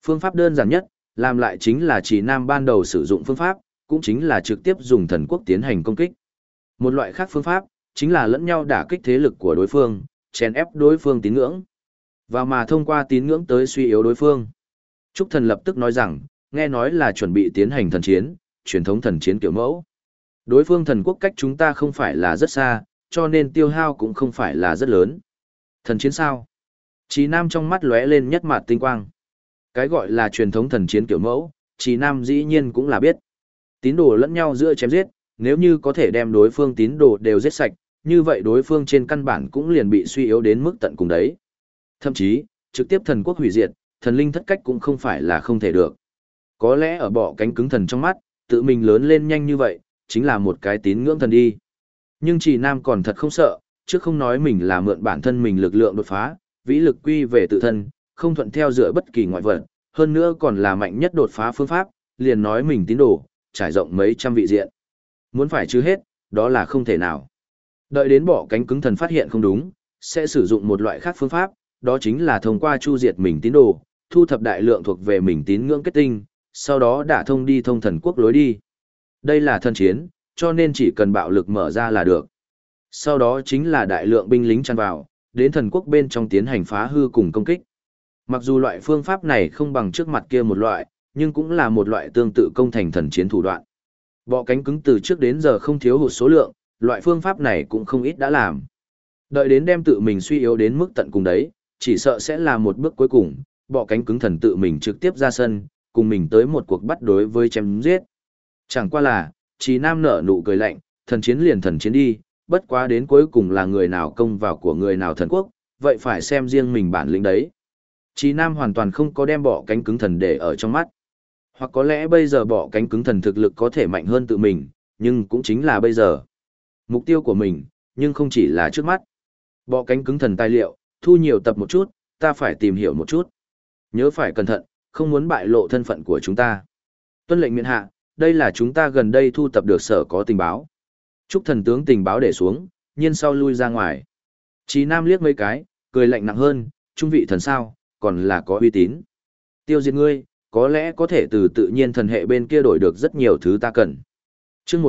Phương pháp đơn giản nhất, làm lại chính là Trì Nam ban đầu sử dụng phương pháp, cũng chính là trực tiếp dùng thần quốc tiến hành công kích. Một loại khác phương pháp, chính là lẫn nhau đả kích thế lực của đối phương, chèn ép đối phương tín ngưỡng. Và mà thông qua tín ngưỡng tới suy yếu đối phương. Trúc Thần lập tức nói rằng, nghe nói là chuẩn bị tiến hành thần chiến, truyền thống thần chiến kiểu mẫu. Đối phương thần quốc cách chúng ta không phải là rất xa, cho nên tiêu hao cũng không phải là rất lớn. Thần chiến sao? Trì Nam trong mắt lóe lên nhất mạt tinh quang. Cái gọi là truyền thống thần chiến kiểu mẫu, Trì Nam dĩ nhiên cũng là biết. Tín đồ lẫn nhau giữa chém giết, nếu như có thể đem đối phương tín đồ đều giết sạch, như vậy đối phương trên căn bản cũng liền bị suy yếu đến mức tận cùng đấy. Thậm chí, trực tiếp thần quốc hủy diệt, thần linh thất cách cũng không phải là không thể được. Có lẽ ở bọ cánh cứng thần trong mắt, tự mình lớn lên nhanh như vậy, chính là một cái tín ngưỡng thần đi. Nhưng Trì Nam còn thật không sợ, chứ không nói mình là mượn bản thân mình lực lượng đột phá, vĩ lực quy về tự thân, không thuận theo dựa bất kỳ ngoại vật, hơn nữa còn là mạnh nhất đột phá phương pháp, liền nói mình tín đồ, trải rộng mấy trăm vị diện. Muốn phải chứ hết, đó là không thể nào. Đợi đến bọ cánh cứng thần phát hiện không đúng, sẽ sử dụng một loại khác phương pháp, đó chính là thông qua chu diệt mình tín đồ, thu thập đại lượng thuộc về mình tín ngưỡng kết tinh, sau đó đả thông đi thông thần quốc lối đi. Đây là thần chiến, cho nên chỉ cần bạo lực mở ra là được. Sau đó chính là đại lượng binh lính tràn vào, đến thần quốc bên trong tiến hành phá hư cùng công kích. Mặc dù loại phương pháp này không bằng trước mặt kia một loại, nhưng cũng là một loại tương tự công thành thần chiến thủ đoạn. Bọ cánh cứng từ trước đến giờ không thiếu hụt số lượng, loại phương pháp này cũng không ít đã làm. Đợi đến đem tự mình suy yếu đến mức tận cùng đấy, chỉ sợ sẽ là một bước cuối cùng, bọ cánh cứng thần tự mình trực tiếp ra sân, cùng mình tới một cuộc bắt đối với chém giết. Chẳng qua là, Trì Nam nở nụ cười lạnh, thần chiến liền thần chiến đi, bất quá đến cuối cùng là người nào công vào của người nào thần quốc, vậy phải xem riêng mình bản lĩnh đấy. Trì Nam hoàn toàn không có đem bọ cánh cứng thần để ở trong mắt. Hoặc có lẽ bây giờ bọ cánh cứng thần thực lực có thể mạnh hơn tự mình, nhưng cũng chính là bây giờ. Mục tiêu của mình, nhưng không chỉ là trước mắt. Bọ cánh cứng thần tài liệu, thu nhiều tập một chút, ta phải tìm hiểu một chút. Nhớ phải cẩn thận, không muốn bại lộ thân phận của chúng ta. Tuân lệnh miện hạ, đây là chúng ta gần đây thu tập được sở có tình báo. Trúc thần tướng tình báo để xuống, nhiên sau lui ra ngoài. Trì Nam liếc mấy cái, cười lạnh nặng hơn, trung vị thần sao, còn là có uy tín. Tiêu diệt ngươi, có lẽ có thể từ tự nhiên thần hệ bên kia đổi được rất nhiều thứ ta cần. Chương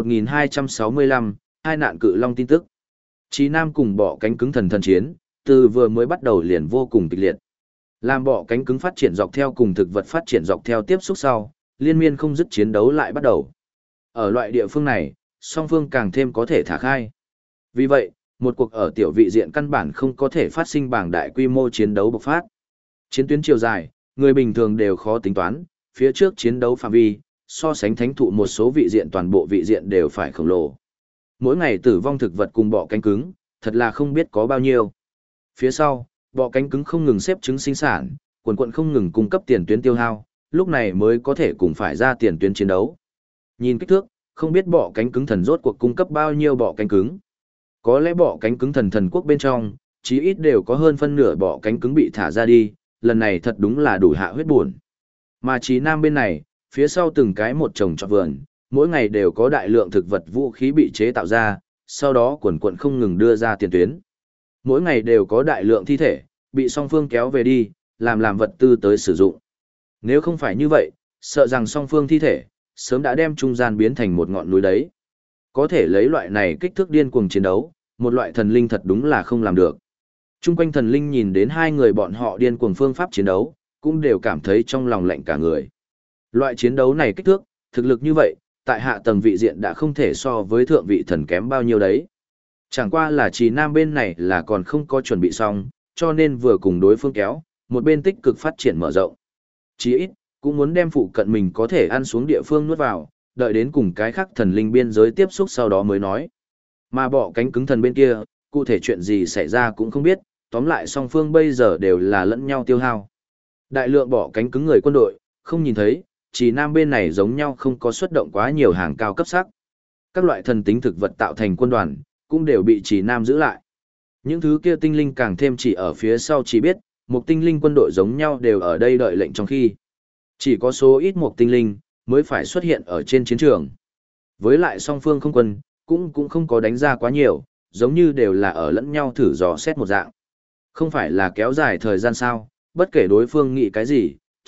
1265, hai nạn cự long tin tức. Trì Nam cùng bọ cánh cứng thần chiến, từ vừa mới bắt đầu liền vô cùng kịch liệt. Làm bọ cánh cứng phát triển dọc theo cùng thực vật phát triển dọc theo tiếp xúc sau, liên miên không dứt chiến đấu lại bắt đầu. Ở loại địa phương này, song phương càng thêm có thể thả khai. Vì vậy, một cuộc ở tiểu vị diện căn bản không có thể phát sinh bảng đại quy mô chiến đấu bộc phát. Chiến tuyến chiều dài, người bình thường đều khó tính toán, phía trước chiến đấu phạm vi, so sánh thánh thụ một số vị diện toàn bộ vị diện đều phải khổng lồ. Mỗi ngày tử vong thực vật cùng bọ cánh cứng, thật là không biết có bao nhiêu. Phía sau, bọ cánh cứng không ngừng xếp trứng sinh sản, quần quận không ngừng cung cấp tiền tuyến tiêu hao, lúc này mới có thể cùng phải ra tiền tuyến chiến đấu. Nhìn kích thước, không biết bọ cánh cứng thần rốt cuộc cung cấp bao nhiêu bọ cánh cứng. Có lẽ bọ cánh cứng thần quốc bên trong, chí ít đều có hơn phân nửa bọ cánh cứng bị thả ra đi, lần này thật đúng là đủ hạ huyết buồn. Mà Trì Nam bên này, phía sau từng cái một trồng trọt vườn, mỗi ngày đều có đại lượng thực vật vũ khí bị chế tạo ra, sau đó quần quận không ngừng đưa ra tiền tuyến. Mỗi ngày đều có đại lượng thi thể, bị song phương kéo về đi, làm vật tư tới sử dụng. Nếu không phải như vậy, sợ rằng song phương thi thể, sớm đã đem trung gian biến thành một ngọn núi đấy. Có thể lấy loại này kích thước điên cuồng chiến đấu, một loại thần linh thật đúng là không làm được. Trung quanh thần linh nhìn đến hai người bọn họ điên cuồng phương pháp chiến đấu, cũng đều cảm thấy trong lòng lạnh cả người. Loại chiến đấu này kích thước, thực lực như vậy, tại hạ tầng vị diện đã không thể so với thượng vị thần kém bao nhiêu đấy. Chẳng qua là Trì Nam bên này là còn không có chuẩn bị xong, cho nên vừa cùng đối phương kéo, một bên tích cực phát triển mở rộng. Chí ít, cũng muốn đem phụ cận mình có thể ăn xuống địa phương nuốt vào, đợi đến cùng cái khác thần linh biên giới tiếp xúc sau đó mới nói. Mà bọ cánh cứng thần bên kia, cụ thể chuyện gì xảy ra cũng không biết, tóm lại song phương bây giờ đều là lẫn nhau tiêu hao. Đại lượng bọ cánh cứng người quân đội, không nhìn thấy, Trì Nam bên này giống nhau không có xuất động quá nhiều hàng cao cấp sắc. Các loại thần tính thực vật tạo thành quân đoàn, cũng đều bị Trì Nam giữ lại. Những thứ kia tinh linh càng thêm chỉ ở phía sau chỉ biết, một tinh linh quân đội giống nhau đều ở đây đợi lệnh trong khi. Chỉ có số ít một tinh linh, mới phải xuất hiện ở trên chiến trường. Với lại song phương không quân, cũng không có đánh ra quá nhiều, giống như đều là ở lẫn nhau thử dò xét một dạng. Không phải là kéo dài thời gian sao, bất kể đối phương nghĩ cái gì,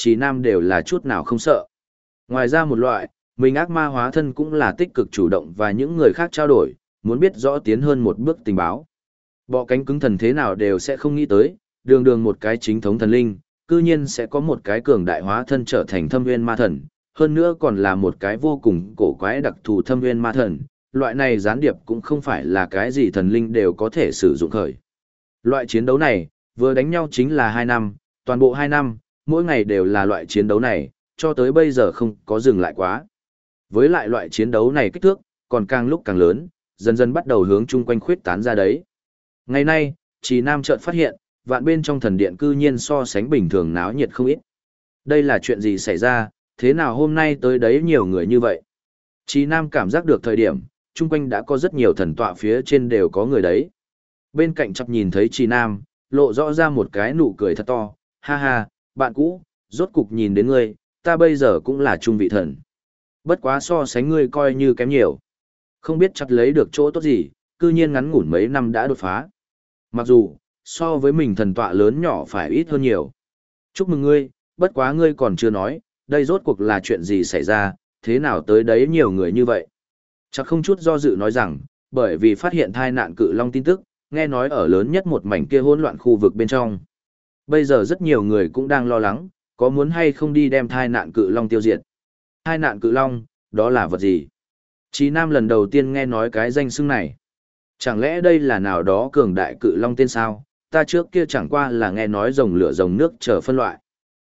Trì Nam đều là chút nào không sợ. Ngoài ra một loại, mình ác ma hóa thân cũng là tích cực chủ động và những người khác trao đổi, muốn biết rõ tiến hơn một bước tình báo. Bọ cánh cứng thần thế nào đều sẽ không nghĩ tới, đường đường một cái chính thống thần linh, cư nhiên sẽ có một cái cường đại hóa thân trở thành thâm nguyên ma thần, hơn nữa còn là một cái vô cùng cổ quái đặc thù thâm nguyên ma thần. Loại này gián điệp cũng không phải là cái gì thần linh đều có thể sử dụng khởi. Loại chiến đấu này, vừa đánh nhau chính là 2 năm, toàn bộ 2 năm, mỗi ngày đều là loại chiến đấu này, cho tới bây giờ không có dừng lại quá. Với lại loại chiến đấu này kích thước, còn càng lúc càng lớn, dần dần bắt đầu hướng chung quanh khuyết tán ra đấy. Ngày nay, Trì Nam chợt phát hiện, vạn bên trong thần điện cư nhiên so sánh bình thường náo nhiệt không ít. Đây là chuyện gì xảy ra, thế nào hôm nay tới đấy nhiều người như vậy? Trì Nam cảm giác được thời điểm, chung quanh đã có rất nhiều thần tọa phía trên đều có người đấy. Bên cạnh chập nhìn thấy Trì Nam, lộ rõ ra một cái nụ cười thật to, ha ha, bạn cũ, rốt cục nhìn đến ngươi, ta bây giờ cũng là trung vị thần. Bất quá so sánh ngươi coi như kém nhiều. Không biết chập lấy được chỗ tốt gì, cư nhiên ngắn ngủn mấy năm đã đột phá. Mặc dù, so với mình thần tọa lớn nhỏ phải ít hơn nhiều. Chúc mừng ngươi, bất quá ngươi còn chưa nói, đây rốt cuộc là chuyện gì xảy ra, thế nào tới đấy nhiều người như vậy. Chắc không chút do dự nói rằng, bởi vì phát hiện thai nạn cự long tin tức, nghe nói ở lớn nhất một mảnh kia hỗn loạn khu vực bên trong. Bây giờ rất nhiều người cũng đang lo lắng, có muốn hay không đi đem thai nạn cự long tiêu diệt. Thai nạn cự long, đó là vật gì? Chí Nam lần đầu tiên nghe nói cái danh xưng này. Chẳng lẽ đây là nào đó cường đại cự long tên sao? Ta trước kia chẳng qua là nghe nói rồng lửa rồng nước chờ phân loại.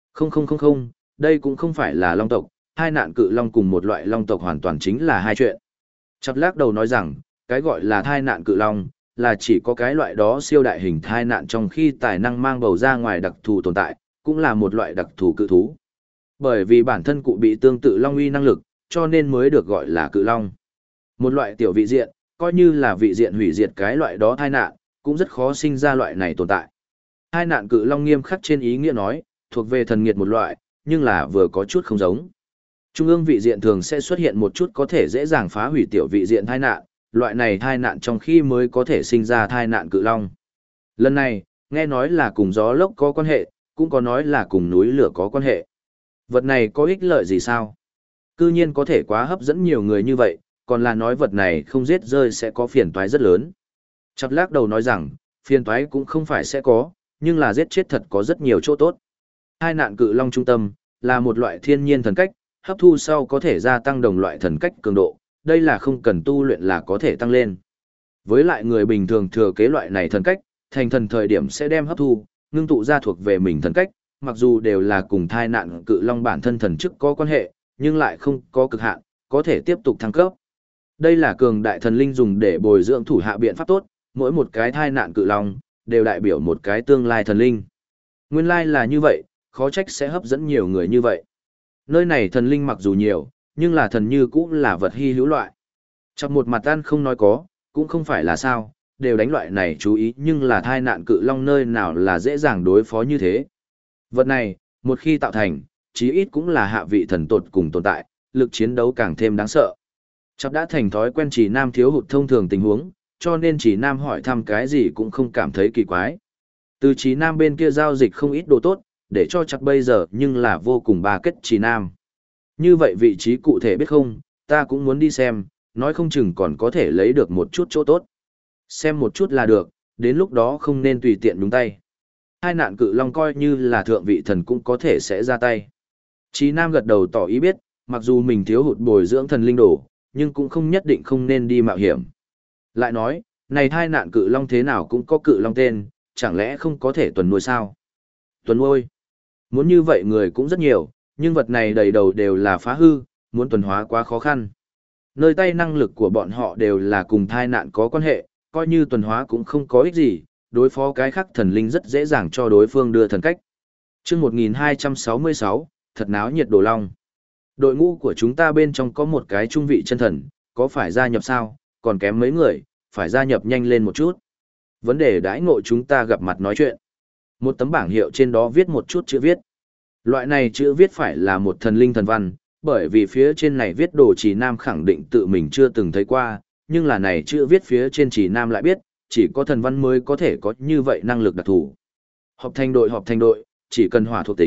Không, đây cũng không phải là long tộc, hai nạn cự long cùng một loại long tộc hoàn toàn chính là hai chuyện. Chập lắc đầu nói rằng, cái gọi là thai nạn cự long, là chỉ có cái loại đó siêu đại hình thai nạn trong khi tài năng mang bầu ra ngoài đặc thù tồn tại, cũng là một loại đặc thù cự thú. Bởi vì bản thân cụ bị tương tự long uy năng lực, cho nên mới được gọi là cự long. Một loại tiểu vị diện, coi như là vị diện hủy diệt cái loại đó thai nạn, cũng rất khó sinh ra loại này tồn tại. Thai nạn cự long nghiêm khắc trên ý nghĩa nói, thuộc về thần nghiệt một loại, nhưng là vừa có chút không giống. Trung ương vị diện thường sẽ xuất hiện một chút có thể dễ dàng phá hủy tiểu vị diện thai nạn, loại này thai nạn trong khi mới có thể sinh ra thai nạn cự long. Lần này, nghe nói là cùng gió lốc có quan hệ, cũng có nói là cùng núi lửa có quan hệ. Vật này có ích lợi gì sao? Cư nhiên có thể quá hấp dẫn nhiều người như vậy, còn là nói vật này không giết rơi sẽ có phiền toái rất lớn. Chặt lắc đầu nói rằng, phiền toái cũng không phải sẽ có, nhưng là giết chết thật có rất nhiều chỗ tốt. Hai nạn cự long trung tâm, là một loại thiên nhiên thần cách, hấp thu sau có thể gia tăng đồng loại thần cách cường độ, đây là không cần tu luyện là có thể tăng lên. Với lại người bình thường thừa kế loại này thần cách, thành thần thời điểm sẽ đem hấp thu, ngưng tụ ra thuộc về mình thần cách, mặc dù đều là cùng thai nạn cự long bản thân thần chức có quan hệ, nhưng lại không có cực hạn, có thể tiếp tục thăng cấp. Đây là cường đại thần linh dùng để bồi dưỡng thủ hạ biện pháp tốt, mỗi một cái thai nạn cự long, đều đại biểu một cái tương lai thần linh. Nguyên lai là như vậy, khó trách sẽ hấp dẫn nhiều người như vậy. Nơi này thần linh mặc dù nhiều, nhưng là thần như cũng là vật hy hữu loại. Trong một mặt ăn không nói có, cũng không phải là sao, đều đánh loại này chú ý nhưng là thai nạn cự long nơi nào là dễ dàng đối phó như thế. Vật này, một khi tạo thành, chí ít cũng là hạ vị thần tột cùng tồn tại, lực chiến đấu càng thêm đáng sợ. Chắc đã thành thói quen chỉ nam thiếu hụt thông thường tình huống, cho nên chỉ nam hỏi thăm cái gì cũng không cảm thấy kỳ quái. Từ chỉ nam bên kia giao dịch không ít đồ tốt, để cho chắc bây giờ nhưng là vô cùng bà kết chỉ nam. Như vậy vị trí cụ thể biết không, ta cũng muốn đi xem, nói không chừng còn có thể lấy được một chút chỗ tốt. Xem một chút là được, đến lúc đó không nên tùy tiện đúng tay. Hai nạn cự long coi như là thượng vị thần cũng có thể sẽ ra tay. Chí Nam gật đầu tỏ ý biết, mặc dù mình thiếu hụt bồi dưỡng thần linh đồ, nhưng cũng không nhất định không nên đi mạo hiểm. Lại nói, này hai nạn cự long thế nào cũng có cự long tên, chẳng lẽ không có thể tuần nuôi sao? Tuần nuôi. Muốn như vậy người cũng rất nhiều, nhưng vật này đầy đầu đều là phá hư, muốn tuần hóa quá khó khăn. Nơi tay năng lực của bọn họ đều là cùng thai nạn có quan hệ, coi như tuần hóa cũng không có ích gì, đối phó cái khác thần linh rất dễ dàng cho đối phương đưa thần cách. Chương 1266, thật náo nhiệt đồ long. Đội ngũ của chúng ta bên trong có một cái trung vị chân thần, có phải gia nhập sao, còn kém mấy người, phải gia nhập nhanh lên một chút. Vấn đề đãi ngộ chúng ta gặp mặt nói chuyện. Một tấm bảng hiệu trên đó viết một chút chữ viết. Loại này chữ viết phải là một thần linh thần văn, bởi vì phía trên này viết đồ Chỉ Nam khẳng định tự mình chưa từng thấy qua, nhưng là này chữ viết phía trên Chỉ Nam lại biết, chỉ có thần văn mới có thể có như vậy năng lực đặc thù. Họp thành đội, chỉ cần hỏa thuộc tính,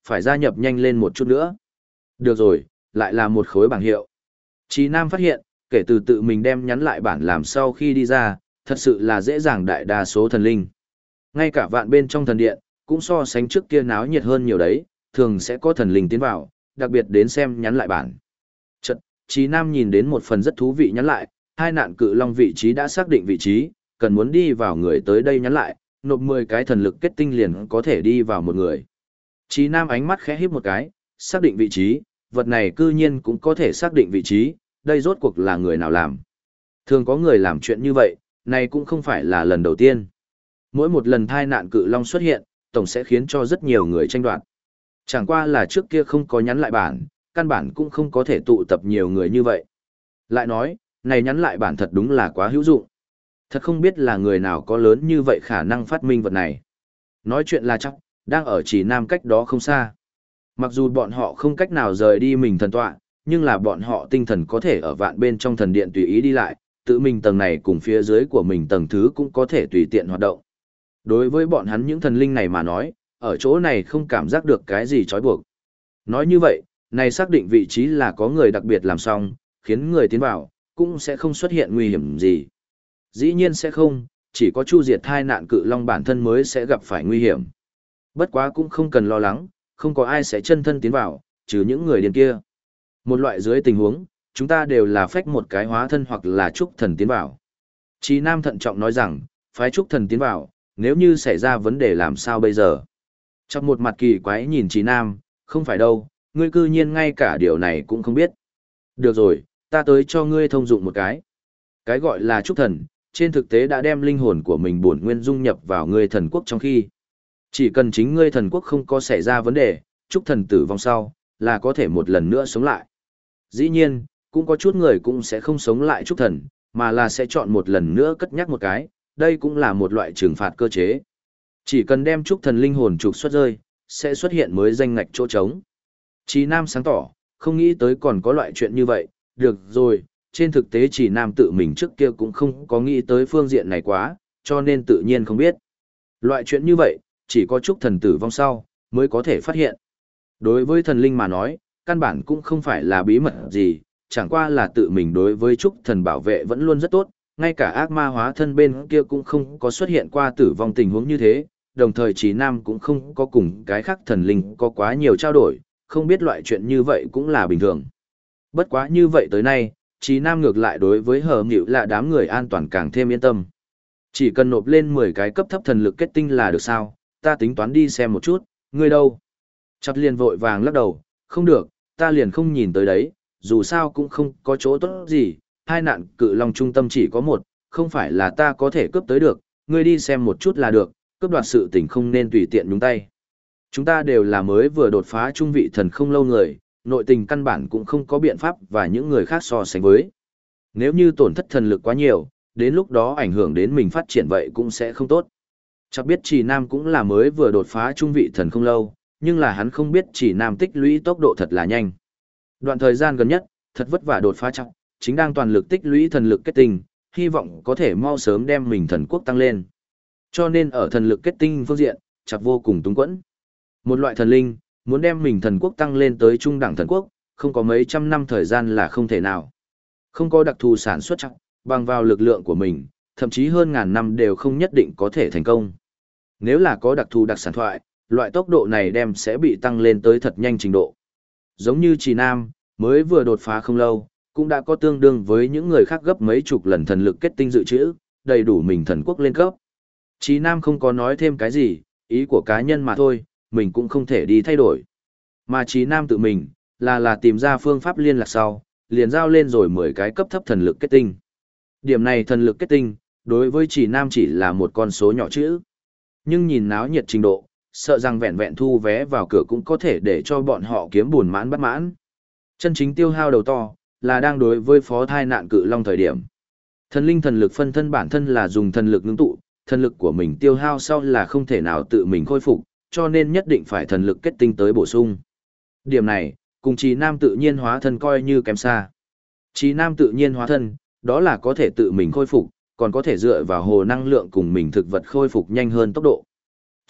phải gia nhập nhanh lên một chút nữa. Được rồi, lại là một khối bảng hiệu. Chí Nam phát hiện, kể từ tự mình đem nhắn lại bản làm sau khi đi ra, thật sự là dễ dàng đại đa số thần linh. Ngay cả vạn bên trong thần điện, cũng so sánh trước kia náo nhiệt hơn nhiều đấy, thường sẽ có thần linh tiến vào, đặc biệt đến xem nhắn lại bản. Chợt, Chí Nam nhìn đến một phần rất thú vị nhắn lại, hai nạn cự long vị trí đã xác định vị trí, cần muốn đi vào người tới đây nhắn lại, nộp 10 cái thần lực kết tinh liền có thể đi vào một người. Chí Nam ánh mắt khẽ híp một cái, xác định vị trí, vật này cư nhiên cũng có thể xác định vị trí, đây rốt cuộc là người nào làm. Thường có người làm chuyện như vậy, này cũng không phải là lần đầu tiên. Mỗi một lần thai nạn cự long xuất hiện, tổng sẽ khiến cho rất nhiều người tranh đoạt. Chẳng qua là trước kia không có nhắn lại bản, căn bản cũng không có thể tụ tập nhiều người như vậy. Lại nói, này nhắn lại bản thật đúng là quá hữu dụng. Thật không biết là người nào có lớn như vậy khả năng phát minh vật này. Nói chuyện là chắc, đang ở Chỉ Nam cách đó không xa. Mặc dù bọn họ không cách nào rời đi mình thần tọa, nhưng là bọn họ tinh thần có thể ở vạn bên trong thần điện tùy ý đi lại, tự mình tầng này cùng phía dưới của mình tầng thứ cũng có thể tùy tiện hoạt động. Đối với bọn hắn những thần linh này mà nói, ở chỗ này không cảm giác được cái gì trói buộc. Nói như vậy, này xác định vị trí là có người đặc biệt làm xong, khiến người tiến vào, cũng sẽ không xuất hiện nguy hiểm gì. Dĩ nhiên sẽ không, chỉ có chu diệt thai nạn cự long bản thân mới sẽ gặp phải nguy hiểm. Bất quá cũng không cần lo lắng, không có ai sẽ chân thân tiến vào, trừ những người điên kia. Một loại dưới tình huống, chúng ta đều là phách một cái hóa thân hoặc là trúc thần tiến vào. Chí Nam thận trọng nói rằng, phái trúc thần tiến vào, nếu như xảy ra vấn đề làm sao bây giờ? Trong một mặt kỳ quái nhìn Chí Nam, không phải đâu, ngươi cư nhiên ngay cả điều này cũng không biết. Được rồi, ta tới cho ngươi thông dụng một cái. Cái gọi là trúc thần, trên thực tế đã đem linh hồn của mình bổn nguyên dung nhập vào ngươi thần quốc trong khi. Chỉ cần chính ngươi thần quốc không có xảy ra vấn đề, trúc thần tử vong sau, là có thể một lần nữa sống lại. Dĩ nhiên, cũng có chút người cũng sẽ không sống lại trúc thần, mà là sẽ chọn một lần nữa cất nhắc một cái, đây cũng là một loại trừng phạt cơ chế. Chỉ cần đem trúc thần linh hồn trục xuất rơi, sẽ xuất hiện mới danh ngạch chỗ trống. Chí Nam sáng tỏ, không nghĩ tới còn có loại chuyện như vậy, được rồi, trên thực tế Chí Nam tự mình trước kia cũng không có nghĩ tới phương diện này quá, cho nên tự nhiên không biết. Loại chuyện như vậy, chỉ có trúc thần tử vong sau, mới có thể phát hiện. Đối với thần linh mà nói, căn bản cũng không phải là bí mật gì, chẳng qua là tự mình đối với trúc thần bảo vệ vẫn luôn rất tốt, ngay cả ác ma hóa thân bên kia cũng không có xuất hiện qua tử vong tình huống như thế, đồng thời Chí Nam cũng không có cùng cái khác thần linh có quá nhiều trao đổi, không biết loại chuyện như vậy cũng là bình thường. Bất quá như vậy tới nay, Chí Nam ngược lại đối với hờ nghịu là đám người an toàn càng thêm yên tâm. Chỉ cần nộp lên 10 cái cấp thấp thần lực kết tinh là được sao, ta tính toán đi xem một chút, ngươi đâu? Chặt liền vội vàng lắc đầu, không được, ta liền không nhìn tới đấy, dù sao cũng không có chỗ tốt gì, hai nạn cự long trung tâm chỉ có một, không phải là ta có thể cướp tới được, ngươi đi xem một chút là được, cướp đoạt sự tình không nên tùy tiện nhúng tay. Chúng ta đều là mới vừa đột phá trung vị thần không lâu người, nội tình căn bản cũng không có biện pháp và những người khác so sánh với. Nếu như tổn thất thần lực quá nhiều, đến lúc đó ảnh hưởng đến mình phát triển vậy cũng sẽ không tốt. Chắc biết Chỉ Nam cũng là mới vừa đột phá trung vị thần không lâu, nhưng là hắn không biết Chỉ Nam tích lũy tốc độ thật là nhanh. Đoạn thời gian gần nhất, thật vất vả đột phá chắc, chính đang toàn lực tích lũy thần lực kết tinh, hy vọng có thể mau sớm đem mình thần quốc tăng lên. Cho nên ở thần lực kết tinh phương diện, chắc vô cùng túng quẫn. Một loại thần linh, muốn đem mình thần quốc tăng lên tới trung đẳng thần quốc, không có mấy trăm năm thời gian là không thể nào. Không có đặc thù sản xuất chắc, bằng vào lực lượng của mình, thậm chí hơn ngàn năm đều không nhất định có thể thành công. Nếu là có đặc thù đặc sản thoại, loại tốc độ này đem sẽ bị tăng lên tới thật nhanh trình độ. Giống như Chỉ Nam, mới vừa đột phá không lâu, cũng đã có tương đương với những người khác gấp mấy chục lần thần lực kết tinh dự trữ, đầy đủ mình thần quốc lên cấp. Chỉ Nam không có nói thêm cái gì, ý của cá nhân mà thôi, mình cũng không thể đi thay đổi. Mà Chỉ Nam tự mình, là tìm ra phương pháp liên lạc sau, liền giao lên rồi 10 cái cấp thấp thần lực kết tinh. Điểm này thần lực kết tinh, đối với Chỉ Nam chỉ là một con số nhỏ chữ. Nhưng nhìn náo nhiệt trình độ, sợ rằng vẹn vẹn thu vé vào cửa cũng có thể để cho bọn họ kiếm buồn mãn bất mãn. Chân chính tiêu hao đầu to, là đang đối với phó thai nạn cự long thời điểm. Thần linh thần lực phân thân bản thân là dùng thần lực ngưng tụ, thần lực của mình tiêu hao sau là không thể nào tự mình khôi phục, cho nên nhất định phải thần lực kết tinh tới bổ sung. Điểm này, cùng Chí Nam tự nhiên hóa thân coi như kém xa. Chí Nam tự nhiên hóa thân, đó là có thể tự mình khôi phục, còn có thể dựa vào hồ năng lượng cùng mình thực vật khôi phục nhanh hơn tốc độ.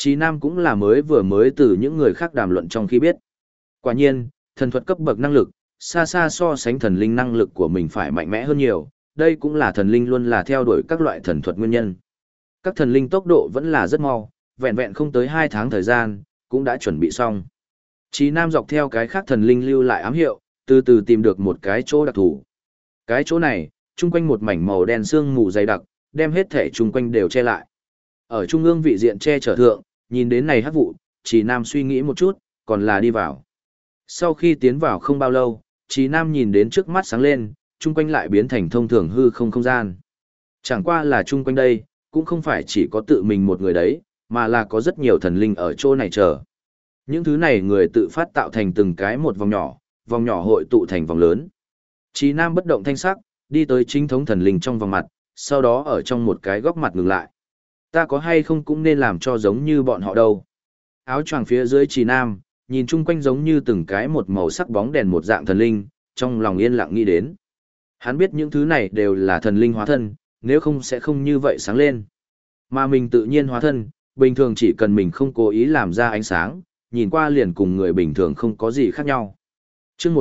Chí Nam cũng là mới từ những người khác đàm luận trong khi biết. Quả nhiên, thần thuật cấp bậc năng lực, xa xa so sánh thần linh năng lực của mình phải mạnh mẽ hơn nhiều, đây cũng là thần linh luôn là theo đuổi các loại thần thuật nguyên nhân. Các thần linh tốc độ vẫn là rất mau, vẹn vẹn không tới 2 tháng thời gian, cũng đã chuẩn bị xong. Chí Nam dọc theo cái khác thần linh lưu lại ám hiệu, từ từ tìm được một cái chỗ đặc thù. Cái chỗ này, chung quanh một mảnh màu đen sương mù dày đặc, đem hết thể chung quanh đều che lại. Ở trung ương vị diện che chở thượng, nhìn đến này hắc vụ, Chí Nam suy nghĩ một chút, còn là đi vào. Sau khi tiến vào không bao lâu, Chí Nam nhìn đến trước mắt sáng lên, chung quanh lại biến thành thông thường hư không không gian. Chẳng qua là chung quanh đây, cũng không phải chỉ có tự mình một người đấy, mà là có rất nhiều thần linh ở chỗ này chờ. Những thứ này người tự phát tạo thành từng cái một vòng nhỏ hội tụ thành vòng lớn. Chí Nam bất động thanh sắc, đi tới chính thống thần linh trong vòng mặt, sau đó ở trong một cái góc mặt ngừng lại. Ta có hay không cũng nên làm cho giống như bọn họ đâu. Áo choàng phía dưới Chí Nam, nhìn chung quanh giống như từng cái một màu sắc bóng đèn một dạng thần linh, trong lòng yên lặng nghĩ đến. Hắn biết những thứ này đều là thần linh hóa thân, nếu không sẽ không như vậy sáng lên. Mà mình tự nhiên hóa thân, bình thường chỉ cần mình không cố ý làm ra ánh sáng, nhìn qua liền cùng người bình thường không có gì khác nhau. Chương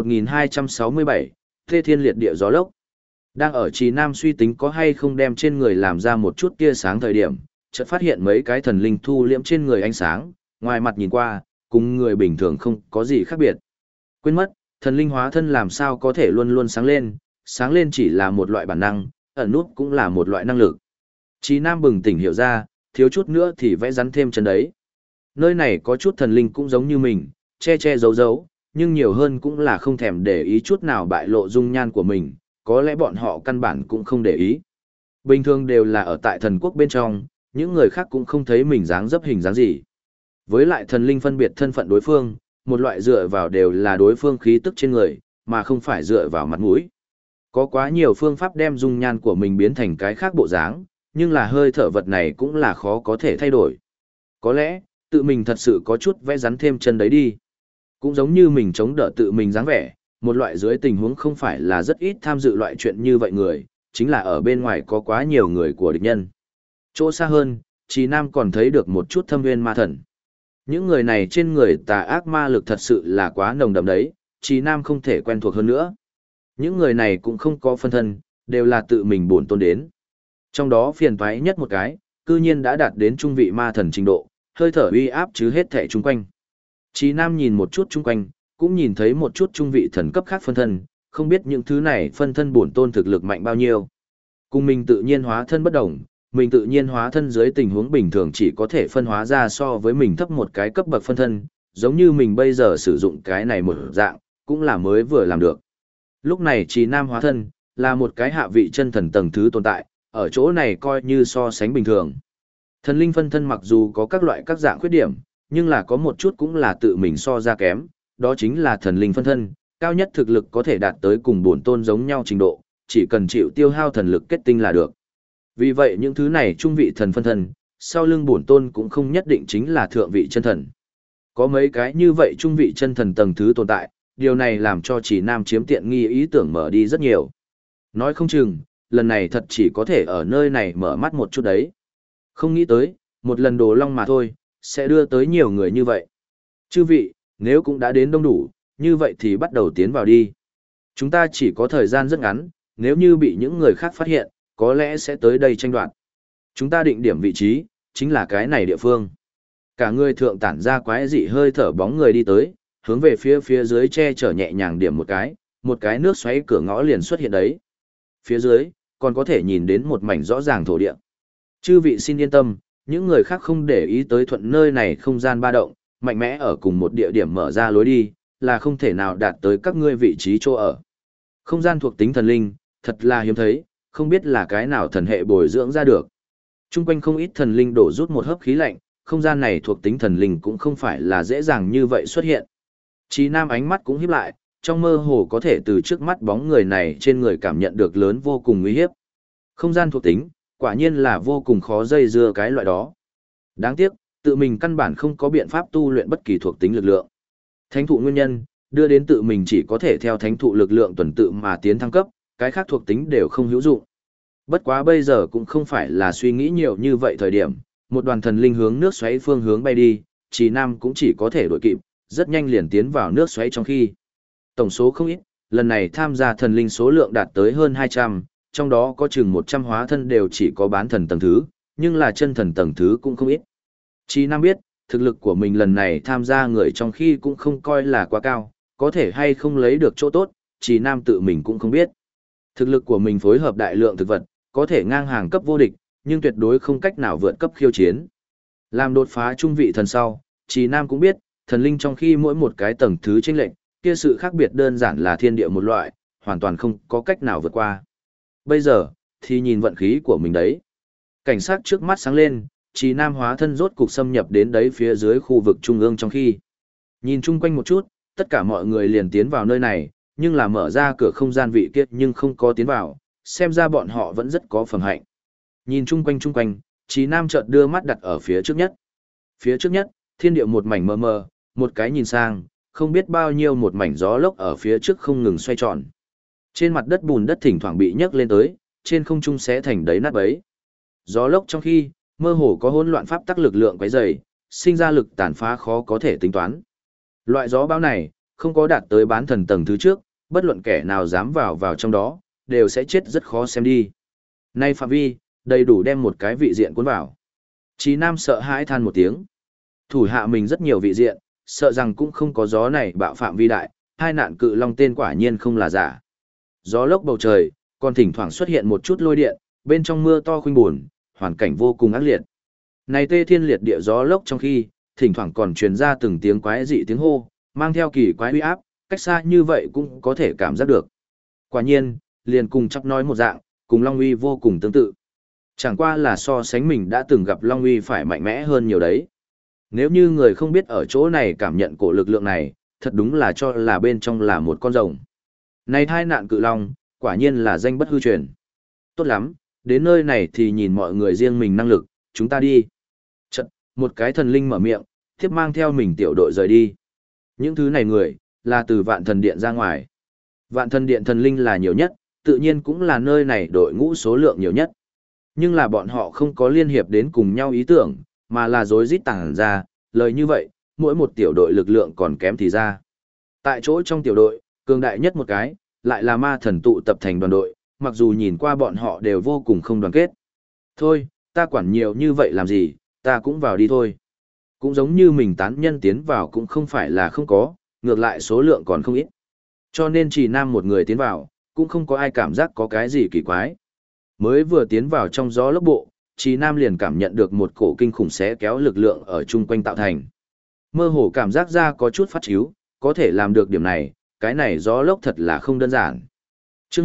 1267, Thê Thiên Liệt Địa Gió Lốc. Đang ở Chí Nam suy tính có hay không đem trên người làm ra một chút tia sáng thời điểm, chợt phát hiện mấy cái thần linh thu liễm trên người ánh sáng, ngoài mặt nhìn qua, cùng người bình thường không có gì khác biệt. Quên mất, thần linh hóa thân làm sao có thể luôn luôn sáng lên chỉ là một loại bản năng, ẩn nút cũng là một loại năng lực. Chí Nam bừng tỉnh hiểu ra, thiếu chút nữa thì vẽ rắn thêm chân đấy. Nơi này có chút thần linh cũng giống như mình, che che giấu giấu, nhưng nhiều hơn cũng là không thèm để ý chút nào bại lộ dung nhan của mình, có lẽ bọn họ căn bản cũng không để ý. Bình thường đều là ở tại thần quốc bên trong, những người khác cũng không thấy mình dáng dấp hình dáng gì. Với lại thần linh phân biệt thân phận đối phương, một loại dựa vào đều là đối phương khí tức trên người, mà không phải dựa vào mặt mũi. Có quá nhiều phương pháp đem dung nhan của mình biến thành cái khác bộ dáng, nhưng là hơi thở vật này cũng là khó có thể thay đổi. Có lẽ, tự mình thật sự có chút vẽ rắn thêm chân đấy đi. Cũng giống như mình chống đỡ tự mình dáng vẻ, một loại dưới tình huống không phải là rất ít tham dự loại chuyện như vậy người, chính là ở bên ngoài có quá nhiều người của địch nhân. Chỗ xa hơn, Chí Nam còn thấy được một chút thâm nguyên ma thần. Những người này trên người tà ác ma lực thật sự là quá nồng đậm đấy, Chí Nam không thể quen thuộc hơn nữa. Những người này cũng không có phân thân, đều là tự mình bổn tôn đến. Trong đó phiền toái nhất một cái, cư nhiên đã đạt đến trung vị ma thần trình độ, hơi thở uy áp chứ hết thảy chung quanh. Chí Nam nhìn một chút chung quanh, cũng nhìn thấy một chút trung vị thần cấp khác phân thân, không biết những thứ này phân thân bổn tôn thực lực mạnh bao nhiêu. Cùng mình tự nhiên hóa thân bất đồng, mình tự nhiên hóa thân dưới tình huống bình thường chỉ có thể phân hóa ra so với mình thấp một cái cấp bậc phân thân, giống như mình bây giờ sử dụng cái này một dạng, cũng là mới vừa làm được. Lúc này Chí Nam hóa thân, là một cái hạ vị chân thần tầng thứ tồn tại, ở chỗ này coi như so sánh bình thường. Thần linh phân thân mặc dù có các loại các dạng khuyết điểm, nhưng là có một chút cũng là tự mình so ra kém, đó chính là thần linh phân thân, cao nhất thực lực có thể đạt tới cùng bổn tôn giống nhau trình độ, chỉ cần chịu tiêu hao thần lực kết tinh là được. Vì vậy những thứ này trung vị thần phân thân, sau lưng bổn tôn cũng không nhất định chính là thượng vị chân thần. Có mấy cái như vậy trung vị chân thần tầng thứ tồn tại, điều này làm cho Chí Nam chiếm tiện nghi ý tưởng mở đi rất nhiều. Nói không chừng, lần này thật chỉ có thể ở nơi này mở mắt một chút đấy. Không nghĩ tới, một lần đồ long mà thôi, sẽ đưa tới nhiều người như vậy. Chư vị, nếu cũng đã đến đông đủ, như vậy thì bắt đầu tiến vào đi. Chúng ta chỉ có thời gian rất ngắn, nếu như bị những người khác phát hiện, có lẽ sẽ tới đây tranh đoạt. Chúng ta định điểm vị trí, chính là cái này địa phương. Cả người thượng tản ra quái dị hơi thở bóng người đi tới, hướng về phía dưới che chở nhẹ nhàng điểm một cái nước xoáy cửa ngõ liền xuất hiện đấy. Phía dưới, còn có thể nhìn đến một mảnh rõ ràng thổ địa. Chư vị xin yên tâm, những người khác không để ý tới thuận nơi này không gian ba động, mạnh mẽ ở cùng một địa điểm mở ra lối đi, là không thể nào đạt tới các ngươi vị trí chỗ ở. Không gian thuộc tính thần linh, thật là hiếm thấy, không biết là cái nào thần hệ bồi dưỡng ra được. Trung quanh không ít thần linh đổ rút một hớp khí lạnh, không gian này thuộc tính thần linh cũng không phải là dễ dàng như vậy xuất hiện. Chí Nam ánh mắt cũng híp lại, trong mơ hồ có thể từ trước mắt bóng người này trên người cảm nhận được lớn vô cùng nguy hiếp. Không gian thuộc tính, quả nhiên là vô cùng khó dây dưa cái loại đó. Đáng tiếc, tự mình căn bản không có biện pháp tu luyện bất kỳ thuộc tính lực lượng. Thánh thụ nguyên nhân, đưa đến tự mình chỉ có thể theo thánh thụ lực lượng tuần tự mà tiến thăng cấp, cái khác thuộc tính đều không hữu dụng. Bất quá bây giờ cũng không phải là suy nghĩ nhiều như vậy thời điểm, Một đoàn thần linh hướng nước xoáy phương hướng bay đi, Trì Nam cũng chỉ có thể đuổi kịp, rất nhanh liền tiến vào nước xoáy trong khi. Tổng số không ít, lần này tham gia thần linh số lượng đạt tới hơn 200, trong đó có chừng 100 hóa thân đều chỉ có bán thần tầng thứ, nhưng là chân thần tầng thứ cũng không ít. Trì Nam biết, thực lực của mình lần này tham gia người trong khi cũng không coi là quá cao, có thể hay không lấy được chỗ tốt, Trì Nam tự mình cũng không biết. Thực lực của mình phối hợp đại lượng thực vật, có thể ngang hàng cấp vô địch, nhưng tuyệt đối không cách nào vượt cấp khiêu chiến. Làm đột phá trung vị thần sau, Trì Nam cũng biết, thần linh trong khi mỗi một cái tầng thứ chênh lệch, kia sự khác biệt đơn giản là thiên địa một loại, hoàn toàn không có cách nào vượt qua. Bây giờ, thì nhìn vận khí của mình đấy. Cảnh sát trước mắt sáng lên, Trì Nam hóa thân rốt cục xâm nhập đến đấy phía dưới khu vực trung ương trong khi. Nhìn chung quanh một chút, tất cả mọi người liền tiến vào nơi này, nhưng là mở ra cửa không gian vị kiết nhưng không có tiến vào, xem ra bọn họ vẫn rất có phẩm hạnh. Nhìn chung quanh, Trì Nam chợt đưa mắt đặt ở phía trước nhất. Phía trước nhất, thiên địa một mảnh mờ mờ, một cái nhìn sang, không biết bao nhiêu một mảnh gió lốc ở phía trước không ngừng xoay tròn. Trên mặt đất bùn đất thỉnh thoảng bị nhấc lên tới, trên không trung xé thành đấy nát bấy. Gió lốc trong khi, mơ hồ có hỗn loạn pháp tắc lực lượng quấy rầy, sinh ra lực tàn phá khó có thể tính toán. Loại gió bão này, không có đạt tới bán thần tầng thứ trước, bất luận kẻ nào dám vào trong đó, đều sẽ chết rất khó xem đi. Nay phạm vi, đầy đủ đem một cái vị diện cuốn vào. Chí Nam sợ hãi than một tiếng. Thủ hạ mình rất nhiều vị diện, sợ rằng cũng không có gió này bạo phạm vi đại, hai nạn cự long tên quả nhiên không là giả. Gió lốc bầu trời, còn thỉnh thoảng xuất hiện một chút lôi điện, bên trong mưa to khuynh buồn, hoàn cảnh vô cùng ác liệt. Này tê thiên liệt địa gió lốc trong khi, thỉnh thoảng còn truyền ra từng tiếng quái dị tiếng hô, mang theo kỳ quái uy áp, cách xa như vậy cũng có thể cảm giác được. Quả nhiên, liền cùng chắc nói một dạng, cùng Long Uy vô cùng tương tự. Chẳng qua là so sánh mình đã từng gặp Long Uy phải mạnh mẽ hơn nhiều đấy. Nếu như người không biết ở chỗ này cảm nhận cổ lực lượng này, thật đúng là cho là bên trong là một con rồng. Này thai nạn cự long, quả nhiên là danh bất hư truyền. Tốt lắm, đến nơi này thì nhìn mọi người riêng mình năng lực, chúng ta đi. Chật, một cái thần linh mở miệng, tiếp mang theo mình tiểu đội rời đi. Những thứ này người, là từ vạn thần điện ra ngoài. Vạn thần điện thần linh là nhiều nhất, tự nhiên cũng là nơi này đội ngũ số lượng nhiều nhất. Nhưng là bọn họ không có liên hiệp đến cùng nhau ý tưởng, mà là rối rít tàng ra, lời như vậy, mỗi một tiểu đội lực lượng còn kém thì ra. Tại chỗ trong tiểu đội, cường đại nhất một cái, lại là ma thần tụ tập thành đoàn đội, mặc dù nhìn qua bọn họ đều vô cùng không đoàn kết. Thôi, ta quản nhiều như vậy làm gì, ta cũng vào đi thôi. Cũng giống như mình tán nhân tiến vào cũng không phải là không có, ngược lại số lượng còn không ít. Cho nên chỉ nam một người tiến vào, cũng không có ai cảm giác có cái gì kỳ quái. Mới vừa tiến vào trong gió lốc bộ, chỉ nam liền cảm nhận được một cổ kinh khủng xé kéo lực lượng ở chung quanh tạo thành. Mơ hồ cảm giác ra có chút phát chíu, có thể làm được điểm này, cái này gió lốc thật là không đơn giản. Trước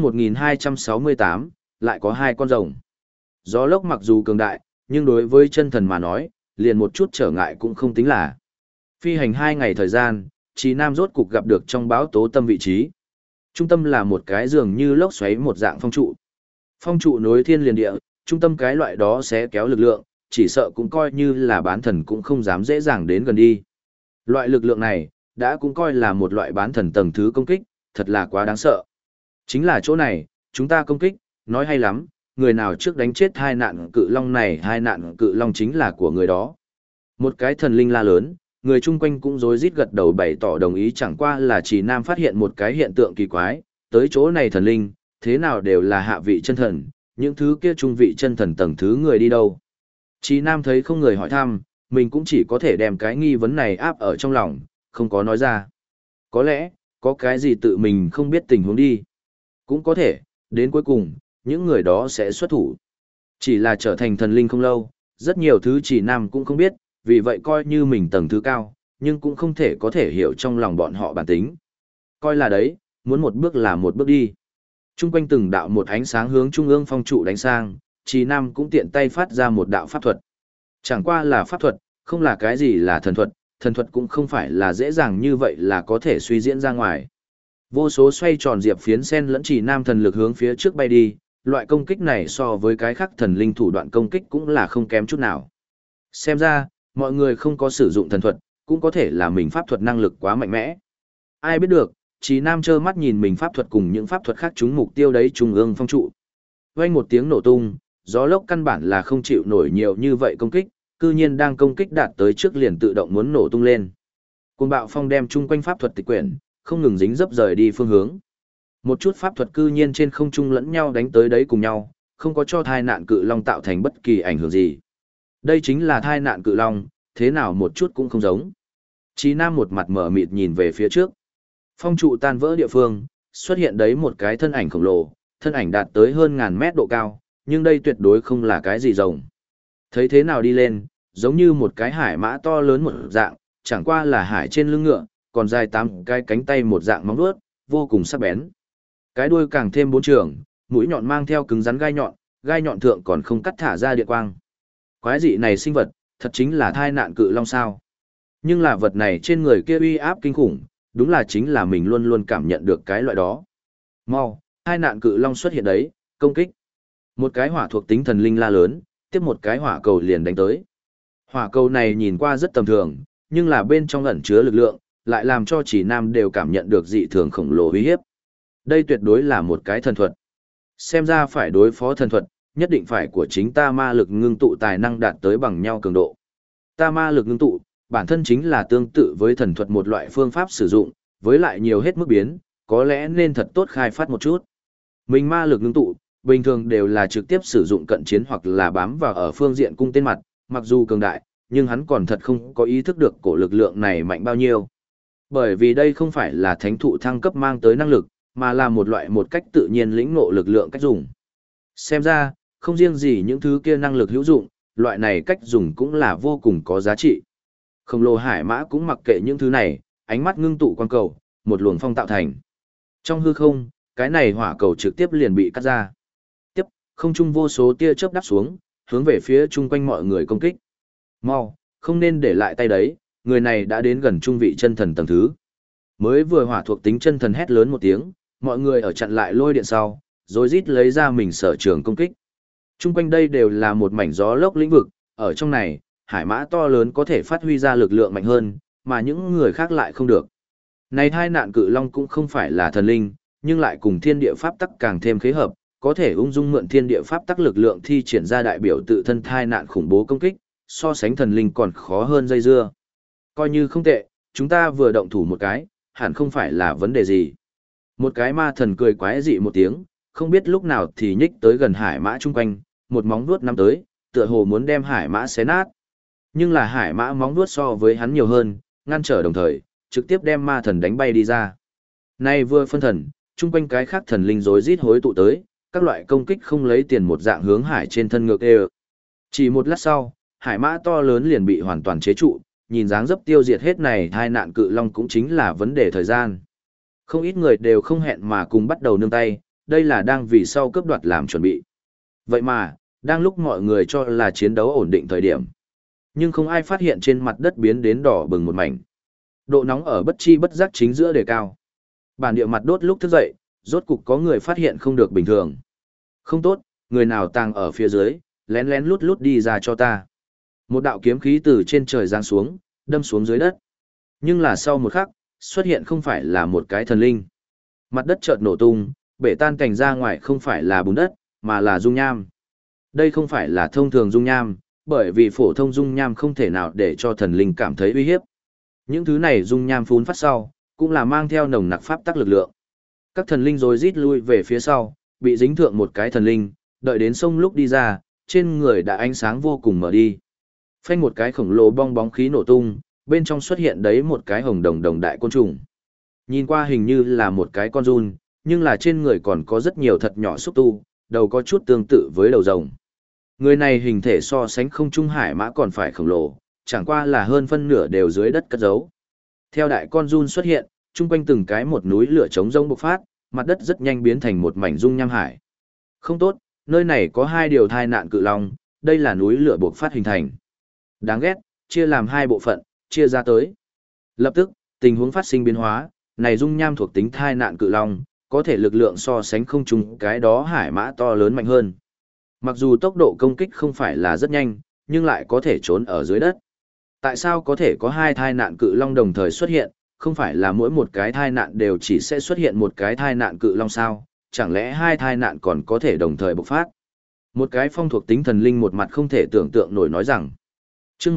1268, lại có hai con rồng. Gió lốc mặc dù cường đại, nhưng đối với chân thần mà nói, liền một chút trở ngại cũng không tính là. Phi hành 2 ngày thời gian, Chí Nam rốt cục gặp được trong báo tố tâm vị trí. Trung tâm là một cái dường như lốc xoáy một dạng phong trụ. Phong trụ nối thiên liền địa, trung tâm cái loại đó sẽ kéo lực lượng, chỉ sợ cũng coi như là bán thần cũng không dám dễ dàng đến gần đi. Loại lực lượng này, đã cũng coi là một loại bán thần tầng thứ công kích, thật là quá đáng sợ. Chính là chỗ này, chúng ta công kích, nói hay lắm, người nào trước đánh chết hai nạn cự long này, hai nạn cự long chính là của người đó. Một cái thần linh la lớn, người chung quanh cũng rối rít gật đầu bày tỏ đồng ý, chẳng qua là chỉ Nam phát hiện một cái hiện tượng kỳ quái, tới chỗ này thần linh, thế nào đều là hạ vị chân thần, những thứ kia trung vị chân thần tầng thứ người đi đâu. Chỉ Nam thấy không người hỏi thăm, mình cũng chỉ có thể đem cái nghi vấn này áp ở trong lòng, không có nói ra. Có lẽ, có cái gì tự mình không biết tình huống đi. Cũng có thể, đến cuối cùng, những người đó sẽ xuất thủ. Chỉ là trở thành thần linh không lâu, rất nhiều thứ chỉ Nam cũng không biết, vì vậy coi như mình tầng thứ cao, nhưng cũng không thể có thể hiểu trong lòng bọn họ bản tính. Coi là đấy, muốn một bước là một bước đi. Trung quanh từng đạo một ánh sáng hướng trung ương phong trụ đánh sang, chỉ Nam cũng tiện tay phát ra một đạo pháp thuật. Chẳng qua là pháp thuật, không là cái gì là thần thuật cũng không phải là dễ dàng như vậy là có thể suy diễn ra ngoài. Vô số xoay tròn diệp phiến sen lẫn chỉ Nam thần lực hướng phía trước bay đi, loại công kích này so với cái khác thần linh thủ đoạn công kích cũng là không kém chút nào. Xem ra, mọi người không có sử dụng thần thuật, cũng có thể là mình pháp thuật năng lực quá mạnh mẽ. Ai biết được, chỉ Nam trơ mắt nhìn mình pháp thuật cùng những pháp thuật khác trúng mục tiêu đấy trung ương phong trụ. Vang một tiếng nổ tung, gió lốc căn bản là không chịu nổi nhiều như vậy công kích, cư nhiên đang công kích đạt tới trước liền tự động muốn nổ tung lên. Cuồng bạo phong đem chung quanh pháp thuật tịch quyển, không ngừng dính dấp rời đi phương hướng. Một chút pháp thuật cư nhiên trên không trung lẫn nhau đánh tới đấy cùng nhau, không có cho thai nạn cự long tạo thành bất kỳ ảnh hưởng gì. Đây chính là thai nạn cự long, thế nào một chút cũng không giống. Chí Nam một mặt mở mịt nhìn về phía trước. Phong trụ tan vỡ địa phương, xuất hiện đấy một cái thân ảnh khổng lồ, thân ảnh đạt tới hơn ngàn mét độ cao, nhưng đây tuyệt đối không là cái gì rồng. Thấy thế nào đi lên, giống như một cái hải mã to lớn một dạng, chẳng qua là hải trên lưng ngựa, còn dài 8 cái cánh tay một dạng móng vuốt, vô cùng sắc bén. Cái đuôi càng thêm 4 trường, mũi nhọn mang theo cứng rắn gai nhọn thượng còn không cắt thả ra điện quang. Quái dị này sinh vật, thật chính là thai nạn cự long sao. Nhưng là vật này trên người kia uy áp kinh khủng, đúng là chính là mình luôn luôn cảm nhận được cái loại đó. Mau, thai nạn cự long xuất hiện đấy, công kích. Một cái hỏa thuộc tính thần linh la lớn, tiếp một cái hỏa cầu liền đánh tới. Hỏa cầu này nhìn qua rất tầm thường, nhưng là bên trong ẩn chứa lực lượng, lại làm cho Chỉ Nam đều cảm nhận được dị thường khổng lồ uy hiếp. Đây tuyệt đối là một cái thần thuật. Xem ra phải đối phó thần thuật, nhất định phải của chính ta ma lực ngưng tụ tài năng đạt tới bằng nhau cường độ. Ta ma lực ngưng tụ, bản thân chính là tương tự với thần thuật một loại phương pháp sử dụng, với lại nhiều hết mức biến, có lẽ nên thật tốt khai phát một chút. Mình ma lực ngưng tụ, bình thường đều là trực tiếp sử dụng cận chiến hoặc là bám vào ở phương diện cung tên mặt, mặc dù cường đại, nhưng hắn còn thật không có ý thức được cổ lực lượng này mạnh bao nhiêu. Bởi vì đây không phải là thánh thụ thăng cấp mang tới năng lực, mà là một loại một cách tự nhiên lĩnh ngộ lực lượng cách dùng. Xem ra, không riêng gì những thứ kia năng lực hữu dụng, loại này cách dùng cũng là vô cùng có giá trị. Khổng lồ hải mã cũng mặc kệ những thứ này, ánh mắt ngưng tụ quang cầu, một luồng phong tạo thành. Trong hư không, cái này hỏa cầu trực tiếp liền bị cắt ra. Tiếp, không trung vô số tia chớp đáp xuống, hướng về phía chung quanh mọi người công kích. Mau, không nên để lại tay đấy, người này đã đến gần trung vị chân thần tầng thứ. Mới vừa hỏa thuộc tính chân thần hét lớn một tiếng, mọi người ở chặn lại lôi điện sau, rồi rít lấy ra mình sở trường công kích. Trung quanh đây đều là một mảnh gió lốc lĩnh vực, ở trong này, hải mã to lớn có thể phát huy ra lực lượng mạnh hơn, mà những người khác lại không được. Này thai nạn cự long cũng không phải là thần linh, nhưng lại cùng thiên địa pháp tắc càng thêm khế hợp, có thể ung dung mượn thiên địa pháp tắc lực lượng thi triển ra đại biểu tự thân thai nạn khủng bố công kích, so sánh thần linh còn khó hơn dây dưa. Coi như không tệ, chúng ta vừa động thủ một cái, hẳn không phải là vấn đề gì. Một cái ma thần cười quái dị một tiếng, không biết lúc nào thì nhích tới gần hải mã chung quanh, một móng vuốt nắm tới, tựa hồ muốn đem hải mã xé nát. Nhưng là hải mã móng vuốt so với hắn nhiều hơn, ngăn trở đồng thời, trực tiếp đem ma thần đánh bay đi ra. Nay vừa phân thần, chung quanh cái khác thần linh rối rít hối tụ tới, các loại công kích không lấy tiền một dạng hướng hải trên thân ngược đều. Chỉ một lát sau, hải mã to lớn liền bị hoàn toàn chế trụ, nhìn dáng dấp tiêu diệt hết này hai nạn cự long cũng chính là vấn đề thời gian. Không ít người đều không hẹn mà cùng bắt đầu nương tay, đây là đang vì sau cướp đoạt làm chuẩn bị. Vậy mà, đang lúc mọi người cho là chiến đấu ổn định thời điểm. Nhưng không ai phát hiện trên mặt đất biến đến đỏ bừng một mảnh. Độ nóng ở bất chi bất giác chính giữa đề cao. Bản địa mặt đốt lúc thức dậy, rốt cục có người phát hiện không được bình thường. Không tốt, người nào tàng ở phía dưới, lén lén lút lút đi ra cho ta. Một đạo kiếm khí từ trên trời giáng xuống, đâm xuống dưới đất. Nhưng là sau một khắc, xuất hiện không phải là một cái thần linh. Mặt đất chợt nổ tung, bể tan cảnh ra ngoài không phải là bùn đất, mà là dung nham. Đây không phải là thông thường dung nham, bởi vì phổ thông dung nham không thể nào để cho thần linh cảm thấy uy hiếp. Những thứ này dung nham phun phát sau, cũng là mang theo nồng nặc pháp tắc lực lượng. Các thần linh rồi rít lui về phía sau, bị dính thượng một cái thần linh, đợi đến sông lúc đi ra, trên người đã ánh sáng vô cùng mở đi. Phanh một cái khổng lồ bong bóng khí nổ tung, bên trong xuất hiện đấy một cái hồng đồng đồng đại côn trùng. Nhìn qua hình như là một cái con giun, nhưng là trên người còn có rất nhiều thật nhỏ xúc tu, đầu có chút tương tự với đầu rồng. Người này hình thể so sánh không trung hải mã còn phải khổng lồ, chẳng qua là hơn phân nửa đều dưới đất cất giấu. Theo đại con giun xuất hiện, chung quanh từng cái một núi lửa trống rông bộc phát, mặt đất rất nhanh biến thành một mảnh dung nham hải. Không tốt, nơi này có hai điều thai nạn cự long, đây là núi lửa bộc phát hình thành. Đáng ghét, chia làm hai bộ phận, chia ra tới. Lập tức, tình huống phát sinh biến hóa, này dung nham thuộc tính thai nạn cự long, có thể lực lượng so sánh không trung cái đó hải mã to lớn mạnh hơn. Mặc dù tốc độ công kích không phải là rất nhanh, nhưng lại có thể trốn ở dưới đất. Tại sao có thể có hai thai nạn cự long đồng thời xuất hiện, không phải là mỗi một cái thai nạn đều chỉ sẽ xuất hiện một cái thai nạn cự long sao, chẳng lẽ hai thai nạn còn có thể đồng thời bộc phát? Một cái phong thuộc tính thần linh một mặt không thể tưởng tượng nổi nói rằng, Chương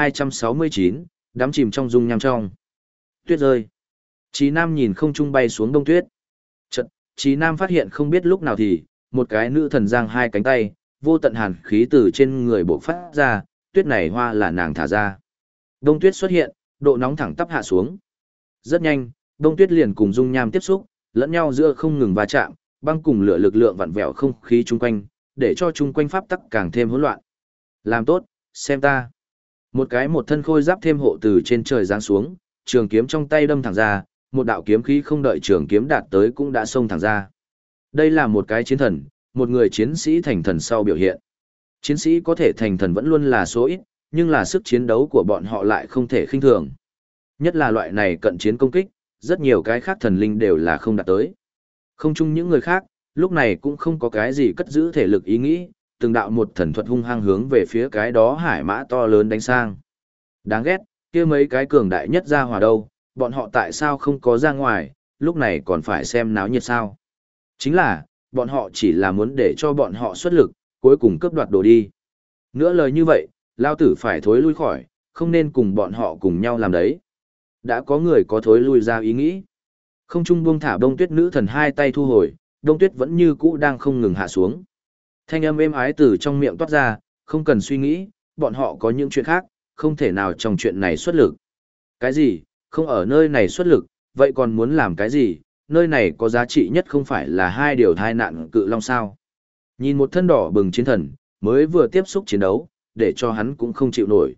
1269, đắm chìm trong dung nham trong. Tuyết rơi. Chí Nam nhìn không trung bay xuống đông tuyết. Chợt, Chí Nam phát hiện không biết lúc nào thì, một cái nữ thần giang hai cánh tay, vô tận hàn khí từ trên người bộc phát ra, tuyết này hoa là nàng thả ra. Đông tuyết xuất hiện, độ nóng thẳng tắp hạ xuống. Rất nhanh, đông tuyết liền cùng dung nham tiếp xúc, lẫn nhau giữa không ngừng va chạm, băng cùng lửa lực lượng vặn vẹo không khí chung quanh, để cho chung quanh pháp tắc càng thêm hỗn loạn. Làm tốt, xem ta. Một thân khôi giáp thêm hộ từ trên trời giáng xuống, trường kiếm trong tay đâm thẳng ra, một đạo kiếm khí không đợi trường kiếm đạt tới cũng đã xông thẳng ra. Đây là một cái chiến thần, một người chiến sĩ thành thần sau biểu hiện. Chiến sĩ có thể thành thần vẫn luôn là số ít, nhưng là sức chiến đấu của bọn họ lại không thể khinh thường. Nhất là loại này cận chiến công kích, rất nhiều cái khác thần linh đều là không đạt tới. Không chung những người khác, lúc này cũng không có cái gì cất giữ thể lực ý nghĩ, từng đạo một thần thuật hung hăng hướng về phía cái đó hải mã to lớn đánh sang. Đáng ghét, kia mấy cái cường đại nhất ra hòa đâu, bọn họ tại sao không có ra ngoài, lúc này còn phải xem náo nhiệt sao. Chính là, bọn họ chỉ là muốn để cho bọn họ xuất lực, cuối cùng cướp đoạt đồ đi. Nữa lời như vậy, lao tử phải thối lui khỏi, không nên cùng bọn họ cùng nhau làm đấy. Đã có người có thối lui ra ý nghĩ. Không trung buông thả bông tuyết nữ thần hai tay thu hồi, đông tuyết vẫn như cũ đang không ngừng hạ xuống. Thanh âm êm ái từ trong miệng toát ra, không cần suy nghĩ, bọn họ có những chuyện khác, không thể nào trong chuyện này xuất lực. Cái gì, không ở nơi này xuất lực, vậy còn muốn làm cái gì, nơi này có giá trị nhất không phải là hai điều thai nạn cự long sao. Nhìn một thân đỏ bừng chiến thần, mới vừa tiếp xúc chiến đấu, để cho hắn cũng không chịu nổi.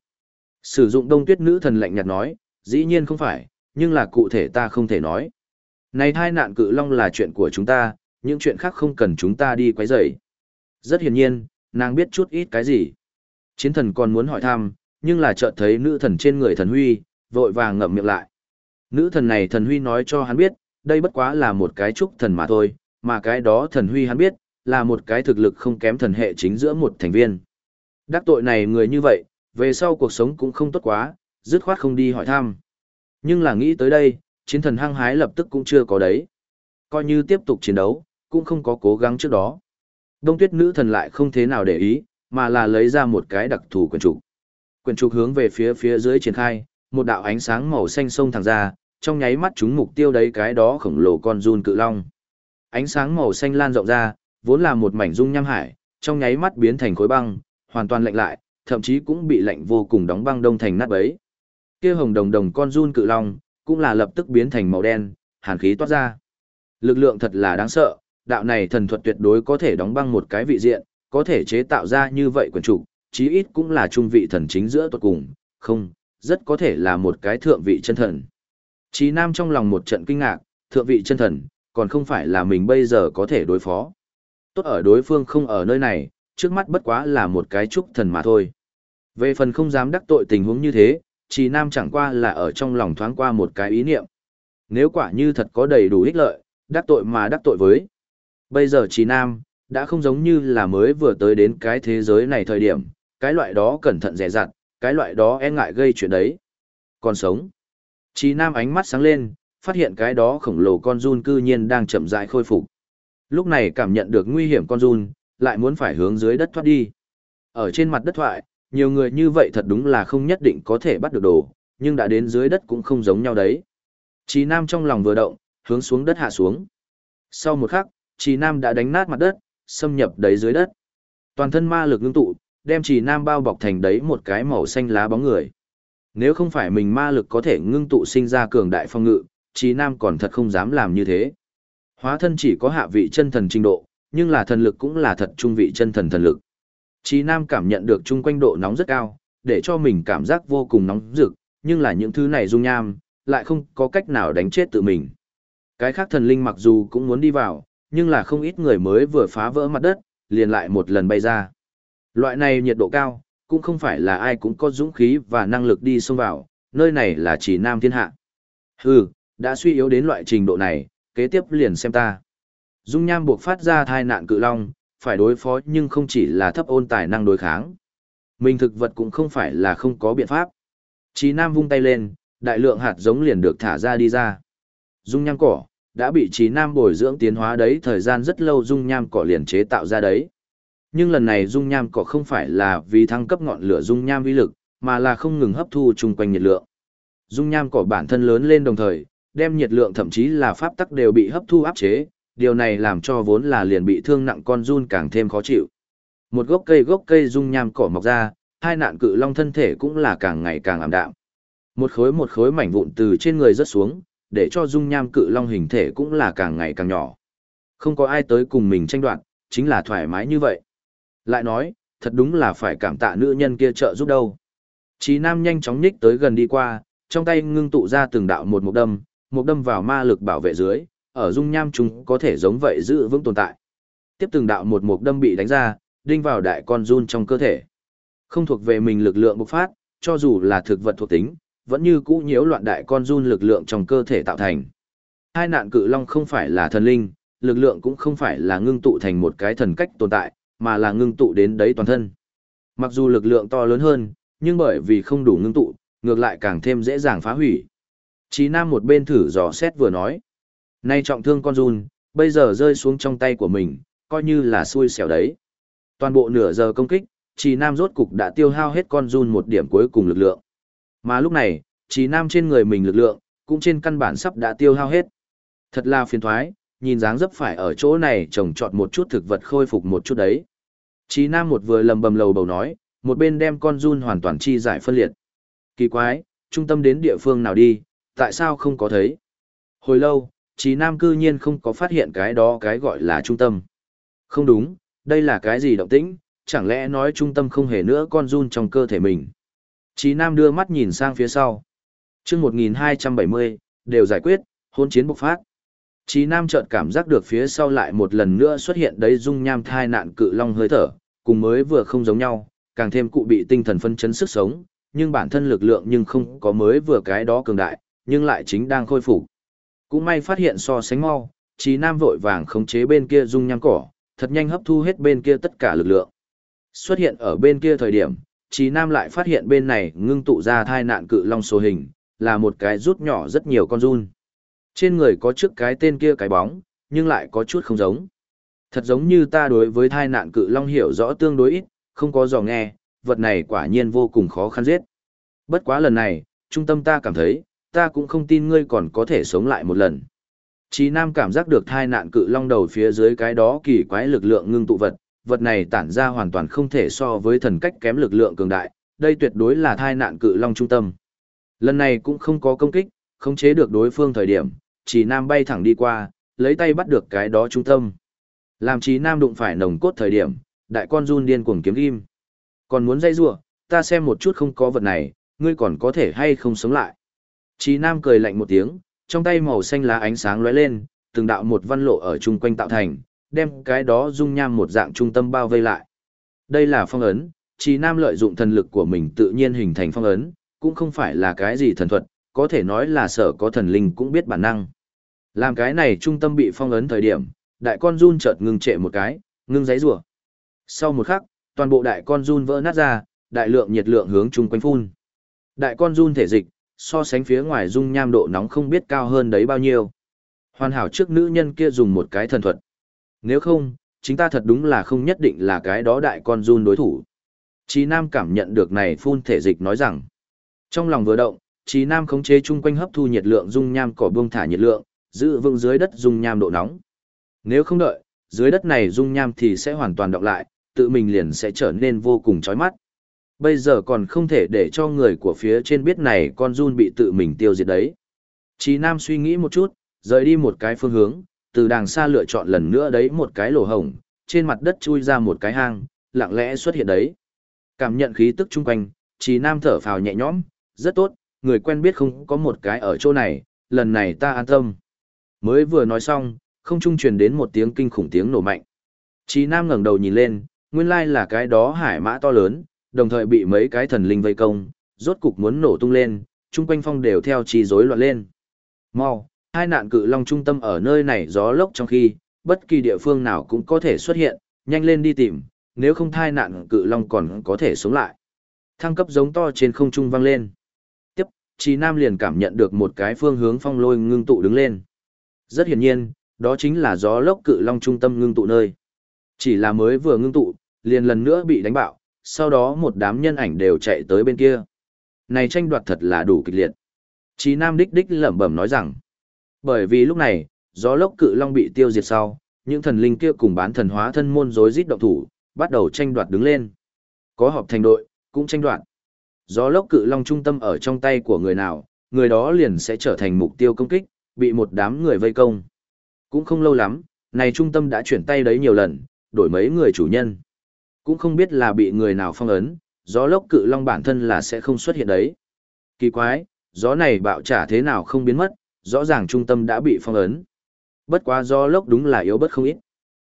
Sử dụng đông tuyết nữ thần lạnh nhạt nói, dĩ nhiên không phải, nhưng là cụ thể ta không thể nói. Này thai nạn cự long là chuyện của chúng ta, những chuyện khác không cần chúng ta đi quấy rầy. Rất hiển nhiên, nàng biết chút ít cái gì. Chiến thần còn muốn hỏi thăm, nhưng là chợt thấy nữ thần trên người thần huy, vội vàng ngậm miệng lại. Nữ thần này thần huy nói cho hắn biết, đây bất quá là một cái trúc thần mà thôi, mà cái đó thần huy hắn biết, là một cái thực lực không kém thần hệ chính giữa một thành viên. Đắc tội này người như vậy, về sau cuộc sống cũng không tốt quá, dứt khoát không đi hỏi thăm. Nhưng là nghĩ tới đây, chiến thần hăng hái lập tức cũng chưa có đấy. Coi như tiếp tục chiến đấu, cũng không có cố gắng trước đó. Đông tuyết nữ thần lại không thế nào để ý, mà là lấy ra một cái đặc thù quyển trục. Quyển trục hướng về phía dưới triển khai, một đạo ánh sáng màu xanh xông thẳng ra, trong nháy mắt chúng mục tiêu đấy cái đó khổng lồ con giun cự long. Ánh sáng màu xanh lan rộng ra, vốn là một mảnh dung nham hải, trong nháy mắt biến thành khối băng, hoàn toàn lạnh lại, thậm chí cũng bị lạnh vô cùng đóng băng đông thành nát bấy. Kia hồng đồng đồng con giun cự long, cũng là lập tức biến thành màu đen, hàn khí toát ra. Lực lượng thật là đáng sợ, đạo này thần thuật tuyệt đối có thể đóng băng một cái vị diện, có thể chế tạo ra như vậy quyển trục, chí ít cũng là trung vị thần chính giữa tuột cùng, không, rất có thể là một cái thượng vị chân thần. Chí Nam trong lòng một trận kinh ngạc, thượng vị chân thần, còn không phải là mình bây giờ có thể đối phó. Tốt ở đối phương không ở nơi này, trước mắt bất quá là một cái trúc thần mà thôi. Về phần không dám đắc tội tình huống như thế, Chí Nam chẳng qua là ở trong lòng thoáng qua một cái ý niệm. Nếu quả như thật có đầy đủ ích lợi, đắc tội mà đắc tội với. Bây giờ Chí Nam, đã không giống như là mới vừa tới đến cái thế giới này thời điểm, cái loại đó cẩn thận dè dặt, cái loại đó e ngại gây chuyện đấy. Còn sống. Chí Nam ánh mắt sáng lên, phát hiện cái đó khổng lồ con giun cư nhiên đang chậm rãi khôi phục. Lúc này cảm nhận được nguy hiểm con giun, lại muốn phải hướng dưới đất thoát đi. Ở trên mặt đất thoại, nhiều người như vậy thật đúng là không nhất định có thể bắt được đồ, nhưng đã đến dưới đất cũng không giống nhau đấy. Chí Nam trong lòng vừa động, hướng xuống đất hạ xuống. Sau một khắc, Chí Nam đã đánh nát mặt đất, xâm nhập đấy dưới đất. Toàn thân ma lực ngưng tụ, đem Chí Nam bao bọc thành đấy một cái màu xanh lá bóng người. Nếu không phải mình ma lực có thể ngưng tụ sinh ra cường đại phong ngự, Chí Nam còn thật không dám làm như thế. Hóa thân chỉ có hạ vị chân thần trình độ, nhưng là thần lực cũng là thật trung vị chân thần thần lực. Chí Nam cảm nhận được chung quanh độ nóng rất cao, để cho mình cảm giác vô cùng nóng rực, nhưng là những thứ này dung nham, lại không có cách nào đánh chết tự mình. Cái khác thần linh mặc dù cũng muốn đi vào, nhưng là không ít người mới vừa phá vỡ mặt đất, liền lại một lần bay ra. Loại này nhiệt độ cao, cũng không phải là ai cũng có dũng khí và năng lực đi xông vào, nơi này là Chí Nam thiên hạ. Hừ, đã suy yếu đến loại trình độ này, kế tiếp liền xem ta. Dung nham buộc phát ra thai nạn cự long, phải đối phó nhưng không chỉ là thấp ôn tài năng đối kháng. Mình thực vật cũng không phải là không có biện pháp. Chí Nam vung tay lên, đại lượng hạt giống liền được thả ra đi ra. Dung nham cỏ, đã bị Chí Nam bồi dưỡng tiến hóa đấy thời gian rất lâu dung nham cỏ liền chế tạo ra đấy. Nhưng lần này dung nham cỏ không phải là vì thăng cấp ngọn lửa dung nham vi lực, mà là không ngừng hấp thu chung quanh nhiệt lượng. Dung nham cỏ bản thân lớn lên đồng thời, đem nhiệt lượng thậm chí là pháp tắc đều bị hấp thu áp chế, điều này làm cho vốn là liền bị thương nặng con giun càng thêm khó chịu. Một gốc cây dung nham cỏ mọc ra, hai nạn cự long thân thể cũng là càng ngày càng ảm đạm. Một khối mảnh vụn từ trên người rớt xuống, để cho dung nham cự long hình thể cũng là càng ngày càng nhỏ. Không có ai tới cùng mình tranh đoạt, chính là thoải mái như vậy. Lại nói, thật đúng là phải cảm tạ nữ nhân kia trợ giúp đâu. Chí Nam nhanh chóng nhích tới gần đi qua, trong tay ngưng tụ ra từng đạo một mục đâm vào ma lực bảo vệ dưới, ở dung nham chúng có thể giống vậy giữ vững tồn tại. Tiếp từng đạo một mục đâm bị đánh ra, đinh vào đại con giun trong cơ thể. Không thuộc về mình lực lượng bộc phát, cho dù là thực vật thuộc tính, vẫn như cũ nhiễu loạn đại con giun lực lượng trong cơ thể tạo thành. Hai nạn cự long không phải là thần linh, lực lượng cũng không phải là ngưng tụ thành một cái thần cách tồn tại, mà là ngưng tụ đến đấy toàn thân. Mặc dù lực lượng to lớn hơn, nhưng bởi vì không đủ ngưng tụ, ngược lại càng thêm dễ dàng phá hủy. Chí Nam một bên thử dò xét vừa nói. Nay trọng thương con giun, bây giờ rơi xuống trong tay của mình, coi như là xui xẻo đấy. Toàn bộ nửa giờ công kích, Chí Nam rốt cục đã tiêu hao hết con giun một điểm cuối cùng lực lượng. Mà lúc này, Chí Nam trên người mình lực lượng, cũng trên căn bản sắp đã tiêu hao hết. Thật là phiền thoái, nhìn dáng dấp phải ở chỗ này trồng trọt một chút thực vật khôi phục một chút đấy. Chí Nam một vừa lầm bầm lầu bầu nói, một bên đem con giun hoàn toàn chi giải phân liệt. Kỳ quái, trung tâm đến địa phương nào đi, tại sao không có thấy? Hồi lâu, Chí Nam cư nhiên không có phát hiện cái đó cái gọi là trung tâm. Không đúng, đây là cái gì động tĩnh, chẳng lẽ nói trung tâm không hề nữa con giun trong cơ thể mình. Chí Nam đưa mắt nhìn sang phía sau. Chương 1270, đều giải quyết, hôn chiến bộc phát. Chí Nam chợt cảm giác được phía sau lại một lần nữa xuất hiện đấy dung nham thai nạn cự long hơi thở, cùng mới vừa không giống nhau, càng thêm cụ bị tinh thần phân chấn sức sống, nhưng bản thân lực lượng nhưng không có mới vừa cái đó cường đại, nhưng lại chính đang khôi phục. Cũng may phát hiện so sánh mau, Chí Nam vội vàng khống chế bên kia dung nham cỏ, thật nhanh hấp thu hết bên kia tất cả lực lượng. Xuất hiện ở bên kia thời điểm, Chí Nam lại phát hiện bên này ngưng tụ ra thai nạn cự long số hình, là một cái rút nhỏ rất nhiều con giun. Trên người có trước cái tên kia cái bóng, nhưng lại có chút không giống. Thật giống như ta đối với thai nạn cự long hiểu rõ tương đối ít, không có dò nghe, vật này quả nhiên vô cùng khó khăn giết. Bất quá lần này, trung tâm ta cảm thấy, ta cũng không tin ngươi còn có thể sống lại một lần. Chí Nam cảm giác được thai nạn cự long đầu phía dưới cái đó kỳ quái lực lượng ngưng tụ vật, vật này tản ra hoàn toàn không thể so với thần cách kém lực lượng cường đại, đây tuyệt đối là thai nạn cự long trung tâm. Lần này cũng không có công kích, khống chế được đối phương thời điểm, Chí Nam bay thẳng đi qua, lấy tay bắt được cái đó trung tâm. Làm Chí Nam đụng phải nồng cốt thời điểm, đại con giun điên cuồng kiếm ghim. Còn muốn dây rủa, ta xem một chút không có vật này, ngươi còn có thể hay không sống lại. Chí Nam cười lạnh một tiếng, trong tay màu xanh lá ánh sáng lóe lên, từng đạo một văn lộ ở chung quanh tạo thành, đem cái đó dung nham một dạng trung tâm bao vây lại. Đây là phong ấn, Chí Nam lợi dụng thần lực của mình tự nhiên hình thành phong ấn, cũng không phải là cái gì thần thuật, có thể nói là sở có thần linh cũng biết bản năng. Làm cái này trung tâm bị phong ấn thời điểm, đại con giun chợt ngừng trệ một cái, ngưng giấy rủa. Sau một khắc, toàn bộ đại con giun vỡ nát ra, đại lượng nhiệt lượng hướng chung quanh phun. Đại con giun thể dịch, so sánh phía ngoài dung nham độ nóng không biết cao hơn đấy bao nhiêu. Hoàn hảo trước nữ nhân kia dùng một cái thần thuật. Nếu không, chính ta thật đúng là không nhất định là cái đó đại con giun đối thủ. Chí Nam cảm nhận được này phun thể dịch nói rằng. Trong lòng vừa động, Chí Nam khống chế chung quanh hấp thu nhiệt lượng dung nham cỏ buông thả nhiệt lượng, giữ vững dưới đất dung nham độ nóng. Nếu không đợi, dưới đất này dung nham thì sẽ hoàn toàn đọng lại, tự mình liền sẽ trở nên vô cùng chói mắt. Bây giờ còn không thể để cho người của phía trên biết này con giun bị tự mình tiêu diệt đấy. Chí Nam suy nghĩ một chút, rời đi một cái phương hướng, từ đàng xa lựa chọn lần nữa đấy một cái lỗ hổng, trên mặt đất chui ra một cái hang, lặng lẽ xuất hiện đấy. Cảm nhận khí tức chung quanh, Chí Nam thở phào nhẹ nhõm, rất tốt, người quen biết không có một cái ở chỗ này, lần này ta an tâm. Mới vừa nói xong, không trung truyền đến một tiếng kinh khủng tiếng nổ mạnh. Chí Nam ngẩng đầu nhìn lên, nguyên lai là cái đó hải mã to lớn, đồng thời bị mấy cái thần linh vây công, rốt cục muốn nổ tung lên, chung quanh phong đều theo chi rối loạn lên. Mau, hai nạn cự long trung tâm ở nơi này gió lốc trong khi, bất kỳ địa phương nào cũng có thể xuất hiện, nhanh lên đi tìm, nếu không thai nạn cự long còn có thể sống lại. Thăng cấp giống to trên không trung vang lên. Tiếp, Chí Nam liền cảm nhận được một cái phương hướng phong lôi ngưng tụ đứng lên. Rất hiển nhiên, đó chính là gió lốc cự long trung tâm ngưng tụ nơi. Chỉ là mới vừa ngưng tụ, liền lần nữa bị đánh bạo, sau đó một đám nhân ảnh đều chạy tới bên kia. Này tranh đoạt thật là đủ kịch liệt. Chí Nam đích đích lẩm bẩm nói rằng, bởi vì lúc này, gió lốc cự long bị tiêu diệt sau, những thần linh kia cùng bán thần hóa thân môn rối rít động thủ, bắt đầu tranh đoạt đứng lên. Có họp thành đội, cũng tranh đoạt. Gió lốc cự long trung tâm ở trong tay của người nào, người đó liền sẽ trở thành mục tiêu công kích, bị một đám người vây công. Cũng không lâu lắm, này trung tâm đã chuyển tay đấy nhiều lần, đổi mấy người chủ nhân. Cũng không biết là bị người nào phong ấn, gió lốc cự long bản thân là sẽ không xuất hiện đấy. Kỳ quái, gió này bạo trả thế nào không biến mất, rõ ràng trung tâm đã bị phong ấn. Bất quá gió lốc đúng là yếu bất không ít.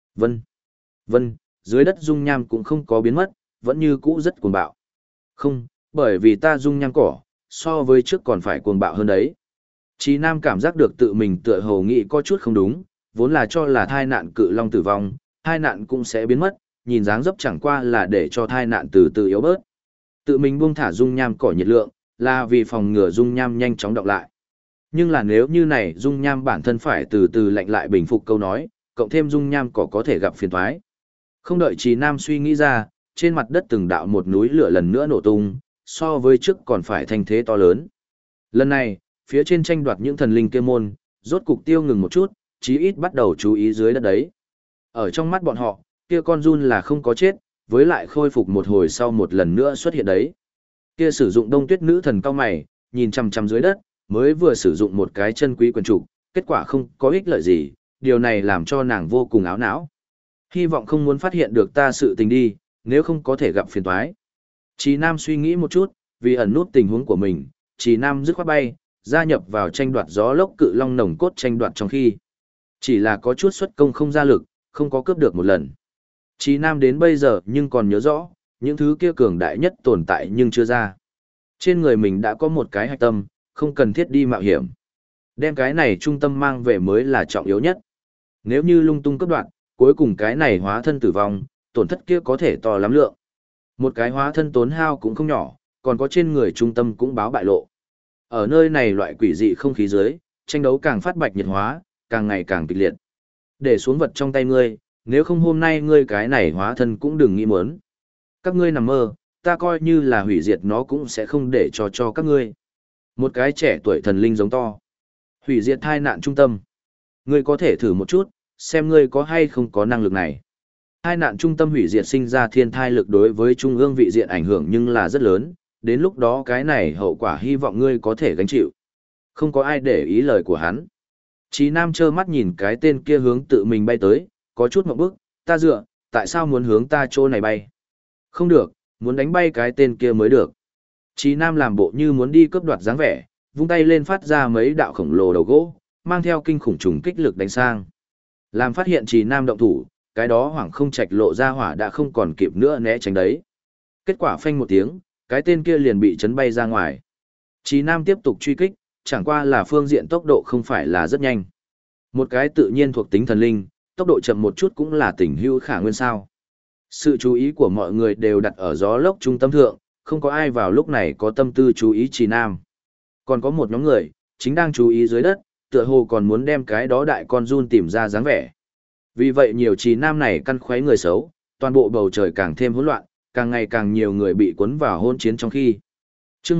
Vân, dưới đất dung nham cũng không có biến mất, vẫn như cũ rất cuồng bạo. Không, bởi vì ta dung nham cỏ, so với trước còn phải cuồng bạo hơn đấy. Chí Nam cảm giác được tự mình tựa hồ nghĩ có chút không đúng, vốn là cho là thai nạn cự long tử vong, thai nạn cũng sẽ biến mất, nhìn dáng dấp chẳng qua là để cho thai nạn từ từ yếu bớt. Tự mình buông thả dung nham cỏ nhiệt lượng, là vì phòng ngừa dung nham nhanh chóng đọng lại. Nhưng là nếu như này dung nham bản thân phải từ từ lạnh lại bình phục câu nói, cộng thêm dung nham cỏ có thể gặp phiền toái. Không đợi Chí Nam suy nghĩ ra, trên mặt đất từng đạo một núi lửa lần nữa nổ tung, so với trước còn phải thanh thế to lớn. Lần này, phía trên tranh đoạt những thần linh kia môn, rốt cục tiêu ngừng một chút, chí ít bắt đầu chú ý dưới đất đấy. Ở trong mắt bọn họ, kia con run là không có chết, với lại khôi phục một hồi sau một lần nữa xuất hiện đấy. Kia sử dụng đông tuyết nữ thần cao mày, nhìn chằm chằm dưới đất, mới vừa sử dụng một cái chân quý quyền trục, kết quả không có ích lợi gì, điều này làm cho nàng vô cùng áo não. Hy vọng không muốn phát hiện được ta sự tình đi, nếu không có thể gặp phiền toái. Chí Nam suy nghĩ một chút, vì ẩn nút tình huống của mình, Chí Nam dứt khoát bay, gia nhập vào tranh đoạt gió lốc cự long nồng cốt tranh đoạt trong khi. Chỉ là có chút xuất công không ra lực, không có cướp được một lần. Chí Nam đến bây giờ nhưng còn nhớ rõ, những thứ kia cường đại nhất tồn tại nhưng chưa ra. Trên người mình đã có một cái hạch tâm, không cần thiết đi mạo hiểm. Đem cái này trung tâm mang về mới là trọng yếu nhất. Nếu như lung tung cướp đoạt, cuối cùng cái này hóa thân tử vong, tổn thất kia có thể to lắm lượng. Một cái hóa thân tốn hao cũng không nhỏ, còn có trên người trung tâm cũng báo bại lộ. Ở nơi này loại quỷ dị không khí dưới, tranh đấu càng phát bạch nhiệt hóa, càng ngày càng kịch liệt. Để xuống vật trong tay ngươi, nếu không hôm nay ngươi cái này hóa thân cũng đừng nghĩ muốn. Các ngươi nằm mơ, ta coi như là hủy diệt nó cũng sẽ không để cho các ngươi. Một cái trẻ tuổi thần linh giống to. Hủy diệt thai nạn trung tâm. Ngươi có thể thử một chút, xem ngươi có hay không có năng lực này. Thai nạn trung tâm hủy diệt sinh ra thiên thai lực đối với trung ương vị diện ảnh hưởng nhưng là rất lớn, đến lúc đó cái này hậu quả hy vọng ngươi có thể gánh chịu. Không có ai để ý lời của hắn. Chí Nam trơ mắt nhìn cái tên kia hướng tự mình bay tới, có chút ngượng bức, ta dựa, tại sao muốn hướng ta chỗ này bay? Không được, muốn đánh bay cái tên kia mới được. Chí Nam làm bộ như muốn đi cướp đoạt dáng vẻ, vung tay lên phát ra mấy đạo khổng lồ đầu gỗ, mang theo kinh khủng trùng kích lực đánh sang. Làm phát hiện Chí Nam động thủ, cái đó hoảng không trạch lộ ra hỏa đã không còn kịp nữa né tránh đấy. Kết quả phanh một tiếng, cái tên kia liền bị chấn bay ra ngoài. Chí Nam tiếp tục truy kích, chẳng qua là phương diện tốc độ không phải là rất nhanh. Một cái tự nhiên thuộc tính thần linh, tốc độ chậm một chút cũng là tình hữu khả nguyên sao. Sự chú ý của mọi người đều đặt ở gió lốc trung tâm thượng, không có ai vào lúc này có tâm tư chú ý Chí Nam. Còn có một nhóm người, chính đang chú ý dưới đất, tựa hồ còn muốn đem cái đó đại con run tìm ra dáng vẻ. Vì vậy nhiều Chí Nam này căn khuấy người xấu, toàn bộ bầu trời càng thêm hỗn loạn, càng ngày càng nhiều người bị cuốn vào hôn chiến trong khi. Chương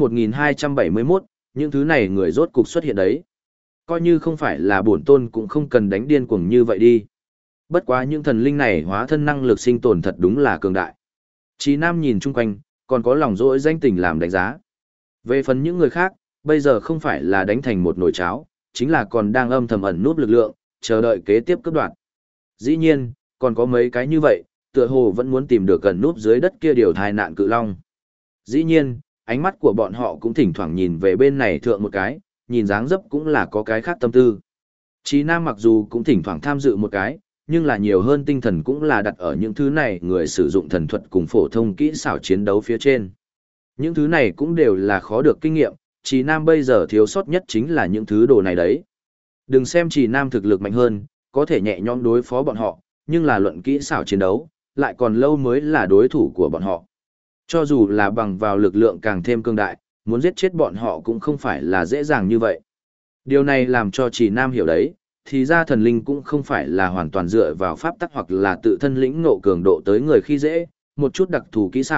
1271, những thứ này người rốt cục xuất hiện đấy. Coi như không phải là bổn tôn cũng không cần đánh điên cuồng như vậy đi. Bất quá những thần linh này hóa thân năng lực sinh tồn thật đúng là cường đại. Chí Nam nhìn chung quanh, còn có lòng dỗi danh tình làm đánh giá. Về phần những người khác, bây giờ không phải là đánh thành một nồi cháo, chính là còn đang âm thầm ẩn núp lực lượng, chờ đợi kế tiếp cấp đoạn. Dĩ nhiên, còn có mấy cái như vậy, tựa hồ vẫn muốn tìm được gần núp dưới đất kia điều thai nạn cự long. Dĩ nhiên, ánh mắt của bọn họ cũng thỉnh thoảng nhìn về bên này thượng một cái, nhìn dáng dấp cũng là có cái khác tâm tư. Chí Nam mặc dù cũng thỉnh thoảng tham dự một cái, nhưng là nhiều hơn tinh thần cũng là đặt ở những thứ này người sử dụng thần thuật cùng phổ thông kỹ xảo chiến đấu phía trên. Những thứ này cũng đều là khó được kinh nghiệm, Chí Nam bây giờ thiếu sót nhất chính là những thứ đồ này đấy. Đừng xem Chí Nam thực lực mạnh hơn, có thể nhẹ nhõm đối phó bọn họ, nhưng là luận kỹ xảo chiến đấu, lại còn lâu mới là đối thủ của bọn họ. Cho dù là bằng vào lực lượng càng thêm cương đại, muốn giết chết bọn họ cũng không phải là dễ dàng như vậy. Điều này làm cho Chí Nam hiểu đấy, thì ra thần linh cũng không phải là hoàn toàn dựa vào pháp tắc hoặc là tự thân lĩnh ngộ cường độ tới người khi dễ, một chút đặc thù kỹ xảo,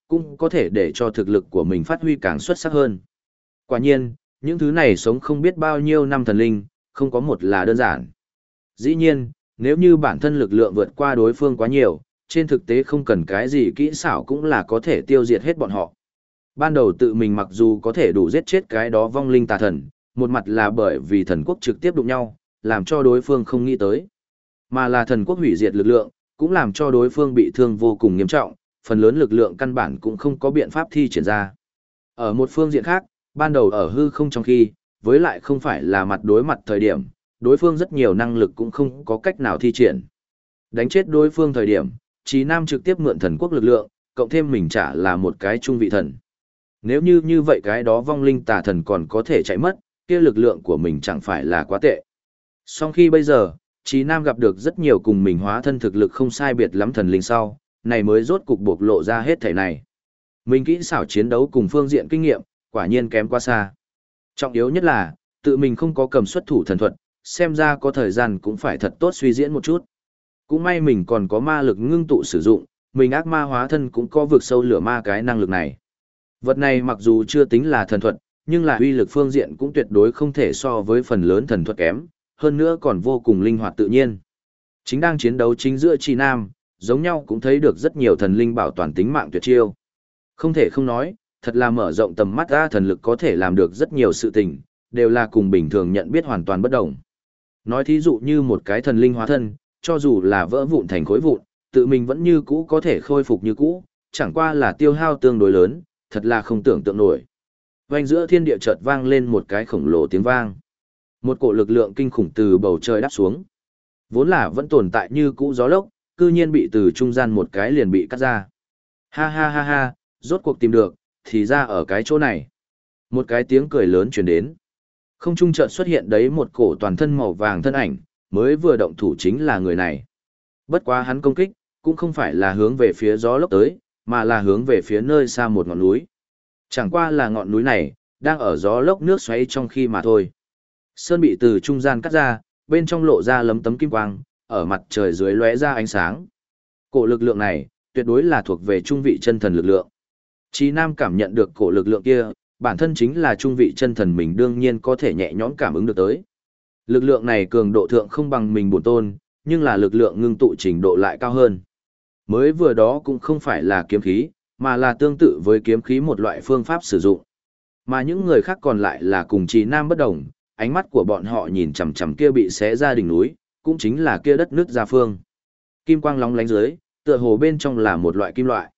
cũng có thể để cho thực lực của mình phát huy càng xuất sắc hơn. Quả nhiên, những thứ này sống không biết bao nhiêu năm thần linh, không có một là đơn giản. Dĩ nhiên, nếu như bản thân lực lượng vượt qua đối phương quá nhiều, trên thực tế không cần cái gì kỹ xảo cũng là có thể tiêu diệt hết bọn họ. Ban đầu tự mình mặc dù có thể đủ giết chết cái đó vong linh tà thần, một mặt là bởi vì thần quốc trực tiếp đụng nhau, làm cho đối phương không nghĩ tới. Mà là thần quốc hủy diệt lực lượng, cũng làm cho đối phương bị thương vô cùng nghiêm trọng, phần lớn lực lượng căn bản cũng không có biện pháp thi triển ra. Ở một phương diện khác, ban đầu ở hư không trong khi, với lại không phải là mặt đối mặt thời điểm, đối phương rất nhiều năng lực cũng không có cách nào thi triển. Đánh chết đối phương thời điểm, Chí Nam trực tiếp mượn thần quốc lực lượng, cộng thêm mình trả là một cái trung vị thần. Nếu như vậy cái đó vong linh tà thần còn có thể chạy mất, kia lực lượng của mình chẳng phải là quá tệ. Song khi bây giờ, Chí Nam gặp được rất nhiều cùng mình hóa thân thực lực không sai biệt lắm thần linh sau, này mới rốt cục bộc lộ ra hết thảy này. Mình kỹ xảo chiến đấu cùng phương diện kinh nghiệm, quả nhiên kém quá xa. Trọng yếu nhất là, tự mình không có cầm xuất thủ thần thuật, xem ra có thời gian cũng phải thật tốt suy diễn một chút. Cũng may mình còn có ma lực ngưng tụ sử dụng, mình ác ma hóa thân cũng có vực sâu lửa ma cái năng lực này. Vật này mặc dù chưa tính là thần thuật, nhưng là uy lực phương diện cũng tuyệt đối không thể so với phần lớn thần thuật kém, hơn nữa còn vô cùng linh hoạt tự nhiên. Chính đang chiến đấu chính giữa Chi Nam, giống nhau cũng thấy được rất nhiều thần linh bảo toàn tính mạng tuyệt chiêu. Không thể không nói, thật là mở rộng tầm mắt ra, thần lực có thể làm được rất nhiều sự tình, đều là cùng bình thường nhận biết hoàn toàn bất đồng. Nói thí dụ như một cái thần linh hóa thân, cho dù là vỡ vụn thành khối vụn, tự mình vẫn như cũ có thể khôi phục như cũ, chẳng qua là tiêu hao tương đối lớn, thật là không tưởng tượng nổi. Vành giữa thiên địa chợt vang lên một cái khổng lồ tiếng vang. Một cổ lực lượng kinh khủng từ bầu trời đáp xuống. Vốn là vẫn tồn tại như cũ gió lốc, cư nhiên bị từ trung gian một cái liền bị cắt ra. Ha ha ha ha, rốt cuộc tìm được, thì ra ở cái chỗ này. Một cái tiếng cười lớn truyền đến. Không trung chợt xuất hiện đấy một cổ toàn thân màu vàng thân ảnh, mới vừa động thủ chính là người này. Bất quá hắn công kích, cũng không phải là hướng về phía gió lốc tới, mà là hướng về phía nơi xa một ngọn núi. Chẳng qua là ngọn núi này, đang ở gió lốc nước xoáy trong khi mà thôi. Sơn bị từ trung gian cắt ra, bên trong lộ ra lấm tấm kim quang, ở mặt trời dưới lóe ra ánh sáng. Cổ lực lượng này, tuyệt đối là thuộc về trung vị chân thần lực lượng. Chí Nam cảm nhận được cổ lực lượng kia, bản thân chính là trung vị chân thần mình đương nhiên có thể nhẹ nhõm cảm ứng được tới. Lực lượng này cường độ thượng không bằng mình bổn tôn, nhưng là lực lượng ngưng tụ trình độ lại cao hơn. Mới vừa đó cũng không phải là kiếm khí, mà là tương tự với kiếm khí một loại phương pháp sử dụng. Mà những người khác còn lại là cùng Chí Nam bất đồng, ánh mắt của bọn họ nhìn chằm chằm kia bị xé ra đỉnh núi, cũng chính là kia đất nước gia phương. Kim quang lóng lánh dưới, tựa hồ bên trong là một loại kim loại.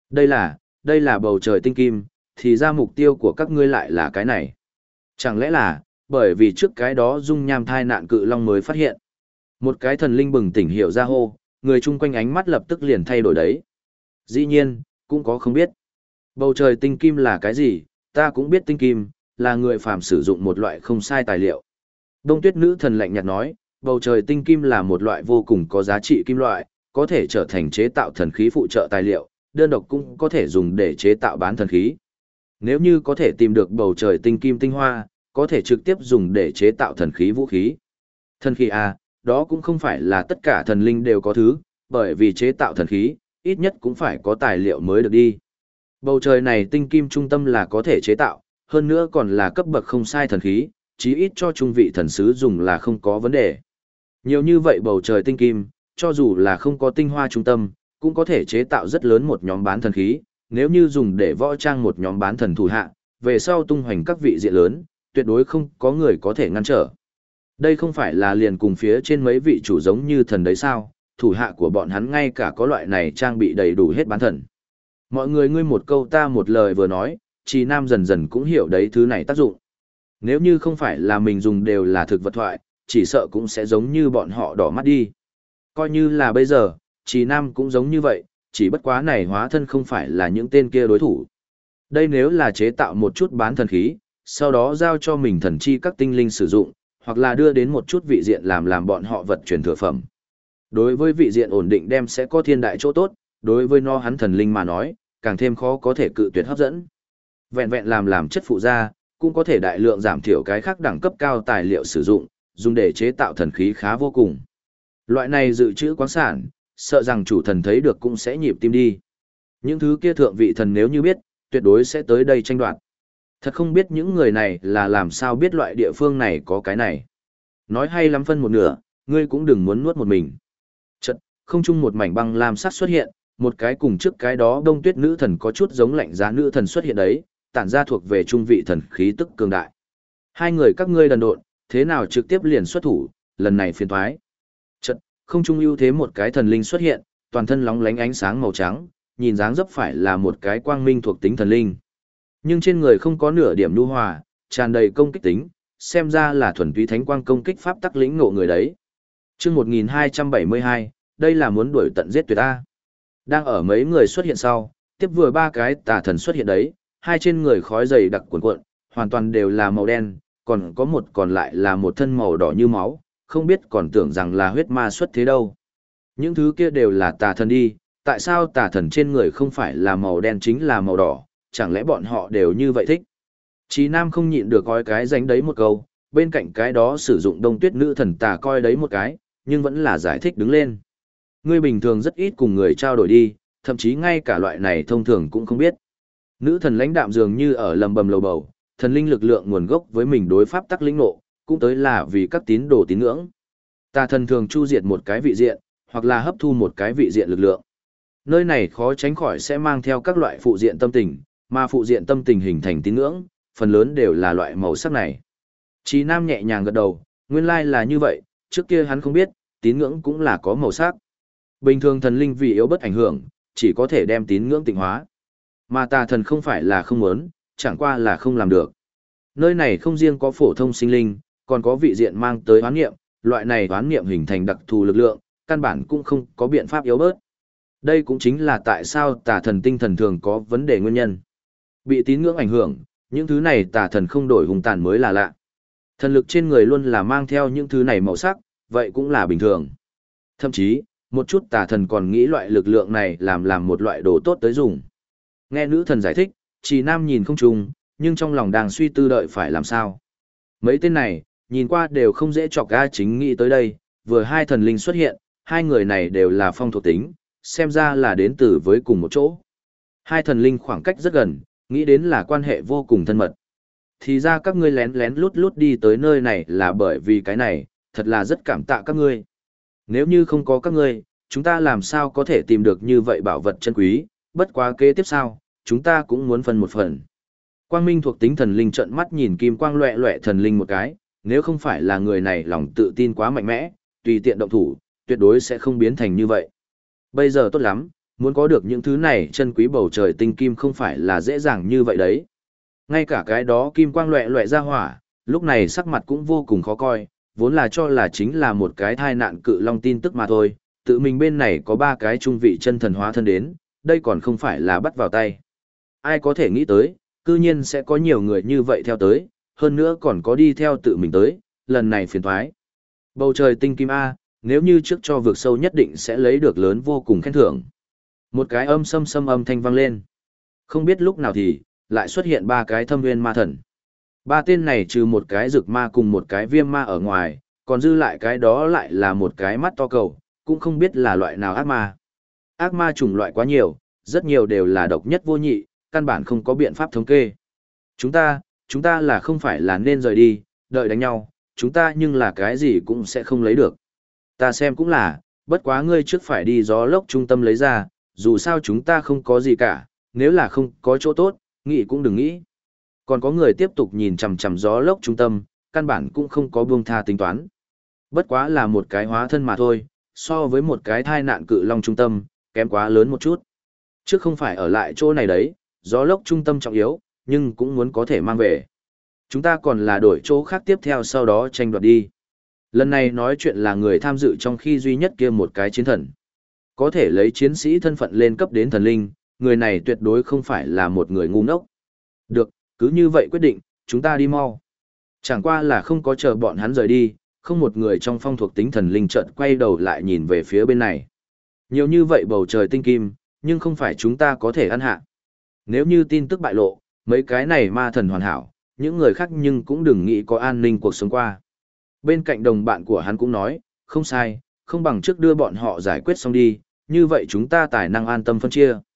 Đây là bầu trời tinh kim, thì ra mục tiêu của các ngươi lại là cái này. Chẳng lẽ là, bởi vì trước cái đó dung nham thai nạn cự long mới phát hiện. Một cái thần linh bừng tỉnh hiểu ra hô, người chung quanh ánh mắt lập tức liền thay đổi đấy. Dĩ nhiên, cũng có không biết. Bầu trời tinh kim là cái gì, ta cũng biết tinh kim, là người phàm sử dụng một loại không sai tài liệu. Đông tuyết nữ thần lạnh nhạt nói, bầu trời tinh kim là một loại vô cùng có giá trị kim loại, có thể trở thành chế tạo thần khí phụ trợ tài liệu, đơn độc cũng có thể dùng để chế tạo bán thần khí. Nếu như có thể tìm được bầu trời tinh kim tinh hoa, có thể trực tiếp dùng để chế tạo thần khí vũ khí. Thần khí à, đó cũng không phải là tất cả thần linh đều có thứ, bởi vì chế tạo thần khí, ít nhất cũng phải có tài liệu mới được đi. Bầu trời này tinh kim trung tâm là có thể chế tạo, hơn nữa còn là cấp bậc không sai thần khí, chí ít cho trung vị thần sứ dùng là không có vấn đề. Nhiều như vậy bầu trời tinh kim, cho dù là không có tinh hoa trung tâm, cũng có thể chế tạo rất lớn một nhóm bán thần khí, nếu như dùng để võ trang một nhóm bán thần thủ hạ, về sau tung hoành các vị diện lớn, tuyệt đối không có người có thể ngăn trở. Đây không phải là liền cùng phía trên mấy vị chủ giống như thần đấy sao, thủ hạ của bọn hắn ngay cả có loại này trang bị đầy đủ hết bán thần. Mọi người ngươi một câu ta một lời vừa nói, Chí Nam dần dần cũng hiểu đấy thứ này tác dụng. Nếu như không phải là mình dùng đều là thực vật thoại, chỉ sợ cũng sẽ giống như bọn họ đỏ mắt đi. Coi như là bây giờ, Chí Nam cũng giống như vậy, chỉ bất quá này hóa thân không phải là những tên kia đối thủ. Đây nếu là chế tạo một chút bán thần khí, sau đó giao cho mình thần chi các tinh linh sử dụng, hoặc là đưa đến một chút vị diện làm bọn họ vật truyền thừa phẩm. Đối với vị diện ổn định đem sẽ có thiên đại chỗ tốt, đối với nó hắn thần linh mà nói, càng thêm khó có thể cự tuyệt hấp dẫn. Vẹn vẹn làm chất phụ gia, cũng có thể đại lượng giảm thiểu cái khác đẳng cấp cao tài liệu sử dụng, dùng để chế tạo thần khí khá vô cùng. Loại này dự trữ quáng sản, sợ rằng chủ thần thấy được cũng sẽ nhịp tim đi. Những thứ kia thượng vị thần nếu như biết, tuyệt đối sẽ tới đây tranh đoạt. Thật không biết những người này là làm sao biết loại địa phương này có cái này. Nói hay lắm phân một nửa, ngươi cũng đừng muốn nuốt một mình. Chật, không chung một mảnh băng lam sắc xuất hiện, một cái cùng trước cái đó đông tuyết nữ thần có chút giống lạnh giá nữ thần xuất hiện đấy, tản ra thuộc về trung vị thần khí tức cường đại. Hai người các ngươi đần độn, thế nào trực tiếp liền xuất thủ, lần này phiền toái. Chật, không trung ưu thế một cái thần linh xuất hiện, toàn thân lóng lánh ánh sáng màu trắng, nhìn dáng dấp phải là một cái quang minh thuộc tính thần linh. Nhưng trên người không có nửa điểm nhu hòa, tràn đầy công kích tính, xem ra là thuần túy thánh quang công kích pháp tắc lĩnh ngộ người đấy. Chương 1272, đây là muốn đuổi tận giết tuyệt ta. Đang ở mấy người xuất hiện sau, tiếp vừa ba cái tà thần xuất hiện đấy, hai trên người khói dày đặc cuồn cuộn, hoàn toàn đều là màu đen, còn có một còn lại là một thân màu đỏ như máu, không biết còn tưởng rằng là huyết ma xuất thế đâu. Những thứ kia đều là tà thần đi, tại sao tà thần trên người không phải là màu đen chính là màu đỏ, chẳng lẽ bọn họ đều như vậy thích. Chí Nam không nhịn được coi cái dánh đấy một câu, bên cạnh cái đó sử dụng đông tuyết nữ thần tà coi đấy một cái, nhưng vẫn là giải thích đứng lên. Ngươi bình thường rất ít cùng người trao đổi đi, thậm chí ngay cả loại này thông thường cũng không biết. Nữ thần lãnh đạm dường như ở lầm bầm lầu bầu, thần linh lực lượng nguồn gốc với mình đối pháp tắc lĩnh ngộ, cũng tới là vì các tín đồ tín ngưỡng. Tà thần thường chu diệt một cái vị diện, hoặc là hấp thu một cái vị diện lực lượng. Nơi này khó tránh khỏi sẽ mang theo các loại phụ diện tâm tình, mà phụ diện tâm tình hình thành tín ngưỡng, phần lớn đều là loại màu sắc này. Chí Nam nhẹ nhàng gật đầu, nguyên lai là như vậy, trước kia hắn không biết, tín ngưỡng cũng là có màu sắc. Bình thường thần linh vì yếu bất ảnh hưởng, chỉ có thể đem tín ngưỡng tịnh hóa. Mà tà thần không phải là không muốn, chẳng qua là không làm được. Nơi này không riêng có phổ thông sinh linh, còn có vị diện mang tới hoán niệm, loại này hoán niệm hình thành đặc thù lực lượng, căn bản cũng không có biện pháp yếu bớt. Đây cũng chính là tại sao tà thần tinh thần thường có vấn đề nguyên nhân. Bị tín ngưỡng ảnh hưởng, những thứ này tà thần không đổi hung tàn mới là lạ. Thần lực trên người luôn là mang theo những thứ này màu sắc, vậy cũng là bình thường. Thậm chí, một chút tà thần còn nghĩ loại lực lượng này làm một loại đồ tốt tới dùng. Nghe nữ thần giải thích, Trì Nam nhìn không trùng, nhưng trong lòng đang suy tư đợi phải làm sao. Mấy tên này, nhìn qua đều không dễ chọc ga chính nghĩ tới đây, vừa hai thần linh xuất hiện, hai người này đều là phong thuộc tính, xem ra là đến từ với cùng một chỗ. Hai thần linh khoảng cách rất gần, nghĩ đến là quan hệ vô cùng thân mật. Thì ra các ngươi lén lén lút lút đi tới nơi này là bởi vì cái này, thật là rất cảm tạ các ngươi. Nếu như không có các ngươi, chúng ta làm sao có thể tìm được như vậy bảo vật chân quý, bất quá kế tiếp sao, chúng ta cũng muốn phân một phần. Quang Minh thuộc tính thần linh trợn mắt nhìn kim quang loẹ loẹ thần linh một cái, nếu không phải là người này lòng tự tin quá mạnh mẽ, tùy tiện động thủ, tuyệt đối sẽ không biến thành như vậy. Bây giờ tốt lắm, muốn có được những thứ này chân quý bầu trời tinh kim không phải là dễ dàng như vậy đấy. Ngay cả cái đó kim quang loẹ loẹ ra hỏa, lúc này sắc mặt cũng vô cùng khó coi, vốn là cho là chính là một cái thai nạn cự long tin tức mà thôi, tự mình bên này có ba cái trung vị chân thần hóa thân đến, đây còn không phải là bắt vào tay. Ai có thể nghĩ tới, cư nhiên sẽ có nhiều người như vậy theo tới, hơn nữa còn có đi theo tự mình tới, lần này phiền thoái. Bầu trời tinh kim A, nếu như trước cho vượt sâu nhất định sẽ lấy được lớn vô cùng khen thưởng. Một cái âm sâm âm thanh vang lên. Không biết lúc nào thì, lại xuất hiện ba cái thâm nguyên ma thần. Ba tên này trừ một cái rực ma cùng một cái viêm ma ở ngoài, còn dư lại cái đó lại là một cái mắt to cầu, cũng không biết là loại nào ác ma. Ác ma chủng loại quá nhiều, rất nhiều đều là độc nhất vô nhị, căn bản không có biện pháp thống kê. Chúng ta là không phải là nên rời đi, đợi đánh nhau, chúng ta nhưng là cái gì cũng sẽ không lấy được. Ta xem cũng là, bất quá ngươi trước phải đi gió lốc trung tâm lấy ra, dù sao chúng ta không có gì cả, nếu là không có chỗ tốt, nghĩ cũng đừng nghĩ. Còn có người tiếp tục nhìn chằm chằm gió lốc trung tâm, căn bản cũng không có buông tha tính toán. Bất quá là một cái hóa thân mà thôi, so với một cái thai nạn cự long trung tâm, kém quá lớn một chút. Trước không phải ở lại chỗ này đấy, gió lốc trung tâm trọng yếu, nhưng cũng muốn có thể mang về. Chúng ta còn là đổi chỗ khác tiếp theo sau đó tranh đoạt đi. Lần này nói chuyện là người tham dự trong khi duy nhất kia một cái chiến thần. Có thể lấy chiến sĩ thân phận lên cấp đến thần linh, người này tuyệt đối không phải là một người ngu ngốc. Được, cứ như vậy quyết định, chúng ta đi mau. Chẳng qua là không có chờ bọn hắn rời đi, không một người trong phong thuộc tính thần linh chợt quay đầu lại nhìn về phía bên này. Nhiều như vậy bầu trời tinh kim, nhưng không phải chúng ta có thể ăn hạ. Nếu như tin tức bại lộ, mấy cái này ma thần hoàn hảo, những người khác nhưng cũng đừng nghĩ có an ninh cuộc sống qua. Bên cạnh đồng bạn của hắn cũng nói, không sai, không bằng trước đưa bọn họ giải quyết xong đi, như vậy chúng ta tài năng an tâm phân chia.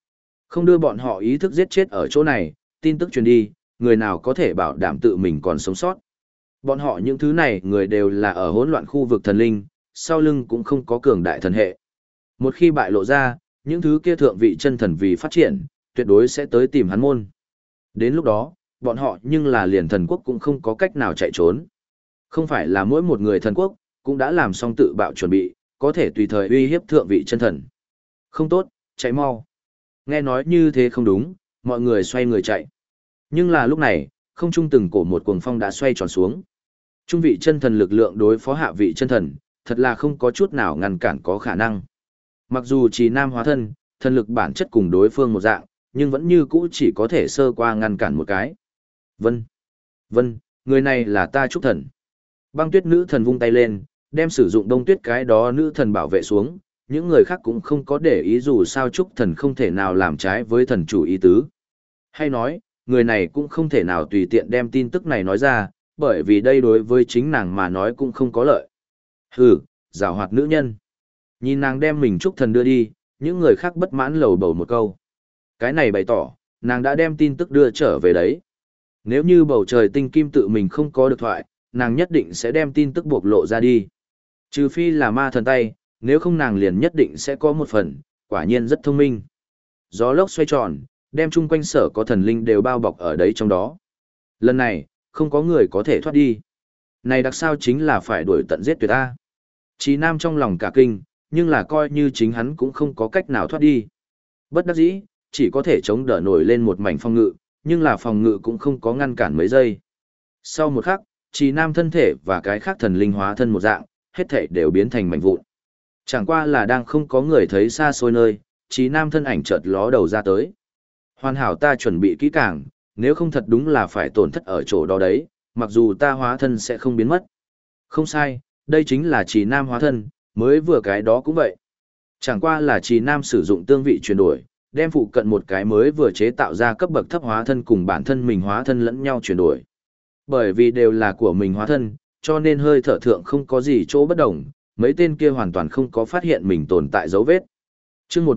Không đưa bọn họ ý thức giết chết ở chỗ này, tin tức truyền đi, người nào có thể bảo đảm tự mình còn sống sót. Bọn họ những thứ này người đều là ở hỗn loạn khu vực thần linh, sau lưng cũng không có cường đại thần hệ. Một khi bại lộ ra, những thứ kia thượng vị chân thần vì phát triển, tuyệt đối sẽ tới tìm hắn môn. Đến lúc đó, bọn họ nhưng là liền thần quốc cũng không có cách nào chạy trốn. Không phải là mỗi một người thần quốc, cũng đã làm xong tự bạo chuẩn bị, có thể tùy thời uy hiếp thượng vị chân thần. Không tốt, chạy mau. Nghe nói như thế không đúng, mọi người xoay người chạy. Nhưng là lúc này, không trung từng cổ một cuồng phong đã xoay tròn xuống. Trung vị chân thần lực lượng đối phó hạ vị chân thần, thật là không có chút nào ngăn cản có khả năng. Mặc dù chỉ nam hóa thân, thần lực bản chất cùng đối phương một dạng, nhưng vẫn như cũ chỉ có thể sơ qua ngăn cản một cái. Vân, Vân, người này là ta Trúc Thần. Băng tuyết nữ thần vung tay lên, đem sử dụng đông tuyết cái đó nữ thần bảo vệ xuống, những người khác cũng không có để ý dù sao Trúc Thần không thể nào làm trái với thần chủ ý tứ. Hay nói, người này cũng không thể nào tùy tiện đem tin tức này nói ra, bởi vì đây đối với chính nàng mà nói cũng không có lợi. Hừ, giảo hoạt nữ nhân. Nhìn nàng đem mình Trúc Thần đưa đi, những người khác bất mãn lầu bầu một câu. Cái này bày tỏ, nàng đã đem tin tức đưa trở về đấy. Nếu như bầu trời tinh kim tự mình không có được thoại, nàng nhất định sẽ đem tin tức bộc lộ ra đi. Trừ phi là ma thần tay, nếu không nàng liền nhất định sẽ có một phần, quả nhiên rất thông minh. Gió lốc xoay tròn, đem chung quanh sở có thần linh đều bao bọc ở đấy trong đó. Lần này, không có người có thể thoát đi. Này đặc sao chính là phải đuổi tận giết tuyệt ta. Chí Nam trong lòng cả kinh, nhưng là coi như chính hắn cũng không có cách nào thoát đi. Bất đắc dĩ, chỉ có thể chống đỡ nổi lên một mảnh phòng ngự, nhưng là phòng ngự cũng không có ngăn cản mấy giây. Sau một khắc, Chí Nam thân thể và cái khác thần linh hóa thân một dạng, hết thảy đều biến thành mảnh vụn. Chẳng qua là đang không có người thấy xa xôi nơi, Chí Nam thân ảnh chợt ló đầu ra tới. Hoàn hảo ta chuẩn bị kỹ càng, nếu không thật đúng là phải tổn thất ở chỗ đó đấy, mặc dù ta hóa thân sẽ không biến mất. Không sai, đây chính là Chí Nam hóa thân, mới vừa cái đó cũng vậy. Chẳng qua là Chí Nam sử dụng tương vị chuyển đổi, đem phụ cận một cái mới vừa chế tạo ra cấp bậc thấp hóa thân cùng bản thân mình hóa thân lẫn nhau chuyển đổi. Bởi vì đều là của mình hóa thân, cho nên hơi thở thượng không có gì chỗ bất đồng, mấy tên kia hoàn toàn không có phát hiện mình tồn tại dấu vết. Chương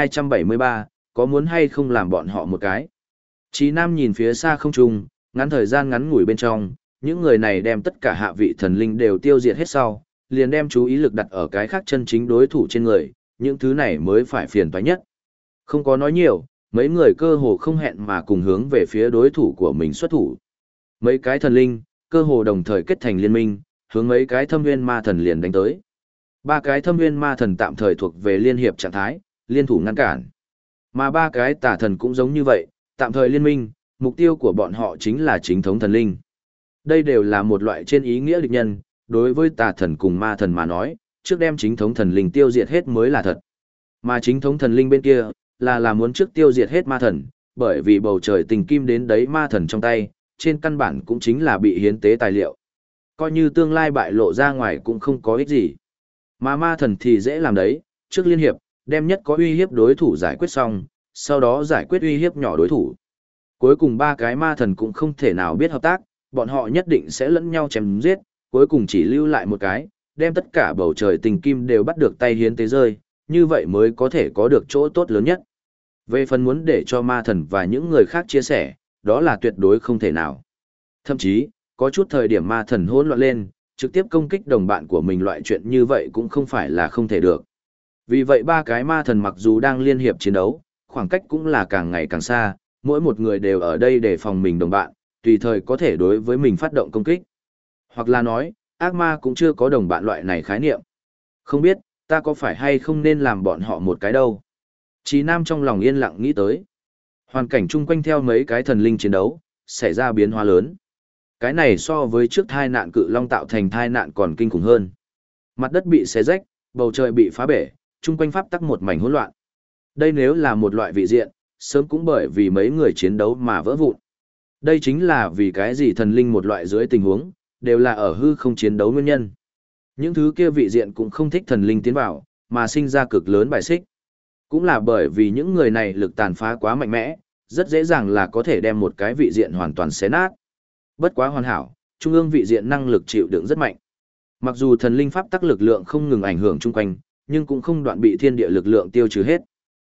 1273, có muốn hay không làm bọn họ một cái? Chí Nam nhìn phía xa không trung, ngắn thời gian ngắn ngủi bên trong, những người này đem tất cả hạ vị thần linh đều tiêu diệt hết sau, liền đem chú ý lực đặt ở cái khác chân chính đối thủ trên người, những thứ này mới phải phiền toái nhất. Không có nói nhiều, mấy người cơ hồ không hẹn mà cùng hướng về phía đối thủ của mình xuất thủ. Mấy cái thần linh, cơ hồ đồng thời kết thành liên minh, hướng mấy cái thâm nguyên ma thần liền đánh tới. Ba cái thâm nguyên ma thần tạm thời thuộc về liên hiệp trạng thái, liên thủ ngăn cản. Mà ba cái tà thần cũng giống như vậy, tạm thời liên minh, mục tiêu của bọn họ chính là chính thống thần linh. Đây đều là một loại trên ý nghĩa địch nhân, đối với tà thần cùng ma thần mà nói, trước đem chính thống thần linh tiêu diệt hết mới là thật. Mà chính thống thần linh bên kia, là muốn trước tiêu diệt hết ma thần, bởi vì bầu trời tình kim đến đấy ma thần trong tay, trên căn bản cũng chính là bị hiến tế tài liệu. Coi như tương lai bại lộ ra ngoài cũng không có ích gì. Mà ma thần thì dễ làm đấy, trước liên hiệp, đem nhất có uy hiếp đối thủ giải quyết xong, sau đó giải quyết uy hiếp nhỏ đối thủ. Cuối cùng ba cái ma thần cũng không thể nào biết hợp tác, bọn họ nhất định sẽ lẫn nhau chém giết, cuối cùng chỉ lưu lại một cái, đem tất cả bầu trời tình kim đều bắt được tay hiến tế rơi, như vậy mới có thể có được chỗ tốt lớn nhất. Về phần muốn để cho ma thần và những người khác chia sẻ, đó là tuyệt đối không thể nào. Thậm chí, có chút thời điểm ma thần hỗn loạn lên, trực tiếp công kích đồng bạn của mình loại chuyện như vậy cũng không phải là không thể được. Vì vậy ba cái ma thần mặc dù đang liên hiệp chiến đấu, khoảng cách cũng là càng ngày càng xa, mỗi một người đều ở đây để phòng mình đồng bạn, tùy thời có thể đối với mình phát động công kích. Hoặc là nói, ác ma cũng chưa có đồng bạn loại này khái niệm. Không biết, ta có phải hay không nên làm bọn họ một cái đâu. Chí Nam trong lòng yên lặng nghĩ tới. Hoàn cảnh chung quanh theo mấy cái thần linh chiến đấu, xảy ra biến hóa lớn. Cái này so với trước thai nạn cự long tạo thành thai nạn còn kinh khủng hơn. Mặt đất bị xé rách, bầu trời bị phá bể, chung quanh pháp tắc một mảnh hỗn loạn. Đây nếu là một loại vị diện, sớm cũng bởi vì mấy người chiến đấu mà vỡ vụn. Đây chính là vì cái gì thần linh một loại dưới tình huống, đều là ở hư không chiến đấu nguyên nhân. Những thứ kia vị diện cũng không thích thần linh tiến vào, mà sinh ra cực lớn bài xích. Cũng là bởi vì những người này lực tàn phá quá mạnh mẽ, rất dễ dàng là có thể đem một cái vị diện hoàn toàn xé nát. Bất quá hoàn hảo, trung ương vị diện năng lực chịu đựng rất mạnh. Mặc dù thần linh pháp tắc lực lượng không ngừng ảnh hưởng chung quanh, nhưng cũng không đoạn bị thiên địa lực lượng tiêu trừ hết.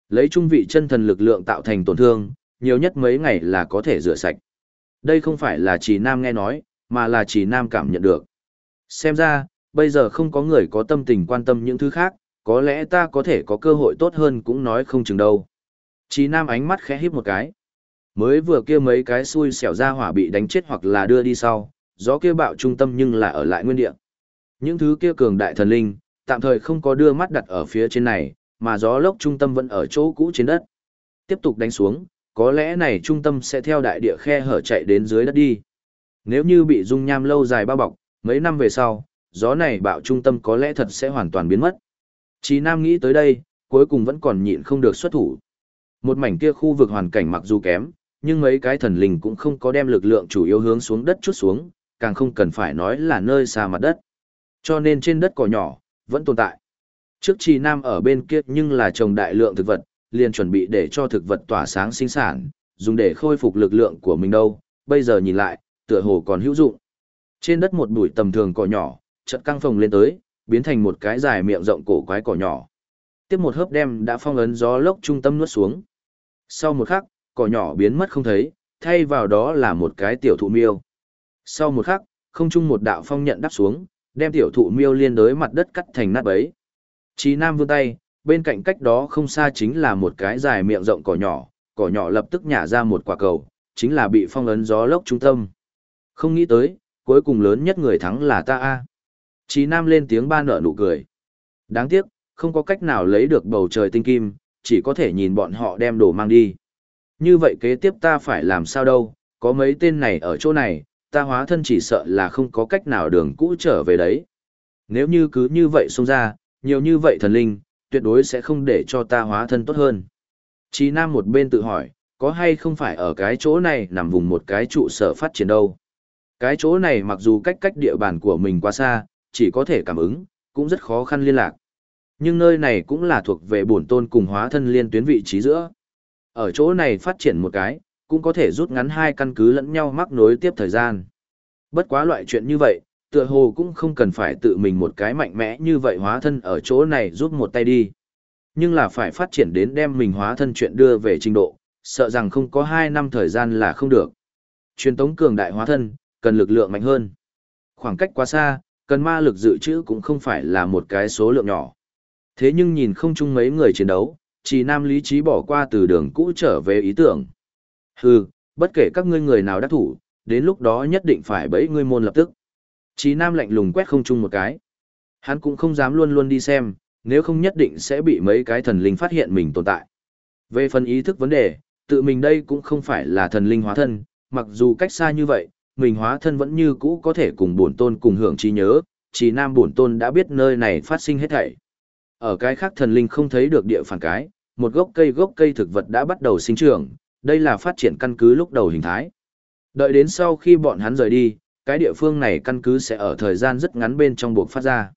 Lấy trung vị chân thần lực lượng tạo thành tổn thương, nhiều nhất mấy ngày là có thể rửa sạch. Đây không phải là Trì Nam nghe nói, mà là Trì Nam cảm nhận được. Xem ra, bây giờ không có người có tâm tình quan tâm những thứ khác, có lẽ ta có thể có cơ hội tốt hơn cũng nói không chừng đâu. Trì Nam ánh mắt khẽ híp một cái. Mới vừa kia mấy cái xui xẻo ra hỏa bị đánh chết hoặc là đưa đi sau, gió kia bạo trung tâm nhưng là ở lại nguyên địa. Những thứ kia cường đại thần linh, tạm thời không có đưa mắt đặt ở phía trên này, mà gió lốc trung tâm vẫn ở chỗ cũ trên đất. Tiếp tục đánh xuống, có lẽ này trung tâm sẽ theo đại địa khe hở chạy đến dưới đất đi. Nếu như bị dung nham lâu dài bao bọc, mấy năm về sau, gió này bạo trung tâm có lẽ thật sẽ hoàn toàn biến mất. Chí Nam nghĩ tới đây, cuối cùng vẫn còn nhịn không được xuất thủ. Một mảnh kia khu vực hoàn cảnh mặc dù kém, nhưng mấy cái thần linh cũng không có đem lực lượng chủ yếu hướng xuống đất chút xuống, càng không cần phải nói là nơi xa mặt đất. Cho nên trên đất cỏ nhỏ, vẫn tồn tại. Trước Trì Nam ở bên kia nhưng là trồng đại lượng thực vật, liền chuẩn bị để cho thực vật tỏa sáng sinh sản, dùng để khôi phục lực lượng của mình đâu, bây giờ nhìn lại, tựa hồ còn hữu dụng. Trên đất một bụi tầm thường cỏ nhỏ, chợt căng phồng lên tới, biến thành một cái dài miệng rộng cổ quái cỏ nhỏ. Tiếp một hớp đem đã phong ấn gió lốc trung tâm nuốt xuống. Sau một khắc, cỏ nhỏ biến mất không thấy, thay vào đó là một cái tiểu thụ miêu. Sau một khắc, không trung một đạo phong nhận đắp xuống, đem tiểu thụ miêu liên đới mặt đất cắt thành nát bấy. Chí Nam vươn tay, bên cạnh cách đó không xa chính là một cái dài miệng rộng cỏ nhỏ lập tức nhả ra một quả cầu, chính là bị phong ấn gió lốc trung tâm. Không nghĩ tới, cuối cùng lớn nhất người thắng là ta a. Chí Nam lên tiếng ba nở nụ cười. Đáng tiếc, không có cách nào lấy được bầu trời tinh kim, chỉ có thể nhìn bọn họ đem đồ mang đi. Như vậy kế tiếp ta phải làm sao đâu, có mấy tên này ở chỗ này, ta hóa thân chỉ sợ là không có cách nào đường cũ trở về đấy. Nếu như cứ như vậy xông ra, nhiều như vậy thần linh, tuyệt đối sẽ không để cho ta hóa thân tốt hơn. Chí Nam một bên tự hỏi, có hay không phải ở cái chỗ này nằm vùng một cái trụ sở phát triển đâu. Cái chỗ này mặc dù cách địa bàn của mình quá xa, chỉ có thể cảm ứng, cũng rất khó khăn liên lạc. Nhưng nơi này cũng là thuộc về bổn tôn cùng hóa thân liên tuyến vị trí giữa. Ở chỗ này phát triển một cái, cũng có thể rút ngắn hai căn cứ lẫn nhau mắc nối tiếp thời gian. Bất quá loại chuyện như vậy, tựa hồ cũng không cần phải tự mình một cái mạnh mẽ như vậy hóa thân ở chỗ này rút một tay đi. Nhưng là phải phát triển đến đem mình hóa thân chuyện đưa về trình độ, sợ rằng không có 2 năm thời gian là không được. Truyền tống cường đại hóa thân, cần lực lượng mạnh hơn. Khoảng cách quá xa, cần ma lực dự trữ cũng không phải là một cái số lượng nhỏ. Thế nhưng nhìn không chung mấy người chiến đấu, chỉ Nam lý trí bỏ qua từ đường cũ trở về ý tưởng. Hừ, bất kể các ngươi người nào đắc thủ, đến lúc đó nhất định phải bẫy ngươi môn lập tức. Chí Nam lạnh lùng quét không chung một cái. Hắn cũng không dám luôn luôn đi xem, nếu không nhất định sẽ bị mấy cái thần linh phát hiện mình tồn tại. Về phần ý thức vấn đề, tự mình đây cũng không phải là thần linh hóa thân, mặc dù cách xa như vậy, mình hóa thân vẫn như cũ có thể cùng bổn tôn cùng hưởng trí nhớ, Chí Nam bổn tôn đã biết nơi này phát sinh hết thảy. Ở cái khác thần linh không thấy được địa phản cái, một gốc cây thực vật đã bắt đầu sinh trưởng, đây là phát triển căn cứ lúc đầu hình thái. Đợi đến sau khi bọn hắn rời đi, cái địa phương này căn cứ sẽ ở thời gian rất ngắn bên trong buộc phát ra.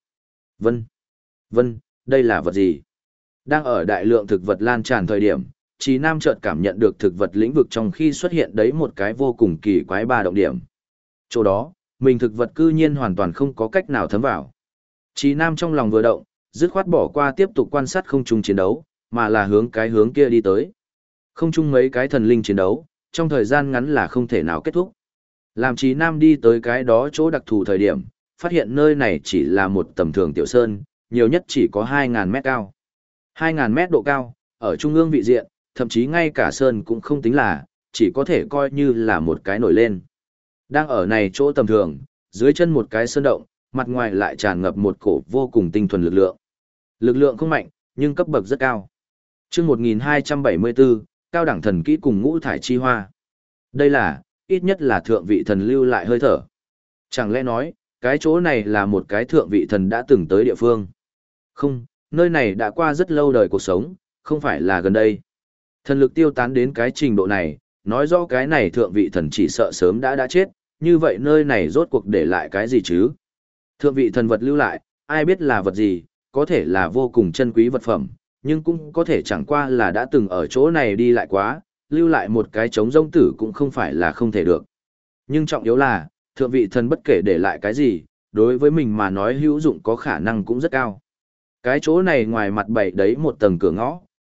Vân, đây là vật gì? Đang ở đại lượng thực vật lan tràn thời điểm, Chí Nam chợt cảm nhận được thực vật lĩnh vực trong khi xuất hiện đấy một cái vô cùng kỳ quái ba động điểm. Chỗ đó, mình thực vật cư nhiên hoàn toàn không có cách nào thấm vào. Chí Nam trong lòng vừa động, dứt khoát bỏ qua tiếp tục quan sát không trung chiến đấu, mà là hướng cái hướng kia đi tới. Không trung mấy cái thần linh chiến đấu, trong thời gian ngắn là không thể nào kết thúc. Làm Chí Nam đi tới cái đó chỗ đặc thù thời điểm, phát hiện nơi này chỉ là một tầm thường tiểu sơn, nhiều nhất chỉ có 2.000 mét cao. 2.000 mét độ cao, ở trung ương vị diện, thậm chí ngay cả sơn cũng không tính là, chỉ có thể coi như là một cái nổi lên. Đang ở này chỗ tầm thường, dưới chân một cái sơn động, mặt ngoài lại tràn ngập một cổ vô cùng tinh thuần lực lượng. Lực lượng không mạnh, nhưng cấp bậc rất cao. Chương 1274, cao đẳng thần kỹ cùng ngũ thải chi hoa. Đây là, ít nhất là thượng vị thần lưu lại hơi thở. Chẳng lẽ nói, cái chỗ này là một cái thượng vị thần đã từng tới địa phương? Không, nơi này đã qua rất lâu đời cuộc sống, không phải là gần đây. Thần lực tiêu tán đến cái trình độ này, nói rõ cái này thượng vị thần chỉ sợ sớm đã chết, như vậy nơi này rốt cuộc để lại cái gì chứ? Thượng vị thần vật lưu lại, ai biết là vật gì, có thể là vô cùng chân quý vật phẩm, nhưng cũng có thể chẳng qua là đã từng ở chỗ này đi lại quá, lưu lại một cái trống rông tử cũng không phải là không thể được. Nhưng trọng yếu là, thượng vị thần bất kể để lại cái gì, đối với mình mà nói hữu dụng có khả năng cũng rất cao. Cái chỗ này ngoài mặt bày đấy một tầng cửa ngõ,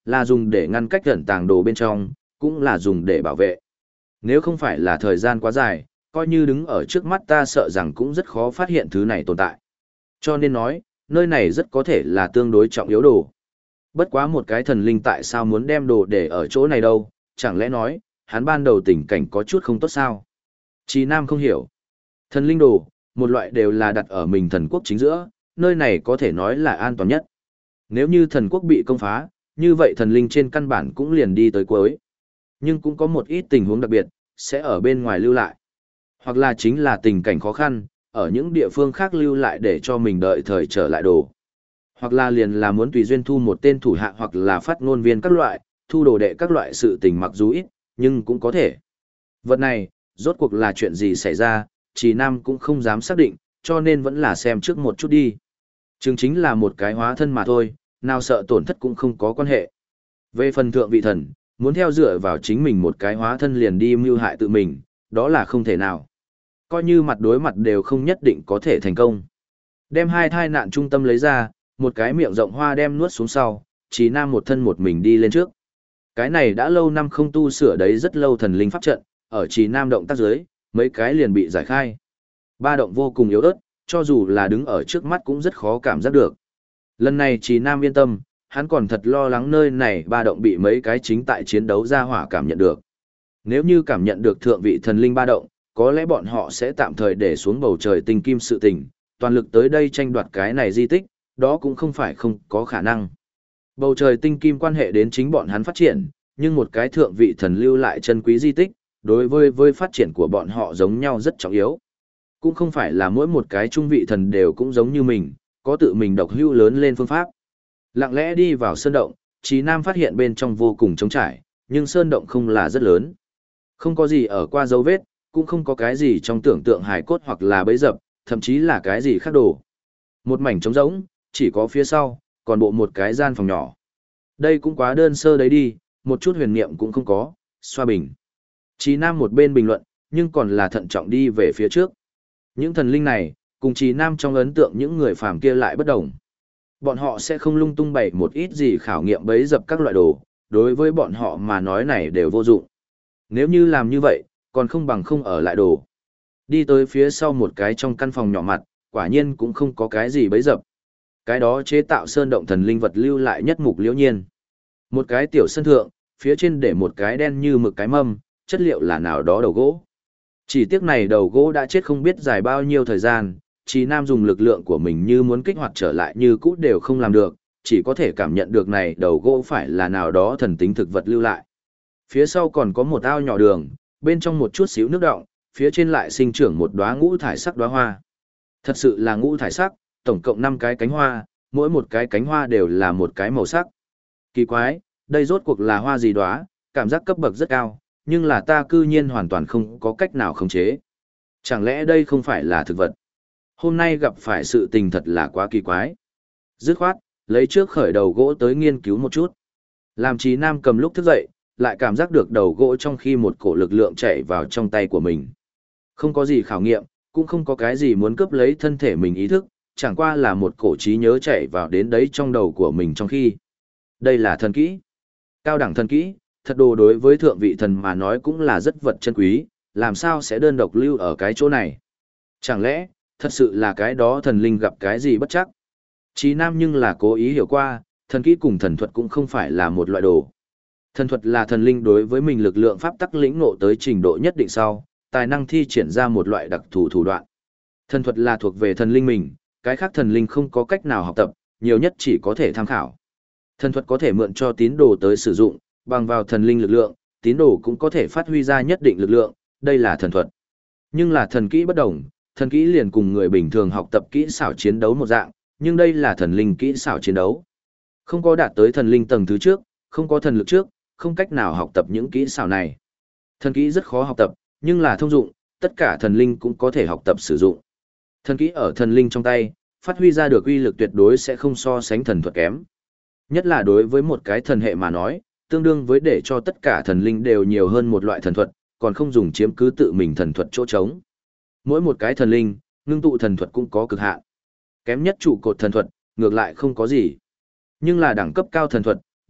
là dùng để ngăn cách ẩn tàng đồ bên trong, cũng là dùng để bảo vệ. Nếu không phải là thời gian quá dài, coi như đứng ở trước mắt ta sợ rằng cũng rất khó phát hiện thứ này tồn tại. Cho nên nói, nơi này rất có thể là tương đối trọng yếu đồ. Bất quá một cái thần linh tại sao muốn đem đồ để ở chỗ này đâu, chẳng lẽ nói, hắn ban đầu tình cảnh có chút không tốt sao? Chí Nam không hiểu. Thần linh đồ, một loại đều là đặt ở mình thần quốc chính giữa, nơi này có thể nói là an toàn nhất. Nếu như thần quốc bị công phá, như vậy thần linh trên căn bản cũng liền đi tới cuối. Nhưng cũng có một ít tình huống đặc biệt, sẽ ở bên ngoài lưu lại. Hoặc là chính là tình cảnh khó khăn, ở những địa phương khác lưu lại để cho mình đợi thời trở lại đồ. Hoặc là liền là muốn tùy duyên thu một tên thủ hạ hoặc là phát ngôn viên các loại, thu đồ đệ các loại sự tình mặc dù ít, nhưng cũng có thể. Vật này, rốt cuộc là chuyện gì xảy ra, Trì Nam cũng không dám xác định, cho nên vẫn là xem trước một chút đi. Chứng chính là một cái hóa thân mà thôi, nào sợ tổn thất cũng không có quan hệ. Về phần thượng vị thần, muốn theo dựa vào chính mình một cái hóa thân liền đi mưu hại tự mình, đó là không thể nào. Coi như mặt đối mặt đều không nhất định có thể thành công. Đem hai thai nạn trung tâm lấy ra, một cái miệng rộng hoa đem nuốt xuống sau, Trì Nam một thân một mình đi lên trước. Cái này đã lâu năm không tu sửa đấy rất lâu thần linh pháp trận, ở Trì Nam động tác dưới, mấy cái liền bị giải khai. Ba động vô cùng yếu ớt, cho dù là đứng ở trước mắt cũng rất khó cảm giác được. Lần này Trì Nam yên tâm, hắn còn thật lo lắng nơi này ba động bị mấy cái chính tại chiến đấu ra hỏa cảm nhận được. Nếu như cảm nhận được thượng vị thần linh ba động, có lẽ bọn họ sẽ tạm thời để xuống bầu trời tinh kim sự tình, toàn lực tới đây tranh đoạt cái này di tích, đó cũng không phải không có khả năng. Bầu trời tinh kim quan hệ đến chính bọn hắn phát triển, nhưng một cái thượng vị thần lưu lại chân quý di tích, đối với phát triển của bọn họ giống nhau rất trọng yếu. Cũng không phải là mỗi một cái trung vị thần đều cũng giống như mình, có tự mình độc hưu lớn lên phương pháp. Lặng lẽ đi vào sơn động, Chí Nam phát hiện bên trong vô cùng trống trải, nhưng sơn động không là rất lớn. Không có gì ở qua dấu vết, cũng không có cái gì trong tưởng tượng hài cốt hoặc là bẫy dập, thậm chí là cái gì khác đồ. Một mảnh trống rỗng, chỉ có phía sau, còn bộ một cái gian phòng nhỏ. Đây cũng quá đơn sơ đấy đi, một chút huyền niệm cũng không có, xoa bình. Chí Nam một bên bình luận, nhưng còn là thận trọng đi về phía trước. Những thần linh này, cùng Chí Nam trong ấn tượng những người phàm kia lại bất đồng. Bọn họ sẽ không lung tung bày một ít gì khảo nghiệm bấy dập các loại đồ, đối với bọn họ mà nói này đều vô dụng. Nếu như làm như vậy, còn không bằng không ở lại đồ. Đi tới phía sau một cái trong căn phòng nhỏ mặt, quả nhiên cũng không có cái gì bấy dập. Cái đó chế tạo sơn động thần linh vật lưu lại nhất mục liễu nhiên. Một cái tiểu sân thượng, phía trên để một cái đen như mực cái mâm, chất liệu là nào đó đầu gỗ. Chỉ tiếc này đầu gỗ đã chết không biết dài bao nhiêu thời gian, Chí Nam dùng lực lượng của mình như muốn kích hoạt trở lại như cũ đều không làm được, chỉ có thể cảm nhận được này đầu gỗ phải là nào đó thần tính thực vật lưu lại. Phía sau còn có một ao nhỏ đường, bên trong một chút xíu nước đọng, phía trên lại sinh trưởng một đóa ngũ thải sắc đóa hoa. Thật sự là ngũ thải sắc, tổng cộng 5 cái cánh hoa, mỗi một cái cánh hoa đều là một cái màu sắc. Kỳ quái, đây rốt cuộc là hoa gì đóa, cảm giác cấp bậc rất cao, nhưng là ta cư nhiên hoàn toàn không có cách nào khống chế. Chẳng lẽ đây không phải là thực vật? Hôm nay gặp phải sự tình thật là quá kỳ quái. Dứt khoát, lấy trước khởi đầu gỗ tới nghiên cứu một chút. Làm Chí Nam cầm lúc thức dậy, lại cảm giác được đầu gỗ trong khi một cổ lực lượng chạy vào trong tay của mình. Không có gì khảo nghiệm, cũng không có cái gì muốn cướp lấy thân thể mình ý thức, chẳng qua là một cổ trí nhớ chạy vào đến đấy trong đầu của mình trong khi. Đây là thần kỹ. Cao đẳng thần kỹ, thật đồ đối với thượng vị thần mà nói cũng là rất vật chân quý, làm sao sẽ đơn độc lưu ở cái chỗ này. Chẳng lẽ, thật sự là cái đó thần linh gặp cái gì bất chắc. Chí Nam nhưng là cố ý hiểu qua, thần kỹ cùng thần thuật cũng không phải là một loại đồ. Thần thuật là thần linh đối với mình lực lượng pháp tắc lĩnh ngộ tới trình độ nhất định sau, tài năng thi triển ra một loại đặc thù thủ đoạn. Thần thuật là thuộc về thần linh mình, cái khác thần linh không có cách nào học tập, nhiều nhất chỉ có thể tham khảo. Thần thuật có thể mượn cho tín đồ tới sử dụng, bằng vào thần linh lực lượng, tín đồ cũng có thể phát huy ra nhất định lực lượng, đây là thần thuật. Nhưng là thần kỹ bất đồng, thần kỹ liền cùng người bình thường học tập kỹ xảo chiến đấu một dạng, nhưng đây là thần linh kỹ xảo chiến đấu. Không có đạt tới thần linh tầng thứ trước, không có thần lực trước, không cách nào học tập những kỹ xảo này. Thần kỹ rất khó học tập, nhưng là thông dụng, tất cả thần linh cũng có thể học tập sử dụng. Thần kỹ ở thần linh trong tay, phát huy ra được uy lực tuyệt đối sẽ không so sánh thần thuật kém. Nhất là đối với một cái thần hệ mà nói, tương đương với để cho tất cả thần linh đều nhiều hơn một loại thần thuật, còn không dùng chiếm cứ tự mình thần thuật chỗ trống. Mỗi một cái thần linh, ngưng tụ thần thuật cũng có cực hạn. Kém nhất trụ cột thần thuật, ngược lại không có gì. Nhưng là đẳng cấp cao thần thuật,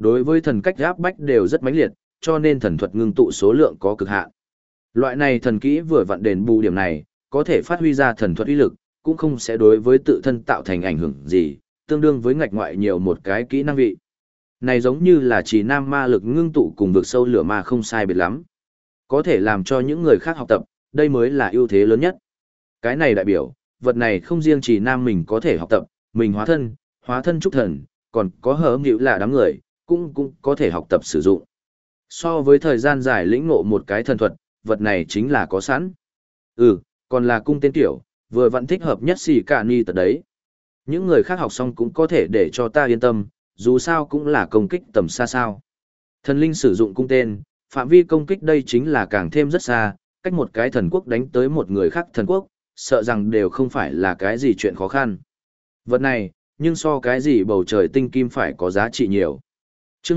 Đối với thần cách áp bách đều rất mãnh liệt, cho nên thần thuật ngưng tụ số lượng có cực hạn. Loại này thần kỹ vừa vặn đền bù điểm này, có thể phát huy ra thần thuật uy lực, cũng không sẽ đối với tự thân tạo thành ảnh hưởng gì, tương đương với ngạch ngoại nhiều một cái kỹ năng vị. Này giống như là chỉ nam ma lực ngưng tụ cùng vực sâu lửa ma không sai biệt lắm. Có thể làm cho những người khác học tập, đây mới là ưu thế lớn nhất. Cái này đại biểu, vật này không riêng chỉ nam mình có thể học tập, mình hóa thân trúc thần, còn có hở nghịu là đám người, cũng có thể học tập sử dụng. So với thời gian dài lĩnh ngộ một cái thần thuật, vật này chính là có sẵn. Còn là cung tên tiểu, vừa vẫn thích hợp nhất xì cả ni tật đấy. Những người khác học xong cũng có thể để cho ta yên tâm, dù sao cũng là công kích tầm xa sao. Thần linh sử dụng cung tên, phạm vi công kích đây chính là càng thêm rất xa, cách một cái thần quốc đánh tới một người khác thần quốc, sợ rằng đều không phải là cái gì chuyện khó khăn. Vật này, nhưng so cái gì bầu trời tinh kim phải có giá trị nhiều. Chương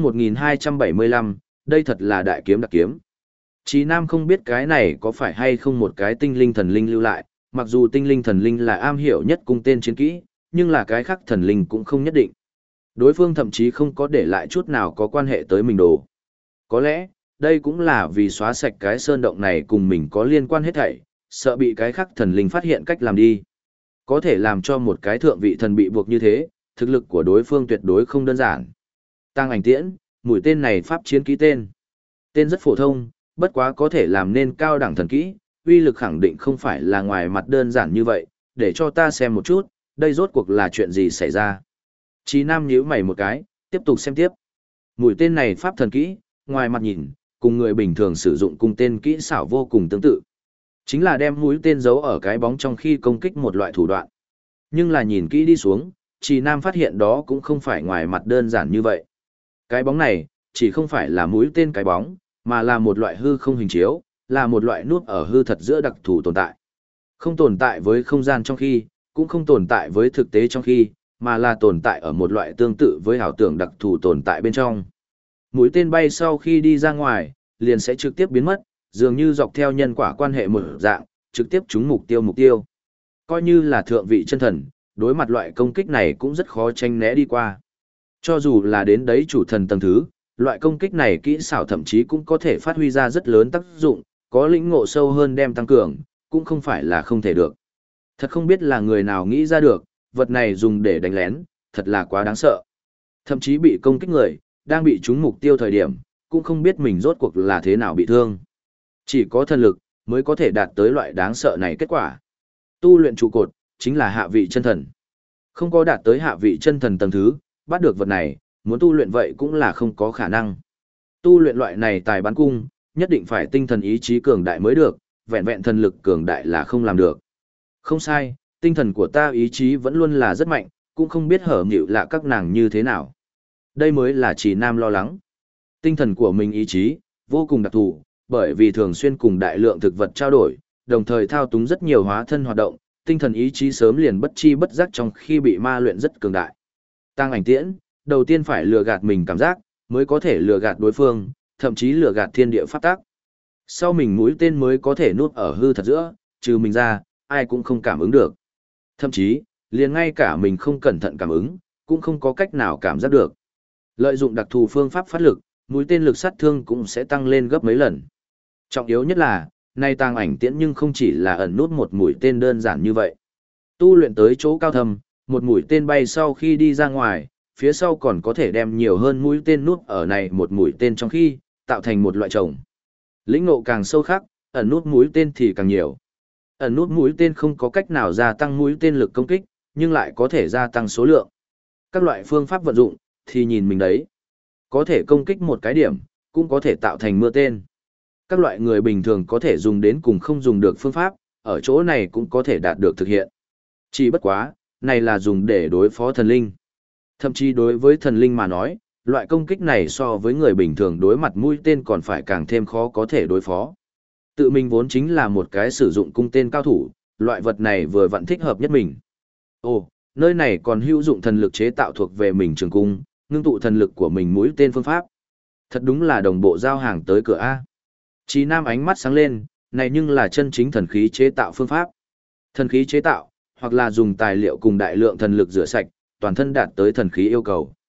1275, đây thật là đại kiếm đặc kiếm. Chí Nam không biết cái này có phải hay không một cái tinh linh thần linh lưu lại, mặc dù tinh linh thần linh là am hiểu nhất cung tên chiến kỹ, nhưng là cái khác thần linh cũng không nhất định. Đối phương thậm chí không có để lại chút nào có quan hệ tới mình đồ. Có lẽ, đây cũng là vì xóa sạch cái sơn động này cùng mình có liên quan hết thảy, sợ bị cái khác thần linh phát hiện cách làm đi. Có thể làm cho một cái thượng vị thần bị buộc như thế, thực lực của đối phương tuyệt đối không đơn giản. Tăng ảnh tiễn, mũi tên này pháp chiến kỹ tên. Tên rất phổ thông, bất quá có thể làm nên cao đẳng thần kỹ, uy lực khẳng định không phải là ngoài mặt đơn giản như vậy, để cho ta xem một chút, đây rốt cuộc là chuyện gì xảy ra. Chí Nam nhíu mày một cái, tiếp tục xem tiếp. Mũi tên này pháp thần kỹ, ngoài mặt nhìn, cùng người bình thường sử dụng cung tên kỹ xảo vô cùng tương tự. Chính là đem mũi tên giấu ở cái bóng trong khi công kích một loại thủ đoạn. Nhưng là nhìn kỹ đi xuống, Chí Nam phát hiện đó cũng không phải ngoài mặt đơn giản như vậy. Cái bóng này, chỉ không phải là mũi tên cái bóng, mà là một loại hư không hình chiếu, là một loại nút ở hư thật giữa đặc thù tồn tại. Không tồn tại với không gian trong khi, cũng không tồn tại với thực tế trong khi, mà là tồn tại ở một loại tương tự với ảo tưởng đặc thù tồn tại bên trong. Mũi tên bay sau khi đi ra ngoài, liền sẽ trực tiếp biến mất, dường như dọc theo nhân quả quan hệ một dạng, trực tiếp trúng mục tiêu. Coi như là thượng vị chân thần, đối mặt loại công kích này cũng rất khó tránh né đi qua. Cho dù là đến đấy chủ thần tầng thứ, loại công kích này kỹ xảo thậm chí cũng có thể phát huy ra rất lớn tác dụng, có lĩnh ngộ sâu hơn đem tăng cường, cũng không phải là không thể được. Thật không biết là người nào nghĩ ra được, vật này dùng để đánh lén, thật là quá đáng sợ. Thậm chí bị công kích người, đang bị trúng mục tiêu thời điểm, cũng không biết mình rốt cuộc là thế nào bị thương. Chỉ có thần lực, mới có thể đạt tới loại đáng sợ này kết quả. Tu luyện trụ cột, chính là hạ vị chân thần. Không có đạt tới hạ vị chân thần tầng thứ, bắt được vật này, muốn tu luyện vậy cũng là không có khả năng. Tu luyện loại này tài bắn cung, nhất định phải tinh thần ý chí cường đại mới được, vẹn vẹn thần lực cường đại là không làm được. Không sai, tinh thần của ta ý chí vẫn luôn là rất mạnh, cũng không biết hở nghịu lạ các nàng như thế nào. Đây mới là Chỉ Nam lo lắng. Tinh thần của mình ý chí, vô cùng đặc thù, bởi vì thường xuyên cùng đại lượng thực vật trao đổi, đồng thời thao túng rất nhiều hóa thân hoạt động, tinh thần ý chí sớm liền bất chi bất giác trong khi bị ma luyện rất cường đại. Tăng ảnh tiễn, đầu tiên phải lừa gạt mình cảm giác, mới có thể lừa gạt đối phương, thậm chí lừa gạt thiên địa pháp tắc. Sau mình mũi tên mới có thể nuốt ở hư thật giữa, trừ mình ra, ai cũng không cảm ứng được. Thậm chí, liền ngay cả mình không cẩn thận cảm ứng, cũng không có cách nào cảm giác được. Lợi dụng đặc thù phương pháp phát lực, mũi tên lực sát thương cũng sẽ tăng lên gấp mấy lần. Trọng yếu nhất là, nay tăng ảnh tiễn nhưng không chỉ là ẩn nút một mũi tên đơn giản như vậy. Tu luyện tới chỗ cao thâm, một mũi tên bay sau khi đi ra ngoài, phía sau còn có thể đem nhiều hơn mũi tên nút ở này một mũi tên trong khi, tạo thành một loại chồng. Lĩnh ngộ càng sâu khắc, ẩn nút mũi tên thì càng nhiều. Ẩn nút mũi tên không có cách nào gia tăng mũi tên lực công kích, nhưng lại có thể gia tăng số lượng. Các loại phương pháp vận dụng, thì nhìn mình đấy. Có thể công kích một cái điểm, cũng có thể tạo thành mưa tên. Các loại người bình thường có thể dùng đến cùng không dùng được phương pháp, ở chỗ này cũng có thể đạt được thực hiện. Chỉ bất quá, này là dùng để đối phó thần linh. Thậm chí đối với thần linh mà nói, loại công kích này so với người bình thường đối mặt mũi tên còn phải càng thêm khó có thể đối phó. Tự mình vốn chính là một cái sử dụng cung tên cao thủ, loại vật này vừa vặn thích hợp nhất mình. Ồ, nơi này còn hữu dụng thần lực chế tạo thuộc về mình trường cung, ngưng tụ thần lực của mình mũi tên phương pháp. Thật đúng là đồng bộ giao hàng tới cửa A. Chí Nam ánh mắt sáng lên, này nhưng là chân chính thần khí chế tạo phương pháp. Thần khí chế tạo, hoặc là dùng tài liệu cùng đại lượng thần lực rửa sạch, toàn thân đạt tới thần khí yêu cầu.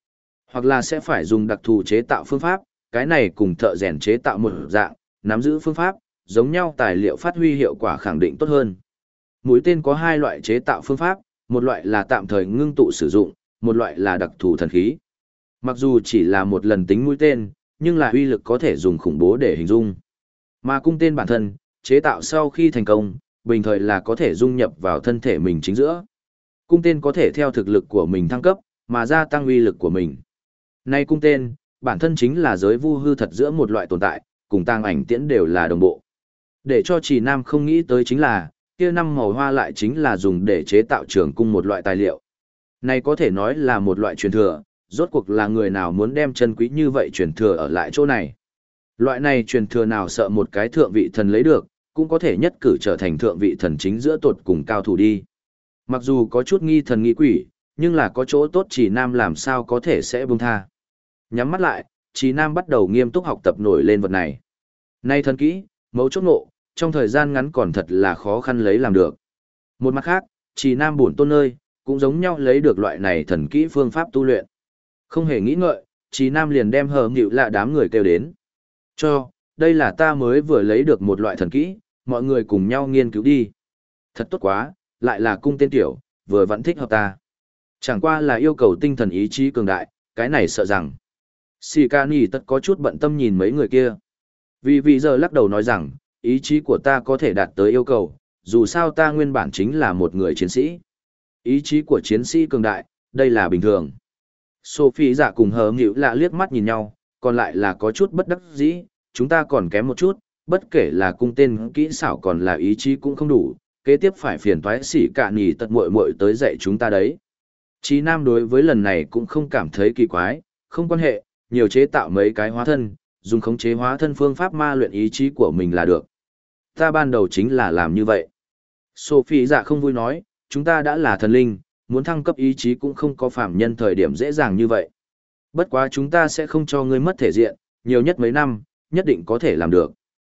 Hoặc là sẽ phải dùng đặc thù chế tạo phương pháp, cái này cùng thợ rèn chế tạo một dạng, nắm giữ phương pháp, giống nhau tài liệu phát huy hiệu quả khẳng định tốt hơn. Mũi tên có hai loại chế tạo phương pháp, một loại là tạm thời ngưng tụ sử dụng, một loại là đặc thù thần khí. Mặc dù chỉ là một lần tính mũi tên, nhưng là uy lực có thể dùng khủng bố để hình dung. Mà cung tên bản thân, chế tạo sau khi thành công, bình thời là có thể dung nhập vào thân thể mình chính giữa. Cung tên có thể theo thực lực của mình thăng cấp, mà gia tăng uy lực của mình. Nay cung tên, bản thân chính là giới vu hư thật giữa một loại tồn tại, cùng tang ảnh tiễn đều là đồng bộ. Để cho Trì Nam không nghĩ tới chính là, kia năm màu hoa lại chính là dùng để chế tạo trường cung một loại tài liệu. Này có thể nói là một loại truyền thừa, rốt cuộc là người nào muốn đem chân quý như vậy truyền thừa ở lại chỗ này. Loại này truyền thừa nào sợ một cái thượng vị thần lấy được, cũng có thể nhất cử trở thành thượng vị thần chính giữa tột cùng cao thủ đi. Mặc dù có chút nghi thần nghi quỷ, nhưng là có chỗ tốt Trì Nam làm sao có thể sẽ buông tha. Nhắm mắt lại, Trì Nam bắt đầu nghiêm túc học tập nổi lên vật này. Nay thần kỹ, mấu chốt ngộ, trong thời gian ngắn còn thật là khó khăn lấy làm được. Một mặt khác, Trì Nam bổn tôn nơi, cũng giống nhau lấy được loại này thần kỹ phương pháp tu luyện. Không hề nghĩ ngợi, Trì Nam liền đem hờ nghịu lạ đám người kêu đến. Đây là ta mới vừa lấy được một loại thần kỹ, mọi người cùng nhau nghiên cứu đi. Thật tốt quá, lại là cung tên tiểu, vừa vẫn thích hợp ta. Chẳng qua là yêu cầu tinh thần ý chí cường đại, cái này sợ rằng. Shikani tất có chút bận tâm nhìn mấy người kia. Vì giờ lắc đầu nói rằng, ý chí của ta có thể đạt tới yêu cầu, dù sao ta nguyên bản chính là một người chiến sĩ. Ý chí của chiến sĩ cường đại, đây là bình thường. Sophie dạ cùng hờ nghịu lạ liếc mắt nhìn nhau, còn lại là có chút bất đắc dĩ, chúng ta còn kém một chút, bất kể là cung tên kỹ xảo còn là ý chí cũng không đủ, kế tiếp phải phiền toái xỉ cả nhì tật muội muội tới dạy chúng ta đấy. Chí Nam đối với lần này cũng không cảm thấy kỳ quái, không quan hệ, nhiều chế tạo mấy cái hóa thân, dùng khống chế hóa thân phương pháp ma luyện ý chí của mình là được. Ta ban đầu chính là làm như vậy. Sophie dạ không vui nói, chúng ta đã là thần linh, muốn thăng cấp ý chí cũng không có phạm nhân thời điểm dễ dàng như vậy. Bất quá chúng ta sẽ không cho ngươi mất thể diện, nhiều nhất mấy năm, nhất định có thể làm được.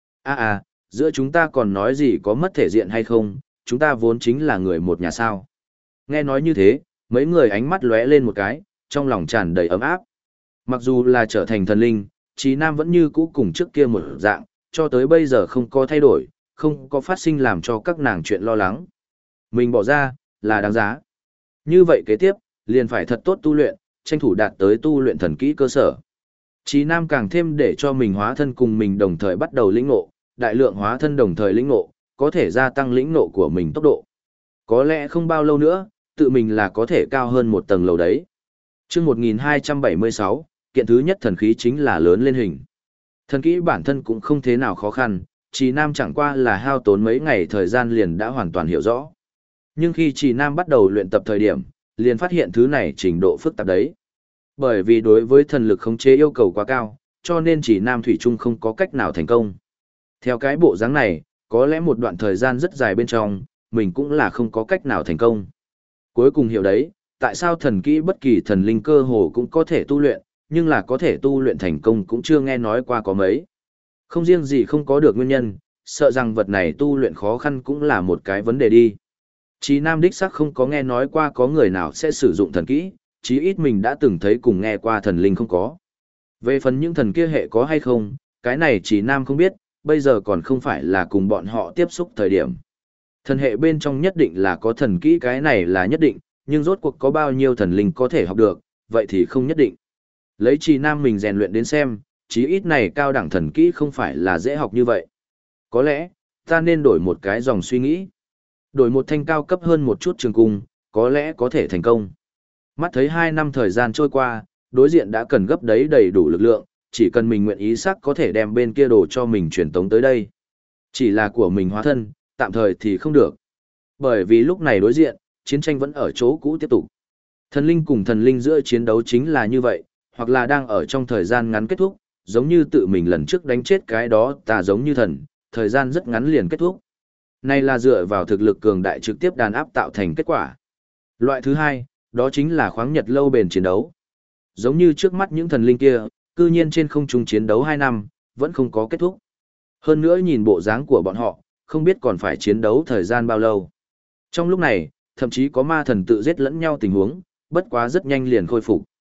Giữa chúng ta còn nói gì có mất thể diện hay không, chúng ta vốn chính là người một nhà sao. Nghe nói như thế, mấy người ánh mắt lóe lên một cái, trong lòng tràn đầy ấm áp. Mặc dù là trở thành thần linh, Chí Nam vẫn như cũ cùng trước kia một dạng, cho tới bây giờ không có thay đổi, không có phát sinh làm cho các nàng chuyện lo lắng. Mình bỏ ra, là đáng giá. Như vậy kế tiếp, liền phải thật tốt tu luyện, tranh thủ đạt tới tu luyện thần kỹ cơ sở. Chí Nam càng thêm để cho mình hóa thân cùng mình đồng thời bắt đầu lĩnh ngộ, đại lượng hóa thân đồng thời lĩnh ngộ, có thể gia tăng lĩnh ngộ của mình tốc độ. Có lẽ không bao lâu nữa, tự mình là có thể cao hơn một tầng lầu đấy. Chương 1276, kiện thứ nhất thần khí chính là lớn lên hình. Thần kỹ bản thân cũng không thế nào khó khăn, Chí Nam chẳng qua là hao tốn mấy ngày thời gian liền đã hoàn toàn hiểu rõ. Nhưng khi Chí Nam bắt đầu luyện tập thời điểm, liền phát hiện thứ này trình độ phức tạp đấy. Bởi vì đối với thần lực khống chế yêu cầu quá cao, cho nên Chí Nam thủy chung không có cách nào thành công. Theo cái bộ dáng này, có lẽ một đoạn thời gian rất dài bên trong, mình cũng là không có cách nào thành công. Cuối cùng hiểu đấy, tại sao thần kỹ bất kỳ thần linh cơ hồ cũng có thể tu luyện, nhưng là có thể tu luyện thành công cũng chưa nghe nói qua có mấy. Không riêng gì không có được nguyên nhân, sợ rằng vật này tu luyện khó khăn cũng là một cái vấn đề đi. Chí Nam đích xác không có nghe nói qua có người nào sẽ sử dụng thần kỹ, chí ít mình đã từng thấy cùng nghe qua thần linh không có. Về phần những thần kia hệ có hay không, cái này Chí Nam không biết, bây giờ còn không phải là cùng bọn họ tiếp xúc thời điểm. Thần hệ bên trong nhất định là có thần kỹ, cái này là nhất định, nhưng rốt cuộc có bao nhiêu thần linh có thể học được, vậy thì không nhất định. Lấy Chí Nam mình rèn luyện đến xem, chí ít này cao đẳng thần kỹ không phải là dễ học như vậy. Có lẽ, ta nên đổi một cái dòng suy nghĩ. Đổi một thanh cao cấp hơn một chút trường cung, có lẽ có thể thành công. Mắt thấy 2 năm thời gian trôi qua, đối diện đã cần gấp đấy đầy đủ lực lượng, chỉ cần mình nguyện ý sắc có thể đem bên kia đồ cho mình truyền tống tới đây. Chỉ là của mình hóa thân, tạm thời thì không được. Bởi vì lúc này đối diện, chiến tranh vẫn ở chỗ cũ tiếp tục. Thần linh cùng thần linh giữa chiến đấu chính là như vậy, hoặc là đang ở trong thời gian ngắn kết thúc, giống như tự mình lần trước đánh chết cái đó ta giống như thần, thời gian rất ngắn liền kết thúc. Này là dựa vào thực lực cường đại trực tiếp đàn áp tạo thành kết quả. Loại thứ hai, đó chính là khoáng nhật lâu bền chiến đấu. Giống như trước mắt những thần linh kia, cư nhiên trên không trung chiến đấu 2 năm, vẫn không có kết thúc. Hơn nữa nhìn bộ dáng của bọn họ, không biết còn phải chiến đấu thời gian bao lâu. Trong lúc này, thậm chí có ma thần tự giết lẫn nhau tình huống, bất quá rất nhanh liền khôi phục.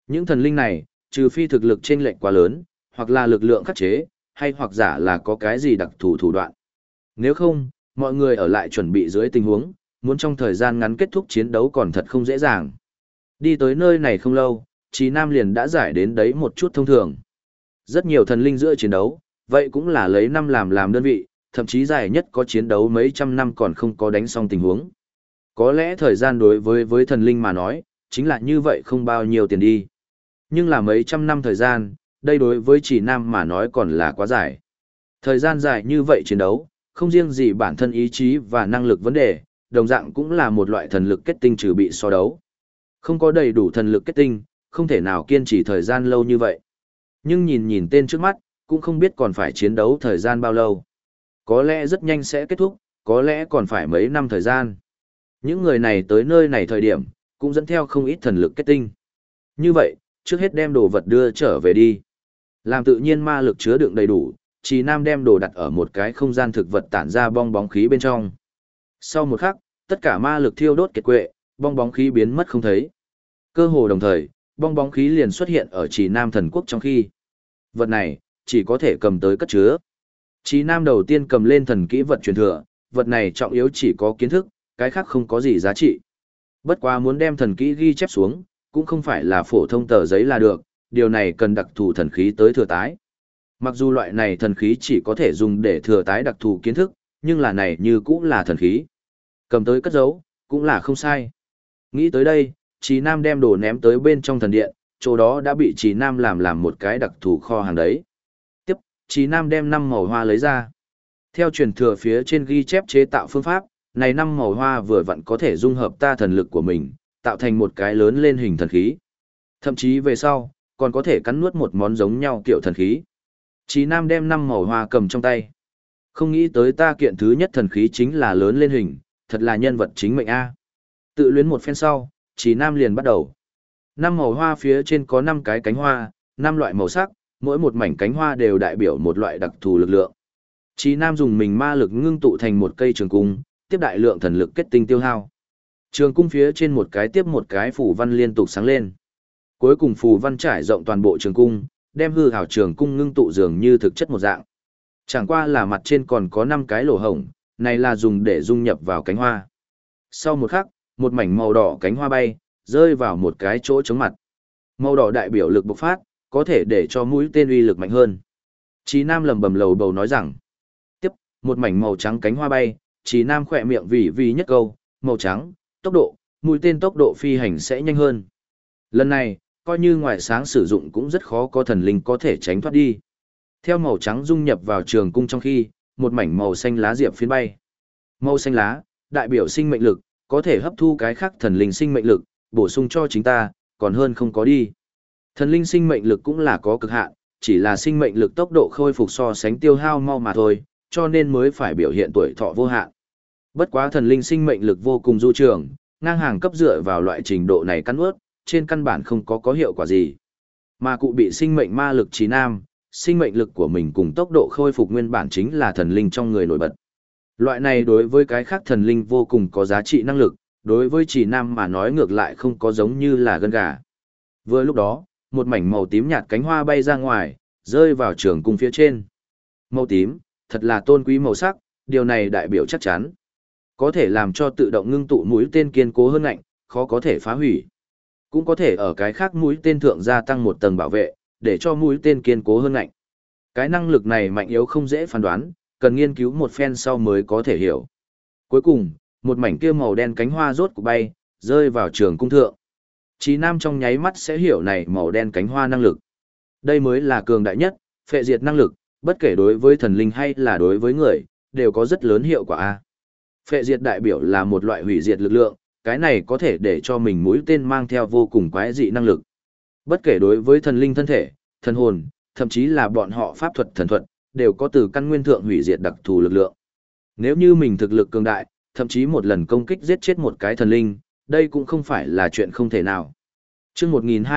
Những thần linh này, trừ phi thực lực chênh lệch quá lớn, hoặc là lực lượng khắc chế, hay hoặc giả là có cái gì đặc thù thủ đoạn. Nếu không, mọi người ở lại chuẩn bị dưới tình huống, muốn trong thời gian ngắn kết thúc chiến đấu còn thật không dễ dàng. Đi tới nơi này không lâu, Trí Nam liền đã giải đến đấy một chút thông thường. Rất nhiều thần linh giữa chiến đấu, vậy cũng là lấy năm làm đơn vị, thậm chí dài nhất có chiến đấu mấy trăm năm còn không có đánh xong tình huống. Có lẽ thời gian đối với thần linh mà nói, chính là như vậy không bao nhiêu tiền đi. Nhưng là mấy trăm năm thời gian, đây đối với Chỉ Nam mà nói còn là quá dài. Thời gian dài như vậy chiến đấu, không riêng gì bản thân ý chí và năng lực vấn đề, đồng dạng cũng là một loại thần lực kết tinh trừ bị so đấu. Không có đầy đủ thần lực kết tinh, không thể nào kiên trì thời gian lâu như vậy. Nhưng nhìn tên trước mắt, cũng không biết còn phải chiến đấu thời gian bao lâu. Có lẽ rất nhanh sẽ kết thúc, có lẽ còn phải mấy năm thời gian. Những người này tới nơi này thời điểm, cũng dẫn theo không ít thần lực kết tinh. Như vậy, trước hết đem đồ vật đưa trở về đi. Làm tự nhiên ma lực chứa đựng đầy đủ, Trì Nam đem đồ đặt ở một cái không gian thực vật tản ra bong bóng khí bên trong. Sau một khắc, tất cả ma lực thiêu đốt kiệt quệ, bong bóng khí biến mất không thấy. Cơ hồ đồng thời, bong bóng khí liền xuất hiện ở Trì Nam thần quốc trong khi. Vật này, chỉ có thể cầm tới cất chứa. Trì Nam đầu tiên cầm lên thần kỹ vật truyền thừa, vật này trọng yếu chỉ có kiến thức, cái khác không có gì giá trị. Bất quá muốn đem thần kỹ ghi chép xuống, cũng không phải là phổ thông tờ giấy là được, điều này cần đặc thù thần khí tới thừa tái. Mặc dù loại này thần khí chỉ có thể dùng để thừa tái đặc thù kiến thức, nhưng là này như cũng là thần khí. Cầm tới cất giấu, cũng là không sai. Nghĩ tới đây, Trì Nam đem đồ ném tới bên trong thần điện, chỗ đó đã bị Trì Nam làm một cái đặc thù kho hàng đấy. Tiếp, Trì Nam đem 5 màu hoa lấy ra. Theo truyền thừa phía trên ghi chép chế tạo phương pháp, này 5 màu hoa vừa vặn có thể dung hợp ta thần lực của mình, tạo thành một cái lớn lên hình thần khí. Thậm chí về sau, còn có thể cắn nuốt một món giống nhau kiểu thần khí. Trì Nam đem 5 màu hoa cầm trong tay. Không nghĩ tới ta kiện thứ nhất thần khí chính là lớn lên hình, thật là nhân vật chính mệnh A. Tự luyến một phen sau, Trì Nam liền bắt đầu. 5 màu hoa phía trên có 5 cái cánh hoa, 5 loại màu sắc, mỗi một mảnh cánh hoa đều đại biểu một loại đặc thù lực lượng. Trì Nam dùng mình ma lực ngưng tụ thành một cây trường cung, tiếp đại lượng thần lực kết tinh tiêu hao. Trường cung phía trên một cái tiếp một cái phù văn liên tục sáng lên. Cuối cùng phù văn trải rộng toàn bộ trường cung, đem hư hảo trường cung ngưng tụ dường như thực chất một dạng. Chẳng qua là mặt trên còn có 5 cái lỗ hổng, này là dùng để dung nhập vào cánh hoa. Sau một khắc, một mảnh màu đỏ cánh hoa bay, rơi vào một cái chỗ chống mặt. Màu đỏ đại biểu lực bộc phát, có thể để cho mũi tên uy lực mạnh hơn. Trì Nam lẩm bẩm lầu bầu nói rằng, tiếp, một mảnh màu trắng cánh hoa bay, Trì Nam khỏe miệng vì nhất câu, màu trắng, tốc độ, mũi tên tốc độ phi hành sẽ nhanh hơn. Lần này, coi như ngoại sáng sử dụng cũng rất khó có thần linh có thể tránh thoát đi. Theo màu trắng dung nhập vào trường cung trong khi, một mảnh màu xanh lá diệp phiến bay. Màu xanh lá, đại biểu sinh mệnh lực, có thể hấp thu cái khác thần linh sinh mệnh lực, bổ sung cho chính ta, còn hơn không có đi. Thần linh sinh mệnh lực cũng là có cực hạn, chỉ là sinh mệnh lực tốc độ khôi phục so sánh tiêu hao mau mà thôi, cho nên mới phải biểu hiện tuổi thọ vô hạn. Bất quá thần linh sinh mệnh lực vô cùng du trường, ngang hàng cấp dựa vào loại trình độ này cắn ướt, trên căn bản không có hiệu quả gì. Mà cụ bị sinh mệnh ma lực Trì Nam, sinh mệnh lực của mình cùng tốc độ khôi phục nguyên bản chính là thần linh trong người nổi bật. Loại này đối với cái khác thần linh vô cùng có giá trị năng lực, đối với Trì Nam mà nói ngược lại không có giống như là gân gà. Vừa lúc đó, một mảnh màu tím nhạt cánh hoa bay ra ngoài, rơi vào trường cung phía trên. Màu tím, thật là tôn quý màu sắc, điều này đại biểu chắc chắn. Có thể làm cho tự động ngưng tụ mũi tên kiên cố hơn ngạnh, khó có thể phá hủy. Cũng có thể ở cái khác mũi tên thượng gia tăng một tầng bảo vệ, để cho mũi tên kiên cố hơn ngạnh. Cái năng lực này mạnh yếu không dễ phán đoán, cần nghiên cứu một phen sau mới có thể hiểu. Cuối cùng, một mảnh kia màu đen cánh hoa rốt cục bay, rơi vào trường cung thượng. Trì Nam trong nháy mắt sẽ hiểu này màu đen cánh hoa năng lực. Đây mới là cường đại nhất, phệ diệt năng lực, bất kể đối với thần linh hay là đối với người, đều có rất lớn hiệu quả. Phệ diệt đại biểu là một loại hủy diệt lực lượng, cái này có thể để cho mình mũi tên mang theo vô cùng quái dị năng lực. Bất kể đối với thần linh thân thể, thần hồn, thậm chí là bọn họ pháp thuật thần thuật, đều có từ căn nguyên thượng hủy diệt đặc thù lực lượng. Nếu như mình thực lực cường đại, thậm chí một lần công kích giết chết một cái thần linh, đây cũng không phải là chuyện không thể nào. Chương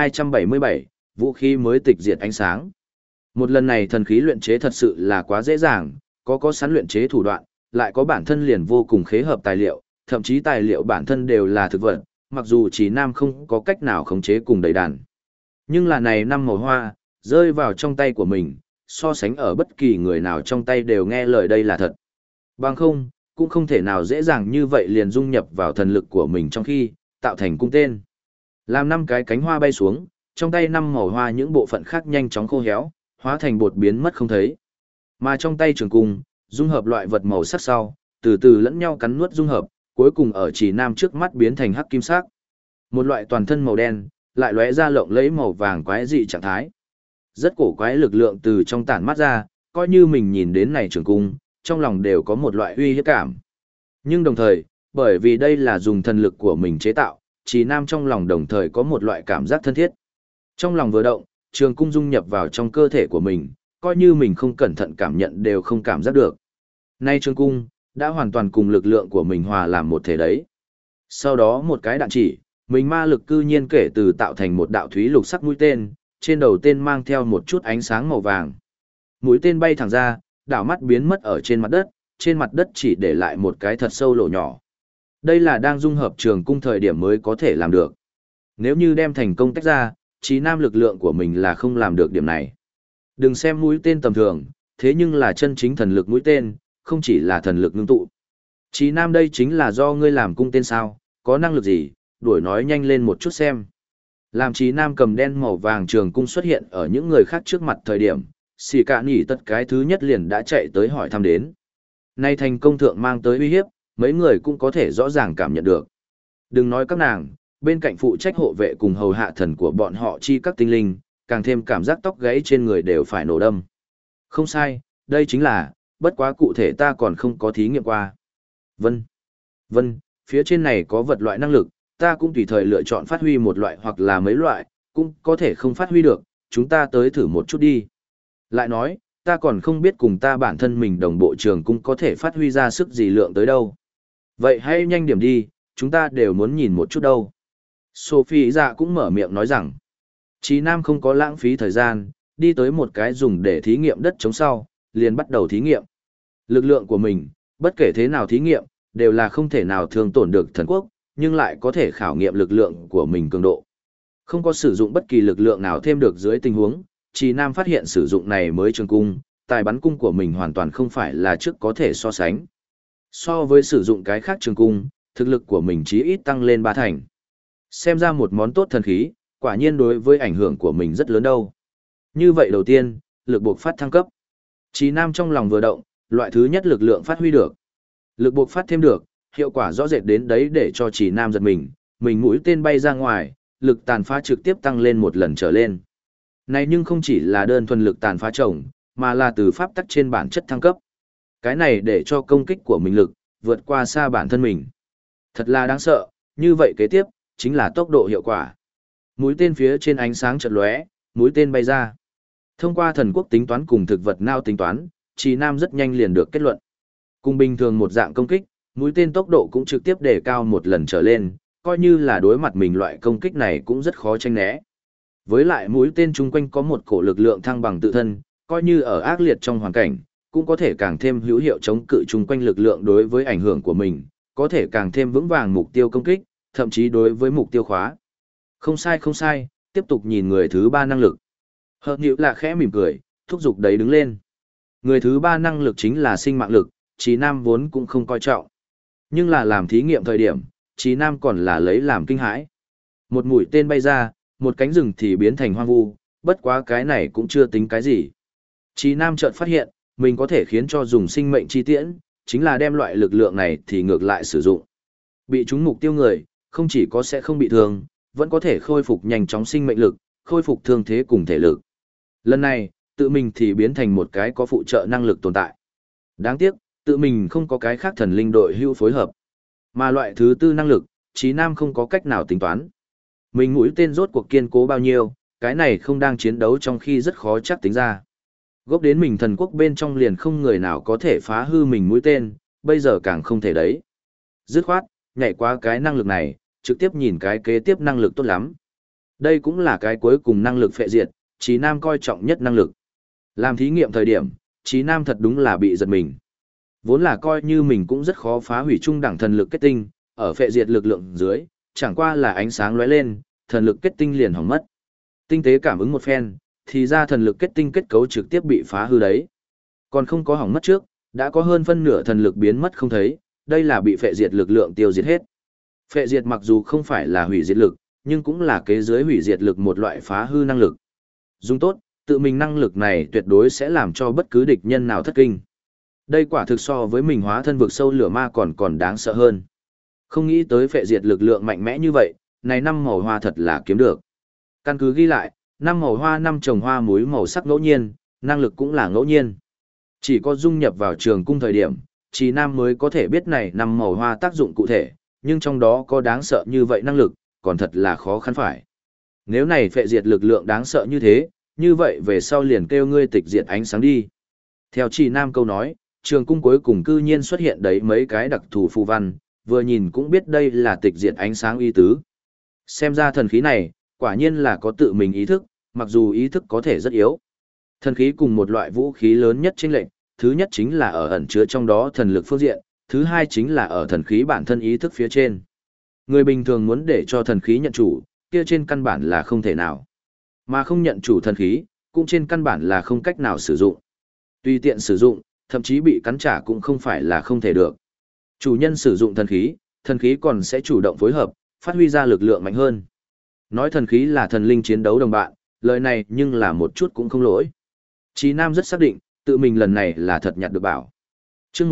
1277, vũ khí mới tịch diệt ánh sáng. Một lần này thần khí luyện chế thật sự là quá dễ dàng, có sẵn luyện chế thủ đoạn, lại có bản thân liền vô cùng khế hợp tài liệu, thậm chí tài liệu bản thân đều là thực vật, mặc dù Trì Nam không có cách nào khống chế cùng đầy đàn. Nhưng là này năm màu hoa, rơi vào trong tay của mình, so sánh ở bất kỳ người nào trong tay đều nghe lời đây là thật. Bằng không, cũng không thể nào dễ dàng như vậy liền dung nhập vào thần lực của mình trong khi, tạo thành cung tên. Làm năm cái cánh hoa bay xuống, trong tay năm màu hoa những bộ phận khác nhanh chóng khô héo, hóa thành bột biến mất không thấy. Mà trong tay trường cung, dung hợp loại vật màu sắc sau, từ từ lẫn nhau cắn nuốt dung hợp, cuối cùng ở chỉ nam trước mắt biến thành hắc kim sắc. Một loại toàn thân màu đen, lại lóe ra lộng lẫy màu vàng quái dị trạng thái. Rất cổ quái lực lượng từ trong tản mắt ra, coi như mình nhìn đến này trường cung, trong lòng đều có một loại uy hiếp cảm. Nhưng đồng thời, bởi vì đây là dùng thần lực của mình chế tạo, chỉ nam trong lòng đồng thời có một loại cảm giác thân thiết. Trong lòng vừa động, trường cung dung nhập vào trong cơ thể của mình, coi như mình không cẩn thận cảm nhận đều không cảm giác được. Nay trường cung, đã hoàn toàn cùng lực lượng của mình hòa làm một thể đấy. Sau đó một cái đạn chỉ, mình ma lực cư nhiên kể từ tạo thành một đạo thúy lục sắc mũi tên, trên đầu tên mang theo một chút ánh sáng màu vàng. Mũi tên bay thẳng ra, đảo mắt biến mất ở trên mặt đất chỉ để lại một cái thật sâu lỗ nhỏ. Đây là đang dung hợp trường cung thời điểm mới có thể làm được. Nếu như đem thành công tách ra, Chí Nam lực lượng của mình là không làm được điểm này. Đừng xem mũi tên tầm thường, thế nhưng là chân chính thần lực mũi tên, không chỉ là thần lực ngưng tụ. Chí Nam đây chính là do ngươi làm cung tên sao, có năng lực gì, đuổi nói nhanh lên một chút xem. Làm Chí Nam cầm đen màu vàng trường cung xuất hiện ở những người khác trước mặt thời điểm, xì cả nhỉ tất cái thứ nhất liền đã chạy tới hỏi thăm đến. Nay thành công thượng mang tới uy hiếp, mấy người cũng có thể rõ ràng cảm nhận được. Đừng nói các nàng, bên cạnh phụ trách hộ vệ cùng hầu hạ thần của bọn họ chi các tinh linh, càng thêm cảm giác tóc gáy trên người đều phải nổ đâm. Không sai, đây chính là, bất quá cụ thể ta còn không có thí nghiệm qua. Vân, phía trên này có vật loại năng lực, ta cũng tùy thời lựa chọn phát huy một loại hoặc là mấy loại, cũng có thể không phát huy được, chúng ta tới thử một chút đi. Lại nói, ta còn không biết cùng ta bản thân mình đồng bộ trường cũng có thể phát huy ra sức gì lượng tới đâu. Vậy hãy nhanh điểm đi, chúng ta đều muốn nhìn một chút đâu. Sophie dạ cũng mở miệng nói rằng, Chí Nam không có lãng phí thời gian, đi tới một cái dùng để thí nghiệm đất chống sau, liền bắt đầu thí nghiệm. Lực lượng của mình, bất kể thế nào thí nghiệm, đều là không thể nào thương tổn được thần quốc, nhưng lại có thể khảo nghiệm lực lượng của mình cường độ. Không có sử dụng bất kỳ lực lượng nào thêm được dưới tình huống, Chí Nam phát hiện sử dụng này mới trường cung, tài bắn cung của mình hoàn toàn không phải là trước có thể so sánh. So với sử dụng cái khác trường cung, thực lực của mình chí ít tăng lên 3 thành. Xem ra một món tốt thần khí, quả nhiên đối với ảnh hưởng của mình rất lớn đâu. Như vậy đầu tiên, lực buộc phát thăng cấp. Chí Nam trong lòng vừa động, loại thứ nhất lực lượng phát huy được. Lực buộc phát thêm được, hiệu quả rõ rệt đến đấy để cho Chí Nam giật mình mũi tên bay ra ngoài, lực tàn phá trực tiếp tăng lên một lần trở lên. Này nhưng không chỉ là đơn thuần lực tàn phá trồng, mà là từ pháp tắc trên bản chất thăng cấp. Cái này để cho công kích của mình lực, vượt qua xa bản thân mình. Thật là đáng sợ, như vậy kế tiếp, chính là tốc độ hiệu quả. Mũi tên phía trên ánh sáng chợt lóe, mũi tên bay ra. Thông qua thần quốc tính toán cùng thực vật não tính toán, Chí Nam rất nhanh liền được kết luận. Cùng bình thường một dạng công kích, mũi tên tốc độ cũng trực tiếp đề cao một lần trở lên, coi như là đối mặt mình loại công kích này cũng rất khó tránh né. Với lại mũi tên chung quanh có một cổ lực lượng thăng bằng tự thân, coi như ở ác liệt trong hoàn cảnh, cũng có thể càng thêm hữu hiệu chống cự chung quanh lực lượng đối với ảnh hưởng của mình, có thể càng thêm vững vàng mục tiêu công kích, thậm chí đối với mục tiêu khóa. Không sai, tiếp tục nhìn người thứ ba năng lực. Hợp nhịu là khẽ mỉm cười, thúc giục đấy đứng lên. Người thứ ba năng lực chính là sinh mạng lực, Chí Nam vốn cũng không coi trọng. Nhưng là làm thí nghiệm thời điểm, Chí Nam còn là lấy làm kinh hãi. Một mũi tên bay ra, một cánh rừng thì biến thành hoang vu, bất quá cái này cũng chưa tính cái gì. Chí Nam chợt phát hiện, mình có thể khiến cho dùng sinh mệnh chi tiễn, chính là đem loại lực lượng này thì ngược lại sử dụng. Bị trúng mục tiêu người, không chỉ có sẽ không bị thương, vẫn có thể khôi phục nhanh chóng sinh mệnh lực, khôi phục thương thế cùng thể lực. Lần này, tự mình thì biến thành một cái có phụ trợ năng lực tồn tại. Đáng tiếc, tự mình không có cái khác thần linh đội hưu phối hợp. Mà loại thứ tư năng lực, Chí Nam không có cách nào tính toán. Mình mũi tên rốt cuộc kiên cố bao nhiêu, cái này không đang chiến đấu trong khi rất khó chắc tính ra. Gốc đến mình thần quốc bên trong liền không người nào có thể phá hư mình mũi tên, bây giờ càng không thể đấy. Dứt khoát, nhảy qua cái năng lực này, trực tiếp nhìn cái kế tiếp năng lực tốt lắm. Đây cũng là cái cuối cùng năng lực phệ diệt, Chí Nam coi trọng nhất năng lực. Làm thí nghiệm thời điểm, Chí Nam thật đúng là bị giật mình. Vốn là coi như mình cũng rất khó phá hủy trung đẳng thần lực kết tinh, ở phệ diệt lực lượng dưới, chẳng qua là ánh sáng lóe lên, thần lực kết tinh liền hỏng mất. Tinh tế cảm ứng một phen, thì ra thần lực kết tinh kết cấu trực tiếp bị phá hư đấy. Còn không có hỏng mất trước, đã có hơn phân nửa thần lực biến mất không thấy, đây là bị phệ diệt lực lượng tiêu diệt hết. Phệ diệt mặc dù không phải là hủy diệt lực, nhưng cũng là kế dưới hủy diệt lực một loại phá hư năng lực. Dùng tốt, tự mình năng lực này tuyệt đối sẽ làm cho bất cứ địch nhân nào thất kinh. Đây quả thực so với mình hóa thân vực sâu lửa ma còn đáng sợ hơn. Không nghĩ tới phệ diệt lực lượng mạnh mẽ như vậy, này năm màu hoa thật là kiếm được. Căn cứ ghi lại, năm màu hoa năm trồng hoa muối màu sắc ngẫu nhiên, năng lực cũng là ngẫu nhiên. Chỉ có dung nhập vào trường cung thời điểm, Trì Nam mới có thể biết này năm màu hoa tác dụng cụ thể, nhưng trong đó có đáng sợ như vậy năng lực, còn thật là khó khăn phải. Nếu này phệ diệt lực lượng đáng sợ như thế, như vậy về sau liền kêu ngươi tịch diệt ánh sáng đi. Theo Trì Nam câu nói, trường cung cuối cùng cư nhiên xuất hiện đấy mấy cái đặc thù phù văn, vừa nhìn cũng biết đây là tịch diệt ánh sáng y tứ. Xem ra thần khí này, quả nhiên là có tự mình ý thức, mặc dù ý thức có thể rất yếu. Thần khí cùng một loại vũ khí lớn nhất chênh lệch, thứ nhất chính là ở ẩn chứa trong đó thần lực phương diện, thứ hai chính là ở thần khí bản thân ý thức phía trên. Người bình thường muốn để cho thần khí nhận chủ, kia trên căn bản là không thể nào. Mà không nhận chủ thần khí, cũng trên căn bản là không cách nào sử dụng. Tùy tiện sử dụng, thậm chí bị cắn trả cũng không phải là không thể được. Chủ nhân sử dụng thần khí còn sẽ chủ động phối hợp, phát huy ra lực lượng mạnh hơn. Nói thần khí là thần linh chiến đấu đồng bạn, lời này nhưng là một chút cũng không lỗi. Chí Nam rất xác định, tự mình lần này là thật nhặt được bảo. Chương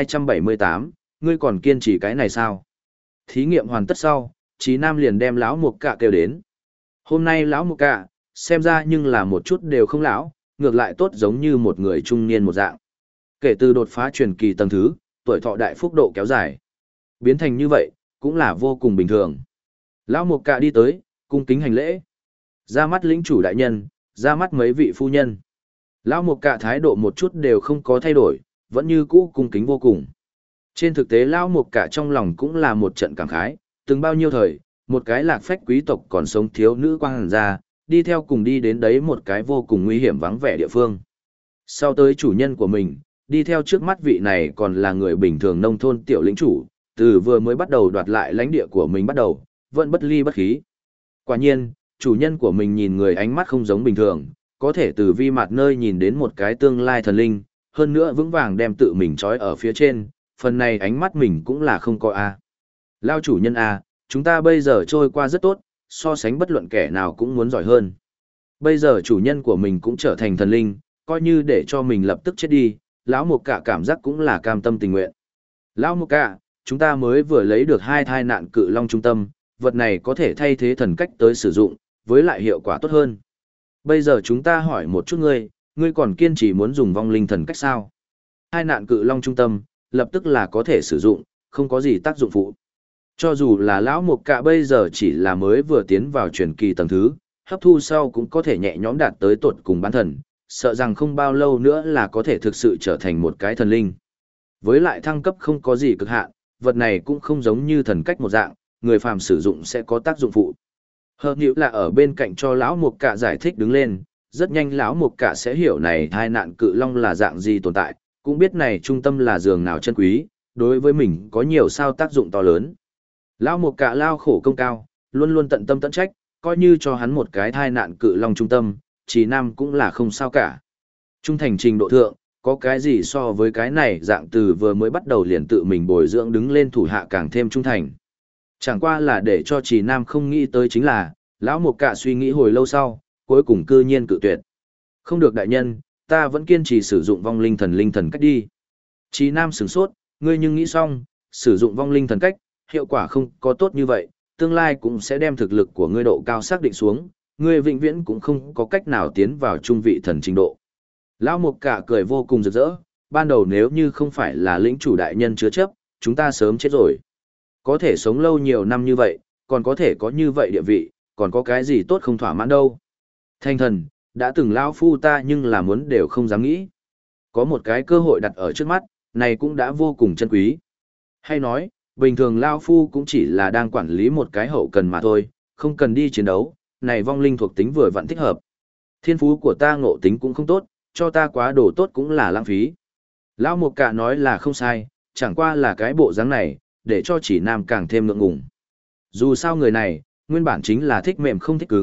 1278, ngươi còn kiên trì cái này sao? Thí nghiệm hoàn tất sau, Chí Nam liền đem lão Mục Cạ kêu đến. Hôm nay lão Mục Cạ, xem ra nhưng là một chút đều không lão, ngược lại tốt giống như một người trung niên một dạng. Kể từ đột phá truyền kỳ tầng thứ, tuổi thọ đại phúc độ kéo dài. Biến thành như vậy, cũng là vô cùng bình thường. Lão Mục Cạ đi tới, cung kính hành lễ. Ra mắt lĩnh chủ đại nhân, ra mắt mấy vị phu nhân. Lão Mục Cạ thái độ một chút đều không có thay đổi, vẫn như cũ cung kính vô cùng. Trên thực tế Lão Mục Cạ trong lòng cũng là một trận cảm khái, từng bao nhiêu thời, một cái lạc phách quý tộc còn sống thiếu nữ quang hàn gia, đi theo cùng đi đến đấy một cái vô cùng nguy hiểm vắng vẻ địa phương. Sau tới chủ nhân của mình, đi theo trước mắt vị này còn là người bình thường nông thôn tiểu lĩnh chủ, từ vừa mới bắt đầu đoạt lại lãnh địa của mình bắt đầu, vẫn bất ly bất khí. Quả nhiên, chủ nhân của mình nhìn người ánh mắt không giống bình thường, có thể từ vi mặt nơi nhìn đến một cái tương lai thần linh, hơn nữa vững vàng đem tự mình trói ở phía trên, phần này ánh mắt mình cũng là không có a. Lao chủ nhân a, chúng ta bây giờ trôi qua rất tốt, so sánh bất luận kẻ nào cũng muốn giỏi hơn. Bây giờ chủ nhân của mình cũng trở thành thần linh, coi như để cho mình lập tức chết đi, lão Mục Cạ cảm giác cũng là cam tâm tình nguyện. Lão Mục Cạ, chúng ta mới vừa lấy được 2 thai nạn cự long trung tâm, vật này có thể thay thế thần cách tới sử dụng, với lại hiệu quả tốt hơn. Bây giờ chúng ta hỏi một chút ngươi còn kiên trì muốn dùng vong linh thần cách sao? 2 nạn cự long trung tâm, lập tức là có thể sử dụng, không có gì tác dụng phụ. Cho dù là lão Mục Cạ bây giờ chỉ là mới vừa tiến vào truyền kỳ tầng thứ, hấp thu sau cũng có thể nhẹ nhõm đạt tới tột cùng bán thần, sợ rằng không bao lâu nữa là có thể thực sự trở thành một cái thần linh. Với lại thăng cấp không có gì cực hạn, vật này cũng không giống như thần cách một dạng, người phàm sử dụng sẽ có tác dụng phụ. Hợp nhữ là ở bên cạnh cho lão Mục Cạ giải thích đứng lên, rất nhanh lão Mục Cạ sẽ hiểu này thai nạn cự long là dạng gì tồn tại, cũng biết này trung tâm là giường nào chân quý, đối với mình có nhiều sao tác dụng to lớn. Lão Mục Cạ lao khổ công cao, luôn luôn tận tâm tận trách, coi như cho hắn một cái thai nạn cự long trung tâm, Chí Nam cũng là không sao cả. Trung thành trình độ thượng, có cái gì so với cái này dạng từ vừa mới bắt đầu liền tự mình bồi dưỡng đứng lên thủ hạ càng thêm trung thành. Chẳng qua là để cho Chí Nam không nghĩ tới chính là, lão Mục Cạ suy nghĩ hồi lâu sau, cuối cùng cư nhiên cự tuyệt. Không được đại nhân, ta vẫn kiên trì sử dụng vong linh thần cách đi. Chí Nam sửng sốt, ngươi nhưng nghĩ xong, sử dụng vong linh thần cách, hiệu quả không có tốt như vậy, tương lai cũng sẽ đem thực lực của ngươi độ cao xác định xuống, ngươi vĩnh viễn cũng không có cách nào tiến vào trung vị thần trình độ. Lão Mục Cạ cười vô cùng rực rỡ, ban đầu nếu như không phải là lĩnh chủ đại nhân chứa chấp, chúng ta sớm chết rồi. Có thể sống lâu nhiều năm như vậy, còn có thể có như vậy địa vị, còn có cái gì tốt không thỏa mãn đâu. Thanh thần, đã từng lão phu ta nhưng là muốn đều không dám nghĩ. Có một cái cơ hội đặt ở trước mắt, này cũng đã vô cùng chân quý. Hay nói, bình thường lão phu cũng chỉ là đang quản lý một cái hậu cần mà thôi, không cần đi chiến đấu, này vong linh thuộc tính vừa vặn thích hợp. Thiên phú của ta ngộ tính cũng không tốt, cho ta quá đồ tốt cũng là lãng phí. Lão Mục Cạ nói là không sai, chẳng qua là cái bộ dáng này, để cho Chỉ Nam càng thêm ngượng ngùng. Dù sao người này, nguyên bản chính là thích mềm không thích cứng,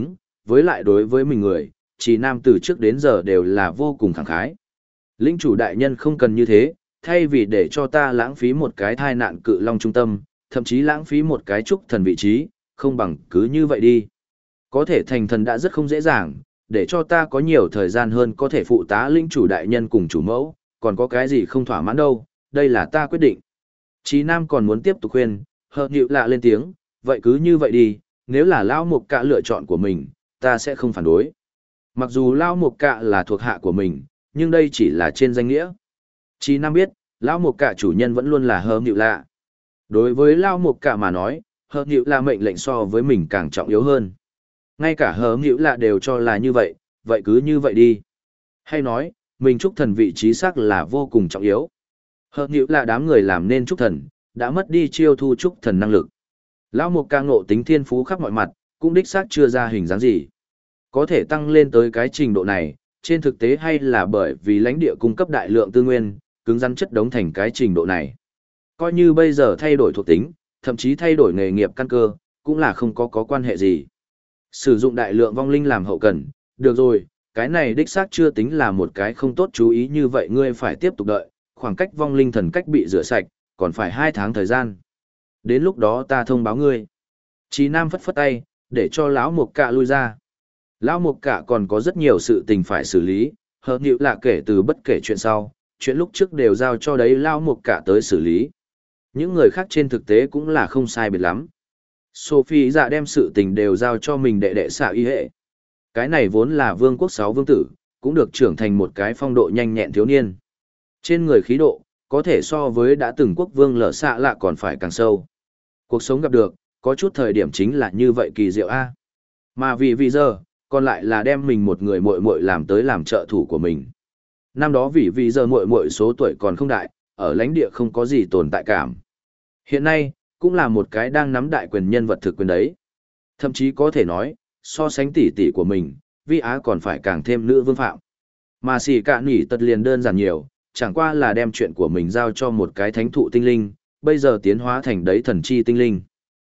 với lại đối với mình người, Trì Nam từ trước đến giờ đều là vô cùng khẳng khái. Lĩnh chủ đại nhân không cần như thế, thay vì để cho ta lãng phí một cái thai nạn cự long trung tâm, thậm chí lãng phí một cái trúc thần vị trí, không bằng cứ như vậy đi. Có thể thành thần đã rất không dễ dàng, để cho ta có nhiều thời gian hơn có thể phụ tá lĩnh chủ đại nhân cùng chủ mẫu, còn có cái gì không thỏa mãn đâu, đây là ta quyết định. Chí Nam còn muốn tiếp tục khuyên, Hợp Nhự Lạ lên tiếng, vậy cứ như vậy đi, nếu là Lão Mục Cạ lựa chọn của mình, ta sẽ không phản đối. Mặc dù Lão Mục Cạ là thuộc hạ của mình, nhưng đây chỉ là trên danh nghĩa. Chí Nam biết, Lão Mục Cạ chủ nhân vẫn luôn là Hợp Nhự Lạ. Đối với Lão Mục Cạ mà nói, Hợp Nhự Lạ mệnh lệnh so với mình càng trọng yếu hơn. Ngay cả Hợp Nhự Lạ đều cho là như vậy cứ như vậy đi. Hay nói, mình trúc thần vị trí xác là vô cùng trọng yếu. Hợp Nhự Lạ đám người làm nên trúc thần, đã mất đi chiêu thu trúc thần năng lực. Lão Mục Ca ngộ tính thiên phú khắp mọi mặt, cũng đích xác chưa ra hình dáng gì. Có thể tăng lên tới cái trình độ này, trên thực tế hay là bởi vì lãnh địa cung cấp đại lượng tư nguyên, cứng rắn chất đống thành cái trình độ này. Coi như bây giờ thay đổi thuộc tính, thậm chí thay đổi nghề nghiệp căn cơ, cũng là không có quan hệ gì. Sử dụng đại lượng vong linh làm hậu cần, được rồi, cái này đích xác chưa tính là một cái không tốt chú ý, như vậy ngươi phải tiếp tục đợi, khoảng cách vong linh thần cách bị rửa sạch, còn phải 2 tháng thời gian. Đến lúc đó ta thông báo ngươi. Chí Nam phất phất tay, để cho Lão Mục Cạ lui ra. Lão Mục Cạ còn có rất nhiều sự tình phải xử lý, Hợp Nhự Lạ kể từ bất kể chuyện sau, chuyện lúc trước đều giao cho đấy Lão Mục Cạ tới xử lý. Những người khác trên thực tế cũng là không sai biệt lắm. Sophie dạ đem sự tình đều giao cho mình đệ đệ xạ y hệ. Cái này vốn là vương quốc 6 vương tử, cũng được trưởng thành một cái phong độ nhanh nhẹn thiếu niên. Trên người khí độ, có thể so với đã từng quốc vương lở xạ lạ còn phải càng sâu. Cuộc sống gặp được, có chút thời điểm chính là như vậy kỳ diệu a. Mà vì giờ, còn lại là đem mình một người muội muội làm tới làm trợ thủ của mình. Năm đó vì giờ muội muội số tuổi còn không đại, ở lãnh địa không có gì tồn tại cảm. Hiện nay, cũng là một cái đang nắm đại quyền nhân vật thực quyền đấy. Thậm chí có thể nói, so sánh tỷ tỷ của mình, Vi Á còn phải càng thêm nữ vương phạm. Mà xỉ cả nỉ tật liền đơn giản nhiều, chẳng qua là đem chuyện của mình giao cho một cái thánh thụ tinh linh, bây giờ tiến hóa thành đấy thần chi tinh linh.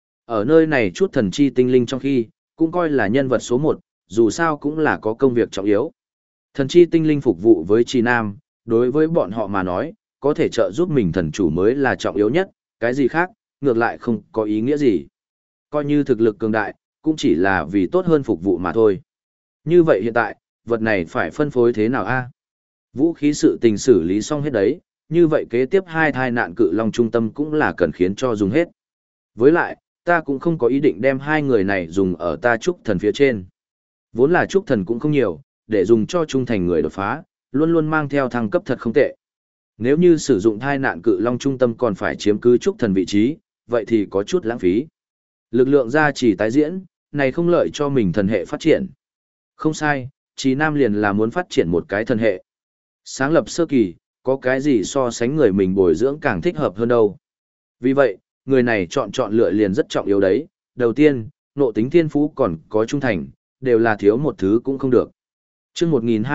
Ở nơi này chút thần chi tinh linh trong khi, cũng coi là nhân vật số 1, dù sao cũng là có công việc trọng yếu. Thần chi tinh linh phục vụ với Chi Nam, đối với bọn họ mà nói, có thể trợ giúp mình thần chủ mới là trọng yếu nhất, cái gì khác, ngược lại không có ý nghĩa gì. Coi như thực lực cường đại, cũng chỉ là vì tốt hơn phục vụ mà thôi. Như vậy hiện tại, vật này phải phân phối thế nào a? Vũ khí sự tình xử lý xong hết đấy, như vậy kế tiếp 2 thai nạn cự long trung tâm cũng là cần khiến cho dùng hết. Với lại, ta cũng không có ý định đem 2 người này dùng ở ta trúc thần phía trên. Vốn là trúc thần cũng không nhiều, để dùng cho trung thành người đột phá, luôn luôn mang theo thăng cấp thật không tệ. Nếu như sử dụng thai nạn cự long trung tâm còn phải chiếm cứ trúc thần vị trí, vậy thì có chút lãng phí. Lực lượng gia trì tái diễn, này không lợi cho mình thần hệ phát triển. Không sai, Chí Nam liền là muốn phát triển một cái thần hệ. Sáng lập sơ kỳ, có cái gì so sánh người mình bồi dưỡng càng thích hợp hơn đâu. Vì vậy, người này chọn lựa liền rất trọng yếu đấy. Đầu tiên, nộ tính thiên phú còn có trung thành, đều là thiếu một thứ cũng không được. Chương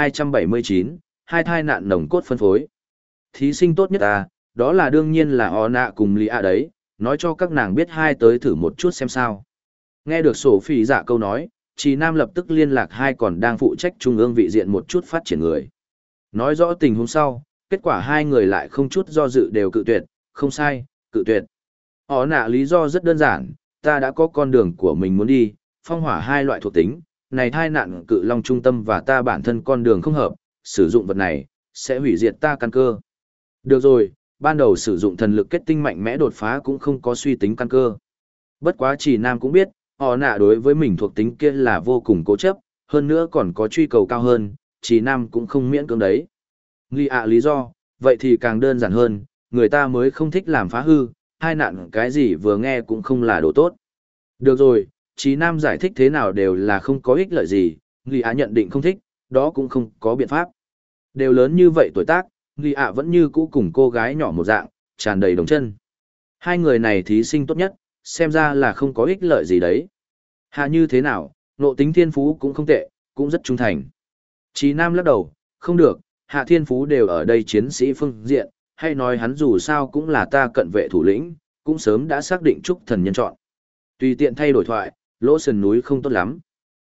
1279, 2 thai nạn nồng cốt phân phối. Thí sinh tốt nhất đó là đương nhiên là Ona cùng Lý A đấy, nói cho các nàng biết 2 tới thử một chút xem sao. Nghe được Sophie dạ câu nói, Chí Nam lập tức liên lạc 2 còn đang phụ trách trung ương vị diện một chút phát triển người. Nói rõ tình huống sau, kết quả 2 người lại không chút do dự đều cự tuyệt, không sai, cự tuyệt. Họ nạ lý do rất đơn giản, ta đã có con đường của mình muốn đi, phong hỏa 2 loại thuộc tính, này thai nạn cự long trung tâm và ta bản thân con đường không hợp, sử dụng vật này, sẽ hủy diệt ta căn cơ. Được rồi, ban đầu sử dụng thần lực kết tinh mạnh mẽ đột phá cũng không có suy tính căn cơ. Bất quá Chí Nam cũng biết, họ nạ đối với mình thuộc tính kia là vô cùng cố chấp, hơn nữa còn có truy cầu cao hơn, Chí Nam cũng không miễn cưỡng đấy. Lý do, vậy thì càng đơn giản hơn, người ta mới không thích làm phá hư, hai nạn cái gì vừa nghe cũng không là đồ tốt. Được rồi, Chí Nam giải thích thế nào đều là không có ích lợi gì, Lý nhận định không thích, đó cũng không có biện pháp. Đều lớn như vậy tuổi tác, Lý vẫn như cũ cùng cô gái nhỏ một dạng, tràn đầy đồng chân. 2 người này thí sinh tốt nhất, xem ra là không có ích lợi gì đấy. Hạ như thế nào, nộ tính thiên phú cũng không tệ, cũng rất trung thành. Chí Nam lắc đầu, không được, Hạ thiên phú đều ở đây chiến sĩ phương diện, hay nói hắn dù sao cũng là ta cận vệ thủ lĩnh, cũng sớm đã xác định trúc thần nhân chọn. Tùy tiện thay đổi thoại, lỗ sườn núi không tốt lắm.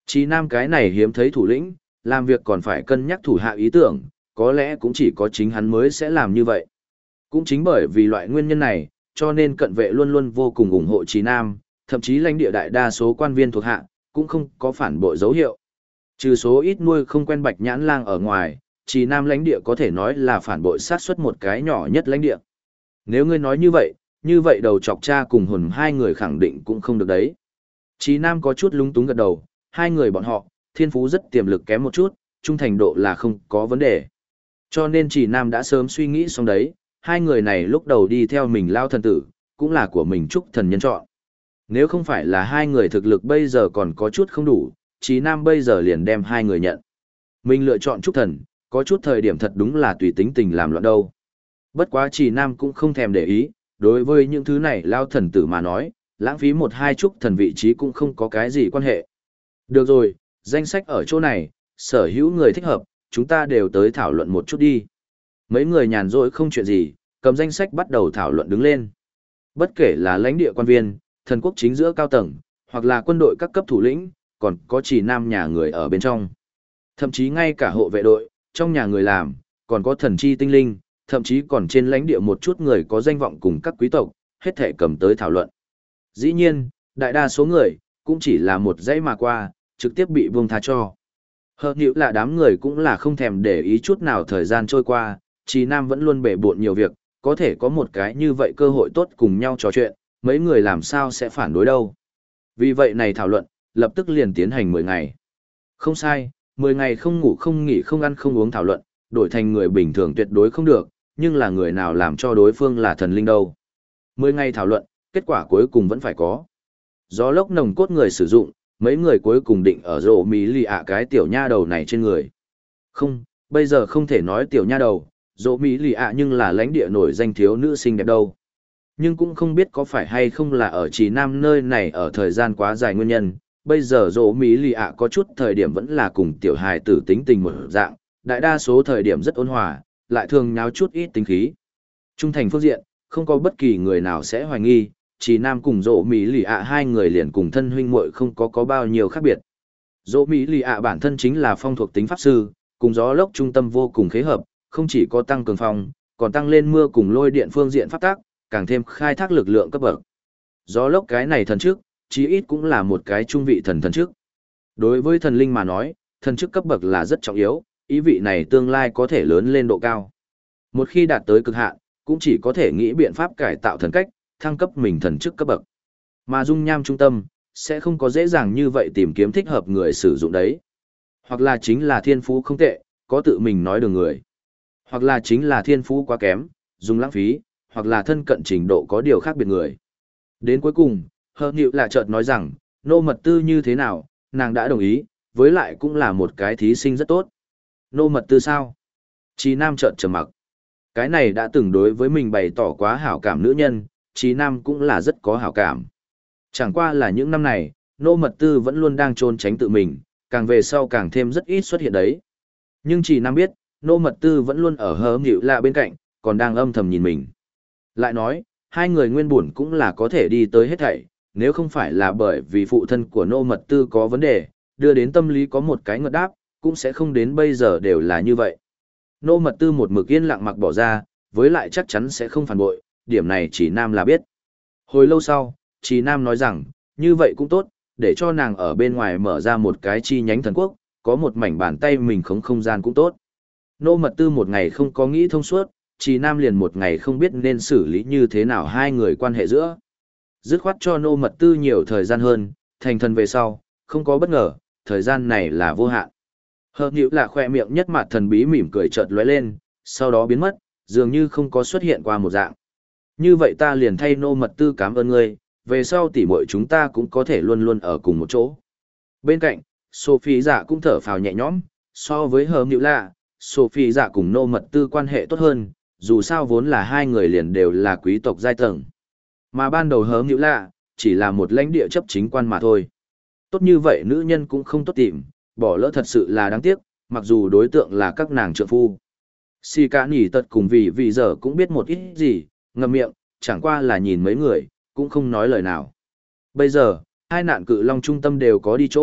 Chí Nam cái này hiếm thấy thủ lĩnh, làm việc còn phải cân nhắc thủ hạ ý tưởng, có lẽ cũng chỉ có chính hắn mới sẽ làm như vậy. Cũng chính bởi vì loại nguyên nhân này, cho nên cận vệ luôn luôn vô cùng ủng hộ Chí Nam, thậm chí lãnh địa đại đa số quan viên thuộc hạ, cũng không có phản bội dấu hiệu. Trừ số ít nuôi không quen Bạch Nhãn Lang ở ngoài, Chí Nam lãnh địa có thể nói là phản bội sát suất một cái nhỏ nhất lãnh địa. Nếu ngươi nói như vậy đầu chọc cha cùng hồn hai người khẳng định cũng không được đấy. Chí Nam có chút lúng túng gật đầu, hai người bọn họ, thiên phú rất tiềm lực kém một chút, trung thành độ là không có vấn đề. Cho nên Chí Nam đã sớm suy nghĩ xong đấy, hai người này lúc đầu đi theo mình lao thần tử, cũng là của mình trúc thần nhân chọn. Nếu không phải là hai người thực lực bây giờ còn có chút không đủ, Chí Nam bây giờ liền đem hai người nhận. Mình lựa chọn trúc thần, có chút thời điểm thật đúng là tùy tính tình làm loạn đâu. Bất quá Chí Nam cũng không thèm để ý, đối với những thứ này lao thần tử mà nói, lãng phí một hai trúc thần vị trí cũng không có cái gì quan hệ. Được rồi, danh sách ở chỗ này, sở hữu người thích hợp, chúng ta đều tới thảo luận một chút đi. Mấy người nhàn rỗi không chuyện gì, cầm danh sách bắt đầu thảo luận đứng lên. Bất kể là lãnh địa quan viên, thần quốc chính giữa cao tầng, hoặc là quân đội các cấp thủ lĩnh, còn có Chí Nam nhà người ở bên trong. Thậm chí ngay cả hộ vệ đội, trong nhà người làm, còn có thần chi tinh linh, thậm chí còn trên lãnh địa một chút người có danh vọng cùng các quý tộc, hết thể cầm tới thảo luận. Dĩ nhiên, đại đa số người, cũng chỉ là một dãy mà qua, trực tiếp bị buông tha cho. Hợp nhữ là đám người cũng là không thèm để ý chút nào thời gian trôi qua, Chí Nam vẫn luôn bể bộn nhiều việc, có thể có một cái như vậy cơ hội tốt cùng nhau trò chuyện, mấy người làm sao sẽ phản đối đâu. Vì vậy này thảo luận, lập tức liền tiến hành 10 ngày. Không sai, 10 ngày không ngủ không nghỉ không ăn không uống thảo luận, đổi thành người bình thường tuyệt đối không được, nhưng là người nào làm cho đối phương là thần linh đâu. 10 ngày thảo luận, kết quả cuối cùng vẫn phải có. Gió lốc nồng cốt người sử dụng, mấy người cuối cùng định ở rổ mí lì ạ cái tiểu nha đầu này trên người. Không, bây giờ không thể nói tiểu nha đầu, rổ mí lì ạ nhưng là lãnh địa nổi danh thiếu nữ xinh đẹp đâu. Nhưng cũng không biết có phải hay không là ở Chí Nam nơi này ở thời gian quá dài nguyên nhân, bây giờ rổ mí lì ạ có chút thời điểm vẫn là cùng tiểu hài tử tính tình một dạng, đại đa số thời điểm rất ôn hòa, lại thường nháo chút ít tính khí. Trung thành phương diện, không có bất kỳ người nào sẽ hoài nghi, Chí Nam cùng rổ mí lì ạ hai người liền cùng thân huynh muội không có bao nhiêu khác biệt. Rổ mí lì ạ bản thân chính là phong thuộc tính pháp sư, cùng gió lốc trung tâm vô cùng khế hợp, không chỉ có tăng cường phong, còn tăng lên mưa cùng lôi điện phương diện pháp tác, càng thêm khai thác lực lượng cấp bậc. Gió lốc cái này thần chức, chí ít cũng là một cái trung vị thần chức. Đối với thần linh mà nói, thần chức cấp bậc là rất trọng yếu, ý vị này tương lai có thể lớn lên độ cao. Một khi đạt tới cực hạn, cũng chỉ có thể nghĩ biện pháp cải tạo thần cách, thăng cấp mình thần chức cấp bậc. Mà dung nham trung tâm, sẽ không có dễ dàng như vậy tìm kiếm thích hợp người sử dụng đấy. Hoặc là chính là thiên phú không tệ, có tự mình nói đường người. Hoặc là chính là thiên phú quá kém, dùng lãng phí, hoặc là thân cận trình độ có điều khác biệt người. Đến cuối cùng, Hợp Nhịu là chợt nói rằng, nô mật tư như thế nào, nàng đã đồng ý, với lại cũng là một cái thí sinh rất tốt. Nô mật tư sao? Chí Nam chợt trầm mặc. Cái này đã từng đối với mình bày tỏ quá hảo cảm nữ nhân, Chí Nam cũng là rất có hảo cảm. Chẳng qua là những năm này, nô mật tư vẫn luôn đang trốn tránh tự mình, càng về sau càng thêm rất ít xuất hiện đấy. Nhưng Chí Nam biết, nô mật tư vẫn luôn ở Hợp Nhịu là bên cạnh, còn đang âm thầm nhìn mình. Lại nói, hai người nguyên bổn cũng là có thể đi tới hết thảy, nếu không phải là bởi vì phụ thân của nô mật tư có vấn đề, đưa đến tâm lý có một cái ngợt đáp, cũng sẽ không đến bây giờ đều là như vậy. Nô mật tư một mực yên lặng mặc bỏ ra, với lại chắc chắn sẽ không phản bội, điểm này Chí Nam là biết. Hồi lâu sau, Chí Nam nói rằng, như vậy cũng tốt, để cho nàng ở bên ngoài mở ra một cái chi nhánh thần quốc, có một mảnh bàn tay mình khống không gian cũng tốt. Nô mật tư một ngày không có nghĩ thông suốt, Chí Nam liền một ngày không biết nên xử lý như thế nào hai người quan hệ giữa. Dứt khoát cho nô mật tư nhiều thời gian hơn, thành thần về sau, không có bất ngờ, thời gian này là vô hạn. Hợp Nhịu là khoe miệng nhất mặt thần bí mỉm cười chợt lóe lên, sau đó biến mất, dường như không có xuất hiện qua một dạng. Như vậy ta liền thay nô mật tư cảm ơn ngươi, về sau tỉ muội chúng ta cũng có thể luôn luôn ở cùng một chỗ. Bên cạnh, Sophie dạ cũng thở phào nhẹ nhõm, so với Hợp Nhịu là, Sophie dạ cùng nô mật tư quan hệ tốt hơn, dù sao vốn là hai người liền đều là quý tộc giai tầng. Mà ban đầu Hợp Nhịu là, chỉ là một lãnh địa chấp chính quan mà thôi. Tốt như vậy nữ nhân cũng không tốt tìm, bỏ lỡ thật sự là đáng tiếc, mặc dù đối tượng là các nàng trượng phu. Xì cả nhỉ tật cùng vì giờ cũng biết một ít gì, ngậm miệng, chẳng qua là nhìn mấy người, cũng không nói lời nào. Bây giờ, hai nạn cự long trung tâm đều có đi chỗ,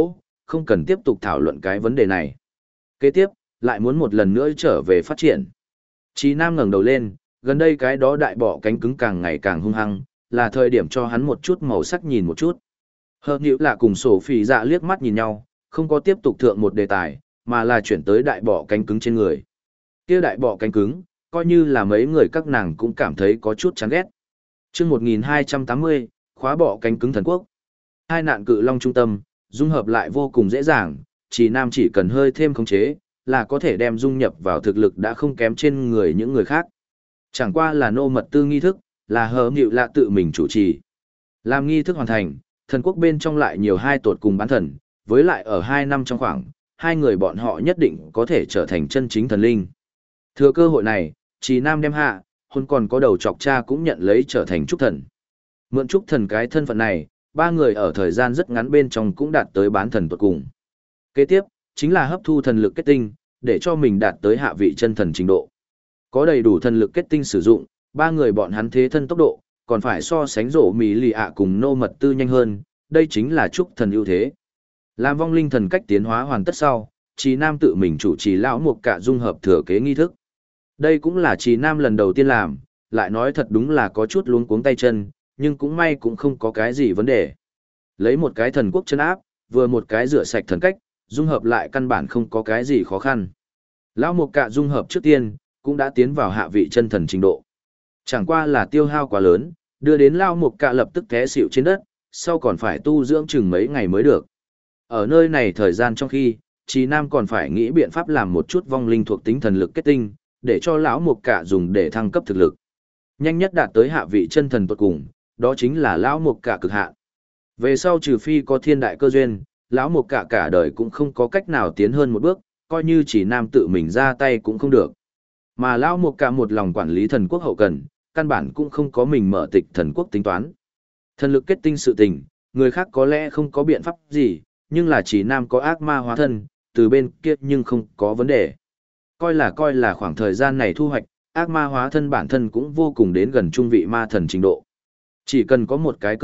không cần tiếp tục thảo luận cái vấn đề này. Kế tiếp, lại muốn một lần nữa trở về phát triển. Chí Nam ngẩng đầu lên, gần đây cái đó đại bọ cánh cứng càng ngày càng hung hăng, là thời điểm cho hắn một chút màu sắc nhìn một chút. Hợp Nhiễu Lạ cùng Sổ Phỉ Dạ liếc mắt nhìn nhau, không có tiếp tục thượng một đề tài, mà là chuyển tới đại bọ cánh cứng trên người. Kia đại bọ cánh cứng, coi như là mấy người các nàng cũng cảm thấy có chút chán ghét. Chương 1280, khóa bọ cánh cứng thần quốc. Hai nạn cự long trung tâm, dung hợp lại vô cùng dễ dàng, Chí Nam chỉ cần hơi thêm khống chế, là có thể đem dung nhập vào thực lực đã không kém trên người những người khác. Chẳng qua là nô mật tư nghi thức, là Hợp Nhiễu Lạ tự mình chủ trì. Làm nghi thức hoàn thành, thần quốc bên trong lại nhiều hai tột cùng bán thần, với lại ở 2 năm trong khoảng, hai người bọn họ nhất định có thể trở thành chân chính thần linh. Thừa cơ hội này, Chí Nam đem hạ, hôn còn có đầu chọc cha cũng nhận lấy trở thành trúc thần. Mượn trúc thần cái thân phận này, ba người ở thời gian rất ngắn bên trong cũng đạt tới bán thần tột cùng. Kế tiếp, chính là hấp thu thần lực kết tinh, để cho mình đạt tới hạ vị chân thần trình độ. Có đầy đủ thần lực kết tinh sử dụng, ba người bọn hắn thế thân tốc độ, còn phải so sánh rổ mì lì ạ cùng nô mật tư nhanh hơn, đây chính là trúc thần ưu thế. Làm vong linh thần cách tiến hóa hoàn tất sau, Chí Nam tự mình chủ trì lão một cả dung hợp thừa kế nghi thức. Đây cũng là Chí Nam lần đầu tiên làm, lại nói thật đúng là có chút luống cuống tay chân, nhưng cũng may cũng không có cái gì vấn đề. Lấy một cái thần quốc chân áp, vừa một cái rửa sạch thần cách, dung hợp lại căn bản không có cái gì khó khăn. Lão một cả dung hợp trước tiên, cũng đã tiến vào hạ vị chân thần trình độ. Chẳng qua là tiêu hao quá lớn, đưa đến Lão một cả lập tức té xỉu trên đất, sau còn phải tu dưỡng chừng mấy ngày mới được. Ở nơi này thời gian trong khi, Chí Nam còn phải nghĩ biện pháp làm một chút vong linh thuộc tính thần lực kết tinh, để cho lão một cả dùng để thăng cấp thực lực. Nhanh nhất đạt tới hạ vị chân thần tột cùng, đó chính là lão một cả cực hạn. Về sau trừ phi có thiên đại cơ duyên, lão một cả cả đời cũng không có cách nào tiến hơn một bước, coi như Chí Nam tự mình ra tay cũng không được. Mà lão một cả một lòng quản lý thần quốc hậu cần, căn bản cũng không có mình mở tịch thần quốc tính toán. Thần lực kết tinh sự tình, người khác có lẽ không có biện pháp gì, nhưng là Chí Nam có ác ma hóa thân, từ bên kia nhưng không có vấn đề. Coi là khoảng thời gian này thu hoạch, ác ma hóa thân bản thân cũng vô cùng đến gần trung vị ma thần trình độ. Chỉ cần có một cái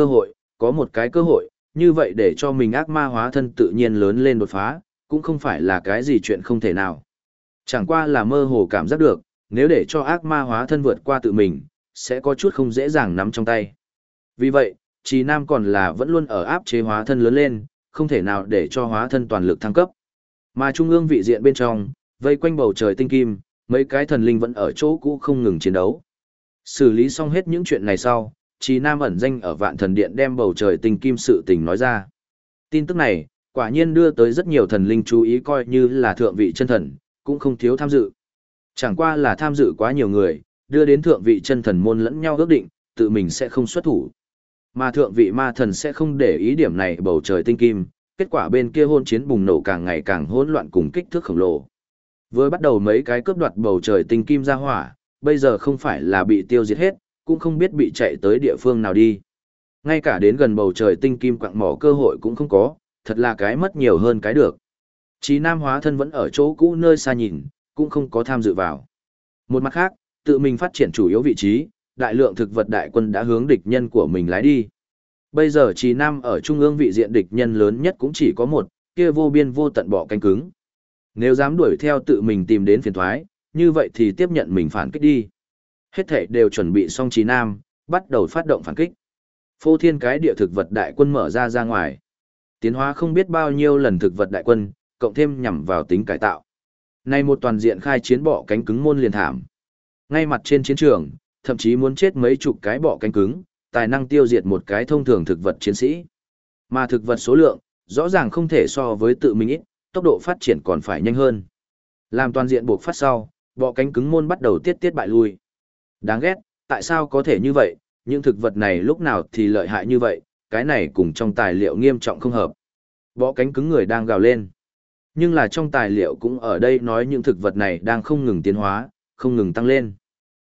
cơ hội, như vậy để cho mình ác ma hóa thân tự nhiên lớn lên đột phá, cũng không phải là cái gì chuyện không thể nào. Chẳng qua là mơ hồ cảm giác được, nếu để cho ác ma hóa thân vượt qua tự mình, sẽ có chút không dễ dàng nắm trong tay. Vì vậy, Chí Nam còn là vẫn luôn ở áp chế hóa thân lớn lên, không thể nào để cho hóa thân toàn lực thăng cấp. Mà trung ương vị diện bên trong, vây quanh bầu trời tinh kim, mấy cái thần linh vẫn ở chỗ cũ không ngừng chiến đấu. Xử lý xong hết những chuyện này sau, Chí Nam ẩn danh ở Vạn Thần Điện đem bầu trời tinh kim sự tình nói ra. Tin tức này, quả nhiên đưa tới rất nhiều thần linh chú ý, coi như là thượng vị chân thần, cũng không thiếu tham dự. Chẳng qua là tham dự quá nhiều người, đưa đến thượng vị chân thần môn lẫn nhau ước định, tự mình sẽ không xuất thủ. Mà thượng vị ma thần sẽ không để ý điểm này bầu trời tinh kim, kết quả bên kia hôn chiến bùng nổ càng ngày càng hỗn loạn cùng kích thước khổng lồ. Vừa bắt đầu mấy cái cướp đoạt bầu trời tinh kim ra hỏa, bây giờ không phải là bị tiêu diệt hết, cũng không biết bị chạy tới địa phương nào đi. Ngay cả đến gần bầu trời tinh kim quặng mỏ cơ hội cũng không có, thật là cái mất nhiều hơn cái được. Chí Nam hóa thân vẫn ở chỗ cũ nơi xa nhìn, cũng không có tham dự vào. Một mặt khác, tự mình phát triển chủ yếu vị trí, đại lượng thực vật đại quân đã hướng địch nhân của mình lái đi. Bây giờ Chí Nam ở trung ương vị diện địch nhân lớn nhất cũng chỉ có một, kia vô biên vô tận bọ cánh cứng. Nếu dám đuổi theo tự mình tìm đến phiền thoái, như vậy thì tiếp nhận mình phản kích đi. Hết thảy đều chuẩn bị xong Chí Nam, bắt đầu phát động phản kích. Phô thiên cái địa thực vật đại quân mở ra ngoài. Tiến hóa không biết bao nhiêu lần thực vật đại quân, cộng thêm nhằm vào tính cải tạo. Nay một toàn diện khai chiến bọ cánh cứng môn liền thảm. Ngay mặt trên chiến trường, thậm chí muốn chết mấy chục cái bọ cánh cứng, tài năng tiêu diệt một cái thông thường thực vật chiến sĩ. Mà thực vật số lượng, rõ ràng không thể so với tự mình ít, tốc độ phát triển còn phải nhanh hơn. Làm toàn diện buộc phát sau, bọ cánh cứng môn bắt đầu tiết bại lui. Đáng ghét, tại sao có thể như vậy, những thực vật này lúc nào thì lợi hại như vậy, cái này cùng trong tài liệu nghiêm trọng không hợp. Bọ cánh cứng người đang gào lên. Nhưng là trong tài liệu cũng ở đây nói những thực vật này đang không ngừng tiến hóa, không ngừng tăng lên.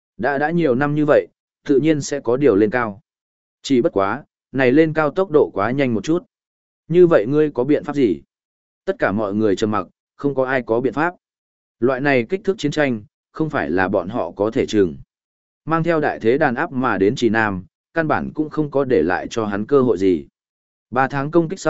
Đã nhiều năm như vậy, tự nhiên sẽ có điều lên cao. Chỉ bất quá, này lên cao tốc độ quá nhanh một chút. Như vậy ngươi có biện pháp gì? Tất cả mọi người trầm mặc, không có ai có biện pháp. Loại này kích thước chiến tranh, không phải là bọn họ có thể chừng. Mang theo đại thế đàn áp mà đến Chí Nam, căn bản cũng không có để lại cho hắn cơ hội gì. 3 tháng công kích sau,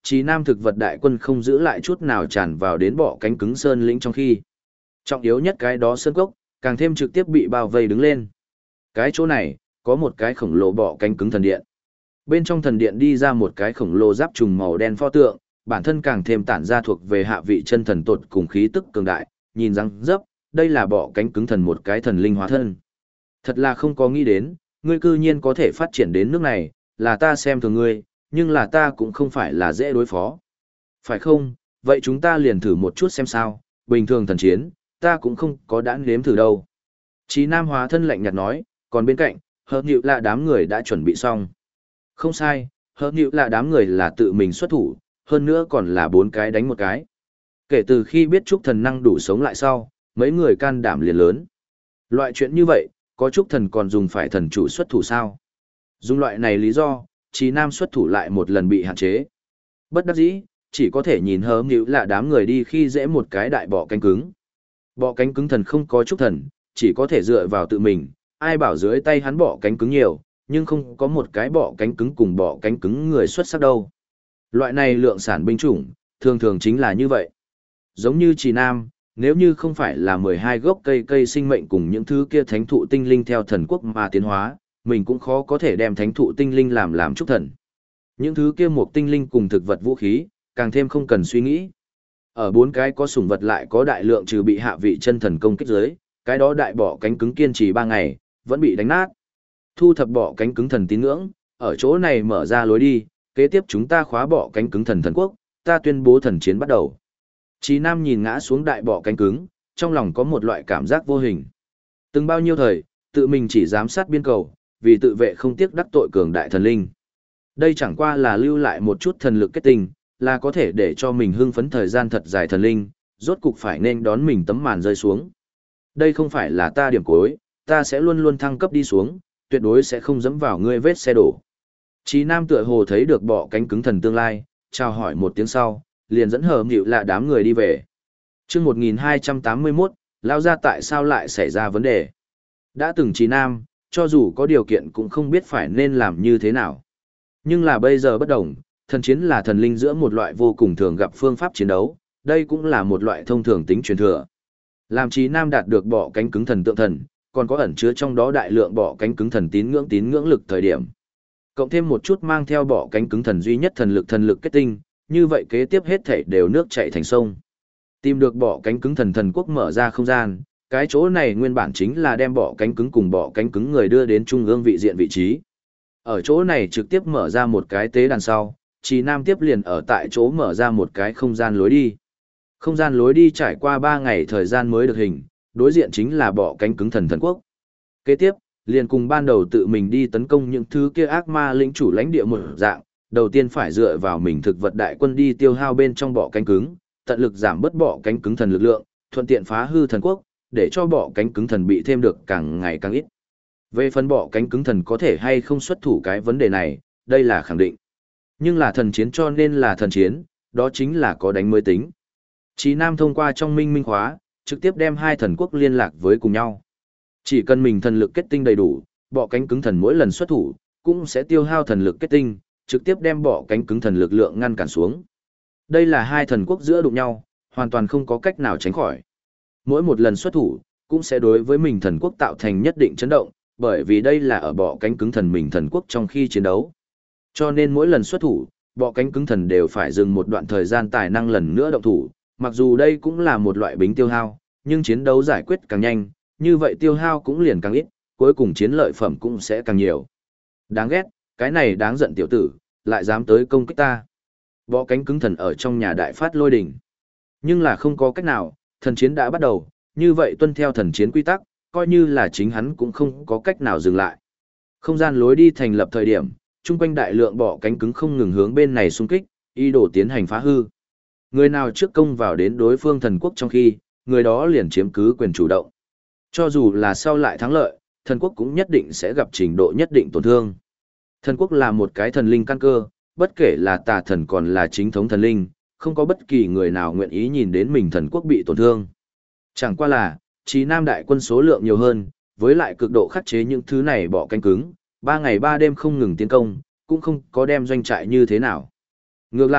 Chí Nam thực vật đại quân không giữ lại chút nào tràn vào đến bọ cánh cứng sơn lĩnh trong khi. Trọng yếu nhất cái đó sơn cốc, càng thêm trực tiếp bị bao vây đứng lên. Cái chỗ này, có một cái khổng lồ bọ cánh cứng thần điện. Bên trong thần điện đi ra một cái khổng lồ giáp trùng màu đen pho tượng, bản thân càng thêm tản ra thuộc về hạ vị chân thần tột cùng khí tức cường đại, nhìn răng dấp, đây là bọ cánh cứng thần một cái thần linh hóa thân. Thật là không có nghĩ đến, ngươi cư nhiên có thể phát triển đến nước này, là ta xem thường ngươi, nhưng là ta cũng không phải là dễ đối phó. Phải không, vậy chúng ta liền thử một chút xem sao, bình thường thần chiến, ta cũng không có đã nếm thử đâu. Chí Nam hóa thân lạnh nhạt nói, còn bên cạnh, hợp nhịu là đám người đã chuẩn bị xong. Không sai, hợp nhịu là đám người là tự mình xuất thủ, hơn nữa còn là 4 cái đánh một cái. Kể từ khi biết trúc thần năng đủ sống lại sau, mấy người can đảm liền lớn. Loại chuyện như vậy, có trúc thần còn dùng phải thần chủ xuất thủ sao? Dùng loại này lý do, Chí Nam xuất thủ lại một lần bị hạn chế. Bất đắc dĩ, chỉ có thể nhìn hớm nhíu là đám người đi khi dễ một cái đại bọ cánh cứng. Bọ cánh cứng thần không có trúc thần, chỉ có thể dựa vào tự mình, ai bảo dưới tay hắn bọ cánh cứng nhiều, nhưng không có một cái bọ cánh cứng cùng bọ cánh cứng người xuất sắc đâu. Loại này lượng sản binh chủng, thường thường chính là như vậy. Giống như Chí Nam, nếu như không phải là 12 gốc cây sinh mệnh cùng những thứ kia thánh thụ tinh linh theo thần quốc mà tiến hóa, mình cũng khó có thể đem thánh thụ tinh linh làm trúc thần. Những thứ kia một tinh linh cùng thực vật vũ khí, càng thêm không cần suy nghĩ. Ở 4 cái có sủng vật lại có đại lượng trừ bị hạ vị chân thần công kích dưới, cái đó đại bọ cánh cứng kiên trì 3 ngày, vẫn bị đánh nát. Thu thập bọ cánh cứng thần tín ngưỡng, ở chỗ này mở ra lối đi, kế tiếp chúng ta khóa bọ cánh cứng thần thần quốc, ta tuyên bố thần chiến bắt đầu. Chí Nam nhìn ngã xuống đại bọ cánh cứng, trong lòng có một loại cảm giác vô hình. Từng bao nhiêu thời, tự mình chỉ giám sát biên cầu, vì tự vệ không tiếc đắc tội cường đại thần linh. Đây chẳng qua là lưu lại một chút thần lực kết tinh, là có thể để cho mình hưng phấn thời gian thật dài thần linh, rốt cục phải nên đón mình tấm màn rơi xuống. Đây không phải là ta điểm cuối, ta sẽ luôn luôn thăng cấp đi xuống, tuyệt đối sẽ không dẫm vào ngươi vết xe đổ. Chí Nam tựa hồ thấy được bọ cánh cứng thần tương lai, chào hỏi một tiếng sau, liền dẫn hờ nghịu là đám người đi về. Chương 1281, lao ra tại sao lại xảy ra vấn đề. Đã từng Chí Nam, cho dù có điều kiện cũng không biết phải nên làm như thế nào. Nhưng là bây giờ bất đồng, thần chiến là thần linh giữa một loại vô cùng thường gặp phương pháp chiến đấu, đây cũng là một loại thông thường tính truyền thừa. Làm Chí Nam đạt được bọ cánh cứng thần tượng thần, còn có ẩn chứa trong đó đại lượng bọ cánh cứng thần tín ngưỡng lực thời điểm. Cộng thêm một chút mang theo bọ cánh cứng thần duy nhất thần lực kết tinh, như vậy kế tiếp hết thảy đều nước chảy thành sông. Tìm được bọ cánh cứng thần quốc mở ra không gian, cái chỗ này nguyên bản chính là đem bọ cánh cứng cùng bọ cánh cứng người đưa đến trung ương vị diện vị trí. Ở chỗ này trực tiếp mở ra một cái tế đàn sau, Chí Nam tiếp liền ở tại chỗ mở ra một cái không gian lối đi. Không gian lối đi trải qua 3 ngày thời gian mới được hình, đối diện chính là bọ cánh cứng thần quốc. Kế tiếp, liền cùng ban đầu tự mình đi tấn công những thứ kia ác ma lĩnh chủ lãnh địa một dạng, đầu tiên phải dựa vào mình thực vật đại quân đi tiêu hao bên trong bọ cánh cứng, tận lực giảm bớt bọ cánh cứng thần lực lượng, thuận tiện phá hư thần quốc, để cho bọ cánh cứng thần bị thêm được càng ngày càng ít. Về phần bọ cánh cứng thần có thể hay không xuất thủ cái vấn đề này, đây là khẳng định. Nhưng là thần chiến cho nên là thần chiến, đó chính là có đánh mới tính. Chí Nam thông qua trong minh minh khóa, trực tiếp đem 2 thần quốc liên lạc với cùng nhau. Chỉ cần mình thần lực kết tinh đầy đủ, bọ cánh cứng thần mỗi lần xuất thủ, cũng sẽ tiêu hao thần lực kết tinh, trực tiếp đem bọ cánh cứng thần lực lượng ngăn cản xuống. Đây là 2 thần quốc giữa đụng nhau, hoàn toàn không có cách nào tránh khỏi. Mỗi một lần xuất thủ, cũng sẽ đối với mình thần quốc tạo thành nhất định chấn động, bởi vì đây là ở bọ cánh cứng thần mình thần quốc trong khi chiến đấu. Cho nên mỗi lần xuất thủ, bọ cánh cứng thần đều phải dừng một đoạn thời gian tài năng lần nữa động thủ, mặc dù đây cũng là một loại bính tiêu hao, nhưng chiến đấu giải quyết càng nhanh, như vậy tiêu hao cũng liền càng ít, cuối cùng chiến lợi phẩm cũng sẽ càng nhiều. Đáng ghét, cái này đáng giận tiểu tử, lại dám tới công kích ta. Bọ cánh cứng thần ở trong nhà đại phát lôi đình. Nhưng là không có cách nào, thần chiến đã bắt đầu, như vậy tuân theo thần chiến quy tắc, coi như là chính hắn cũng không có cách nào dừng lại. Không gian lối đi thành lập thời điểm, chung quanh đại lượng bọ cánh cứng không ngừng hướng bên này xung kích, ý đồ tiến hành phá hư. Người nào trước công vào đến đối phương thần quốc trong khi, người đó liền chiếm cứ quyền chủ động. Cho dù là sau lại thắng lợi, thần quốc cũng nhất định sẽ gặp trình độ nhất định tổn thương. Thần quốc là một cái thần linh căn cơ, bất kể là tà thần còn là chính thống thần linh, không có bất kỳ người nào nguyện ý nhìn đến mình thần quốc bị tổn thương. Chẳng qua là, Chí Nam đại quân số lượng nhiều hơn, với lại cực độ khắc chế những thứ này bọ cánh cứng, 3 ngày 3 đêm không ngừng tiến công, cũng không có đem doanh trại như thế nào. Ngược lại,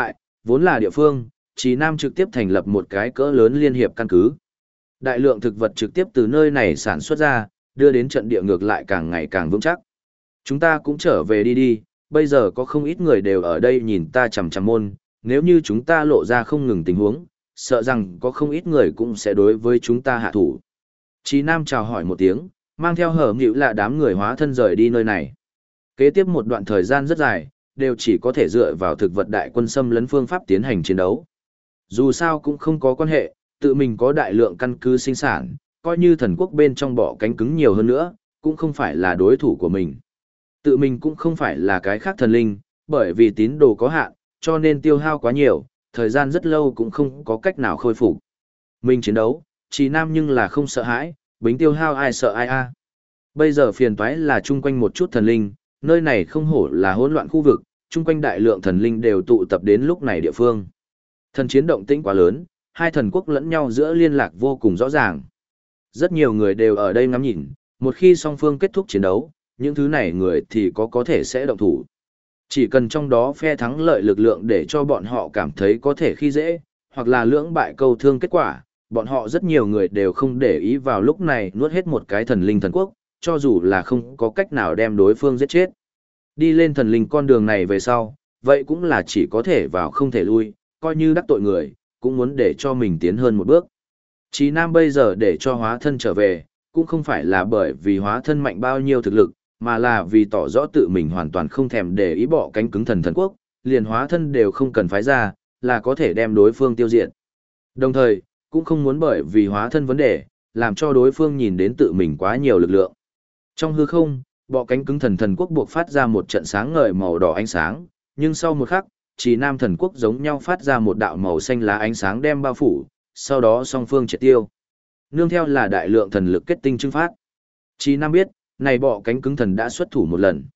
Vốn là địa phương, Trì Nam trực tiếp thành lập một cái cỡ lớn liên hiệp căn cứ. Đại lượng thực vật trực tiếp từ nơi này sản xuất ra, đưa đến trận địa ngược lại càng ngày càng vững chắc. Chúng ta cũng trở về đi đi, bây giờ có không ít người đều ở đây nhìn ta chằm chằm môn, nếu như chúng ta lộ ra không ngừng tình huống, sợ rằng có không ít người cũng sẽ đối với chúng ta hạ thủ. Chí Nam chào hỏi một tiếng, mang theo hở nhịu là đám người hóa thân rời đi nơi này. Kế tiếp một đoạn thời gian rất dài, đều chỉ có thể dựa vào thực vật đại quân xâm lấn phương pháp tiến hành chiến đấu. Dù sao cũng không có quan hệ, tự mình có đại lượng căn cứ sinh sản, coi như thần quốc bên trong bỏ cánh cứng nhiều hơn nữa, cũng không phải là đối thủ của mình. Tự mình cũng không phải là cái khác thần linh, bởi vì tín đồ có hạn, cho nên tiêu hao quá nhiều, thời gian rất lâu cũng không có cách nào khôi phục. Mình chiến đấu, Chí Nam nhưng là không sợ hãi, bính tiêu hao ai sợ ai a. Bây giờ phiền toái là chung quanh một chút thần linh, nơi này không hổ là hỗn loạn khu vực, chung quanh đại lượng thần linh đều tụ tập đến lúc này địa phương. Thần chiến động tĩnh quá lớn, hai thần quốc lẫn nhau giữa liên lạc vô cùng rõ ràng. Rất nhiều người đều ở đây ngắm nhìn, một khi song phương kết thúc chiến đấu, những thứ này người thì có thể sẽ động thủ. Chỉ cần trong đó phe thắng lợi lực lượng để cho bọn họ cảm thấy có thể khi dễ, hoặc là lưỡng bại câu thương kết quả, bọn họ rất nhiều người đều không để ý vào lúc này nuốt hết một cái thần linh thần quốc, cho dù là không có cách nào đem đối phương giết chết. Đi lên thần linh con đường này về sau, vậy cũng là chỉ có thể vào không thể lui, coi như đắc tội người, cũng muốn để cho mình tiến hơn một bước. Chí Nam bây giờ để cho hóa thân trở về, cũng không phải là bởi vì hóa thân mạnh bao nhiêu thực lực, mà là vì tỏ rõ tự mình hoàn toàn không thèm để ý bỏ cánh cứng thần thần quốc, liền hóa thân đều không cần phái ra, là có thể đem đối phương tiêu diệt. Đồng thời, cũng không muốn bởi vì hóa thân vấn đề, làm cho đối phương nhìn đến tự mình quá nhiều lực lượng. Trong hư không, bọ cánh cứng thần thần quốc buộc phát ra một trận sáng ngời màu đỏ ánh sáng, nhưng sau một khắc, Chí Nam thần quốc giống nhau phát ra một đạo màu xanh lá ánh sáng đem bao phủ, sau đó song phương triệt tiêu. Nương theo là đại lượng thần lực kết tinh trưng phát. Chí Nam biết, này bọ cánh cứng thần đã xuất thủ một lần.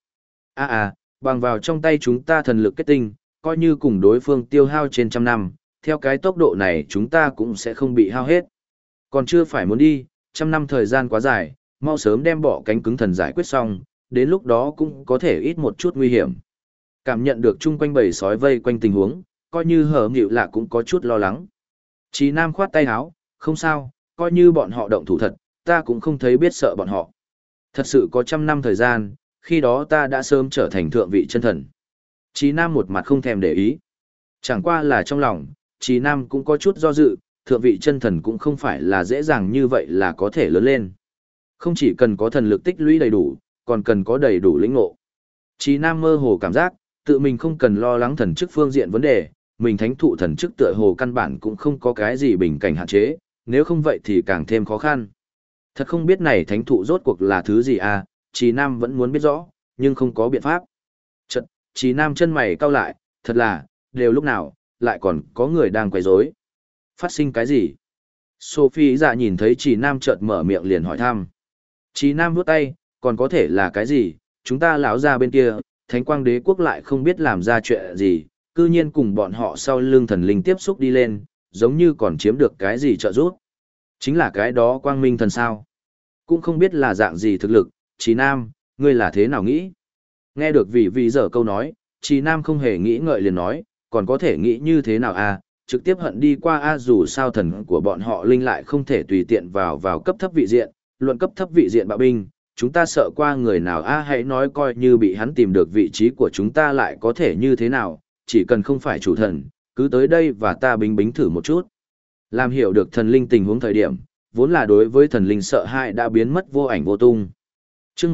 Bằng vào trong tay chúng ta thần lực kết tinh, coi như cùng đối phương tiêu hao trên trăm năm, theo cái tốc độ này chúng ta cũng sẽ không bị hao hết. Còn chưa phải muốn đi, trăm năm thời gian quá dài, mau sớm đem bọ cánh cứng thần giải quyết xong, đến lúc đó cũng có thể ít một chút nguy hiểm. Cảm nhận được chung quanh bầy sói vây quanh tình huống, coi như hở nhịu lạ cũng có chút lo lắng. Chí Nam khoát tay áo, không sao, coi như bọn họ động thủ thật, ta cũng không thấy biết sợ bọn họ. Thật sự có trăm năm thời gian, khi đó ta đã sớm trở thành thượng vị chân thần. Chí Nam một mặt không thèm để ý. Chẳng qua là trong lòng, Chí Nam cũng có chút do dự, thượng vị chân thần cũng không phải là dễ dàng như vậy là có thể lớn lên. Không chỉ cần có thần lực tích lũy đầy đủ, còn cần có đầy đủ lĩnh ngộ. Chí Nam mơ hồ cảm giác, tự mình không cần lo lắng thần chức phương diện vấn đề, mình thánh thụ thần chức tựa hồ căn bản cũng không có cái gì bình cảnh hạn chế, nếu không vậy thì càng thêm khó khăn. Thật không biết này thánh thụ rốt cuộc là thứ gì à, Chí Nam vẫn muốn biết rõ, nhưng không có biện pháp. Chật, Chí Nam chân mày cau lại, thật là, đều lúc nào, lại còn có người đang quấy rối. Phát sinh cái gì? Sophie dạ nhìn thấy Chí Nam chợt mở miệng liền hỏi thăm. Chí Nam vuốt tay, còn có thể là cái gì, chúng ta lão ra bên kia, Thánh Quang Đế quốc lại không biết làm ra chuyện gì, cư nhiên cùng bọn họ sau lưng thần linh tiếp xúc đi lên, giống như còn chiếm được cái gì trợ giúp. Chính là cái đó Quang Minh thần sao? Cũng không biết là dạng gì thực lực, Chí Nam, ngươi là thế nào nghĩ? Nghe được vị dở câu nói, Chí Nam không hề nghĩ ngợi liền nói, còn có thể nghĩ như thế nào à, trực tiếp hận đi qua a dù sao thần của bọn họ linh lại không thể tùy tiện vào cấp thấp vị diện, luận cấp thấp vị diện bạo binh, chúng ta sợ qua người nào a hãy nói coi như bị hắn tìm được vị trí của chúng ta lại có thể như thế nào, chỉ cần không phải chủ thần, cứ tới đây và ta bính thử một chút. Làm hiểu được thần linh tình huống thời điểm, vốn là đối với thần linh sợ hãi đã biến mất vô ảnh vô tung. Chương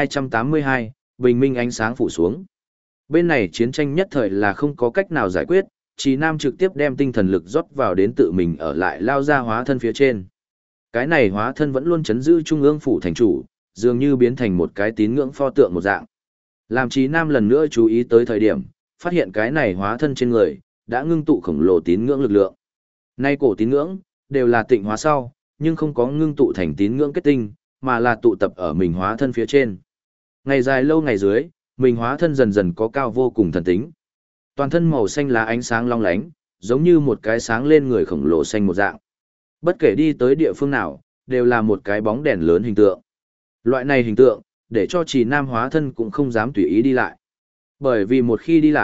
1282, bình minh ánh sáng phủ xuống. Bên này chiến tranh nhất thời là không có cách nào giải quyết, Chí Nam trực tiếp đem tinh thần lực rót vào đến tự mình ở lại lao ra hóa thân phía trên. Cái này hóa thân vẫn luôn chấn giữ trung ương phủ thành chủ, dường như biến thành một cái tín ngưỡng pho tượng một dạng. Làm Chí Nam lần nữa chú ý tới thời điểm, phát hiện cái này hóa thân trên người, đã ngưng tụ khổng lồ tín ngưỡng lực lượng. Nay cổ tín ngưỡng, đều là tịnh hóa sau, nhưng không có ngưng tụ thành tín ngưỡng kết tinh, mà là tụ tập ở mình hóa thân phía trên. Ngày dài lâu ngày dưới, mình hóa thân dần dần có cao vô cùng thần tính. Toàn thân màu xanh lá ánh sáng long lánh, giống như một cái sáng lên người khổng lồ xanh một dạng. Bất kể đi tới địa phương nào, đều là một cái bóng đèn lớn hình tượng. Loại này hình tượng, để cho Chí Nam hóa thân cũng không dám tùy ý đi lại. Bởi vì một khi đi lại,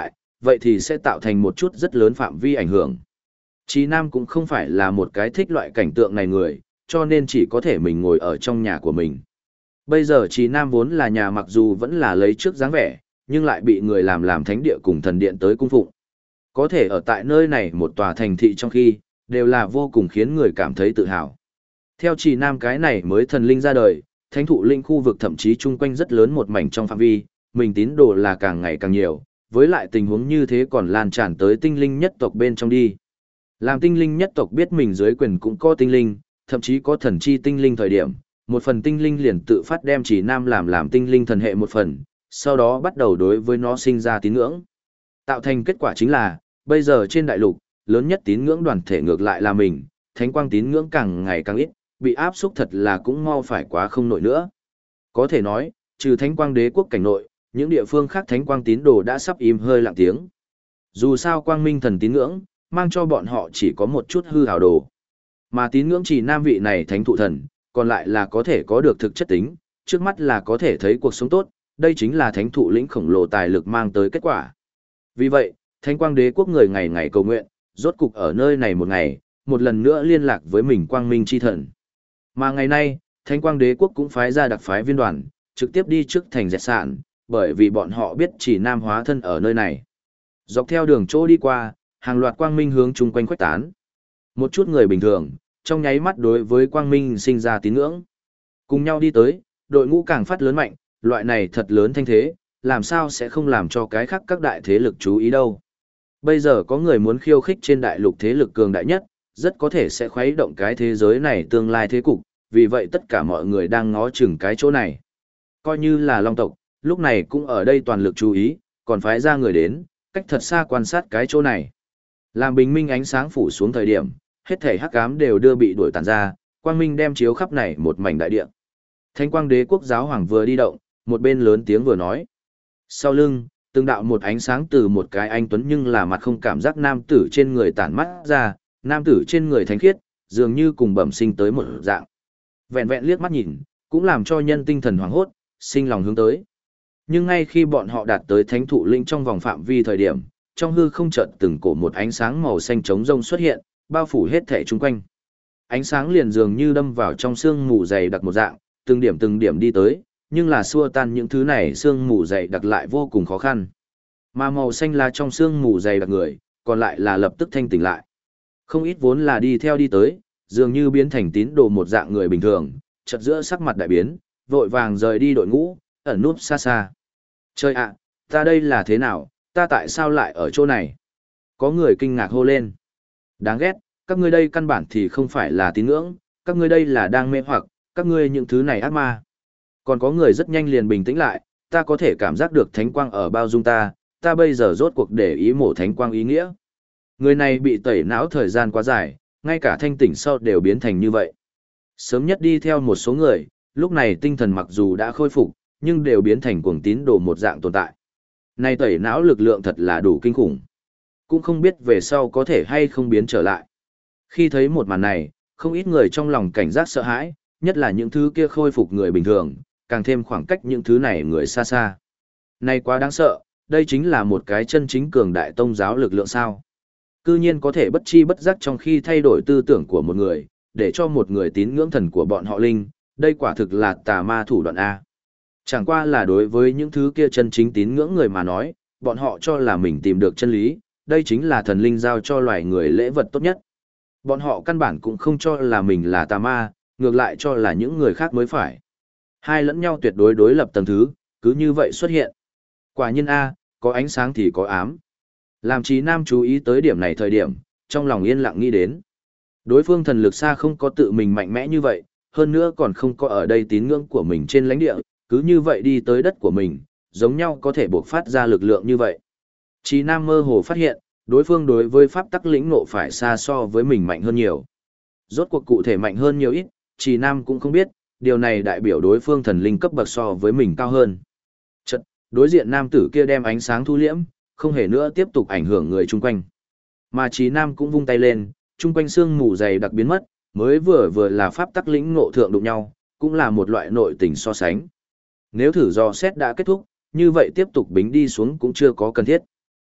vậy thì sẽ tạo thành một chút rất lớn phạm vi ảnh hưởng. Chí Nam cũng không phải là một cái thích loại cảnh tượng này người, cho nên chỉ có thể mình ngồi ở trong nhà của mình. Bây giờ Chí Nam vốn là nhà mặc dù vẫn là lấy trước dáng vẻ, nhưng lại bị người làm thánh địa cùng thần điện tới cung phụng. Có thể ở tại nơi này một tòa thành thị trong khi, đều là vô cùng khiến người cảm thấy tự hào. Theo Chí Nam cái này mới thần linh ra đời, thánh thụ linh khu vực thậm chí chung quanh rất lớn một mảnh trong phạm vi, mình tín đồ là càng ngày càng nhiều, với lại tình huống như thế còn lan tràn tới tinh linh nhất tộc bên trong đi. Làm tinh linh nhất tộc biết mình dưới quyền cũng có tinh linh, thậm chí có thần chi tinh linh thời điểm, một phần tinh linh liền tự phát đem Chí Nam làm tinh linh thần hệ một phần, sau đó bắt đầu đối với nó sinh ra tín ngưỡng. Tạo thành kết quả chính là, bây giờ trên đại lục, lớn nhất tín ngưỡng đoàn thể ngược lại là mình, thánh quang tín ngưỡng càng ngày càng ít, bị áp xúc thật là cũng mau phải quá không nổi nữa. Có thể nói, trừ thánh quang đế quốc cảnh nội, những địa phương khác thánh quang tín đồ đã sắp im hơi lặng tiếng. Dù sao quang minh thần tín ngưỡng, mang cho bọn họ chỉ có một chút hư hào đồ. Mà tín ngưỡng Chỉ Nam vị này thánh thụ thần, còn lại là có thể có được thực chất tính, trước mắt là có thể thấy cuộc sống tốt, đây chính là thánh thụ lĩnh khổng lồ tài lực mang tới kết quả. Vì vậy, thánh quang đế quốc người ngày ngày cầu nguyện, rốt cục ở nơi này một ngày, một lần nữa liên lạc với mình quang minh chi thần. Mà ngày nay, thánh quang đế quốc cũng phái ra đặc phái viên đoàn, trực tiếp đi trước thành dẹt sạn, bởi vì bọn họ biết Chỉ Nam hóa thân ở nơi này. Dọc theo đường chỗ đi qua, hàng loạt quang minh hướng chung quanh khuếch tán. Một chút người bình thường, trong nháy mắt đối với quang minh sinh ra tín ngưỡng. Cùng nhau đi tới, đội ngũ càng phát lớn mạnh, loại này thật lớn thanh thế, làm sao sẽ không làm cho cái khác các đại thế lực chú ý đâu. Bây giờ có người muốn khiêu khích trên đại lục thế lực cường đại nhất, rất có thể sẽ khuấy động cái thế giới này tương lai thế cục, vì vậy tất cả mọi người đang ngó chừng cái chỗ này. Coi như là Long tộc, lúc này cũng ở đây toàn lực chú ý, còn phái ra người đến, cách thật xa quan sát cái chỗ này. Làm bình minh ánh sáng phủ xuống thời điểm, hết thảy hắc ám đều đưa bị đuổi tàn ra, quang minh đem chiếu khắp này một mảnh đại địa. Thánh quang đế quốc giáo hoàng vừa đi động, một bên lớn tiếng vừa nói. Sau lưng, từng đạo một ánh sáng từ một cái anh tuấn nhưng là mặt không cảm giác nam tử trên người tản mắt ra, nam tử trên người thánh khiết, dường như cùng bẩm sinh tới một dạng. Vẹn vẹn liếc mắt nhìn, cũng làm cho nhân tinh thần hoảng hốt, sinh lòng hướng tới. Nhưng ngay khi bọn họ đạt tới thánh thụ linh trong vòng phạm vi thời điểm, trong hư không chợt từng cổ một ánh sáng màu xanh trống rông xuất hiện, bao phủ hết thể chung quanh. Ánh sáng liền dường như đâm vào trong sương mù dày đặc một dạng, từng điểm đi tới, nhưng là xua tan những thứ này sương mù dày đặc lại vô cùng khó khăn. Mà màu xanh là trong sương mù dày đặc người, còn lại là lập tức thanh tỉnh lại. Không ít vốn là đi theo đi tới, dường như biến thành tín đồ một dạng người bình thường, chợt giữa sắc mặt đại biến, vội vàng rời đi đội ngũ, ẩn núp xa xa. Trời ạ, ta đây là thế nào, ta tại sao lại ở chỗ này? Có người kinh ngạc hô lên. Đáng ghét, các ngươi đây căn bản thì không phải là tín ngưỡng, các ngươi đây là đang mê hoặc, các ngươi những thứ này ác ma. Còn có người rất nhanh liền bình tĩnh lại, ta có thể cảm giác được thánh quang ở bao dung ta, ta bây giờ rốt cuộc để ý mổ thánh quang ý nghĩa. Người này bị tẩy não thời gian quá dài, ngay cả thanh tỉnh sau đều biến thành như vậy. Sớm nhất đi theo một số người, lúc này tinh thần mặc dù đã khôi phục, nhưng đều biến thành cuồng tín đồ một dạng tồn tại. Này tẩy não lực lượng thật là đủ kinh khủng. Cũng không biết về sau có thể hay không biến trở lại. Khi thấy một màn này, không ít người trong lòng cảnh giác sợ hãi, nhất là những thứ kia khôi phục người bình thường, càng thêm khoảng cách những thứ này người xa xa. Này quá đáng sợ, đây chính là một cái chân chính cường đại tông giáo lực lượng sao. Cư nhiên có thể bất chi bất giác trong khi thay đổi tư tưởng của một người, để cho một người tín ngưỡng thần của bọn họ linh, đây quả thực là tà ma thủ đoạn A. Chẳng qua là đối với những thứ kia chân chính tín ngưỡng người mà nói, bọn họ cho là mình tìm được chân lý, đây chính là thần linh giao cho loài người lễ vật tốt nhất. Bọn họ căn bản cũng không cho là mình là tà ma, ngược lại cho là những người khác mới phải. Hai lẫn nhau tuyệt đối đối lập tầng thứ, cứ như vậy xuất hiện. Quả nhiên A, có ánh sáng thì có ám. Làm Chí Nam chú ý tới điểm này thời điểm, trong lòng yên lặng nghĩ đến. Đối phương thần lực xa không có tự mình mạnh mẽ như vậy, hơn nữa còn không có ở đây tín ngưỡng của mình trên lãnh địa, cứ như vậy đi tới đất của mình, giống nhau có thể bộc phát ra lực lượng như vậy. Chí Nam mơ hồ phát hiện, đối phương đối với pháp tắc lĩnh ngộ phải xa so với mình mạnh hơn nhiều. Rốt cuộc cụ thể mạnh hơn nhiều ít, Chí Nam cũng không biết, điều này đại biểu đối phương thần linh cấp bậc so với mình cao hơn. Chợt, đối diện nam tử kia đem ánh sáng thu liễm, không hề nữa tiếp tục ảnh hưởng người chung quanh. Mà Chí Nam cũng vung tay lên, chung quanh sương mù dày đặc biến mất, mới vừa là pháp tắc lĩnh ngộ thượng đụng nhau, cũng là một loại nội tình so sánh. Nếu thử dò xét đã kết thúc, như vậy tiếp tục bính đi xuống cũng chưa có cần thiết.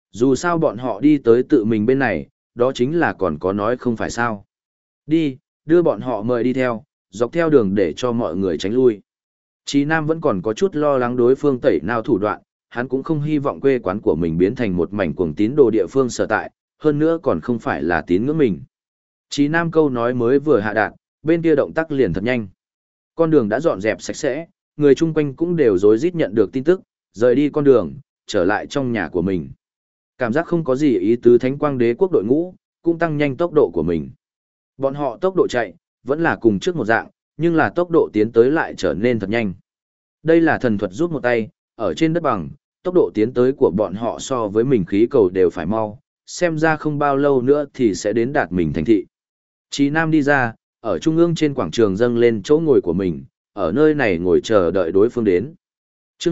Dù sao bọn họ đi tới tự mình bên này, đó chính là còn có nói không phải sao. Đi, đưa bọn họ mời đi theo, dọc theo đường để cho mọi người tránh lui. Chí Nam vẫn còn có chút lo lắng đối phương tẩy nào thủ đoạn, hắn cũng không hy vọng quê quán của mình biến thành một mảnh cuồng tín đồ địa phương sở tại, hơn nữa còn không phải là tín ngưỡng mình. Chí Nam câu nói mới vừa hạ đạn, bên kia động tác liền thật nhanh. Con đường đã dọn dẹp sạch sẽ, người chung quanh cũng đều rối rít nhận được tin tức, rời đi con đường, trở lại trong nhà của mình. Cảm giác không có gì ý tứ Thánh Quang Đế quốc đội ngũ, cũng tăng nhanh tốc độ của mình. Bọn họ tốc độ chạy, vẫn là cùng trước một dạng, nhưng là tốc độ tiến tới lại trở nên thật nhanh. Đây là thần thuật giúp một tay, ở trên đất bằng, tốc độ tiến tới của bọn họ so với mình khí cầu đều phải mau, xem ra không bao lâu nữa thì sẽ đến đạt mình thành thị. Chí Nam đi ra, ở trung ương trên quảng trường dâng lên chỗ ngồi của mình, ở nơi này ngồi chờ đợi đối phương đến. Chương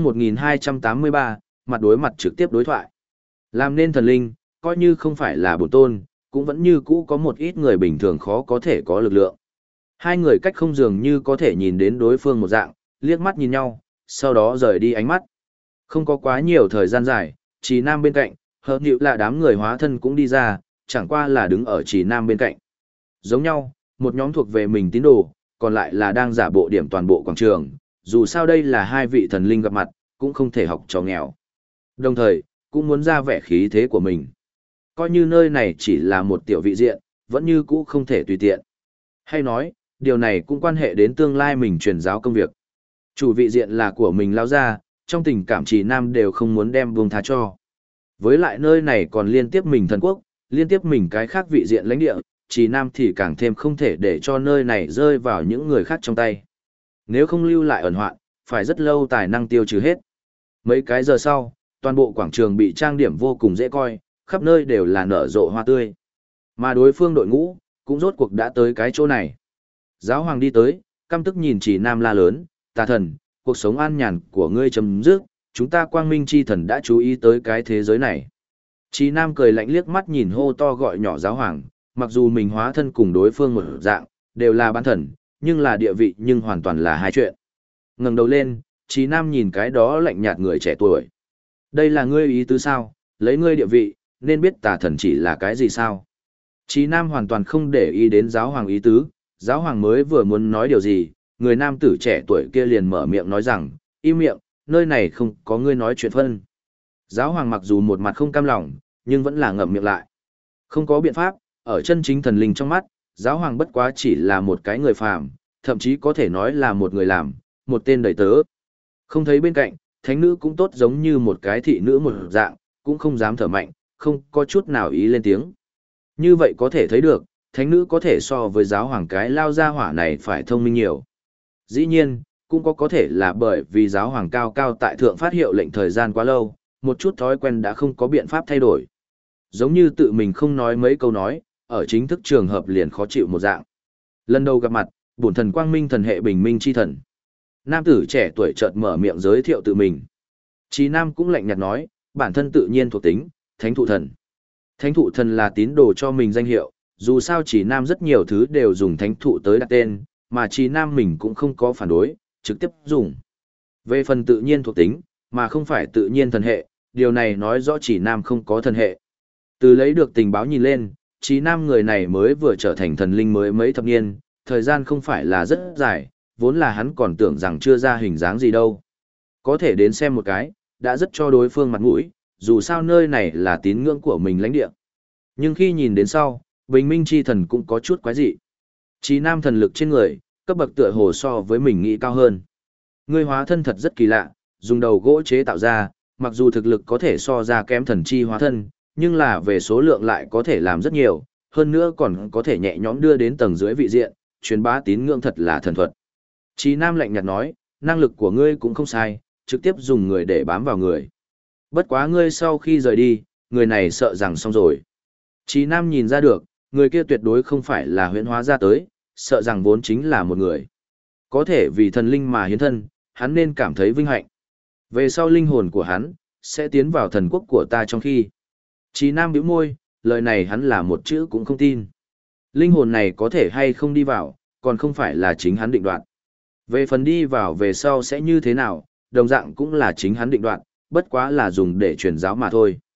1283, mặt đối mặt trực tiếp đối thoại. Làm nên thần linh, coi như không phải là bổn tôn, cũng vẫn như cũ có một ít người bình thường khó có thể có lực lượng. Hai người cách không dường như có thể nhìn đến đối phương một dạng, liếc mắt nhìn nhau, sau đó rời đi ánh mắt. Không có quá nhiều thời gian dài, Trì Nam bên cạnh, hợp nhịu là đám người hóa thân cũng đi ra, chẳng qua là đứng ở Trì Nam bên cạnh. Giống nhau, một nhóm thuộc về mình tín đồ, còn lại là đang giả bộ điểm toàn bộ quảng trường, dù sao đây là hai vị thần linh gặp mặt, cũng không thể học trò nghèo. Đồng thời, cũng muốn ra vẻ khí thế của mình. Coi như nơi này chỉ là một tiểu vị diện, vẫn như cũ không thể tùy tiện. Hay nói, điều này cũng quan hệ đến tương lai mình truyền giáo công việc. Chủ vị diện là của mình lao ra, trong tình cảm Trì Nam đều không muốn đem buông tha cho. Với lại nơi này còn liên tiếp mình thần quốc, liên tiếp mình cái khác vị diện lãnh địa, Trì Nam thì càng thêm không thể để cho nơi này rơi vào những người khác trong tay. Nếu không lưu lại ẩn hoạn, phải rất lâu tài năng tiêu trừ hết. Mấy cái giờ sau, toàn bộ quảng trường bị trang điểm vô cùng dễ coi, khắp nơi đều là nở rộ hoa tươi. Mà đối phương đội ngũ, cũng rốt cuộc đã tới cái chỗ này. Giáo hoàng đi tới, căm tức nhìn Trì Nam la lớn, tà thần, cuộc sống an nhàn của ngươi chấm dứt, chúng ta quang minh chi thần đã chú ý tới cái thế giới này. Trì Nam cười lạnh liếc mắt nhìn hô to gọi nhỏ giáo hoàng, mặc dù mình hóa thân cùng đối phương một dạng, đều là bán thần, nhưng là địa vị nhưng hoàn toàn là hai chuyện. Ngẩng đầu lên, Trì Nam nhìn cái đó lạnh nhạt người trẻ tuổi. Đây là ngươi ý tứ sao, lấy ngươi địa vị, nên biết tà thần chỉ là cái gì sao. Trì Nam hoàn toàn không để ý đến giáo hoàng ý tứ, giáo hoàng mới vừa muốn nói điều gì, người nam tử trẻ tuổi kia liền mở miệng nói rằng, im miệng, nơi này không có ngươi nói chuyện phân. Giáo hoàng mặc dù một mặt không cam lòng, nhưng vẫn là ngậm miệng lại. Không có biện pháp, ở chân chính thần linh trong mắt, giáo hoàng bất quá chỉ là một cái người phàm, thậm chí có thể nói là một người làm, một tên đầy tớ. Không thấy bên cạnh, thánh nữ cũng tốt giống như một cái thị nữ một dạng, cũng không dám thở mạnh, không có chút nào ý lên tiếng. Như vậy có thể thấy được, thánh nữ có thể so với giáo hoàng cái lao ra hỏa này phải thông minh nhiều. Dĩ nhiên, cũng có thể là bởi vì giáo hoàng cao cao tại thượng phát hiệu lệnh thời gian quá lâu, một chút thói quen đã không có biện pháp thay đổi. Giống như tự mình không nói mấy câu nói, ở chính thức trường hợp liền khó chịu một dạng. Lần đầu gặp mặt, bổn thần quang minh thần hệ bình minh chi thần. Nam tử trẻ tuổi chợt mở miệng giới thiệu tự mình. Chí Nam cũng lạnh nhạt nói, bản thân tự nhiên thuộc tính, thánh thụ thần. Thánh thụ thần là tín đồ cho mình danh hiệu, dù sao Chí Nam rất nhiều thứ đều dùng thánh thụ tới đặt tên, mà Chí Nam mình cũng không có phản đối, trực tiếp dùng. Về phần tự nhiên thuộc tính, mà không phải tự nhiên thần hệ, điều này nói rõ Chí Nam không có thần hệ. Từ lấy được tình báo nhìn lên, Chí Nam người này mới vừa trở thành thần linh mới mấy thập niên, thời gian không phải là rất dài, vốn là hắn còn tưởng rằng chưa ra hình dáng gì đâu. Có thể đến xem một cái, đã rất cho đối phương mặt mũi, dù sao nơi này là tín ngưỡng của mình lãnh địa. Nhưng khi nhìn đến sau, bình minh chi thần cũng có chút quái dị. Chí Nam thần lực trên người, cấp bậc tựa hồ so với mình nghĩ cao hơn. Ngươi hóa thân thật rất kỳ lạ, dùng đầu gỗ chế tạo ra, mặc dù thực lực có thể so ra kém thần chi hóa thân, nhưng là về số lượng lại có thể làm rất nhiều, hơn nữa còn có thể nhẹ nhõm đưa đến tầng dưới vị diện, truyền bá tín ngưỡng thật là thần thuật. Chí Nam lạnh nhạt nói, năng lực của ngươi cũng không sai, trực tiếp dùng người để bám vào người. Bất quá ngươi sau khi rời đi, người này sợ rằng xong rồi. Chí Nam nhìn ra được, người kia tuyệt đối không phải là huyễn hóa ra tới, sợ rằng vốn chính là một người. Có thể vì thần linh mà hiến thân, hắn nên cảm thấy vinh hạnh. Về sau linh hồn của hắn, sẽ tiến vào thần quốc của ta trong khi. Chí Nam bĩu môi, lời này hắn là một chữ cũng không tin. Linh hồn này có thể hay không đi vào, còn không phải là chính hắn định đoạt. Về phần đi vào về sau sẽ như thế nào, đồng dạng cũng là chính hắn định đoạt, bất quá là dùng để truyền giáo mà thôi.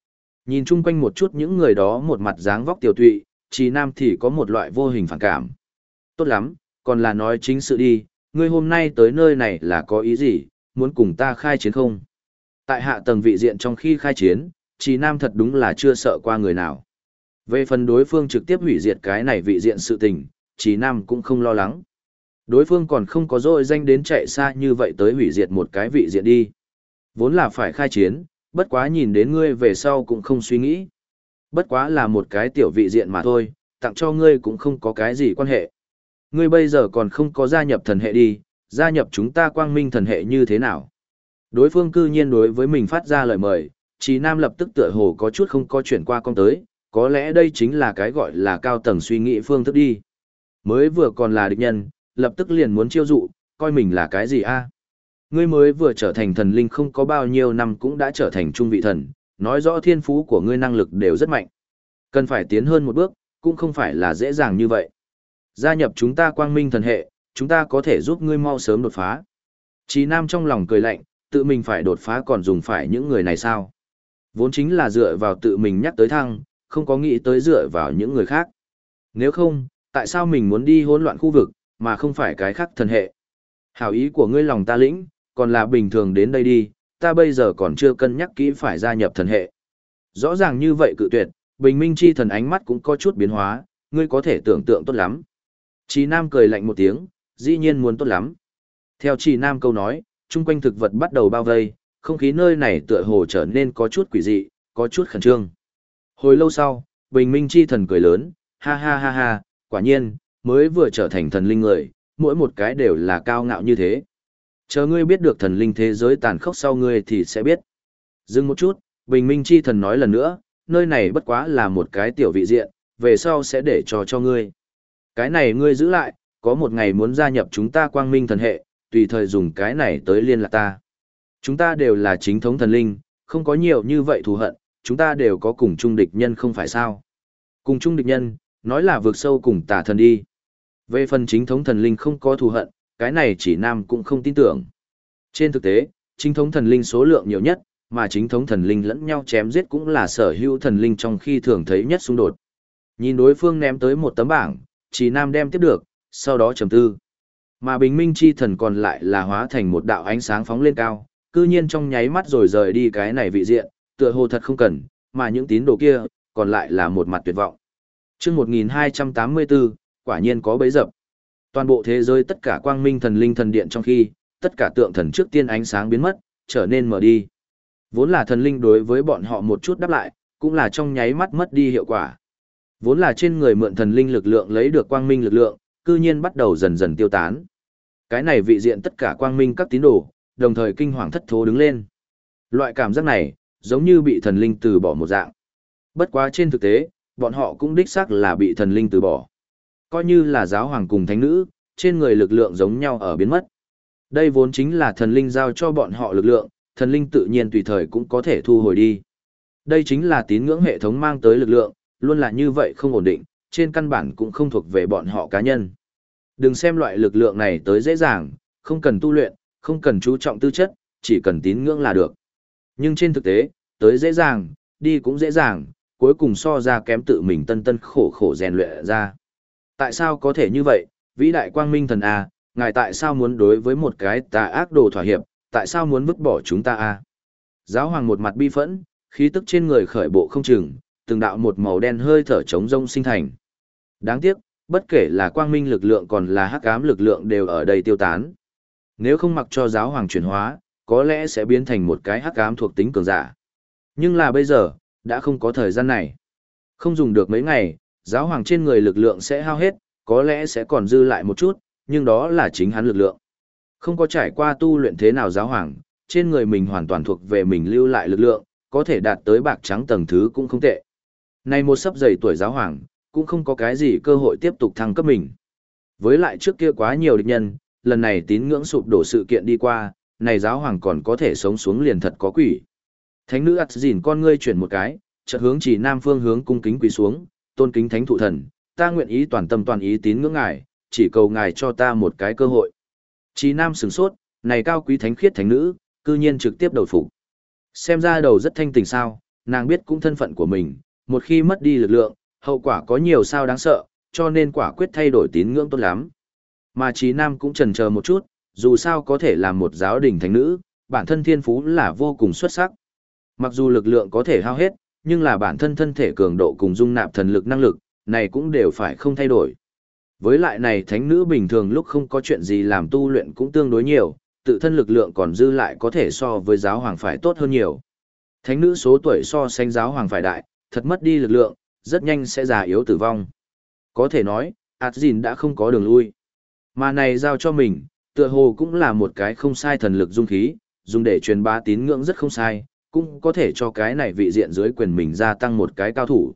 Nhìn chung quanh một chút những người đó một mặt dáng vóc tiểu tụy, Trì Nam thì có một loại vô hình phản cảm. Tốt lắm, còn là nói chính sự đi, ngươi hôm nay tới nơi này là có ý gì, muốn cùng ta khai chiến không? Tại hạ tầng vị diện trong khi khai chiến, Trì Nam thật đúng là chưa sợ qua người nào. Về phần đối phương trực tiếp hủy diệt cái này vị diện sự tình, Trì Nam cũng không lo lắng. Đối phương còn không có dội danh đến chạy xa như vậy tới hủy diệt một cái vị diện đi. Vốn là phải khai chiến, bất quá nhìn đến ngươi về sau cũng không suy nghĩ. Bất quá là một cái tiểu vị diện mà thôi, tặng cho ngươi cũng không có cái gì quan hệ. Ngươi bây giờ còn không có gia nhập thần hệ đi, gia nhập chúng ta quang minh thần hệ như thế nào? Đối phương cư nhiên đối với mình phát ra lời mời, Trí Nam lập tức tựa hồ có chút không có chuyển qua con tới, có lẽ đây chính là cái gọi là cao tầng suy nghĩ phương thức đi. Mới vừa còn là địch nhân, lập tức liền muốn chiêu dụ, coi mình là cái gì a? Ngươi mới vừa trở thành thần linh không có bao nhiêu năm cũng đã trở thành trung vị thần, nói rõ thiên phú của ngươi năng lực đều rất mạnh. Cần phải tiến hơn một bước, cũng không phải là dễ dàng như vậy. Gia nhập chúng ta quang minh thần hệ, chúng ta có thể giúp ngươi mau sớm đột phá. Chí Nam trong lòng cười lạnh, tự mình phải đột phá còn dùng phải những người này sao? Vốn chính là dựa vào tự mình nhắc tới thăng, không có nghĩ tới dựa vào những người khác. Nếu không, tại sao mình muốn đi hỗn loạn khu vực, mà không phải cái khác thần hệ? Hảo ý của ngươi lòng ta lĩnh, còn là bình thường đến đây đi, ta bây giờ còn chưa cân nhắc kỹ phải gia nhập thần hệ. Rõ ràng như vậy cự tuyệt, Bình Minh Chi thần ánh mắt cũng có chút biến hóa, ngươi có thể tưởng tượng tốt lắm. Chí Nam cười lạnh một tiếng, dĩ nhiên muốn tốt lắm. Theo Chí Nam câu nói, chung quanh thực vật bắt đầu bao vây, không khí nơi này tựa hồ trở nên có chút quỷ dị, có chút khẩn trương. Hồi lâu sau, Bình Minh Chi thần cười lớn, ha ha ha ha, quả nhiên, mới vừa trở thành thần linh người, mỗi một cái đều là cao ngạo như thế. Chờ ngươi biết được thần linh thế giới tàn khốc sau ngươi thì sẽ biết. Dừng một chút, Bình Minh Chi thần nói lần nữa, nơi này bất quá là một cái tiểu vị diện, về sau sẽ để cho ngươi. Cái này ngươi giữ lại, có một ngày muốn gia nhập chúng ta quang minh thần hệ, tùy thời dùng cái này tới liên lạc ta. Chúng ta đều là chính thống thần linh, không có nhiều như vậy thù hận, chúng ta đều có cùng chung địch nhân không phải sao. Cùng chung địch nhân, nói là vượt sâu cùng tà thần đi. Về phần chính thống thần linh không có thù hận, cái này chỉ Nam cũng không tin tưởng. Trên thực tế, chính thống thần linh số lượng nhiều nhất, mà chính thống thần linh lẫn nhau chém giết cũng là sở hữu thần linh trong khi thường thấy nhất xung đột. Nhìn đối phương ném tới một tấm bảng, chỉ Nam đem tiếp được, sau đó trầm tư. Mà Bình Minh Chi thần còn lại là hóa thành một đạo ánh sáng phóng lên cao, cư nhiên trong nháy mắt rồi rời đi cái này vị diện, tựa hồ thật không cần, mà những tín đồ kia, còn lại là một mặt tuyệt vọng. Chương 1284, quả nhiên có bấy dập. Toàn bộ thế giới tất cả quang minh thần linh thần điện trong khi, tất cả tượng thần trước tiên ánh sáng biến mất, trở nên mở đi. Vốn là thần linh đối với bọn họ một chút đáp lại, cũng là trong nháy mắt mất đi hiệu quả. Vốn là trên người mượn thần linh lực lượng lấy được quang minh lực lượng, cư nhiên bắt đầu dần dần tiêu tán. Cái này vị diện tất cả quang minh các tín đồ, đồng thời kinh hoàng thất thố đứng lên. Loại cảm giác này, giống như bị thần linh từ bỏ một dạng. Bất quá trên thực tế, bọn họ cũng đích xác là bị thần linh từ bỏ. Coi như là giáo hoàng cùng thánh nữ, trên người lực lượng giống nhau ở biến mất. Đây vốn chính là thần linh giao cho bọn họ lực lượng, thần linh tự nhiên tùy thời cũng có thể thu hồi đi. Đây chính là tín ngưỡng hệ thống mang tới lực lượng, luôn là như vậy không ổn định, trên căn bản cũng không thuộc về bọn họ cá nhân. Đừng xem loại lực lượng này tới dễ dàng, không cần tu luyện, không cần chú trọng tư chất, chỉ cần tín ngưỡng là được. Nhưng trên thực tế, tới dễ dàng, đi cũng dễ dàng, cuối cùng so ra kém tự mình tân tân khổ khổ rèn luyện ra. Tại sao có thể như vậy, vĩ đại quang minh thần A, ngài tại sao muốn đối với một cái tà ác đồ thỏa hiệp, tại sao muốn vứt bỏ chúng ta A? Giáo hoàng một mặt bi phẫn, khí tức trên người khởi bộ không chừng, từng đạo một màu đen hơi thở trống rông sinh thành. Đáng tiếc, bất kể là quang minh lực lượng còn là hắc ám lực lượng đều ở đây tiêu tán. Nếu không mặc cho giáo hoàng chuyển hóa, có lẽ sẽ biến thành một cái hắc ám thuộc tính cường giả. Nhưng là bây giờ, đã không có thời gian này. Không dùng được mấy ngày, giáo hoàng trên người lực lượng sẽ hao hết, có lẽ sẽ còn dư lại một chút, nhưng đó là chính hắn lực lượng. Không có trải qua tu luyện thế nào giáo hoàng, trên người mình hoàn toàn thuộc về mình lưu lại lực lượng, có thể đạt tới bạc trắng tầng thứ cũng không tệ. Nay một sắp dày tuổi giáo hoàng, cũng không có cái gì cơ hội tiếp tục thăng cấp mình. Với lại trước kia quá nhiều địch nhân, lần này tín ngưỡng sụp đổ sự kiện đi qua, này giáo hoàng còn có thể sống xuống liền thật có quỷ. Thánh nữ ắt dìn con ngươi chuyển một cái, chợt hướng chỉ nam phương hướng cung kính quỳ xuống, tôn kính thánh thụ thần, ta nguyện ý toàn tâm toàn ý tín ngưỡng ngài, chỉ cầu ngài cho ta một cái cơ hội. Chỉ nam sửng sốt, này cao quý thánh khiết thánh nữ, cư nhiên trực tiếp đầu phục. Xem ra đầu rất thanh tình sao, nàng biết cũng thân phận của mình, một khi mất đi lực lượng, hậu quả có nhiều sao đáng sợ, cho nên quả quyết thay đổi tín ngưỡng tốt lắm. Mà Trí Nam cũng chần chờ một chút, dù sao có thể làm một giáo đình thánh nữ, bản thân thiên phú là vô cùng xuất sắc. Mặc dù lực lượng có thể hao hết, nhưng là bản thân thân thể cường độ cùng dung nạp thần lực năng lực, này cũng đều phải không thay đổi. Với lại này thánh nữ bình thường lúc không có chuyện gì làm tu luyện cũng tương đối nhiều, tự thân lực lượng còn dư lại có thể so với giáo hoàng phải tốt hơn nhiều. Thánh nữ số tuổi so sánh giáo hoàng phải đại, thật mất đi lực lượng, rất nhanh sẽ già yếu tử vong. Có thể nói, Asgard đã không có đường lui. Mà này giao cho mình, tựa hồ cũng là một cái không sai thần lực dung khí, dùng để truyền bá tín ngưỡng rất không sai, cũng có thể cho cái này vị diện dưới quyền mình gia tăng một cái cao thủ.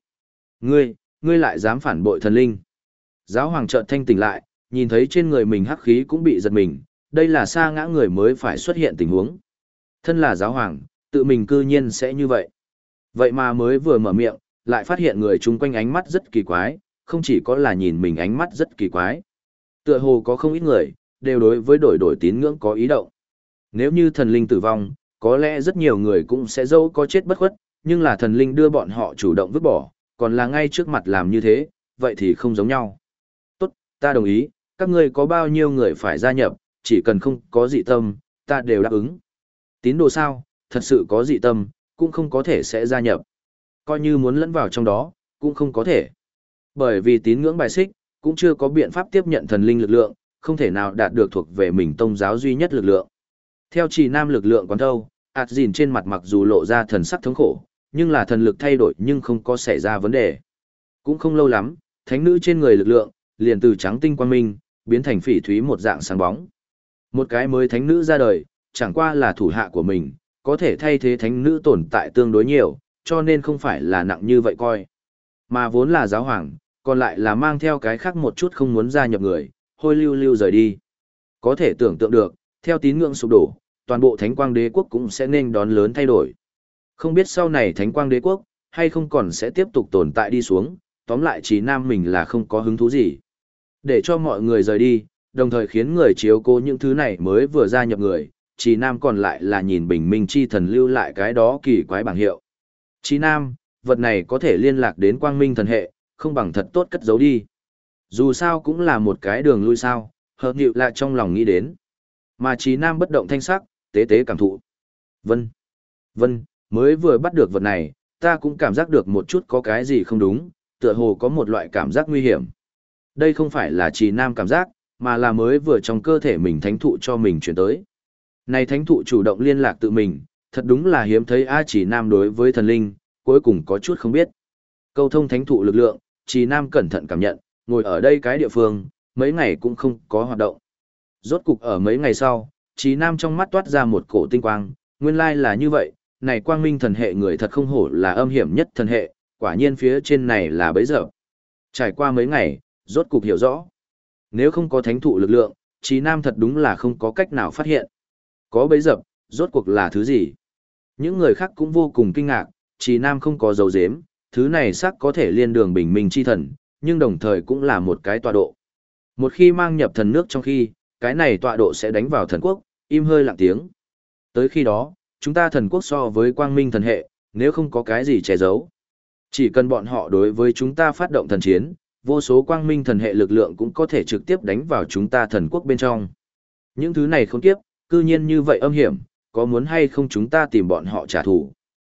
Ngươi lại dám phản bội thần linh. Giáo hoàng chợt thanh tỉnh lại, nhìn thấy trên người mình hắc khí cũng bị giật mình, đây là sa ngã người mới phải xuất hiện tình huống. Thân là giáo hoàng, tự mình cư nhiên sẽ như vậy. Vậy mà mới vừa mở miệng, lại phát hiện người chung quanh ánh mắt rất kỳ quái, không chỉ có là nhìn mình ánh mắt rất kỳ quái. Tựa hồ có không ít người, đều đối với đổi tín ngưỡng có ý động. Nếu như thần linh tử vong, có lẽ rất nhiều người cũng sẽ dẫu có chết bất khuất, nhưng là thần linh đưa bọn họ chủ động vứt bỏ, còn là ngay trước mặt làm như thế, vậy thì không giống nhau. Tốt, ta đồng ý, các ngươi có bao nhiêu người phải gia nhập, chỉ cần không có dị tâm, ta đều đáp ứng. Tín đồ sao, thật sự có dị tâm, cũng không có thể sẽ gia nhập. Coi như muốn lẫn vào trong đó, cũng không có thể. Bởi vì tín ngưỡng bài xích, cũng chưa có biện pháp tiếp nhận thần linh lực lượng, không thể nào đạt được thuộc về mình tông giáo duy nhất lực lượng. Theo Trì Nam lực lượng quán thâu, Asgard trên mặt mặc dù lộ ra thần sắc thống khổ, nhưng là thần lực thay đổi nhưng không có xảy ra vấn đề. Cũng không lâu lắm, thánh nữ trên người lực lượng, liền từ trắng tinh quang minh, biến thành phỉ thúy một dạng sáng bóng. Một cái mới thánh nữ ra đời, chẳng qua là thủ hạ của mình, có thể thay thế thánh nữ tồn tại tương đối nhiều, cho nên không phải là nặng như vậy coi. Mà vốn là giáo hoàng, còn lại là mang theo cái khác một chút không muốn gia nhập người, hôi lưu lưu rời đi. Có thể tưởng tượng được, theo tín ngưỡng sụp đổ, toàn bộ Thánh Quang Đế quốc cũng sẽ nên đón lớn thay đổi. Không biết sau này Thánh Quang Đế quốc, hay không còn sẽ tiếp tục tồn tại đi xuống, tóm lại Trí Nam mình là không có hứng thú gì. Để cho mọi người rời đi, đồng thời khiến người chiếu cố những thứ này mới vừa gia nhập người, Trí Nam còn lại là nhìn bình minh chi thần lưu lại cái đó kỳ quái bảng hiệu. Trí Nam, vật này có thể liên lạc đến quang minh thần hệ, không bằng thật tốt cất giấu đi. Dù sao cũng là một cái đường lui sao, hợp nhịu lại trong lòng nghĩ đến. Mà Trí Nam bất động thanh sắc, tế tế cảm thụ. Vân, mới vừa bắt được vật này, ta cũng cảm giác được một chút có cái gì không đúng, tựa hồ có một loại cảm giác nguy hiểm. Đây không phải là Trí Nam cảm giác, mà là mới vừa trong cơ thể mình thánh thụ cho mình chuyển tới. Này thánh thụ chủ động liên lạc tự mình, thật đúng là hiếm thấy A Trí Nam đối với thần linh, cuối cùng có chút không biết. Câu thông thánh thụ lực lượng, Trí Nam cẩn thận cảm nhận, ngồi ở đây cái địa phương, mấy ngày cũng không có hoạt động. Rốt cục ở mấy ngày sau, Trí Nam trong mắt toát ra một cổ tinh quang, nguyên lai là như vậy, này quang minh thần hệ người thật không hổ là âm hiểm nhất thần hệ, quả nhiên phía trên này là bấy giờ. Trải qua mấy ngày, rốt cục hiểu rõ. Nếu không có thánh thụ lực lượng, Trí Nam thật đúng là không có cách nào phát hiện. Có bấy dập, rốt cuộc là thứ gì? Những người khác cũng vô cùng kinh ngạc, Trí Nam không có dấu dếm, thứ này xác có thể liên đường bình minh chi thần, nhưng đồng thời cũng là một cái tọa độ. Một khi mang nhập thần nước trong khi, cái này tọa độ sẽ đánh vào thần quốc, im hơi lặng tiếng. Tới khi đó, chúng ta thần quốc so với quang minh thần hệ, nếu không có cái gì che giấu. Chỉ cần bọn họ đối với chúng ta phát động thần chiến, vô số quang minh thần hệ lực lượng cũng có thể trực tiếp đánh vào chúng ta thần quốc bên trong. Những thứ này không tiếp, cư nhiên như vậy âm hiểm, có muốn hay không chúng ta tìm bọn họ trả thù.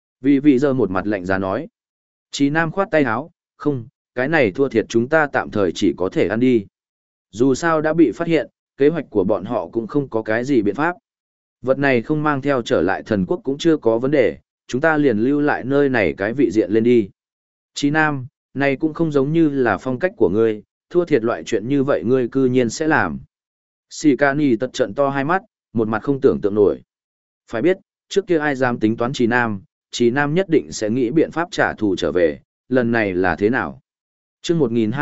Vị giờ một mặt lạnh giá nói. Trí Nam khoát tay áo, không, cái này thua thiệt chúng ta tạm thời chỉ có thể ăn đi. Dù sao đã bị phát hiện, kế hoạch của bọn họ cũng không có cái gì biện pháp. Vật này không mang theo trở lại thần quốc cũng chưa có vấn đề, chúng ta liền lưu lại nơi này cái vị diện lên đi. Trí Nam, này cũng không giống như là phong cách của ngươi, thua thiệt loại chuyện như vậy ngươi cư nhiên sẽ làm. Sì Ca Nhi tật trận to hai mắt, một mặt không tưởng tượng nổi. Phải biết, trước kia ai dám tính toán Trí Nam nhất định sẽ nghĩ biện pháp trả thù trở về, lần này là thế nào? Chương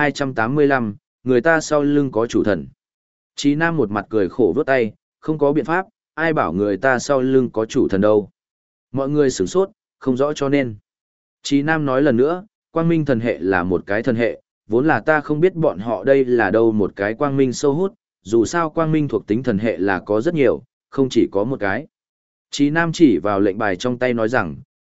1285, người ta sau lưng có chủ thần. Trí Nam một mặt cười khổ vớt tay, không có biện pháp, ai bảo người ta sau lưng có chủ thần đâu. Mọi người sửng sốt, không rõ cho nên. Trí Nam nói lần nữa, quang minh thần hệ là một cái thần hệ, vốn là ta không biết bọn họ đây là đâu một cái quang minh sâu hút, dù sao quang minh thuộc tính thần hệ là có rất nhiều, không chỉ có một cái. Trí Nam chỉ vào lệnh bài trong tay nói rằng,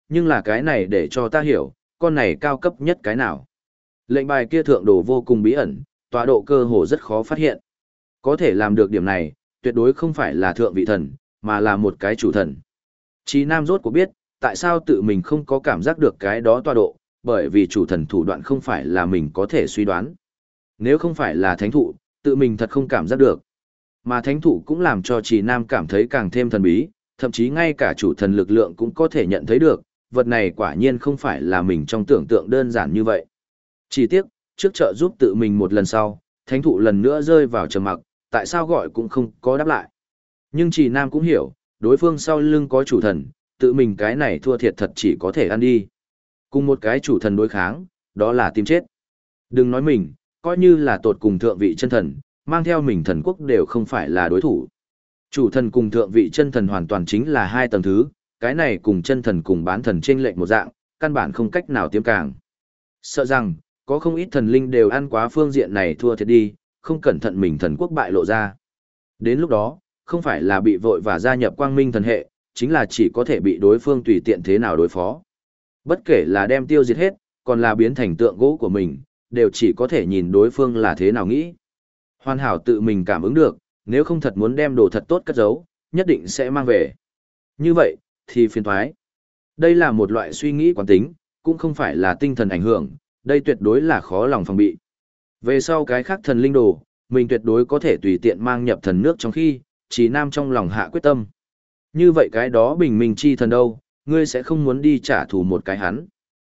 nhưng là cái này để cho ta hiểu, con này cao cấp nhất cái nào. Lệnh bài kia thượng đồ vô cùng bí ẩn, tọa độ cơ hồ rất khó phát hiện. Có thể làm được điểm này, tuyệt đối không phải là thượng vị thần, mà là một cái chủ thần. Chí Nam rốt cuộc biết, tại sao tự mình không có cảm giác được cái đó tọa độ, bởi vì chủ thần thủ đoạn không phải là mình có thể suy đoán. Nếu không phải là thánh thụ, tự mình thật không cảm giác được. Mà thánh thụ cũng làm cho Chí Nam cảm thấy càng thêm thần bí, thậm chí ngay cả chủ thần lực lượng cũng có thể nhận thấy được, vật này quả nhiên không phải là mình trong tưởng tượng đơn giản như vậy. Chỉ tiếc, trước trợ giúp tự mình một lần sau, thánh thụ lần nữa rơi vào trầm mặc, tại sao gọi cũng không có đáp lại. Nhưng Chí Nam cũng hiểu, đối phương sau lưng có chủ thần, tự mình cái này thua thiệt thật chỉ có thể ăn đi. Cùng một cái chủ thần đối kháng, đó là tìm chết. Đừng nói mình, coi như là tột cùng thượng vị chân thần, mang theo mình thần quốc đều không phải là đối thủ. Chủ thần cùng thượng vị chân thần hoàn toàn chính là hai tầng thứ, cái này cùng chân thần cùng bán thần chênh lệch một dạng, căn bản không cách nào tiêm càng. Sợ rằng, có không ít thần linh đều ăn quá phương diện này thua thiệt đi, không cẩn thận mình thần quốc bại lộ ra. Đến lúc đó, không phải là bị vội và gia nhập quang minh thần hệ, chính là chỉ có thể bị đối phương tùy tiện thế nào đối phó. Bất kể là đem tiêu diệt hết, còn là biến thành tượng gỗ của mình, đều chỉ có thể nhìn đối phương là thế nào nghĩ. Hoàn hảo tự mình cảm ứng được, nếu không thật muốn đem đồ thật tốt cất giấu, nhất định sẽ mang về. Như vậy, thì phiền thoái. Đây là một loại suy nghĩ quán tính, cũng không phải là tinh thần ảnh hưởng, đây tuyệt đối là khó lòng phòng bị. Về sau cái khác thần linh đồ, mình tuyệt đối có thể tùy tiện mang nhập thần nước trong khi, Chí Nam trong lòng hạ quyết tâm. Như vậy cái đó bình minh chi thần đâu, ngươi sẽ không muốn đi trả thù một cái hắn.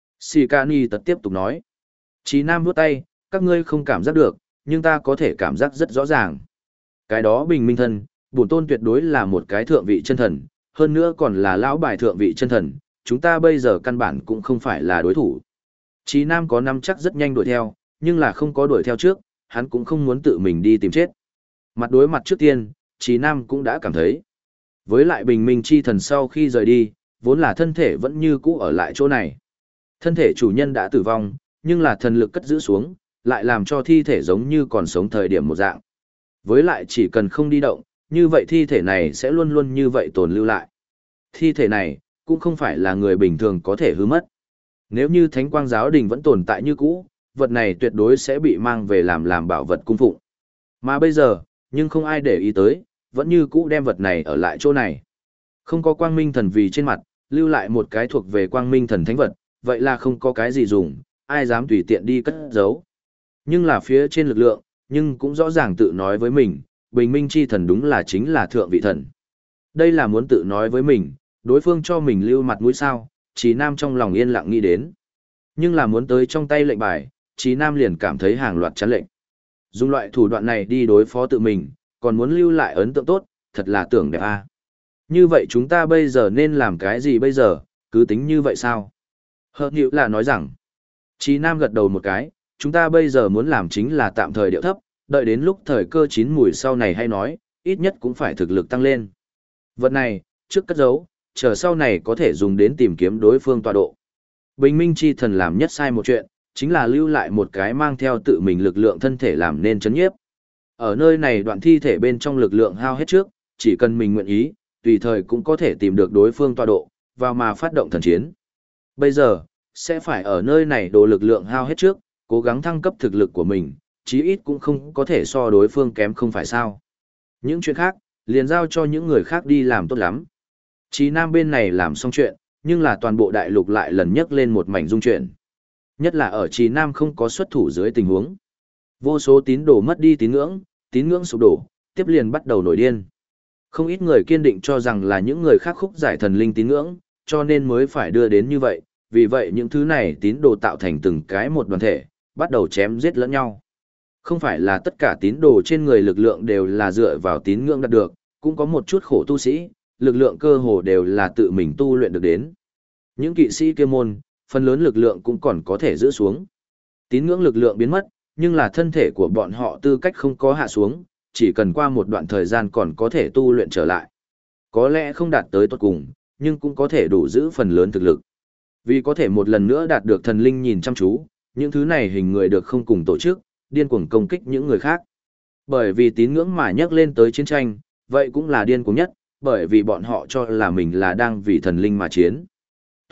Sikani tật tiếp tục nói. Chí Nam vuốt tay, các ngươi không cảm giác được, nhưng ta có thể cảm giác rất rõ ràng. Cái đó bình minh thần, bổn tôn tuyệt đối là một cái thượng vị chân thần, hơn nữa còn là lão bài thượng vị chân thần, chúng ta bây giờ căn bản cũng không phải là đối thủ. Chí Nam có nắm chắc rất nhanh đuổi theo, nhưng là không có đuổi theo trước, hắn cũng không muốn tự mình đi tìm chết. Mặt đối mặt trước tiên, Chí Nam cũng đã cảm thấy. Với lại bình minh chi thần sau khi rời đi, vốn là thân thể vẫn như cũ ở lại chỗ này. Thân thể chủ nhân đã tử vong, nhưng là thần lực cất giữ xuống, lại làm cho thi thể giống như còn sống thời điểm một dạng. Với lại chỉ cần không đi động, như vậy thi thể này sẽ luôn luôn như vậy tồn lưu lại. Thi thể này, cũng không phải là người bình thường có thể hư mất. Nếu như Thánh Quang Giáo Đình vẫn tồn tại như cũ, vật này tuyệt đối sẽ bị mang về làm bảo vật cung phụng. Mà bây giờ, nhưng không ai để ý tới, vẫn như cũ đem vật này ở lại chỗ này. Không có quang minh thần vì trên mặt, lưu lại một cái thuộc về quang minh thần thánh vật, vậy là không có cái gì dùng, ai dám tùy tiện đi cất giấu. Nhưng là phía trên lực lượng, nhưng cũng rõ ràng tự nói với mình, bình minh chi thần đúng là chính là thượng vị thần. Đây là muốn tự nói với mình, đối phương cho mình lưu mặt mũi sao, Chí Nam trong lòng yên lặng nghĩ đến. Nhưng là muốn tới trong tay lệnh bài, Chí Nam liền cảm thấy hàng loạt chán lệnh. Dùng loại thủ đoạn này đi đối phó tự mình, còn muốn lưu lại ấn tượng tốt, thật là tưởng đẹp a. Như vậy chúng ta bây giờ nên làm cái gì bây giờ, cứ tính như vậy sao? Hợp nhịu là nói rằng, Chí Nam gật đầu một cái, chúng ta bây giờ muốn làm chính là tạm thời điệu thấp, đợi đến lúc thời cơ chín mùi sau này hay nói, ít nhất cũng phải thực lực tăng lên. Vật này, trước cất giấu, chờ sau này có thể dùng đến tìm kiếm đối phương tọa độ. Bình minh chi thần làm nhất sai một chuyện, chính là lưu lại một cái mang theo tự mình lực lượng thân thể làm nên chấn nhiếp. Ở nơi này đoạn thi thể bên trong lực lượng hao hết trước, chỉ cần mình nguyện ý, tùy thời cũng có thể tìm được đối phương tọa độ, vào mà phát động thần chiến. Bây giờ, sẽ phải ở nơi này đồ lực lượng hao hết trước, cố gắng thăng cấp thực lực của mình, chí ít cũng không có thể so đối phương kém không phải sao. Những chuyện khác, liền giao cho những người khác đi làm tốt lắm. Chí Nam bên này làm xong chuyện, nhưng là toàn bộ đại lục lại lần nhấc lên một mảnh dung chuyện. Nhất là ở Chí Nam không có xuất thủ dưới tình huống. Vô số tín đồ mất đi tín ngưỡng sụp đổ, tiếp liền bắt đầu nổi điên. Không ít người kiên định cho rằng là những người khác khúc giải thần linh tín ngưỡng, cho nên mới phải đưa đến như vậy, vì vậy những thứ này tín đồ tạo thành từng cái một đoàn thể, bắt đầu chém giết lẫn nhau. Không phải là tất cả tín đồ trên người lực lượng đều là dựa vào tín ngưỡng đạt được, cũng có một chút khổ tu sĩ, lực lượng cơ hồ đều là tự mình tu luyện được đến. Những kỵ sĩ kia môn, phần lớn lực lượng cũng còn có thể giữ xuống. Tín ngưỡng lực lượng biến mất, nhưng là thân thể của bọn họ tư cách không có hạ xuống, chỉ cần qua một đoạn thời gian còn có thể tu luyện trở lại. Có lẽ không đạt tới tốt cùng, nhưng cũng có thể đủ giữ phần lớn thực lực. Vì có thể một lần nữa đạt được thần linh nhìn chăm chú, những thứ này hình người được không cùng tổ chức, điên cuồng công kích những người khác. Bởi vì tín ngưỡng mà nhắc lên tới chiến tranh, vậy cũng là điên cuồng nhất, bởi vì bọn họ cho là mình là đang vì thần linh mà chiến.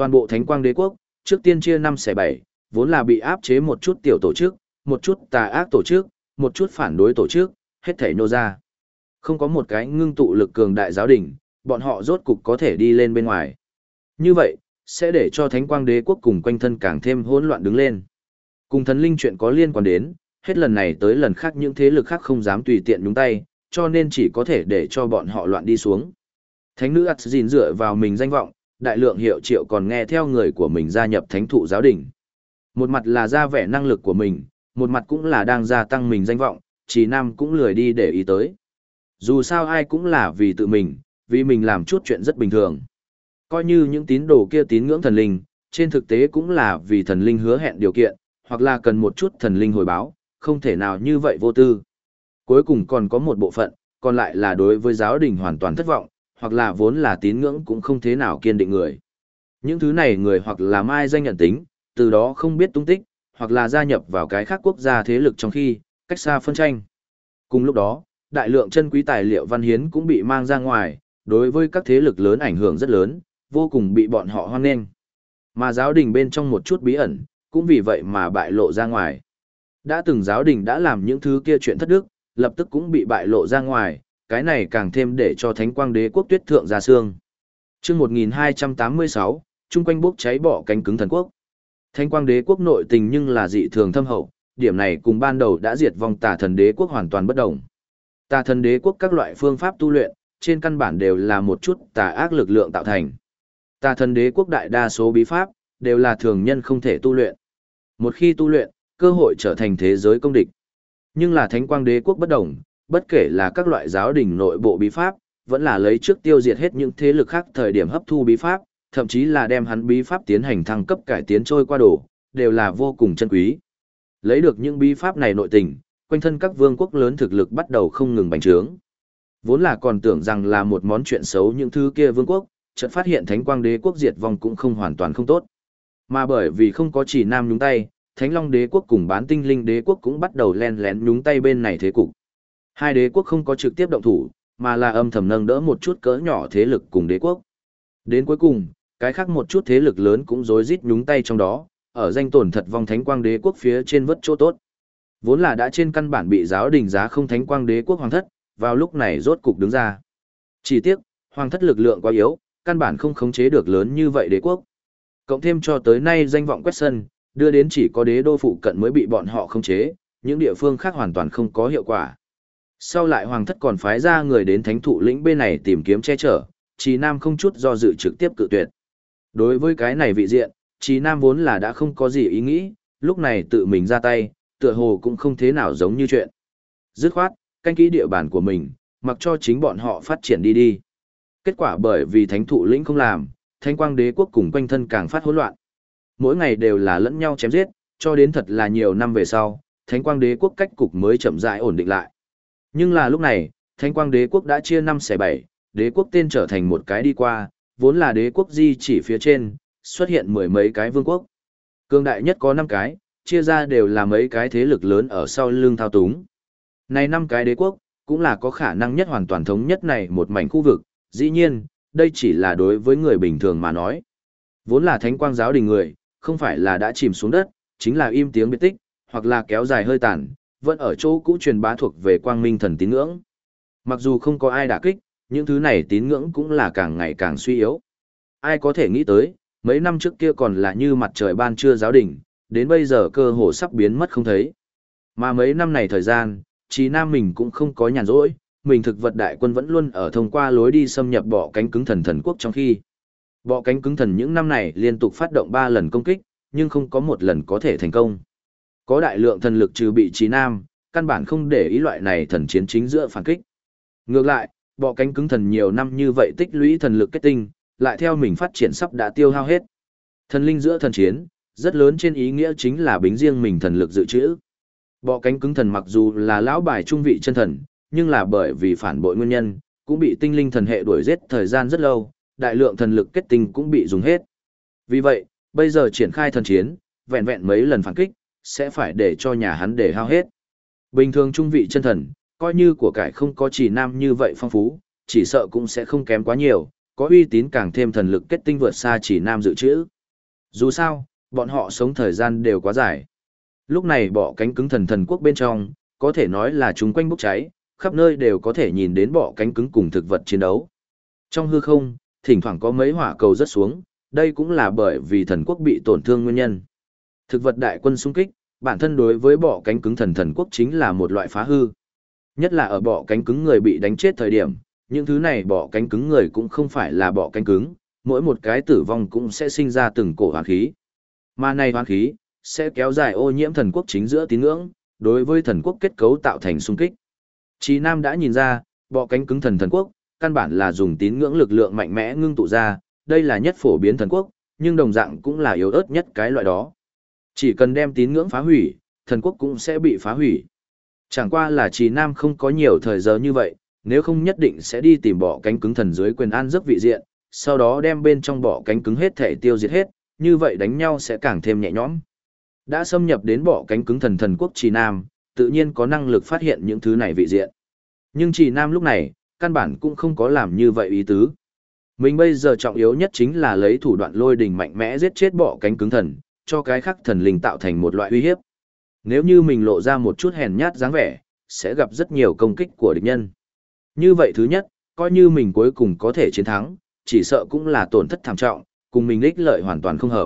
Toàn bộ Thánh Quang Đế quốc, trước tiên chia 5/7, vốn là bị áp chế một chút tiểu tổ chức, một chút tà ác tổ chức, một chút phản đối tổ chức, hết thảy nô ra. Không có một cái ngưng tụ lực cường đại giáo đình, bọn họ rốt cục có thể đi lên bên ngoài. Như vậy, sẽ để cho Thánh Quang Đế quốc cùng quanh thân càng thêm hỗn loạn đứng lên. Cùng thần linh chuyện có liên quan đến, hết lần này tới lần khác những thế lực khác không dám tùy tiện nhúng tay, cho nên chỉ có thể để cho bọn họ loạn đi xuống. Thánh nữ Asgin dựa vào mình danh vọng, đại lượng hiệu triệu còn nghe theo người của mình gia nhập thánh thụ giáo đình. Một mặt là ra vẻ năng lực của mình, một mặt cũng là đang gia tăng mình danh vọng, Trì Nam cũng lười đi để ý tới. Dù sao ai cũng là vì tự mình, vì mình làm chút chuyện rất bình thường. Coi như những tín đồ kia tín ngưỡng thần linh, trên thực tế cũng là vì thần linh hứa hẹn điều kiện, hoặc là cần một chút thần linh hồi báo, không thể nào như vậy vô tư. Cuối cùng còn có một bộ phận, còn lại là đối với giáo đình hoàn toàn thất vọng, hoặc là vốn là tín ngưỡng cũng không thế nào kiên định người. Những thứ này người hoặc là mai danh nhận tính, từ đó không biết tung tích, hoặc là gia nhập vào cái khác quốc gia thế lực trong khi, cách xa phân tranh. Cùng lúc đó, đại lượng chân quý tài liệu văn hiến cũng bị mang ra ngoài, đối với các thế lực lớn ảnh hưởng rất lớn, vô cùng bị bọn họ hoan nghênh. Mà giáo đình bên trong một chút bí ẩn, cũng vì vậy mà bại lộ ra ngoài. Đã từng giáo đình đã làm những thứ kia chuyện thất đức, lập tức cũng bị bại lộ ra ngoài, cái này càng thêm để cho Thánh Quang Đế quốc tuyết thượng ra xương. Chương 1286, chung quanh bốc cháy bỏ cánh cứng thần quốc. Thánh Quang Đế quốc nội tình nhưng là dị thường thâm hậu, điểm này cùng ban đầu đã diệt vong Tà Thần Đế quốc hoàn toàn bất đồng. Tà Thần Đế quốc các loại phương pháp tu luyện, trên căn bản đều là một chút tà ác lực lượng tạo thành. Tà Thần Đế quốc đại đa số bí pháp đều là thường nhân không thể tu luyện. Một khi tu luyện, cơ hội trở thành thế giới công địch. Nhưng là Thánh Quang Đế quốc bất đồng, bất kể là các loại giáo đình nội bộ bí pháp, vẫn là lấy trước tiêu diệt hết những thế lực khác thời điểm hấp thu bí pháp, thậm chí là đem hắn bí pháp tiến hành thăng cấp cải tiến trôi qua đồ, đều là vô cùng chân quý. Lấy được những bí pháp này nội tình, quanh thân các vương quốc lớn thực lực bắt đầu không ngừng bành trướng. Vốn là còn tưởng rằng là một món chuyện xấu những thứ kia vương quốc, chợt phát hiện Thánh Quang Đế quốc diệt vong cũng không hoàn toàn không tốt. Mà bởi vì không có Chỉ Nam nhúng tay, Thánh Long Đế quốc cùng Bán Tinh Linh Đế quốc cũng bắt đầu len lén nhúng tay bên này thế cục. Hai đế quốc không có trực tiếp động thủ, mà là âm thầm nâng đỡ một chút cỡ nhỏ thế lực cùng đế quốc. Đến cuối cùng, cái khác một chút thế lực lớn cũng rối rít nhúng tay trong đó, ở danh tổn thật vong Thánh Quang Đế quốc phía trên vất chỗ tốt. Vốn là đã trên căn bản bị giáo đình giá không Thánh Quang Đế quốc hoàng thất, vào lúc này rốt cục đứng ra. Chỉ tiếc, hoàng thất lực lượng quá yếu, căn bản không khống chế được lớn như vậy đế quốc. Cộng thêm cho tới nay danh vọng quét sân, đưa đến chỉ có đế đô phụ cận mới bị bọn họ khống chế, những địa phương khác hoàn toàn không có hiệu quả. Sau lại hoàng thất còn phái ra người đến thánh thụ lĩnh bên này tìm kiếm che chở, Trì Nam không chút do dự trực tiếp cự tuyệt. Đối với cái này vị diện, Trì Nam vốn là đã không có gì ý nghĩ, lúc này tự mình ra tay, tựa hồ cũng không thế nào giống như chuyện. Dứt khoát, canh kỹ địa bàn của mình, mặc cho chính bọn họ phát triển đi đi. Kết quả bởi vì thánh thụ lĩnh không làm, Thánh Quang Đế quốc cùng quanh thân càng phát hỗn loạn. Mỗi ngày đều là lẫn nhau chém giết, cho đến thật là nhiều năm về sau, Thánh Quang Đế quốc cách cục mới chậm rãi ổn định lại. Nhưng là lúc này, Thánh Quang Đế quốc đã chia 5/7, đế quốc tên trở thành một cái đi qua, vốn là đế quốc di chỉ phía trên, xuất hiện mười mấy cái vương quốc. Cương đại nhất có 5 cái, chia ra đều là mấy cái thế lực lớn ở sau lưng thao túng. Này 5 cái đế quốc, cũng là có khả năng nhất hoàn toàn thống nhất này một mảnh khu vực, dĩ nhiên, đây chỉ là đối với người bình thường mà nói. Vốn là Thánh Quang giáo đình người, không phải là đã chìm xuống đất, chính là im tiếng biệt tích, hoặc là kéo dài hơi tàn, vẫn ở chỗ cũ truyền bá thuộc về Quang Minh thần tín ngưỡng. Mặc dù không có ai đả kích, những thứ này tín ngưỡng cũng là càng ngày càng suy yếu. Ai có thể nghĩ tới, mấy năm trước kia còn là như mặt trời ban trưa giáo đình, đến bây giờ cơ hồ sắp biến mất không thấy. Mà mấy năm này thời gian, Trì Nam mình cũng không có nhàn rỗi, mình thực vật đại quân vẫn luôn ở thông qua lối đi xâm nhập bọ cánh cứng thần thần quốc trong khi. Bọ cánh cứng thần những năm này liên tục phát động 3 lần công kích, nhưng không có một lần có thể thành công. Có đại lượng thần lực trừ bị Trì Nam, căn bản không để ý loại này thần chiến chính giữa phản kích. Ngược lại, bọ cánh cứng thần nhiều năm như vậy tích lũy thần lực kết tinh, lại theo mình phát triển sắp đã tiêu hao hết. Thần linh giữa thần chiến, rất lớn trên ý nghĩa chính là bính riêng mình thần lực dự trữ. Bọ cánh cứng thần mặc dù là lão bài trung vị chân thần, nhưng là bởi vì phản bội nguyên nhân, cũng bị tinh linh thần hệ đuổi giết thời gian rất lâu, đại lượng thần lực kết tinh cũng bị dùng hết. Vì vậy, bây giờ triển khai thần chiến, vẹn vẹn mấy lần phản kích, sẽ phải để cho nhà hắn để hao hết. Bình thường trung vị chân thần, coi như của cải không có Trì Nam như vậy phong phú, chỉ sợ cũng sẽ không kém quá nhiều, có uy tín càng thêm thần lực kết tinh vượt xa chỉ nam dự trữ. Dù sao, bọn họ sống thời gian đều quá dài. Lúc này bọ cánh cứng thần quốc bên trong, có thể nói là chúng quanh bốc cháy, khắp nơi đều có thể nhìn đến bọ cánh cứng cùng thực vật chiến đấu. Trong hư không, thỉnh thoảng có mấy hỏa cầu rớt xuống, đây cũng là bởi vì thần quốc bị tổn thương nguyên nhân. Thực vật đại quân xung kích, bản thân đối với bọ cánh cứng thần quốc chính là một loại phá hư. Nhất là ở bọ cánh cứng người bị đánh chết thời điểm, những thứ này bọ cánh cứng người cũng không phải là bọ cánh cứng, mỗi một cái tử vong cũng sẽ sinh ra từng cổ hoán khí. Mà này hoán khí, sẽ kéo dài ô nhiễm thần quốc chính giữa tín ngưỡng, đối với thần quốc kết cấu tạo thành xung kích. Chí Nam đã nhìn ra, bọ cánh cứng thần quốc, căn bản là dùng tín ngưỡng lực lượng mạnh mẽ ngưng tụ ra, đây là nhất phổ biến thần quốc, nhưng đồng dạng cũng là yếu ớt nhất cái loại đó. Chỉ cần đem tín ngưỡng phá hủy, thần quốc cũng sẽ bị phá hủy. Chẳng qua là Chí Nam không có nhiều thời giờ như vậy, nếu không nhất định sẽ đi tìm bọ cánh cứng thần dưới quyền an giấc vị diện, sau đó đem bên trong bọ cánh cứng hết thể tiêu diệt hết, như vậy đánh nhau sẽ càng thêm nhẹ nhõm. Đã xâm nhập đến bọ cánh cứng thần quốc Chí Nam, tự nhiên có năng lực phát hiện những thứ này vị diện. Nhưng Chí Nam lúc này, căn bản cũng không có làm như vậy ý tứ. Mình bây giờ trọng yếu nhất chính là lấy thủ đoạn lôi đình mạnh mẽ giết chết bọ cánh cứng thần, cho cái khắc thần linh tạo thành một loại uy hiếp. Nếu như mình lộ ra một chút hèn nhát dáng vẻ, sẽ gặp rất nhiều công kích của địch nhân. Như vậy thứ nhất, coi như mình cuối cùng có thể chiến thắng, chỉ sợ cũng là tổn thất thảm trọng, cùng mình ích lợi hoàn toàn không hợp.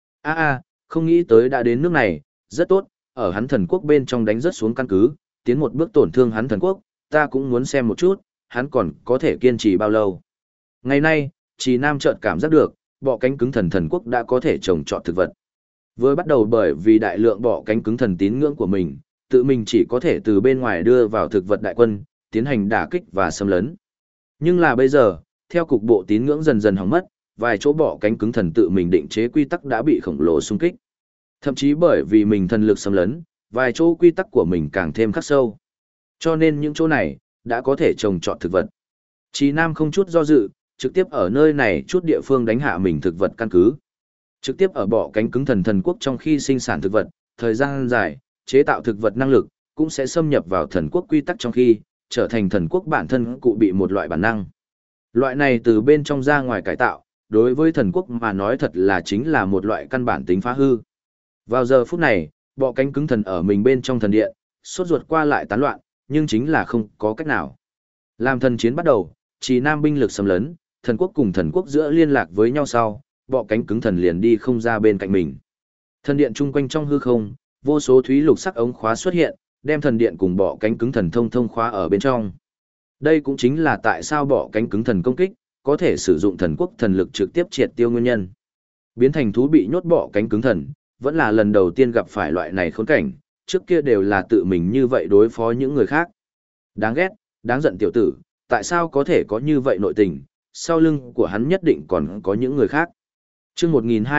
Không nghĩ tới đã đến nước này, rất tốt, ở hắn thần quốc bên trong đánh rất xuống căn cứ, tiến một bước tổn thương hắn thần quốc, ta cũng muốn xem một chút, hắn còn có thể kiên trì bao lâu. Ngày nay, Chí Nam chợt cảm giác được, bọ cánh cứng thần quốc đã có thể trồng trọt thực vật. Vừa bắt đầu bởi vì đại lượng bọ cánh cứng thần tín ngưỡng của mình, tự mình chỉ có thể từ bên ngoài đưa vào thực vật đại quân, tiến hành đả kích và xâm lấn. Nhưng là bây giờ, theo cục bộ tín ngưỡng dần dần hỏng mất, vài chỗ bọ cánh cứng thần tự mình định chế quy tắc đã bị khổng lồ xung kích. Thậm chí bởi vì mình thần lực xâm lấn, vài chỗ quy tắc của mình càng thêm khắc sâu. Cho nên những chỗ này, đã có thể trồng trọt thực vật. Chí Nam không chút do dự, trực tiếp ở nơi này chút địa phương đánh hạ mình thực vật căn cứ. Trực tiếp ở bọ cánh cứng thần quốc trong khi sinh sản thực vật, thời gian dài, chế tạo thực vật năng lực, cũng sẽ xâm nhập vào thần quốc quy tắc trong khi, trở thành thần quốc bản thân cụ bị một loại bản năng. Loại này từ bên trong ra ngoài cải tạo, đối với thần quốc mà nói thật là chính là một loại căn bản tính phá hư. Vào giờ phút này, bọ cánh cứng thần ở mình bên trong thần điện, sốt ruột qua lại tán loạn, nhưng chính là không có cách nào. Làm thần chiến bắt đầu, Chí Nam binh lực xâm lấn, thần quốc cùng thần quốc giữa liên lạc với nhau sau, bọ cánh cứng thần liền đi không ra bên cạnh mình. Thần điện chung quanh trong hư không, vô số thúy lục sắc ống khóa xuất hiện, đem thần điện cùng bọ cánh cứng thần thông khóa ở bên trong. Đây cũng chính là tại sao bọ cánh cứng thần công kích, có thể sử dụng thần quốc thần lực trực tiếp triệt tiêu nguyên nhân. Biến thành thú bị nhốt bọ cánh cứng thần, vẫn là lần đầu tiên gặp phải loại này khốn cảnh, trước kia đều là tự mình như vậy đối phó những người khác. Đáng ghét, đáng giận tiểu tử, tại sao có thể có như vậy nội tình, sau lưng của hắn nhất định còn có những người khác. Chương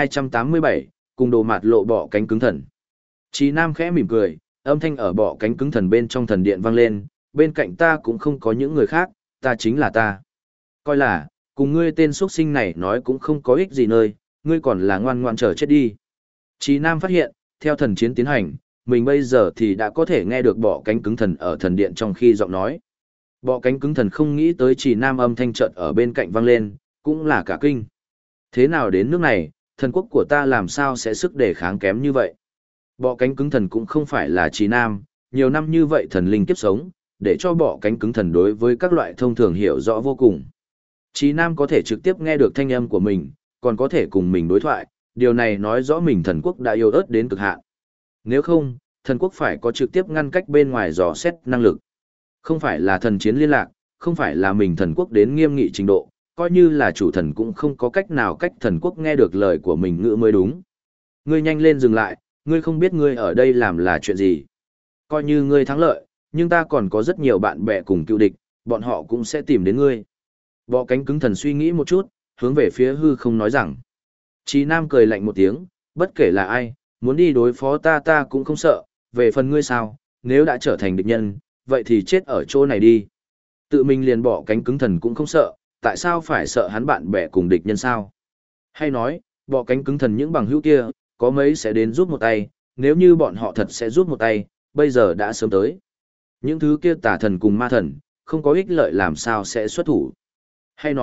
1287, cùng đồ mạt lộ bọ cánh cứng thần. Chí Nam khẽ mỉm cười, âm thanh ở bọ cánh cứng thần bên trong thần điện vang lên, bên cạnh ta cũng không có những người khác, ta chính là ta. Coi là, cùng ngươi tên xuất sinh này nói cũng không có ích gì nơi, ngươi còn là ngoan ngoan chờ chết đi. Chí Nam phát hiện, theo thần chiến tiến hành, mình bây giờ thì đã có thể nghe được bọ cánh cứng thần ở thần điện trong khi giọng nói. Bọ cánh cứng thần không nghĩ tới Chí Nam âm thanh chợt ở bên cạnh vang lên, cũng là cả kinh. Thế nào đến nước này, thần quốc của ta làm sao sẽ sức đề kháng kém như vậy? Bọ cánh cứng thần cũng không phải là Chí Nam, nhiều năm như vậy thần linh kiếp sống, để cho bọ cánh cứng thần đối với các loại thông thường hiểu rõ vô cùng. Chí Nam có thể trực tiếp nghe được thanh âm của mình, còn có thể cùng mình đối thoại, điều này nói rõ mình thần quốc đã yếu ớt đến cực hạn. Nếu không, thần quốc phải có trực tiếp ngăn cách bên ngoài dò xét năng lực. Không phải là thần chiến liên lạc, không phải là mình thần quốc đến nghiêm nghị trình độ, coi như là chủ thần cũng không có cách nào cách thần quốc nghe được lời của mình ngữ mới đúng. Ngươi nhanh lên dừng lại, ngươi không biết ngươi ở đây làm là chuyện gì. Coi như ngươi thắng lợi, nhưng ta còn có rất nhiều bạn bè cùng cựu địch, bọn họ cũng sẽ tìm đến ngươi. Bọ cánh cứng thần suy nghĩ một chút, hướng về phía hư không nói rằng. Chí Nam cười lạnh một tiếng, bất kể là ai, muốn đi đối phó ta cũng không sợ, về phần ngươi sao, nếu đã trở thành địch nhân, vậy thì chết ở chỗ này đi. Tự mình liền bọ cánh cứng thần cũng không sợ, tại sao phải sợ hắn bạn bè cùng địch nhân sao? Hay nói, bọ cánh cứng thần những bằng hữu kia, có mấy sẽ đến giúp một tay, nếu như bọn họ thật sẽ giúp một tay, bây giờ đã sớm tới. Những thứ kia tà thần cùng ma thần, không có ích lợi làm sao sẽ xuất thủ. Hay nói,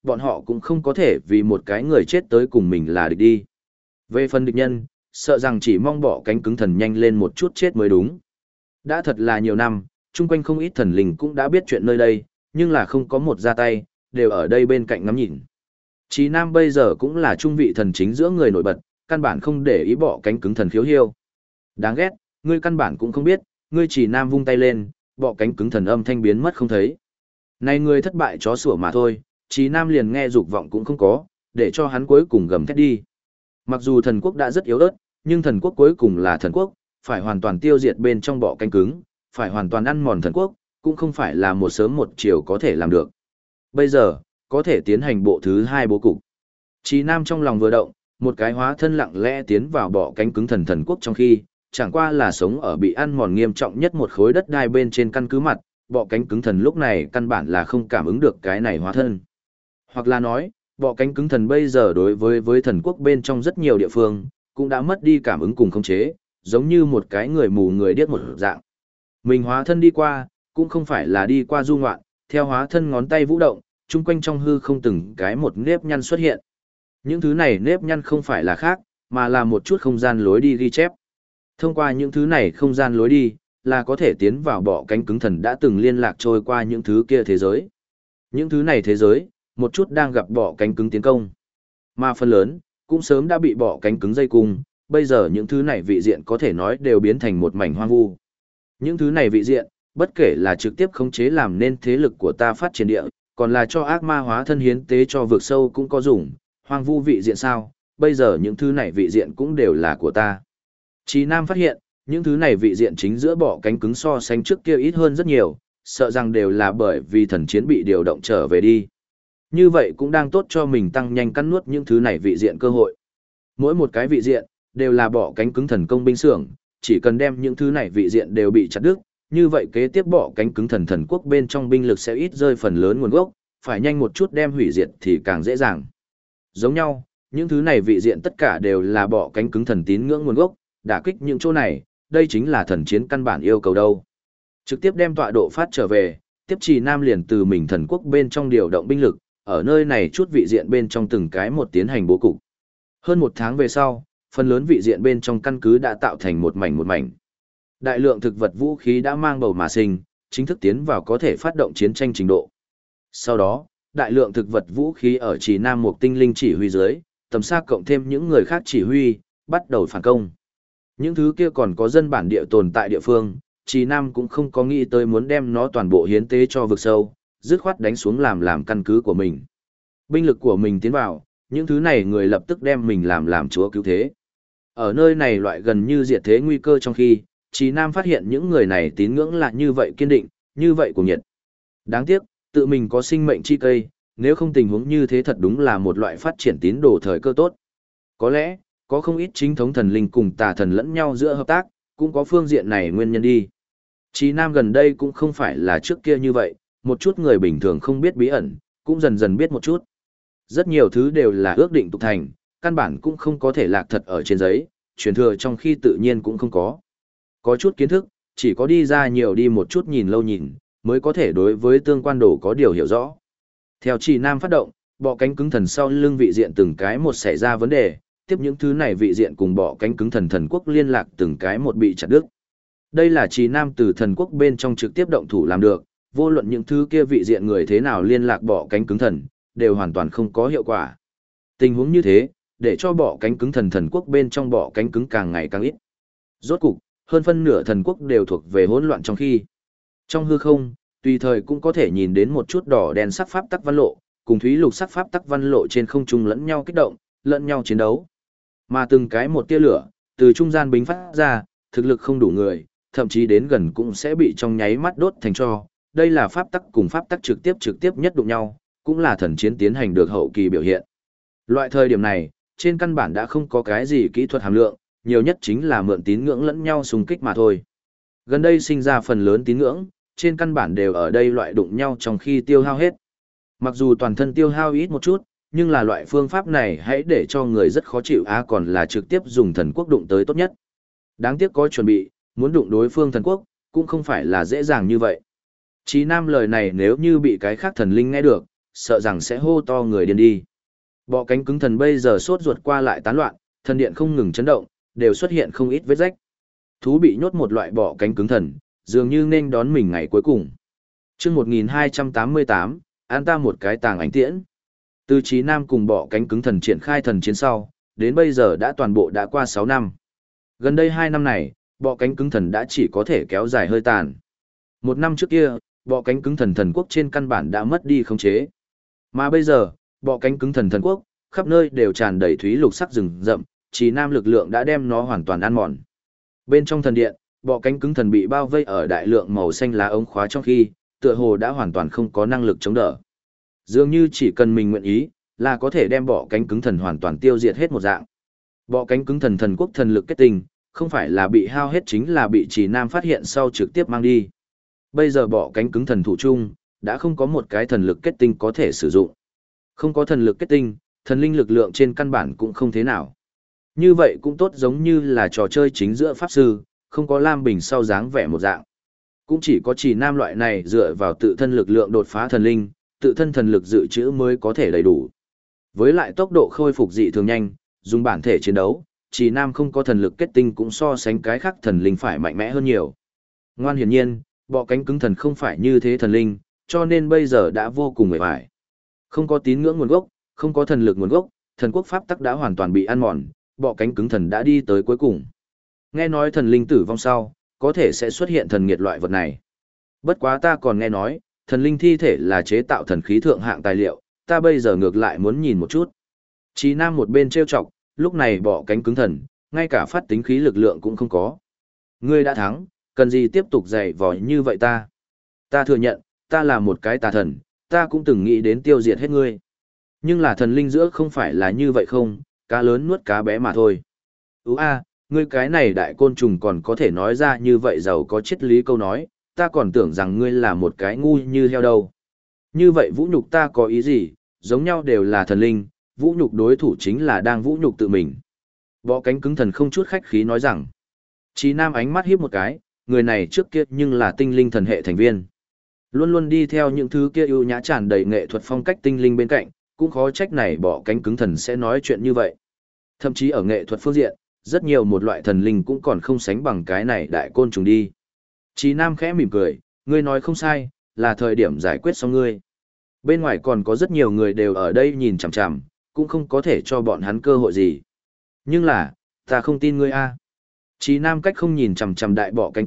bọn họ cũng không có thể vì một cái người chết tới cùng mình là địch đi. Về phần địch nhân, sợ rằng chỉ mong bỏ cánh cứng thần nhanh lên một chút chết mới đúng. Đã thật là nhiều năm, chung quanh không ít thần linh cũng đã biết chuyện nơi đây, nhưng là không có một ra tay, đều ở đây bên cạnh ngắm nhìn. Chí Nam bây giờ cũng là trung vị thần chính giữa người nổi bật, căn bản không để ý bỏ cánh cứng thần khiếu hiêu. Đáng ghét, ngươi căn bản cũng không biết, ngươi Chí Nam vung tay lên, bỏ cánh cứng thần âm thanh biến mất không thấy. Này ngươi thất bại chó sủa mà thôi, Chí Nam liền nghe dục vọng cũng không có, để cho hắn cuối cùng gầm thét đi. Mặc dù thần quốc đã rất yếu ớt, nhưng thần quốc cuối cùng là thần quốc, phải hoàn toàn tiêu diệt bên trong bọ cánh cứng, phải hoàn toàn ăn mòn thần quốc, cũng không phải là một sớm một chiều có thể làm được. Bây giờ, có thể tiến hành bộ thứ 2 bố cục. Chí Nam trong lòng vừa động, một cái hóa thân lặng lẽ tiến vào bọ cánh cứng thần quốc trong khi, chẳng qua là sống ở bị ăn mòn nghiêm trọng nhất một khối đất đai bên trên căn cứ mặt, bọ cánh cứng thần lúc này căn bản là không cảm ứng được cái này hóa thân. Hoặc là nói, bọ cánh cứng thần bây giờ đối với thần quốc bên trong rất nhiều địa phương, cũng đã mất đi cảm ứng cùng khống chế, giống như một cái người mù người điếc một dạng. Mình hóa thân đi qua, cũng không phải là đi qua du ngoạn, theo hóa thân ngón tay vũ động, chung quanh trong hư không từng cái một nếp nhăn xuất hiện. Những thứ này nếp nhăn không phải là khác, mà là một chút không gian lối đi ghi chép. Thông qua những thứ này không gian lối đi, là có thể tiến vào bọ cánh cứng thần đã từng liên lạc trôi qua những thứ kia thế giới. Những thứ này thế giới, một chút đang gặp bọ cánh cứng tiến công. Mà phần lớn, cũng sớm đã bị bọ cánh cứng dây cung, bây giờ những thứ này vị diện có thể nói đều biến thành một mảnh hoang vu. Những thứ này vị diện, bất kể là trực tiếp khống chế làm nên thế lực của ta phát triển địa, còn là cho ác ma hóa thân hiến tế cho vực sâu cũng có dùng, hoang vu vị diện sao, bây giờ những thứ này vị diện cũng đều là của ta. Chí Nam phát hiện, những thứ này vị diện chính giữa bọ cánh cứng so sánh trước kia ít hơn rất nhiều, sợ rằng đều là bởi vì thần chiến bị điều động trở về đi. Như vậy cũng đang tốt cho mình tăng nhanh cắn nuốt những thứ này vị diện cơ hội. Mỗi một cái vị diện, đều là bọ cánh cứng thần công binh xưởng, chỉ cần đem những thứ này vị diện đều bị chặt đứt, như vậy kế tiếp bọ cánh cứng thần quốc bên trong binh lực sẽ ít rơi phần lớn nguồn gốc, phải nhanh một chút đem hủy diệt thì càng dễ dàng. Giống nhau, những thứ này vị diện tất cả đều là bọ cánh cứng thần tín ngưỡng nguồn gốc, đả kích những chỗ này, đây chính là thần chiến căn bản yêu cầu đâu. Trực tiếp đem tọa độ phát trở về, tiếp Chí Nam liền từ mình thần quốc bên trong điều động binh lực, ở nơi này chút vị diện bên trong từng cái một tiến hành bố cục. Hơn một tháng về sau, phần lớn vị diện bên trong căn cứ đã tạo thành một mảnh. Đại lượng thực vật vũ khí đã mang bầu mà sinh, chính thức tiến vào có thể phát động chiến tranh trình độ. Sau đó, đại lượng thực vật vũ khí ở Chí Nam một tinh linh chỉ huy dưới, tầm xa cộng thêm những người khác chỉ huy, bắt đầu phản công. Những thứ kia còn có dân bản địa tồn tại địa phương, Chí Nam cũng không có nghĩ tới muốn đem nó toàn bộ hiến tế cho vực sâu, dứt khoát đánh xuống làm căn cứ của mình. Binh lực của mình tiến vào, những thứ này người lập tức đem mình làm chúa cứu thế. Ở nơi này loại gần như diệt thế nguy cơ trong khi, Chí Nam phát hiện những người này tín ngưỡng là như vậy kiên định, như vậy cuồng nhiệt. Đáng tiếc, tự mình có sinh mệnh chi cây, nếu không tình huống như thế thật đúng là một loại phát triển tín đồ thời cơ tốt. Có lẽ, có không ít chính thống thần linh cùng tà thần lẫn nhau giữa hợp tác, cũng có phương diện này nguyên nhân đi. Chí Nam gần đây cũng không phải là trước kia như vậy, một chút người bình thường không biết bí ẩn, cũng dần dần biết một chút. Rất nhiều thứ đều là ước định tục thành, căn bản cũng không có thể lạc thật ở trên giấy, truyền thừa trong khi tự nhiên cũng không có. Có chút kiến thức, chỉ có đi ra nhiều đi một chút nhìn lâu nhìn, mới có thể đối với tương quan đồ có điều hiểu rõ. Theo Chí Nam phát động, bọ cánh cứng thần sau lưng vị diện từng cái một xảy ra vấn đề, tiếp những thứ này vị diện cùng bọ cánh cứng thần quốc liên lạc từng cái một bị chặt đứt. Đây là Chí Nam từ thần quốc bên trong trực tiếp động thủ làm được, vô luận những thứ kia vị diện người thế nào liên lạc bọ cánh cứng thần, đều hoàn toàn không có hiệu quả. Tình huống như thế, để cho bọ cánh cứng thần quốc bên trong bọ cánh cứng càng ngày càng ít. Rốt cục, hơn phân nửa thần quốc đều thuộc về hỗn loạn trong khi. Trong hư không, tùy thời cũng có thể nhìn đến một chút đỏ đen sắc pháp tắc văn lộ, cùng thúy lục sắc pháp tắc văn lộ trên không trung lẫn nhau kích động, lẫn nhau chiến đấu. Mà từng cái một tia lửa, từ trung gian bính phát ra, thực lực không đủ người, thậm chí đến gần cũng sẽ bị trong nháy mắt đốt thành tro. Đây là pháp tắc cùng pháp tắc trực tiếp nhất đụng nhau, cũng là thần chiến tiến hành được hậu kỳ biểu hiện. Loại thời điểm này, trên căn bản đã không có cái gì kỹ thuật hàm lượng, nhiều nhất chính là mượn tín ngưỡng lẫn nhau xung kích mà thôi. Gần đây sinh ra phần lớn tín ngưỡng, trên căn bản đều ở đây loại đụng nhau trong khi tiêu hao hết. Mặc dù toàn thân tiêu hao ít một chút, nhưng là loại phương pháp này hãy để cho người rất khó chịu còn là trực tiếp dùng thần quốc đụng tới tốt nhất. Đáng tiếc có chuẩn bị, muốn đụng đối phương thần quốc, cũng không phải là dễ dàng như vậy. Chí Nam lời này nếu như bị cái khác thần linh nghe được, sợ rằng sẽ hô to người điên đi. Bọ cánh cứng thần bây giờ sốt ruột qua lại tán loạn, thần điện không ngừng chấn động, đều xuất hiện không ít vết rách. Thú bị nhốt một loại bọ cánh cứng thần, dường như nên đón mình ngày cuối cùng. Chương 1288, an ta một cái tàng ánh tiễn. Từ Chí Nam cùng bọ cánh cứng thần triển khai thần chiến sau, đến bây giờ đã toàn bộ đã qua 6 năm. Gần đây 2 năm này, bọ cánh cứng thần đã chỉ có thể kéo dài hơi tàn. 1 năm trước kia, bọ cánh cứng thần thần quốc trên căn bản đã mất đi khống chế. Mà bây giờ, bọ cánh cứng thần thần quốc, khắp nơi đều tràn đầy thúy lục sắc rừng rậm, Chí Nam lực lượng đã đem nó hoàn toàn ăn mòn. Bên trong thần điện, bọ cánh cứng thần bị bao vây ở đại lượng màu xanh lá ống khóa trong khi, tựa hồ đã hoàn toàn không có năng lực chống đỡ. Dường như chỉ cần mình nguyện ý, là có thể đem bọ cánh cứng thần hoàn toàn tiêu diệt hết một dạng. Bọ cánh cứng thần thần quốc thần lực kết tinh, không phải là bị hao hết chính là bị Chí Nam phát hiện sau trực tiếp mang đi. Bây giờ bọ cánh cứng thần thủ chung, đã không có một cái thần lực kết tinh có thể sử dụng. Không có thần lực kết tinh, thần linh lực lượng trên căn bản cũng không thế nào. Như vậy cũng tốt giống như là trò chơi chính giữa pháp sư, không có lam bình sau dáng vẻ một dạng. Cũng chỉ có Chí Nam loại này dựa vào tự thân lực lượng đột phá thần linh, tự thân thần lực dự trữ mới có thể đầy đủ. Với lại tốc độ khôi phục dị thường nhanh, dùng bản thể chiến đấu, Chí Nam không có thần lực kết tinh cũng so sánh cái khác thần linh phải mạnh mẽ hơn nhiều. Ngoan hiển nhiên, bọ cánh cứng thần không phải như thế thần linh, cho nên bây giờ đã vô cùng mệt mỏi. Không có tín ngưỡng nguồn gốc, không có thần lực nguồn gốc, thần quốc pháp tắc đã hoàn toàn bị ăn mòn, bọ cánh cứng thần đã đi tới cuối cùng. Nghe nói thần linh tử vong sau, có thể sẽ xuất hiện thần nghiệt loại vật này. Bất quá ta còn nghe nói, thần linh thi thể là chế tạo thần khí thượng hạng tài liệu, ta bây giờ ngược lại muốn nhìn một chút. Chí Nam một bên trêu chọc, lúc này bọ cánh cứng thần, ngay cả phát tính khí lực lượng cũng không có. Ngươi đã thắng, cần gì tiếp tục dày vò như vậy ta? Ta thừa nhận, ta là một cái tà thần, ta cũng từng nghĩ đến tiêu diệt hết ngươi. Nhưng là thần linh giữa không phải là như vậy không, cá lớn nuốt cá bé mà thôi. Ngươi cái này đại côn trùng còn có thể nói ra như vậy giàu có triết lý câu nói, ta còn tưởng rằng ngươi là một cái ngu như heo đâu. Như vậy vũ nhục ta có ý gì, giống nhau đều là thần linh, vũ nhục đối thủ chính là đang vũ nhục tự mình. Bọ cánh cứng thần không chút khách khí nói rằng. Chí Nam ánh mắt híp một cái, người này trước kia nhưng là tinh linh thần hệ thành viên. Luôn luôn đi theo những thứ kia ưu nhã tràn đầy nghệ thuật phong cách tinh linh bên cạnh, cũng khó trách này bọ cánh cứng thần sẽ nói chuyện như vậy. Thậm chí ở nghệ thuật phương diện, rất nhiều một loại thần linh cũng còn không sánh bằng cái này đại côn trùng đi. Chí Nam khẽ mỉm cười, ngươi nói không sai, là thời điểm giải quyết xong ngươi. Bên ngoài còn có rất nhiều người đều ở đây nhìn chằm chằm, cũng không có thể cho bọn hắn cơ hội gì. Nhưng là, ta không tin ngươi a. Chí Nam cách không nhìn chằm chằm đại bọ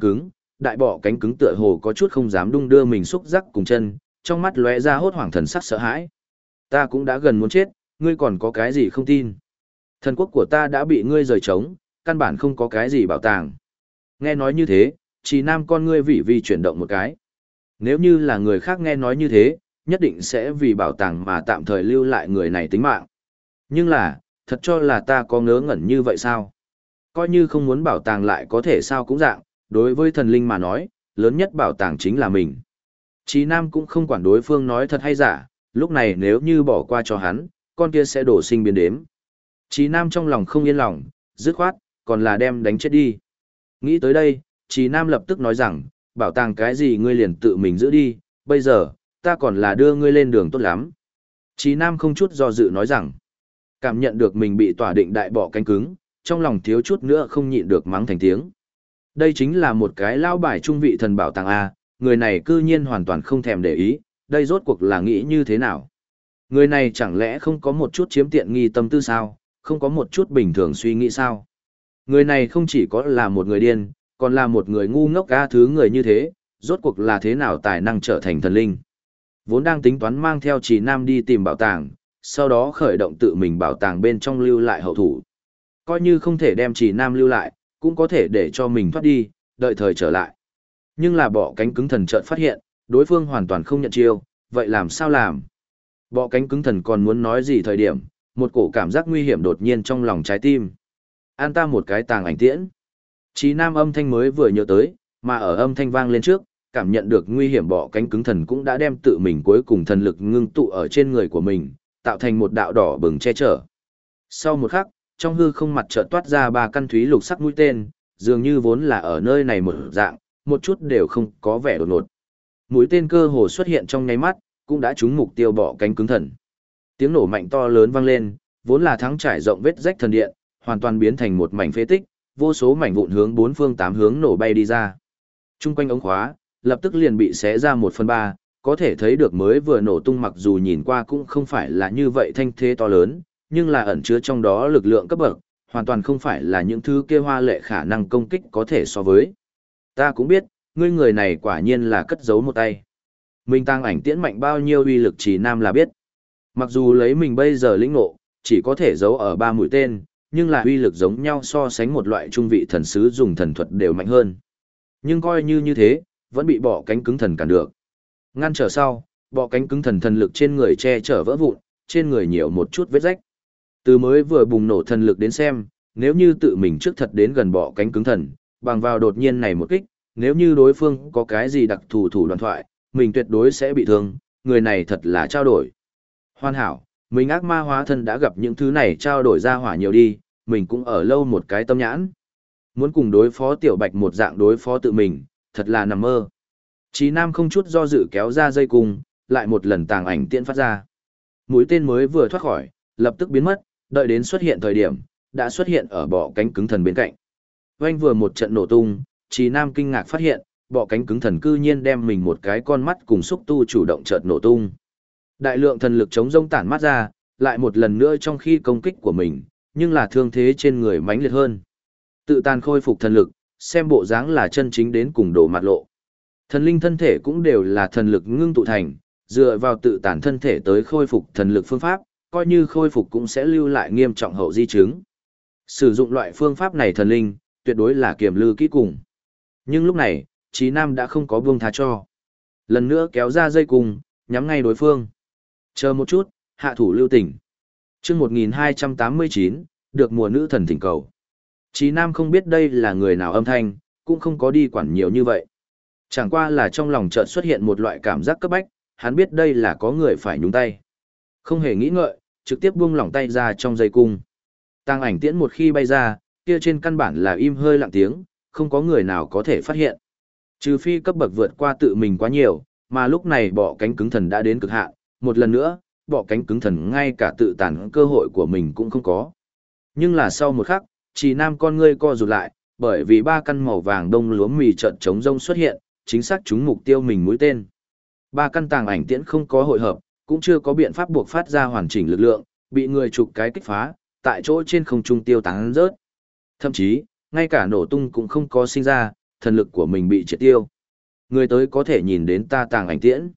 cánh cứng tựa hồ có chút không dám đung đưa mình xúc giác cùng chân, trong mắt lóe ra hốt hoảng thần sắc sợ hãi. Ta cũng đã gần muốn chết, ngươi còn có cái gì không tin? Thần quốc của ta đã bị ngươi rời trống, căn bản không có cái gì bảo tàng. Nghe nói như thế, Chí Nam con ngươi vị vi chuyển động một cái. Nếu như là người khác nghe nói như thế, nhất định sẽ vì bảo tàng mà tạm thời lưu lại người này tính mạng. Nhưng là, thật cho là ta có ngớ ngẩn như vậy sao? Coi như không muốn bảo tàng lại có thể sao cũng dạng, đối với thần linh mà nói, lớn nhất bảo tàng chính là mình. Chí Nam cũng không quản đối phương nói thật hay giả, lúc này nếu như bỏ qua cho hắn, con kia sẽ đổ sinh biến đếm. Chí Nam trong lòng không yên lòng, dứt khoát, còn là đem đánh chết đi. Nghĩ tới đây, Chí Nam lập tức nói rằng, bảo tàng cái gì ngươi liền tự mình giữ đi, bây giờ, ta còn là đưa ngươi lên đường tốt lắm. Chí Nam không chút do dự nói rằng, cảm nhận được mình bị tỏa định đại bọ cánh cứng, trong lòng thiếu chút nữa không nhịn được mắng thành tiếng. Đây chính là một cái lao bài trung vị thần bảo tàng A, người này cư nhiên hoàn toàn không thèm để ý, đây rốt cuộc là nghĩ như thế nào. Người này chẳng lẽ không có một chút chiếm tiện nghi tâm tư sao, không có một chút bình thường suy nghĩ sao. Người này không chỉ có là một người điên, còn là một người ngu ngốc ca thứ người như thế, rốt cuộc là thế nào tài năng trở thành thần linh. Vốn đang tính toán mang theo Chí Nam đi tìm bảo tàng, sau đó khởi động tự mình bảo tàng bên trong lưu lại hậu thủ. Coi như không thể đem Chí Nam lưu lại, cũng có thể để cho mình thoát đi, đợi thời trở lại. Nhưng là bọ cánh cứng thần chợt phát hiện, đối phương hoàn toàn không nhận chiêu, vậy làm sao làm? Bọ cánh cứng thần còn muốn nói gì thời điểm, một cổ cảm giác nguy hiểm đột nhiên trong lòng trái tim. An ta một cái tàng ảnh tiễn. Chí Nam âm thanh mới vừa nhớ tới, mà ở âm thanh vang lên trước, cảm nhận được nguy hiểm bọ cánh cứng thần cũng đã đem tự mình cuối cùng thần lực ngưng tụ ở trên người của mình, tạo thành một đạo đỏ bừng che chở. Sau một khắc, trong hư không mặt chợt toát ra 3 căn thúy lục sắc mũi tên, dường như vốn là ở nơi này một dạng, một chút đều không có vẻ đột ngột. Mũi tên cơ hồ xuất hiện trong nháy mắt, cũng đã trúng mục tiêu bọ cánh cứng thần. Tiếng nổ mạnh to lớn vang lên, vốn là thắng trải rộng vết rách thần điện, hoàn toàn biến thành một mảnh phế tích, vô số mảnh vụn hướng bốn phương tám hướng nổ bay đi ra. Trung quanh ống khóa, lập tức liền bị xé ra 1/3, có thể thấy được mới vừa nổ tung mặc dù nhìn qua cũng không phải là như vậy thanh thế to lớn, nhưng là ẩn chứa trong đó lực lượng cấp bậc, hoàn toàn không phải là những thứ kia hoa lệ khả năng công kích có thể so với. Ta cũng biết, ngươi người này quả nhiên là cất giấu một tay. Mình tăng ảnh tiễn mạnh bao nhiêu uy lực chỉ nam là biết. Mặc dù lấy mình bây giờ lĩnh ngộ, chỉ có thể giấu ở 3 mũi tên, nhưng là uy lực giống nhau so sánh một loại trung vị thần sứ dùng thần thuật đều mạnh hơn. Nhưng coi như thế, vẫn bị bọ cánh cứng thần cản được. Ngăn trở sau, bọ cánh cứng thần thần lực trên người che chở vỡ vụn, trên người nhiều một chút vết rách. Từ mới vừa bùng nổ thần lực đến xem, nếu như tự mình trước thật đến gần bọ cánh cứng thần, bằng vào đột nhiên này một kích, nếu như đối phương có cái gì đặc thù thủ đoạn thoại, mình tuyệt đối sẽ bị thương, người này thật là trao đổi. Hoàn hảo, mình ác ma hóa thân đã gặp những thứ này trao đổi ra hỏa nhiều đi, mình cũng ở lâu một cái tâm nhãn. Muốn cùng đối phó tiểu bạch một dạng đối phó tự mình, thật là nằm mơ. Chí Nam không chút do dự kéo ra dây cung, lại một lần tàng ảnh tiễn phát ra. Mũi tên mới vừa thoát khỏi, lập tức biến mất, đợi đến xuất hiện thời điểm, đã xuất hiện ở bọ cánh cứng thần bên cạnh. Oanh vừa một trận nổ tung, Chí Nam kinh ngạc phát hiện, bọ cánh cứng thần cư nhiên đem mình một cái con mắt cùng xúc tu chủ động chợt nổ tung. Đại lượng thần lực chống rông tản mát ra, lại một lần nữa trong khi công kích của mình, nhưng là thương thế trên người mãnh liệt hơn. Tự tàn khôi phục thần lực, xem bộ dáng là chân chính đến cùng đổ mặt lộ. Thần linh thân thể cũng đều là thần lực ngưng tụ thành, dựa vào tự tàn thân thể tới khôi phục thần lực phương pháp, coi như khôi phục cũng sẽ lưu lại nghiêm trọng hậu di chứng. Sử dụng loại phương pháp này thần linh, tuyệt đối là kiềm lư kỹ cùng. Nhưng lúc này, Chí Nam đã không có buông tha cho. Lần nữa kéo ra dây cùng, nhắm ngay đối phương. Chờ một chút, hạ thủ lưu tình. Chương 1289, được mùa nữ thần thỉnh cầu. Chí Nam không biết đây là người nào âm thanh, cũng không có đi quản nhiều như vậy. Chẳng qua là trong lòng chợt xuất hiện một loại cảm giác cấp bách, hắn biết đây là có người phải nhúng tay. Không hề nghĩ ngợi, trực tiếp buông lỏng tay ra trong dây cung. Tàng ảnh tiễn một khi bay ra, kia trên căn bản là im hơi lặng tiếng, không có người nào có thể phát hiện. Trừ phi cấp bậc vượt qua tự mình quá nhiều, mà lúc này bọ cánh cứng thần đã đến cực hạn, một lần nữa, bọ cánh cứng thần ngay cả tự tàn cơ hội của mình cũng không có. Nhưng là sau một khắc, Chí Nam con ngươi co rụt lại, bởi vì 3 căn màu vàng đông lúa mì trận chống rông xuất hiện, chính xác trúng mục tiêu mình mũi tên. 3 căn tàng ảnh tiễn không có hội hợp, cũng chưa có biện pháp buộc phát ra hoàn chỉnh lực lượng, bị người chụp cái kích phá, tại chỗ trên không trung tiêu tán rớt. Thậm chí, ngay cả nổ tung cũng không có sinh ra, thần lực của mình bị triệt tiêu. Người tới có thể nhìn đến ta tàng ảnh tiễn.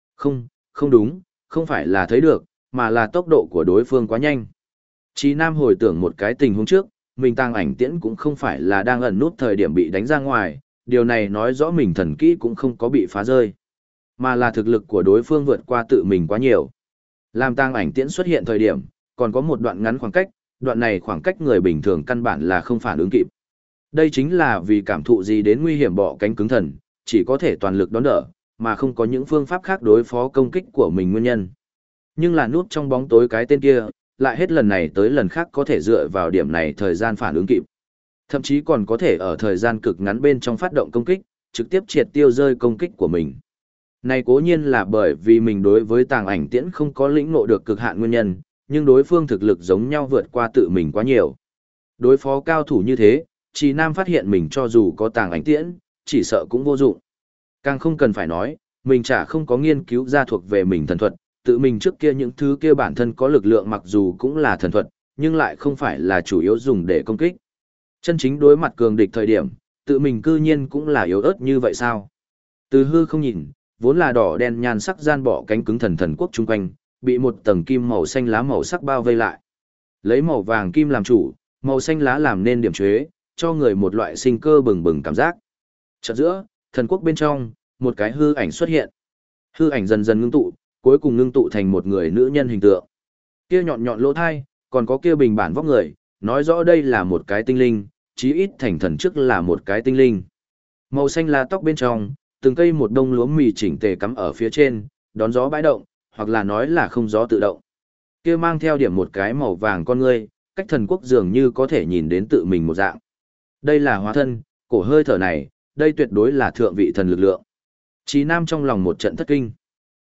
Không đúng, không phải là thấy được, mà là tốc độ của đối phương quá nhanh. Chí Nam hồi tưởng một cái tình huống trước, mình tàng ảnh tiễn cũng không phải là đang ẩn nút thời điểm bị đánh ra ngoài, điều này nói rõ mình thần kỹ cũng không có bị phá rơi, mà là thực lực của đối phương vượt qua tự mình quá nhiều. Làm tàng ảnh tiễn xuất hiện thời điểm, còn có một đoạn ngắn khoảng cách, đoạn này khoảng cách người bình thường căn bản là không phản ứng kịp. Đây chính là vì cảm thụ gì đến nguy hiểm bọ cánh cứng thần, chỉ có thể toàn lực đón đỡ, mà không có những phương pháp khác đối phó công kích của mình nguyên nhân. Nhưng là núp trong bóng tối cái tên kia, lại hết lần này tới lần khác có thể dựa vào điểm này thời gian phản ứng kịp. Thậm chí còn có thể ở thời gian cực ngắn bên trong phát động công kích, trực tiếp triệt tiêu rơi công kích của mình. Này cố nhiên là bởi vì mình đối với tàng ảnh tiễn không có lĩnh ngộ được cực hạn nguyên nhân, nhưng đối phương thực lực giống nhau vượt qua tự mình quá nhiều. Đối phó cao thủ như thế, Chí Nam phát hiện mình cho dù có tàng ảnh tiễn, chỉ sợ cũng vô dụng. Càng không cần phải nói, mình chả không có nghiên cứu ra thuộc về mình thần thuật, tự mình trước kia những thứ kia bản thân có lực lượng mặc dù cũng là thần thuật, nhưng lại không phải là chủ yếu dùng để công kích. Chân chính đối mặt cường địch thời điểm, tự mình cư nhiên cũng là yếu ớt như vậy sao? Từ hư không nhìn, vốn là đỏ đen nhan sắc gian bọ cánh cứng thần thần quốc chung quanh, bị một tầng kim màu xanh lá màu sắc bao vây lại. Lấy màu vàng kim làm chủ, màu xanh lá làm nên điểm chế, cho người một loại sinh cơ bừng bừng cảm giác. Chợt giữa, thần quốc bên trong, một cái hư ảnh xuất hiện. Hư ảnh dần dần ngưng tụ, cuối cùng ngưng tụ thành một người nữ nhân hình tượng. Kia nhọn nhọn lỗ thai, còn có kia bình bản vóc người, nói rõ đây là một cái tinh linh, chí ít thành thần trước là một cái tinh linh. Màu xanh lá tóc bên trong, từng cây một đông lúa mì chỉnh tề cắm ở phía trên, đón gió bãi động, hoặc là nói là không gió tự động. Kia mang theo điểm một cái màu vàng con ngươi, cách thần quốc dường như có thể nhìn đến tự mình một dạng. Đây là hóa thân, cổ hơi thở này, đây tuyệt đối là thượng vị thần lực lượng. Chí Nam trong lòng một trận thất kinh.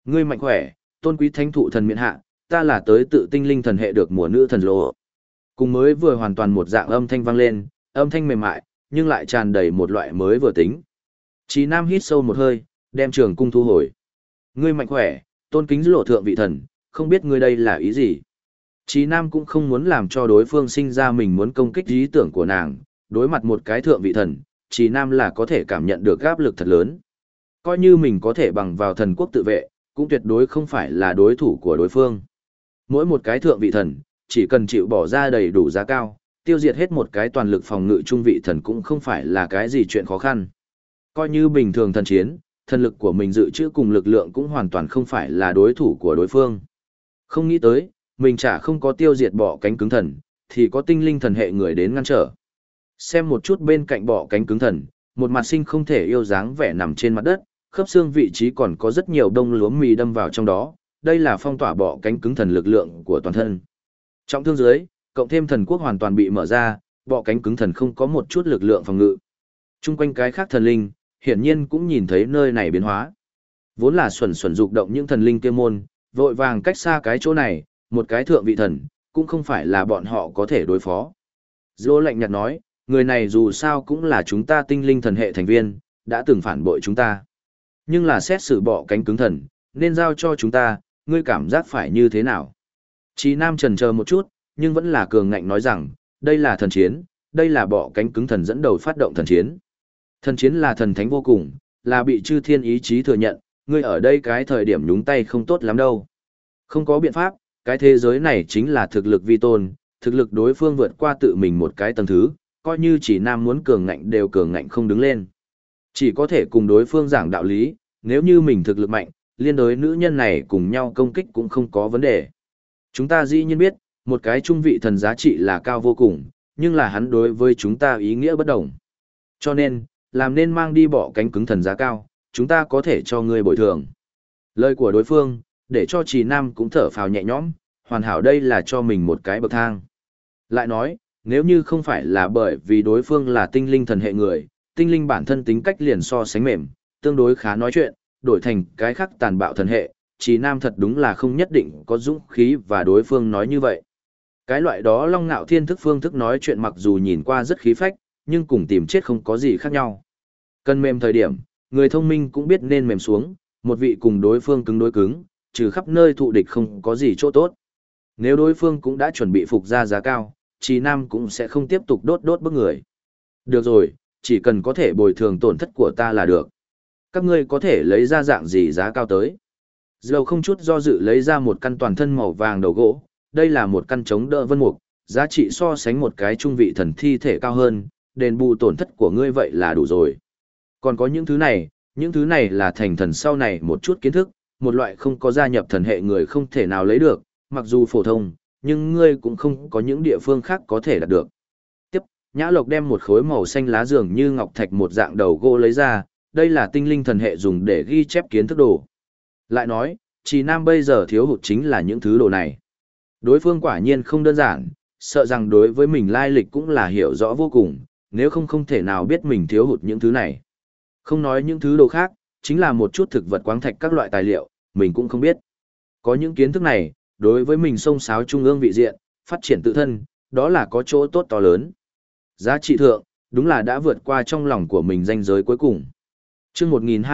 Ngươi mạnh khỏe, tôn quý thánh thụ thần miện hạ, ta là tới tự tinh linh thần hệ được mùa nữ thần lô. Cùng mới vừa hoàn toàn một dạng âm thanh vang lên, âm thanh mềm mại, nhưng lại tràn đầy một loại mới vừa tính. Chí Nam hít sâu một hơi, đem trường cung thu hồi. Ngươi mạnh khỏe, tôn kính lộ thượng vị thần, không biết ngươi đây là ý gì. Chí Nam cũng không muốn làm cho đối phương sinh ra mình muốn công kích ý tưởng của nàng, đối mặt một cái thượng vị thần, Chí Nam là có thể cảm nhận được áp lực thật lớn. Coi như mình có thể bằng vào thần quốc tự vệ, cũng tuyệt đối không phải là đối thủ của đối phương. Mỗi một cái thượng vị thần, chỉ cần chịu bỏ ra đầy đủ giá cao, tiêu diệt hết một cái toàn lực phòng ngự trung vị thần cũng không phải là cái gì chuyện khó khăn. Coi như bình thường thần chiến, thần lực của mình dự trữ cùng lực lượng cũng hoàn toàn không phải là đối thủ của đối phương. Không nghĩ tới, mình chả không có tiêu diệt bỏ cánh cứng thần, thì có tinh linh thần hệ người đến ngăn trở. Xem một chút bên cạnh bỏ cánh cứng thần, một mặt sinh không thể yêu dáng vẻ nằm trên mặt đất, khớp xương vị trí còn có rất nhiều đông lúa mì đâm vào trong đó, đây là phong tỏa bỏ cánh cứng thần lực lượng của toàn thân. Trọng thương dưới, cộng thêm thần quốc hoàn toàn bị mở ra, bỏ cánh cứng thần không có một chút lực lượng phòng ngự. Trung quanh cái khác thần linh, hiển nhiên cũng nhìn thấy nơi này biến hóa. Vốn là xuẩn xuẩn dục động những thần linh kia môn, vội vàng cách xa cái chỗ này, một cái thượng vị thần, cũng không phải là bọn họ có thể đối phó. Dô lạnh nhạt nói, người này dù sao cũng là chúng ta tinh linh thần hệ thành viên, đã từng phản bội chúng ta. Nhưng là xét xử bỏ cánh cứng thần, nên giao cho chúng ta, ngươi cảm giác phải như thế nào? Chí Nam chần chờ một chút, nhưng vẫn là cường ngạnh nói rằng, đây là thần chiến, đây là bỏ cánh cứng thần dẫn đầu phát động thần chiến. Thần chiến là thần thánh vô cùng, là bị chư thiên ý chí thừa nhận, ngươi ở đây cái thời điểm nhúng tay không tốt lắm đâu. Không có biện pháp, cái thế giới này chính là thực lực vi tôn, thực lực đối phương vượt qua tự mình một cái tầng thứ, coi như chỉ Nam muốn cường ngạnh đều cường ngạnh không đứng lên. Chỉ có thể cùng đối phương giảng đạo lý, nếu như mình thực lực mạnh, liên đối nữ nhân này cùng nhau công kích cũng không có vấn đề. Chúng ta dĩ nhiên biết, một cái trung vị thần giá trị là cao vô cùng, nhưng là hắn đối với chúng ta ý nghĩa bất đồng. Cho nên, làm nên mang đi bỏ cánh cứng thần giá cao, chúng ta có thể cho ngươi bồi thường. Lời của đối phương, để cho Trì Nam cũng thở phào nhẹ nhõm, hoàn hảo đây là cho mình một cái bậc thang. Lại nói, nếu như không phải là bởi vì đối phương là tinh linh thần hệ người, tinh linh bản thân tính cách liền so sánh mềm, tương đối khá nói chuyện, đổi thành cái khác tàn bạo thần hệ, Trì Nam thật đúng là không nhất định có dũng khí và đối phương nói như vậy. Cái loại đó Long Ngạo Thiên thức phương thức nói chuyện mặc dù nhìn qua rất khí phách, nhưng cùng tìm chết không có gì khác nhau. Cần mềm thời điểm, người thông minh cũng biết nên mềm xuống, một vị cùng đối phương cứng đối cứng, trừ khắp nơi thụ địch không có gì chỗ tốt. Nếu đối phương cũng đã chuẩn bị phục ra giá cao, Trì Nam cũng sẽ không tiếp tục đốt bức người. Được rồi, chỉ cần có thể bồi thường tổn thất của ta là được. Các ngươi có thể lấy ra dạng gì giá cao tới. Dầu không chút do dự lấy ra một căn toàn thân màu vàng đầu gỗ, đây là một căn chống đỡ vân mục, giá trị so sánh một cái trung vị thần thi thể cao hơn, đền bù tổn thất của ngươi vậy là đủ rồi. Còn có những thứ này là thành thần sau này một chút kiến thức, một loại không có gia nhập thần hệ người không thể nào lấy được, mặc dù phổ thông, nhưng ngươi cũng không có những địa phương khác có thể đạt được. Tiếp, Nhã Lộc đem một khối màu xanh lá dường như ngọc thạch một dạng đầu gỗ lấy ra, đây là tinh linh thần hệ dùng để ghi chép kiến thức đồ. Lại nói, Trì Nam bây giờ thiếu hụt chính là những thứ đồ này. Đối phương quả nhiên không đơn giản, sợ rằng đối với mình lai lịch cũng là hiểu rõ vô cùng, nếu không thể nào biết mình thiếu hụt những thứ này. Không nói những thứ đồ khác, chính là một chút thực vật khoáng thạch các loại tài liệu, mình cũng không biết. Có những kiến thức này, đối với mình xông xáo trung ương vị diện, phát triển tự thân, đó là có chỗ tốt to lớn. Giá trị thượng, đúng là đã vượt qua trong lòng của mình ranh giới cuối cùng. Chương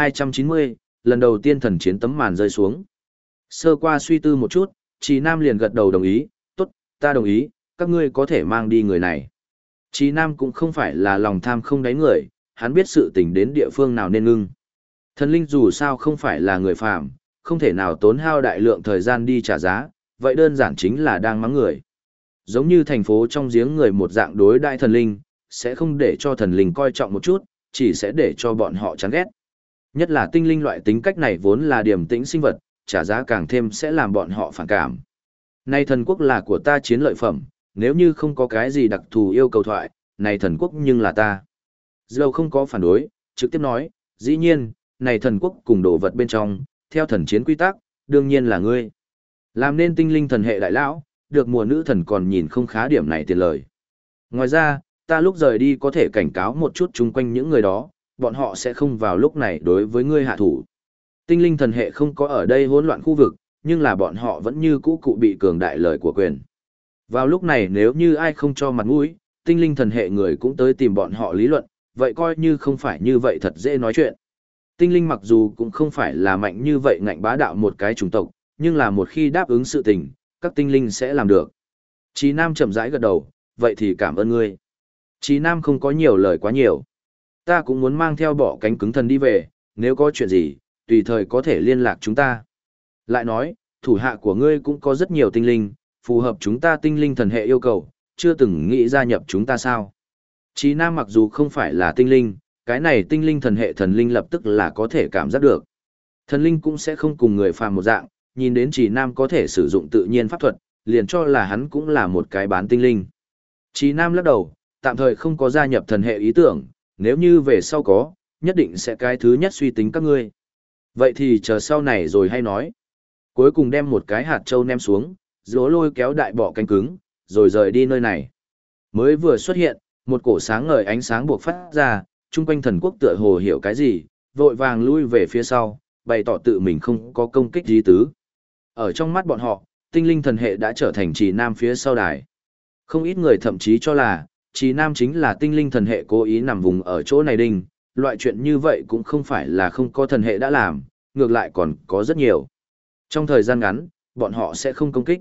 1290, lần đầu tiên thần chiến tấm màn rơi xuống. Sơ qua suy tư một chút, Trì Nam liền gật đầu đồng ý, tốt, ta đồng ý, các ngươi có thể mang đi người này. Trì Nam cũng không phải là lòng tham không đáy người, hắn biết sự tình đến địa phương nào nên ngưng. Thần linh dù sao không phải là người phàm, không thể nào tốn hao đại lượng thời gian đi trả giá, vậy đơn giản chính là đang mắng người. Giống như thành phố trong giếng người một dạng đối đại thần linh, sẽ không để cho thần linh coi trọng một chút, chỉ sẽ để cho bọn họ chán ghét. Nhất là tinh linh loại tính cách này vốn là điềm tĩnh sinh vật, trả giá càng thêm sẽ làm bọn họ phản cảm. Này thần quốc là của ta chiến lợi phẩm, nếu như không có cái gì đặc thù yêu cầu thoại, này thần quốc nhưng là ta. Dâu không có phản đối, trực tiếp nói, dĩ nhiên, này thần quốc cùng đồ vật bên trong, theo thần chiến quy tắc, đương nhiên là ngươi. Làm nên tinh linh thần hệ đại lão, được mùa nữ thần còn nhìn không khá điểm này tiền lời. Ngoài ra, ta lúc rời đi có thể cảnh cáo một chút chung quanh những người đó, bọn họ sẽ không vào lúc này đối với ngươi hạ thủ. Tinh linh thần hệ không có ở đây hỗn loạn khu vực, nhưng là bọn họ vẫn như cũ cụ bị cường đại lời của quyền. Vào lúc này nếu như ai không cho mặt mũi, tinh linh thần hệ người cũng tới tìm bọn họ lý luận, vậy coi như không phải như vậy thật dễ nói chuyện. Tinh linh mặc dù cũng không phải là mạnh như vậy ngạnh bá đạo một cái chủng tộc, nhưng là một khi đáp ứng sự tình, các tinh linh sẽ làm được. Chí Nam chậm rãi gật đầu, vậy thì cảm ơn ngươi. Chí Nam không có nhiều lời quá nhiều. Ta cũng muốn mang theo bỏ cánh cứng thần đi về, nếu có chuyện gì, tùy thời có thể liên lạc chúng ta. Lại nói, thủ hạ của ngươi cũng có rất nhiều tinh linh, phù hợp chúng ta tinh linh thần hệ yêu cầu, chưa từng nghĩ gia nhập chúng ta sao. Chí Nam mặc dù không phải là tinh linh, cái này tinh linh thần hệ thần linh lập tức là có thể cảm giác được. Thần linh cũng sẽ không cùng người phàm một dạng, nhìn đến Chí Nam có thể sử dụng tự nhiên pháp thuật, liền cho là hắn cũng là một cái bán tinh linh. Chí Nam lắc đầu, tạm thời không có gia nhập thần hệ ý tưởng, nếu như về sau có, nhất định sẽ cái thứ nhất suy tính các ngươi. Vậy thì chờ sau này rồi hay nói. Cuối cùng đem một cái hạt châu ném xuống, dỗ lôi kéo đại bọ cánh cứng, rồi rời đi nơi này. Mới vừa xuất hiện, một cổ sáng ngời ánh sáng buộc phát ra, chung quanh thần quốc tựa hồ hiểu cái gì, vội vàng lui về phía sau, bày tỏ tự mình không có công kích gì tứ. Ở trong mắt bọn họ, tinh linh thần hệ đã trở thành Trì Nam phía sau đài. Không ít người thậm chí cho là, Trì Nam chính là tinh linh thần hệ cố ý nằm vùng ở chỗ này đinh, loại chuyện như vậy cũng không phải là không có thần hệ đã làm, ngược lại còn có rất nhiều. Trong thời gian ngắn, bọn họ sẽ không công kích.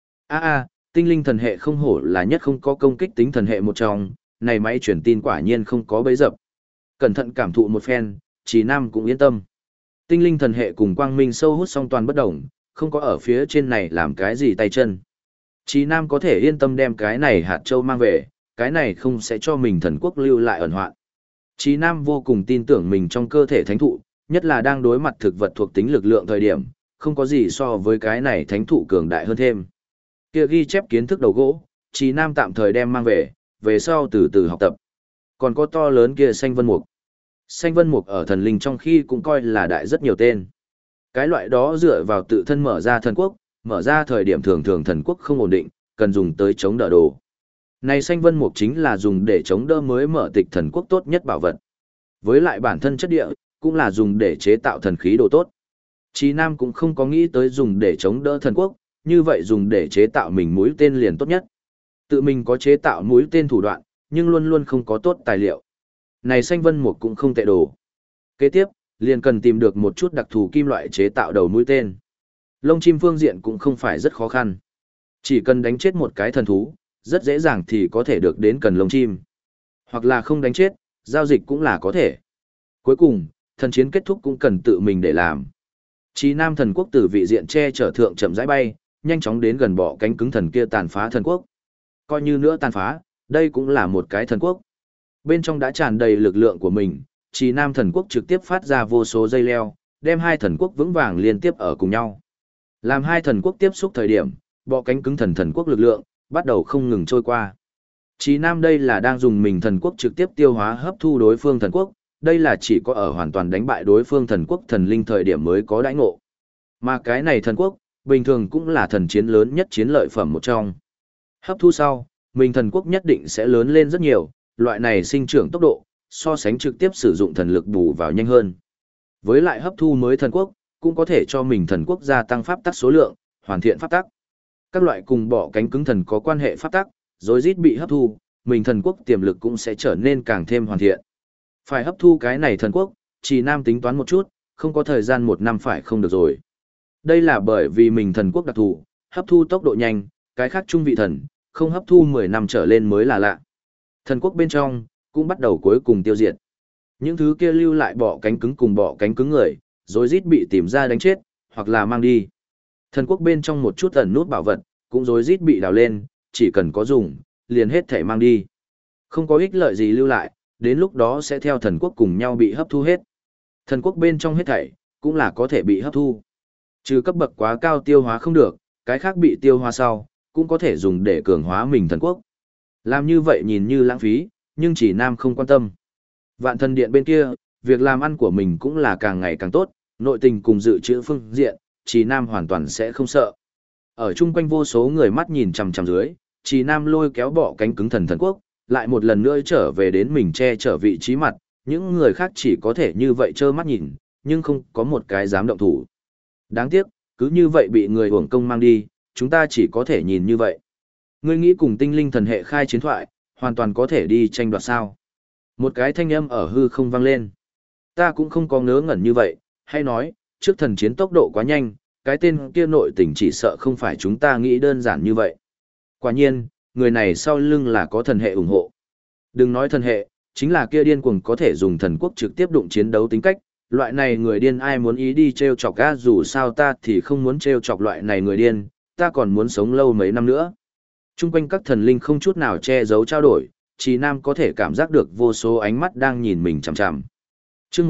Tinh linh thần hệ không hổ là nhất không có công kích tính thần hệ một trong, này máy truyền tin quả nhiên không có bấy dập. Cẩn thận cảm thụ một phen, Trì Nam cũng yên tâm. Tinh linh thần hệ cùng quang minh sâu hút song toàn bất động, không có ở phía trên này làm cái gì tay chân. Trì Nam có thể yên tâm đem cái này hạt châu mang về, cái này không sẽ cho mình thần quốc lưu lại ẩn hoạn. Trì Nam vô cùng tin tưởng mình trong cơ thể thánh thụ, nhất là đang đối mặt thực vật thuộc tính lực lượng thời điểm, không có gì so với cái này thánh thụ cường đại hơn thêm. Kia ghi chép kiến thức đầu gỗ, Trì Nam tạm thời đem mang về sau từ từ học tập. Còn có to lớn kia xanh vân mục. Xanh vân mục ở thần linh trong khi cũng coi là đại rất nhiều tên. Cái loại đó dựa vào tự thân mở ra thần quốc, mở ra thời điểm thường thường thần quốc không ổn định, cần dùng tới chống đỡ đồ. Này xanh vân mục chính là dùng để chống đỡ mới mở tịch thần quốc tốt nhất bảo vật. Với lại bản thân chất địa, cũng là dùng để chế tạo thần khí đồ tốt. Chí Nam cũng không có nghĩ tới dùng để chống đỡ thần quốc, như vậy dùng để chế tạo mình mũi tên liền tốt nhất. Tự mình có chế tạo mũi tên thủ đoạn, nhưng luôn luôn không có tốt tài liệu. Này xanh vân mục cũng không tệ đồ. Kế tiếp, liền cần tìm được một chút đặc thù kim loại chế tạo đầu mũi tên. Lông chim phương diện cũng không phải rất khó khăn. Chỉ cần đánh chết một cái thần thú, rất dễ dàng thì có thể được đến cần lông chim. Hoặc là không đánh chết, giao dịch cũng là có thể. Cuối cùng, thần chiến kết thúc cũng cần tự mình để làm. Chí Nam thần quốc từ vị diện che chở thượng chậm rãi bay, nhanh chóng đến gần bọ cánh cứng thần kia tàn phá thần quốc. Coi như nữa tàn phá, đây cũng là một cái thần quốc. Bên trong đã tràn đầy lực lượng của mình, Chí Nam thần quốc trực tiếp phát ra vô số dây leo, đem hai thần quốc vững vàng liên tiếp ở cùng nhau. Làm hai thần quốc tiếp xúc thời điểm, bọ cánh cứng thần quốc lực lượng bắt đầu không ngừng trôi qua. Chí Nam đây là đang dùng mình thần quốc trực tiếp tiêu hóa hấp thu đối phương thần quốc, đây là chỉ có ở hoàn toàn đánh bại đối phương thần quốc thần linh thời điểm mới có đãi ngộ. Mà cái này thần quốc, bình thường cũng là thần chiến lớn nhất chiến lợi phẩm một trong. Hấp thu sau, mình thần quốc nhất định sẽ lớn lên rất nhiều, loại này sinh trưởng tốc độ, so sánh trực tiếp sử dụng thần lực bù vào nhanh hơn. Với lại hấp thu mới thần quốc, cũng có thể cho mình thần quốc gia tăng pháp tắc số lượng, hoàn thiện pháp tắc. Các loại cùng bọ cánh cứng thần có quan hệ pháp tắc, rồi rít bị hấp thu, mình thần quốc tiềm lực cũng sẽ trở nên càng thêm hoàn thiện. Phải hấp thu cái này thần quốc, Trì Nam tính toán một chút, không có thời gian 1 năm phải không được rồi. Đây là bởi vì mình thần quốc đặc thù, hấp thu tốc độ nhanh, cái khác trung vị thần, không hấp thu 10 năm trở lên mới là lạ. Thần quốc bên trong, cũng bắt đầu cuối cùng tiêu diệt. Những thứ kia lưu lại bọ cánh cứng cùng bọ cánh cứng người, rồi rít bị tìm ra đánh chết, hoặc là mang đi. Thần quốc bên trong một chút ẩn nút bảo vật, cũng rồi rít bị đào lên, chỉ cần có dùng, liền hết thể mang đi. Không có ích lợi gì lưu lại, đến lúc đó sẽ theo thần quốc cùng nhau bị hấp thu hết. Thần quốc bên trong hết thảy, cũng là có thể bị hấp thu. Trừ cấp bậc quá cao tiêu hóa không được, cái khác bị tiêu hóa sau, cũng có thể dùng để cường hóa mình thần quốc. Làm như vậy nhìn như lãng phí, nhưng Chỉ Nam không quan tâm. Vạn thần điện bên kia, việc làm ăn của mình cũng là càng ngày càng tốt, nội tình cùng dự trữ phương diện, Chỉ Nam hoàn toàn sẽ không sợ. Ở chung quanh vô số người mắt nhìn chằm chằm dưới, Chỉ Nam lôi kéo bọ cánh cứng thần quốc, lại một lần nữa trở về đến mình che chở vị trí mặt, những người khác chỉ có thể như vậy trơ mắt nhìn, nhưng không có một cái dám động thủ. Đáng tiếc, cứ như vậy bị người uổng công mang đi, chúng ta chỉ có thể nhìn như vậy. Ngươi nghĩ cùng tinh linh thần hệ khai chiến thoại, hoàn toàn có thể đi tranh đoạt sao. Một cái thanh âm ở hư không vang lên. Ta cũng không có ngớ ngẩn như vậy, hay nói, trước thần chiến tốc độ quá nhanh, cái tên kia nội tình chỉ sợ không phải chúng ta nghĩ đơn giản như vậy. Quả nhiên, người này sau lưng là có thần hệ ủng hộ. Đừng nói thần hệ, chính là kia điên cuồng có thể dùng thần quốc trực tiếp đụng chiến đấu tính cách, loại này người điên ai muốn ý đi treo chọc ga, dù sao ta thì không muốn treo chọc loại này người điên, ta còn muốn sống lâu mấy năm nữa. Trung quanh các thần linh không chút nào che giấu trao đổi, Trì Nam có thể cảm giác được vô số ánh mắt đang nhìn mình chằm chằm. Chương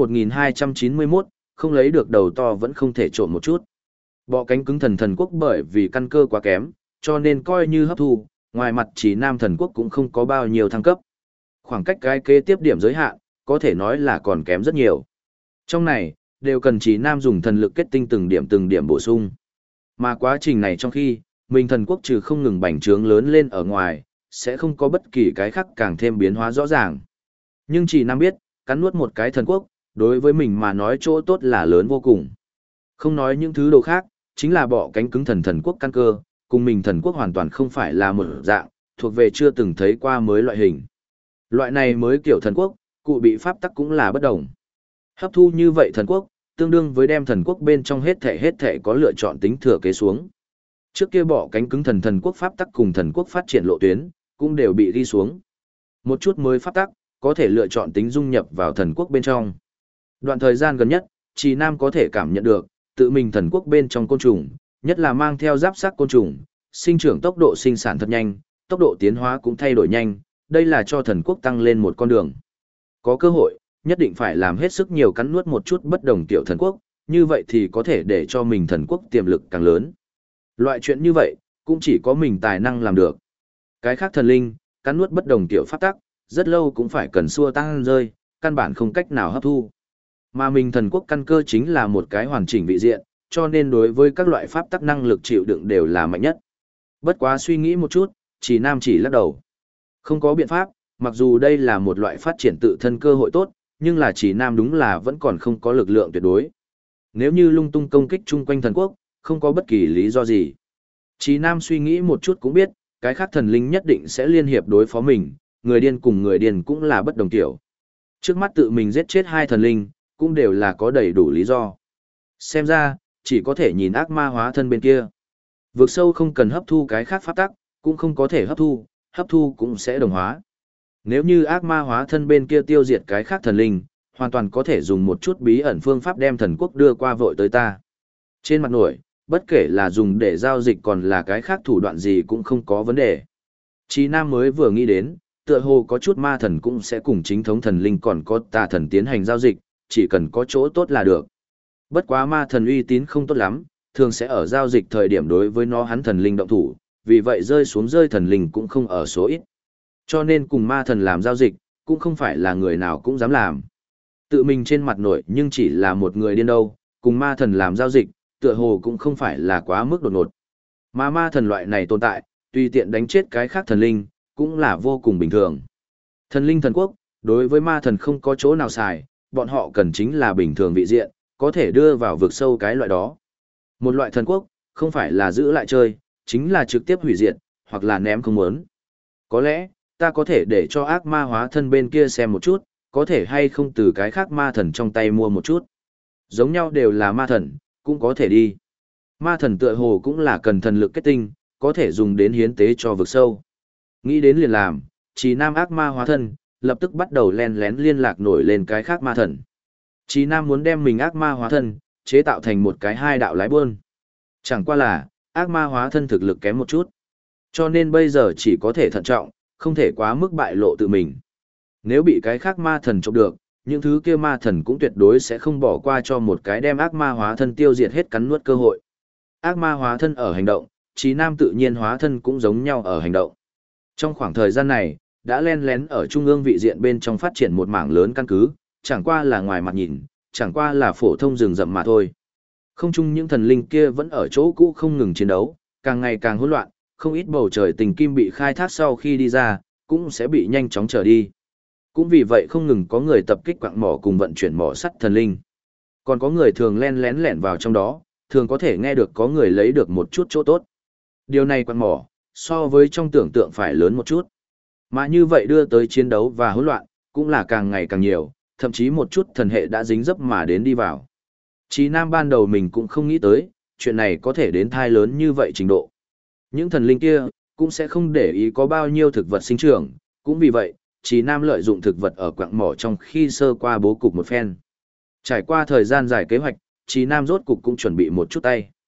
1291, không lấy được đầu to vẫn không thể trộm một chút. Bọ cánh cứng thần quốc bởi vì căn cơ quá kém, cho nên coi như hấp thu, ngoài mặt Trì Nam thần quốc cũng không có bao nhiêu thăng cấp. Khoảng cách cái kế tiếp điểm giới hạn, có thể nói là còn kém rất nhiều. Trong này, đều cần Trì Nam dùng thần lực kết tinh từng điểm bổ sung. Mà quá trình này trong khi, mình thần quốc trừ không ngừng bành trướng lớn lên ở ngoài, sẽ không có bất kỳ cái khác càng thêm biến hóa rõ ràng. Nhưng Trì Nam biết, cắn nuốt một cái thần quốc, đối với mình mà nói chỗ tốt là lớn vô cùng. Không nói những thứ đồ khác, chính là bọ cánh cứng thần quốc căn cơ, cùng mình thần quốc hoàn toàn không phải là một dạng, thuộc về chưa từng thấy qua mới loại hình. Loại này mới kiểu thần quốc, cụ bị pháp tắc cũng là bất đồng. Hấp thu như vậy thần quốc, tương đương với đem thần quốc bên trong hết thể có lựa chọn tính thừa kế xuống. Trước kia bọ cánh cứng thần quốc pháp tắc cùng thần quốc phát triển lộ tuyến, cũng đều bị ghi xuống. Một chút mới pháp tắc, có thể lựa chọn tính dung nhập vào thần quốc bên trong. Đoạn thời gian gần nhất, Trì Nam có thể cảm nhận được, tự mình thần quốc bên trong côn trùng, nhất là mang theo giáp sắc côn trùng, sinh trưởng tốc độ sinh sản thật nhanh, tốc độ tiến hóa cũng thay đổi nhanh, đây là cho thần quốc tăng lên một con đường. Có cơ hội, nhất định phải làm hết sức nhiều cắn nuốt một chút bất đồng tiểu thần quốc, như vậy thì có thể để cho mình thần quốc tiềm lực càng lớn. Loại chuyện như vậy, cũng chỉ có mình tài năng làm được. Cái khác thần linh, cắn nuốt bất đồng tiểu pháp tắc, rất lâu cũng phải cần xua tăng rơi, căn bản không cách nào hấp thu. Mà mình thần quốc căn cơ chính là một cái hoàn chỉnh vị diện, cho nên đối với các loại pháp tắc năng lực chịu đựng đều là mạnh nhất. Bất quá suy nghĩ một chút, Trì Nam chỉ lắc đầu. Không có biện pháp, mặc dù đây là một loại phát triển tự thân cơ hội tốt, nhưng là Trì Nam đúng là vẫn còn không có lực lượng tuyệt đối. Nếu như lung tung công kích chung quanh thần quốc, không có bất kỳ lý do gì. Trì Nam suy nghĩ một chút cũng biết, cái khác thần linh nhất định sẽ liên hiệp đối phó mình, người điên cùng người điên cũng là bất đồng tiểu. Trước mắt tự mình giết chết hai thần linh, cũng đều là có đầy đủ lý do. Xem ra, chỉ có thể nhìn ác ma hóa thân bên kia. Vực sâu không cần hấp thu cái khác pháp tắc, cũng không có thể hấp thu cũng sẽ đồng hóa. Nếu như ác ma hóa thân bên kia tiêu diệt cái khác thần linh, hoàn toàn có thể dùng một chút bí ẩn phương pháp đem thần quốc đưa qua vội tới ta. Trên mặt nổi, bất kể là dùng để giao dịch còn là cái khác thủ đoạn gì cũng không có vấn đề. Chí Nam mới vừa nghĩ đến, tựa hồ có chút ma thần cũng sẽ cùng chính thống thần linh còn có tà thần tiến hành giao dịch, chỉ cần có chỗ tốt là được. Bất quá ma thần uy tín không tốt lắm, thường sẽ ở giao dịch thời điểm đối với nó hắn thần linh động thủ, vì vậy rơi thần linh cũng không ở số ít. Cho nên cùng ma thần làm giao dịch, cũng không phải là người nào cũng dám làm. Tự mình trên mặt nổi nhưng chỉ là một người điên đâu, cùng ma thần làm giao dịch, tựa hồ cũng không phải là quá mức đột ngột. Mà ma thần loại này tồn tại, tùy tiện đánh chết cái khác thần linh, cũng là vô cùng bình thường. Thần linh thần quốc, đối với ma thần không có chỗ nào xài, bọn họ cần chính là bình thường vị diện, có thể đưa vào vực sâu cái loại đó. Một loại thần quốc, không phải là giữ lại chơi, chính là trực tiếp hủy diệt, hoặc là ném không muốn. Có lẽ, ta có thể để cho ác ma hóa thân bên kia xem một chút, có thể hay không từ cái khác ma thần trong tay mua một chút. Giống nhau đều là ma thần, cũng có thể đi. Ma thần tựa hồ cũng là cần thần lực kết tinh, có thể dùng đến hiến tế cho vực sâu. Nghĩ đến liền làm, Chí Nam ác ma hóa thân, lập tức bắt đầu len lén liên lạc nổi lên cái khác ma thần. Chí Nam muốn đem mình ác ma hóa thân, chế tạo thành một cái hai đạo lái buôn. Chẳng qua là, ác ma hóa thân thực lực kém một chút. Cho nên bây giờ chỉ có thể thận trọng, không thể quá mức bại lộ tự mình. Nếu bị cái khác ma thần trộm được, những thứ kia ma thần cũng tuyệt đối sẽ không bỏ qua cho một cái đem ác ma hóa thân tiêu diệt hết cắn nuốt cơ hội. Ác ma hóa thân ở hành động, Chí Nam tự nhiên hóa thân cũng giống nhau ở hành động. Trong khoảng thời gian này, đã len lén ở trung ương vị diện bên trong phát triển một mảng lớn căn cứ, chẳng qua là ngoài mặt nhìn, chẳng qua là phổ thông rừng rậm mà thôi. Không chung những thần linh kia vẫn ở chỗ cũ không ngừng chiến đấu, càng ngày càng hỗn loạn, không ít bầu trời tình kim bị khai thác sau khi đi ra, cũng sẽ bị nhanh chóng trở đi. Cũng vì vậy không ngừng có người tập kích quặng mỏ cùng vận chuyển mỏ sắt thần linh. Còn có người thường len lén lẻn vào trong đó, thường có thể nghe được có người lấy được một chút chỗ tốt. Điều này quặng mỏ, so với trong tưởng tượng phải lớn một chút. Mà như vậy đưa tới chiến đấu và hỗn loạn, cũng là càng ngày càng nhiều, thậm chí một chút thần hệ đã dính dấp mà đến đi vào. Chí Nam ban đầu mình cũng không nghĩ tới, chuyện này có thể đến thai lớn như vậy trình độ. Những thần linh kia, cũng sẽ không để ý có bao nhiêu thực vật sinh trưởng, cũng vì vậy, Chí Nam lợi dụng thực vật ở quặng mỏ trong khi sơ qua bố cục một phen. Trải qua thời gian dài kế hoạch, Chí Nam rốt cục cũng chuẩn bị một chút tay.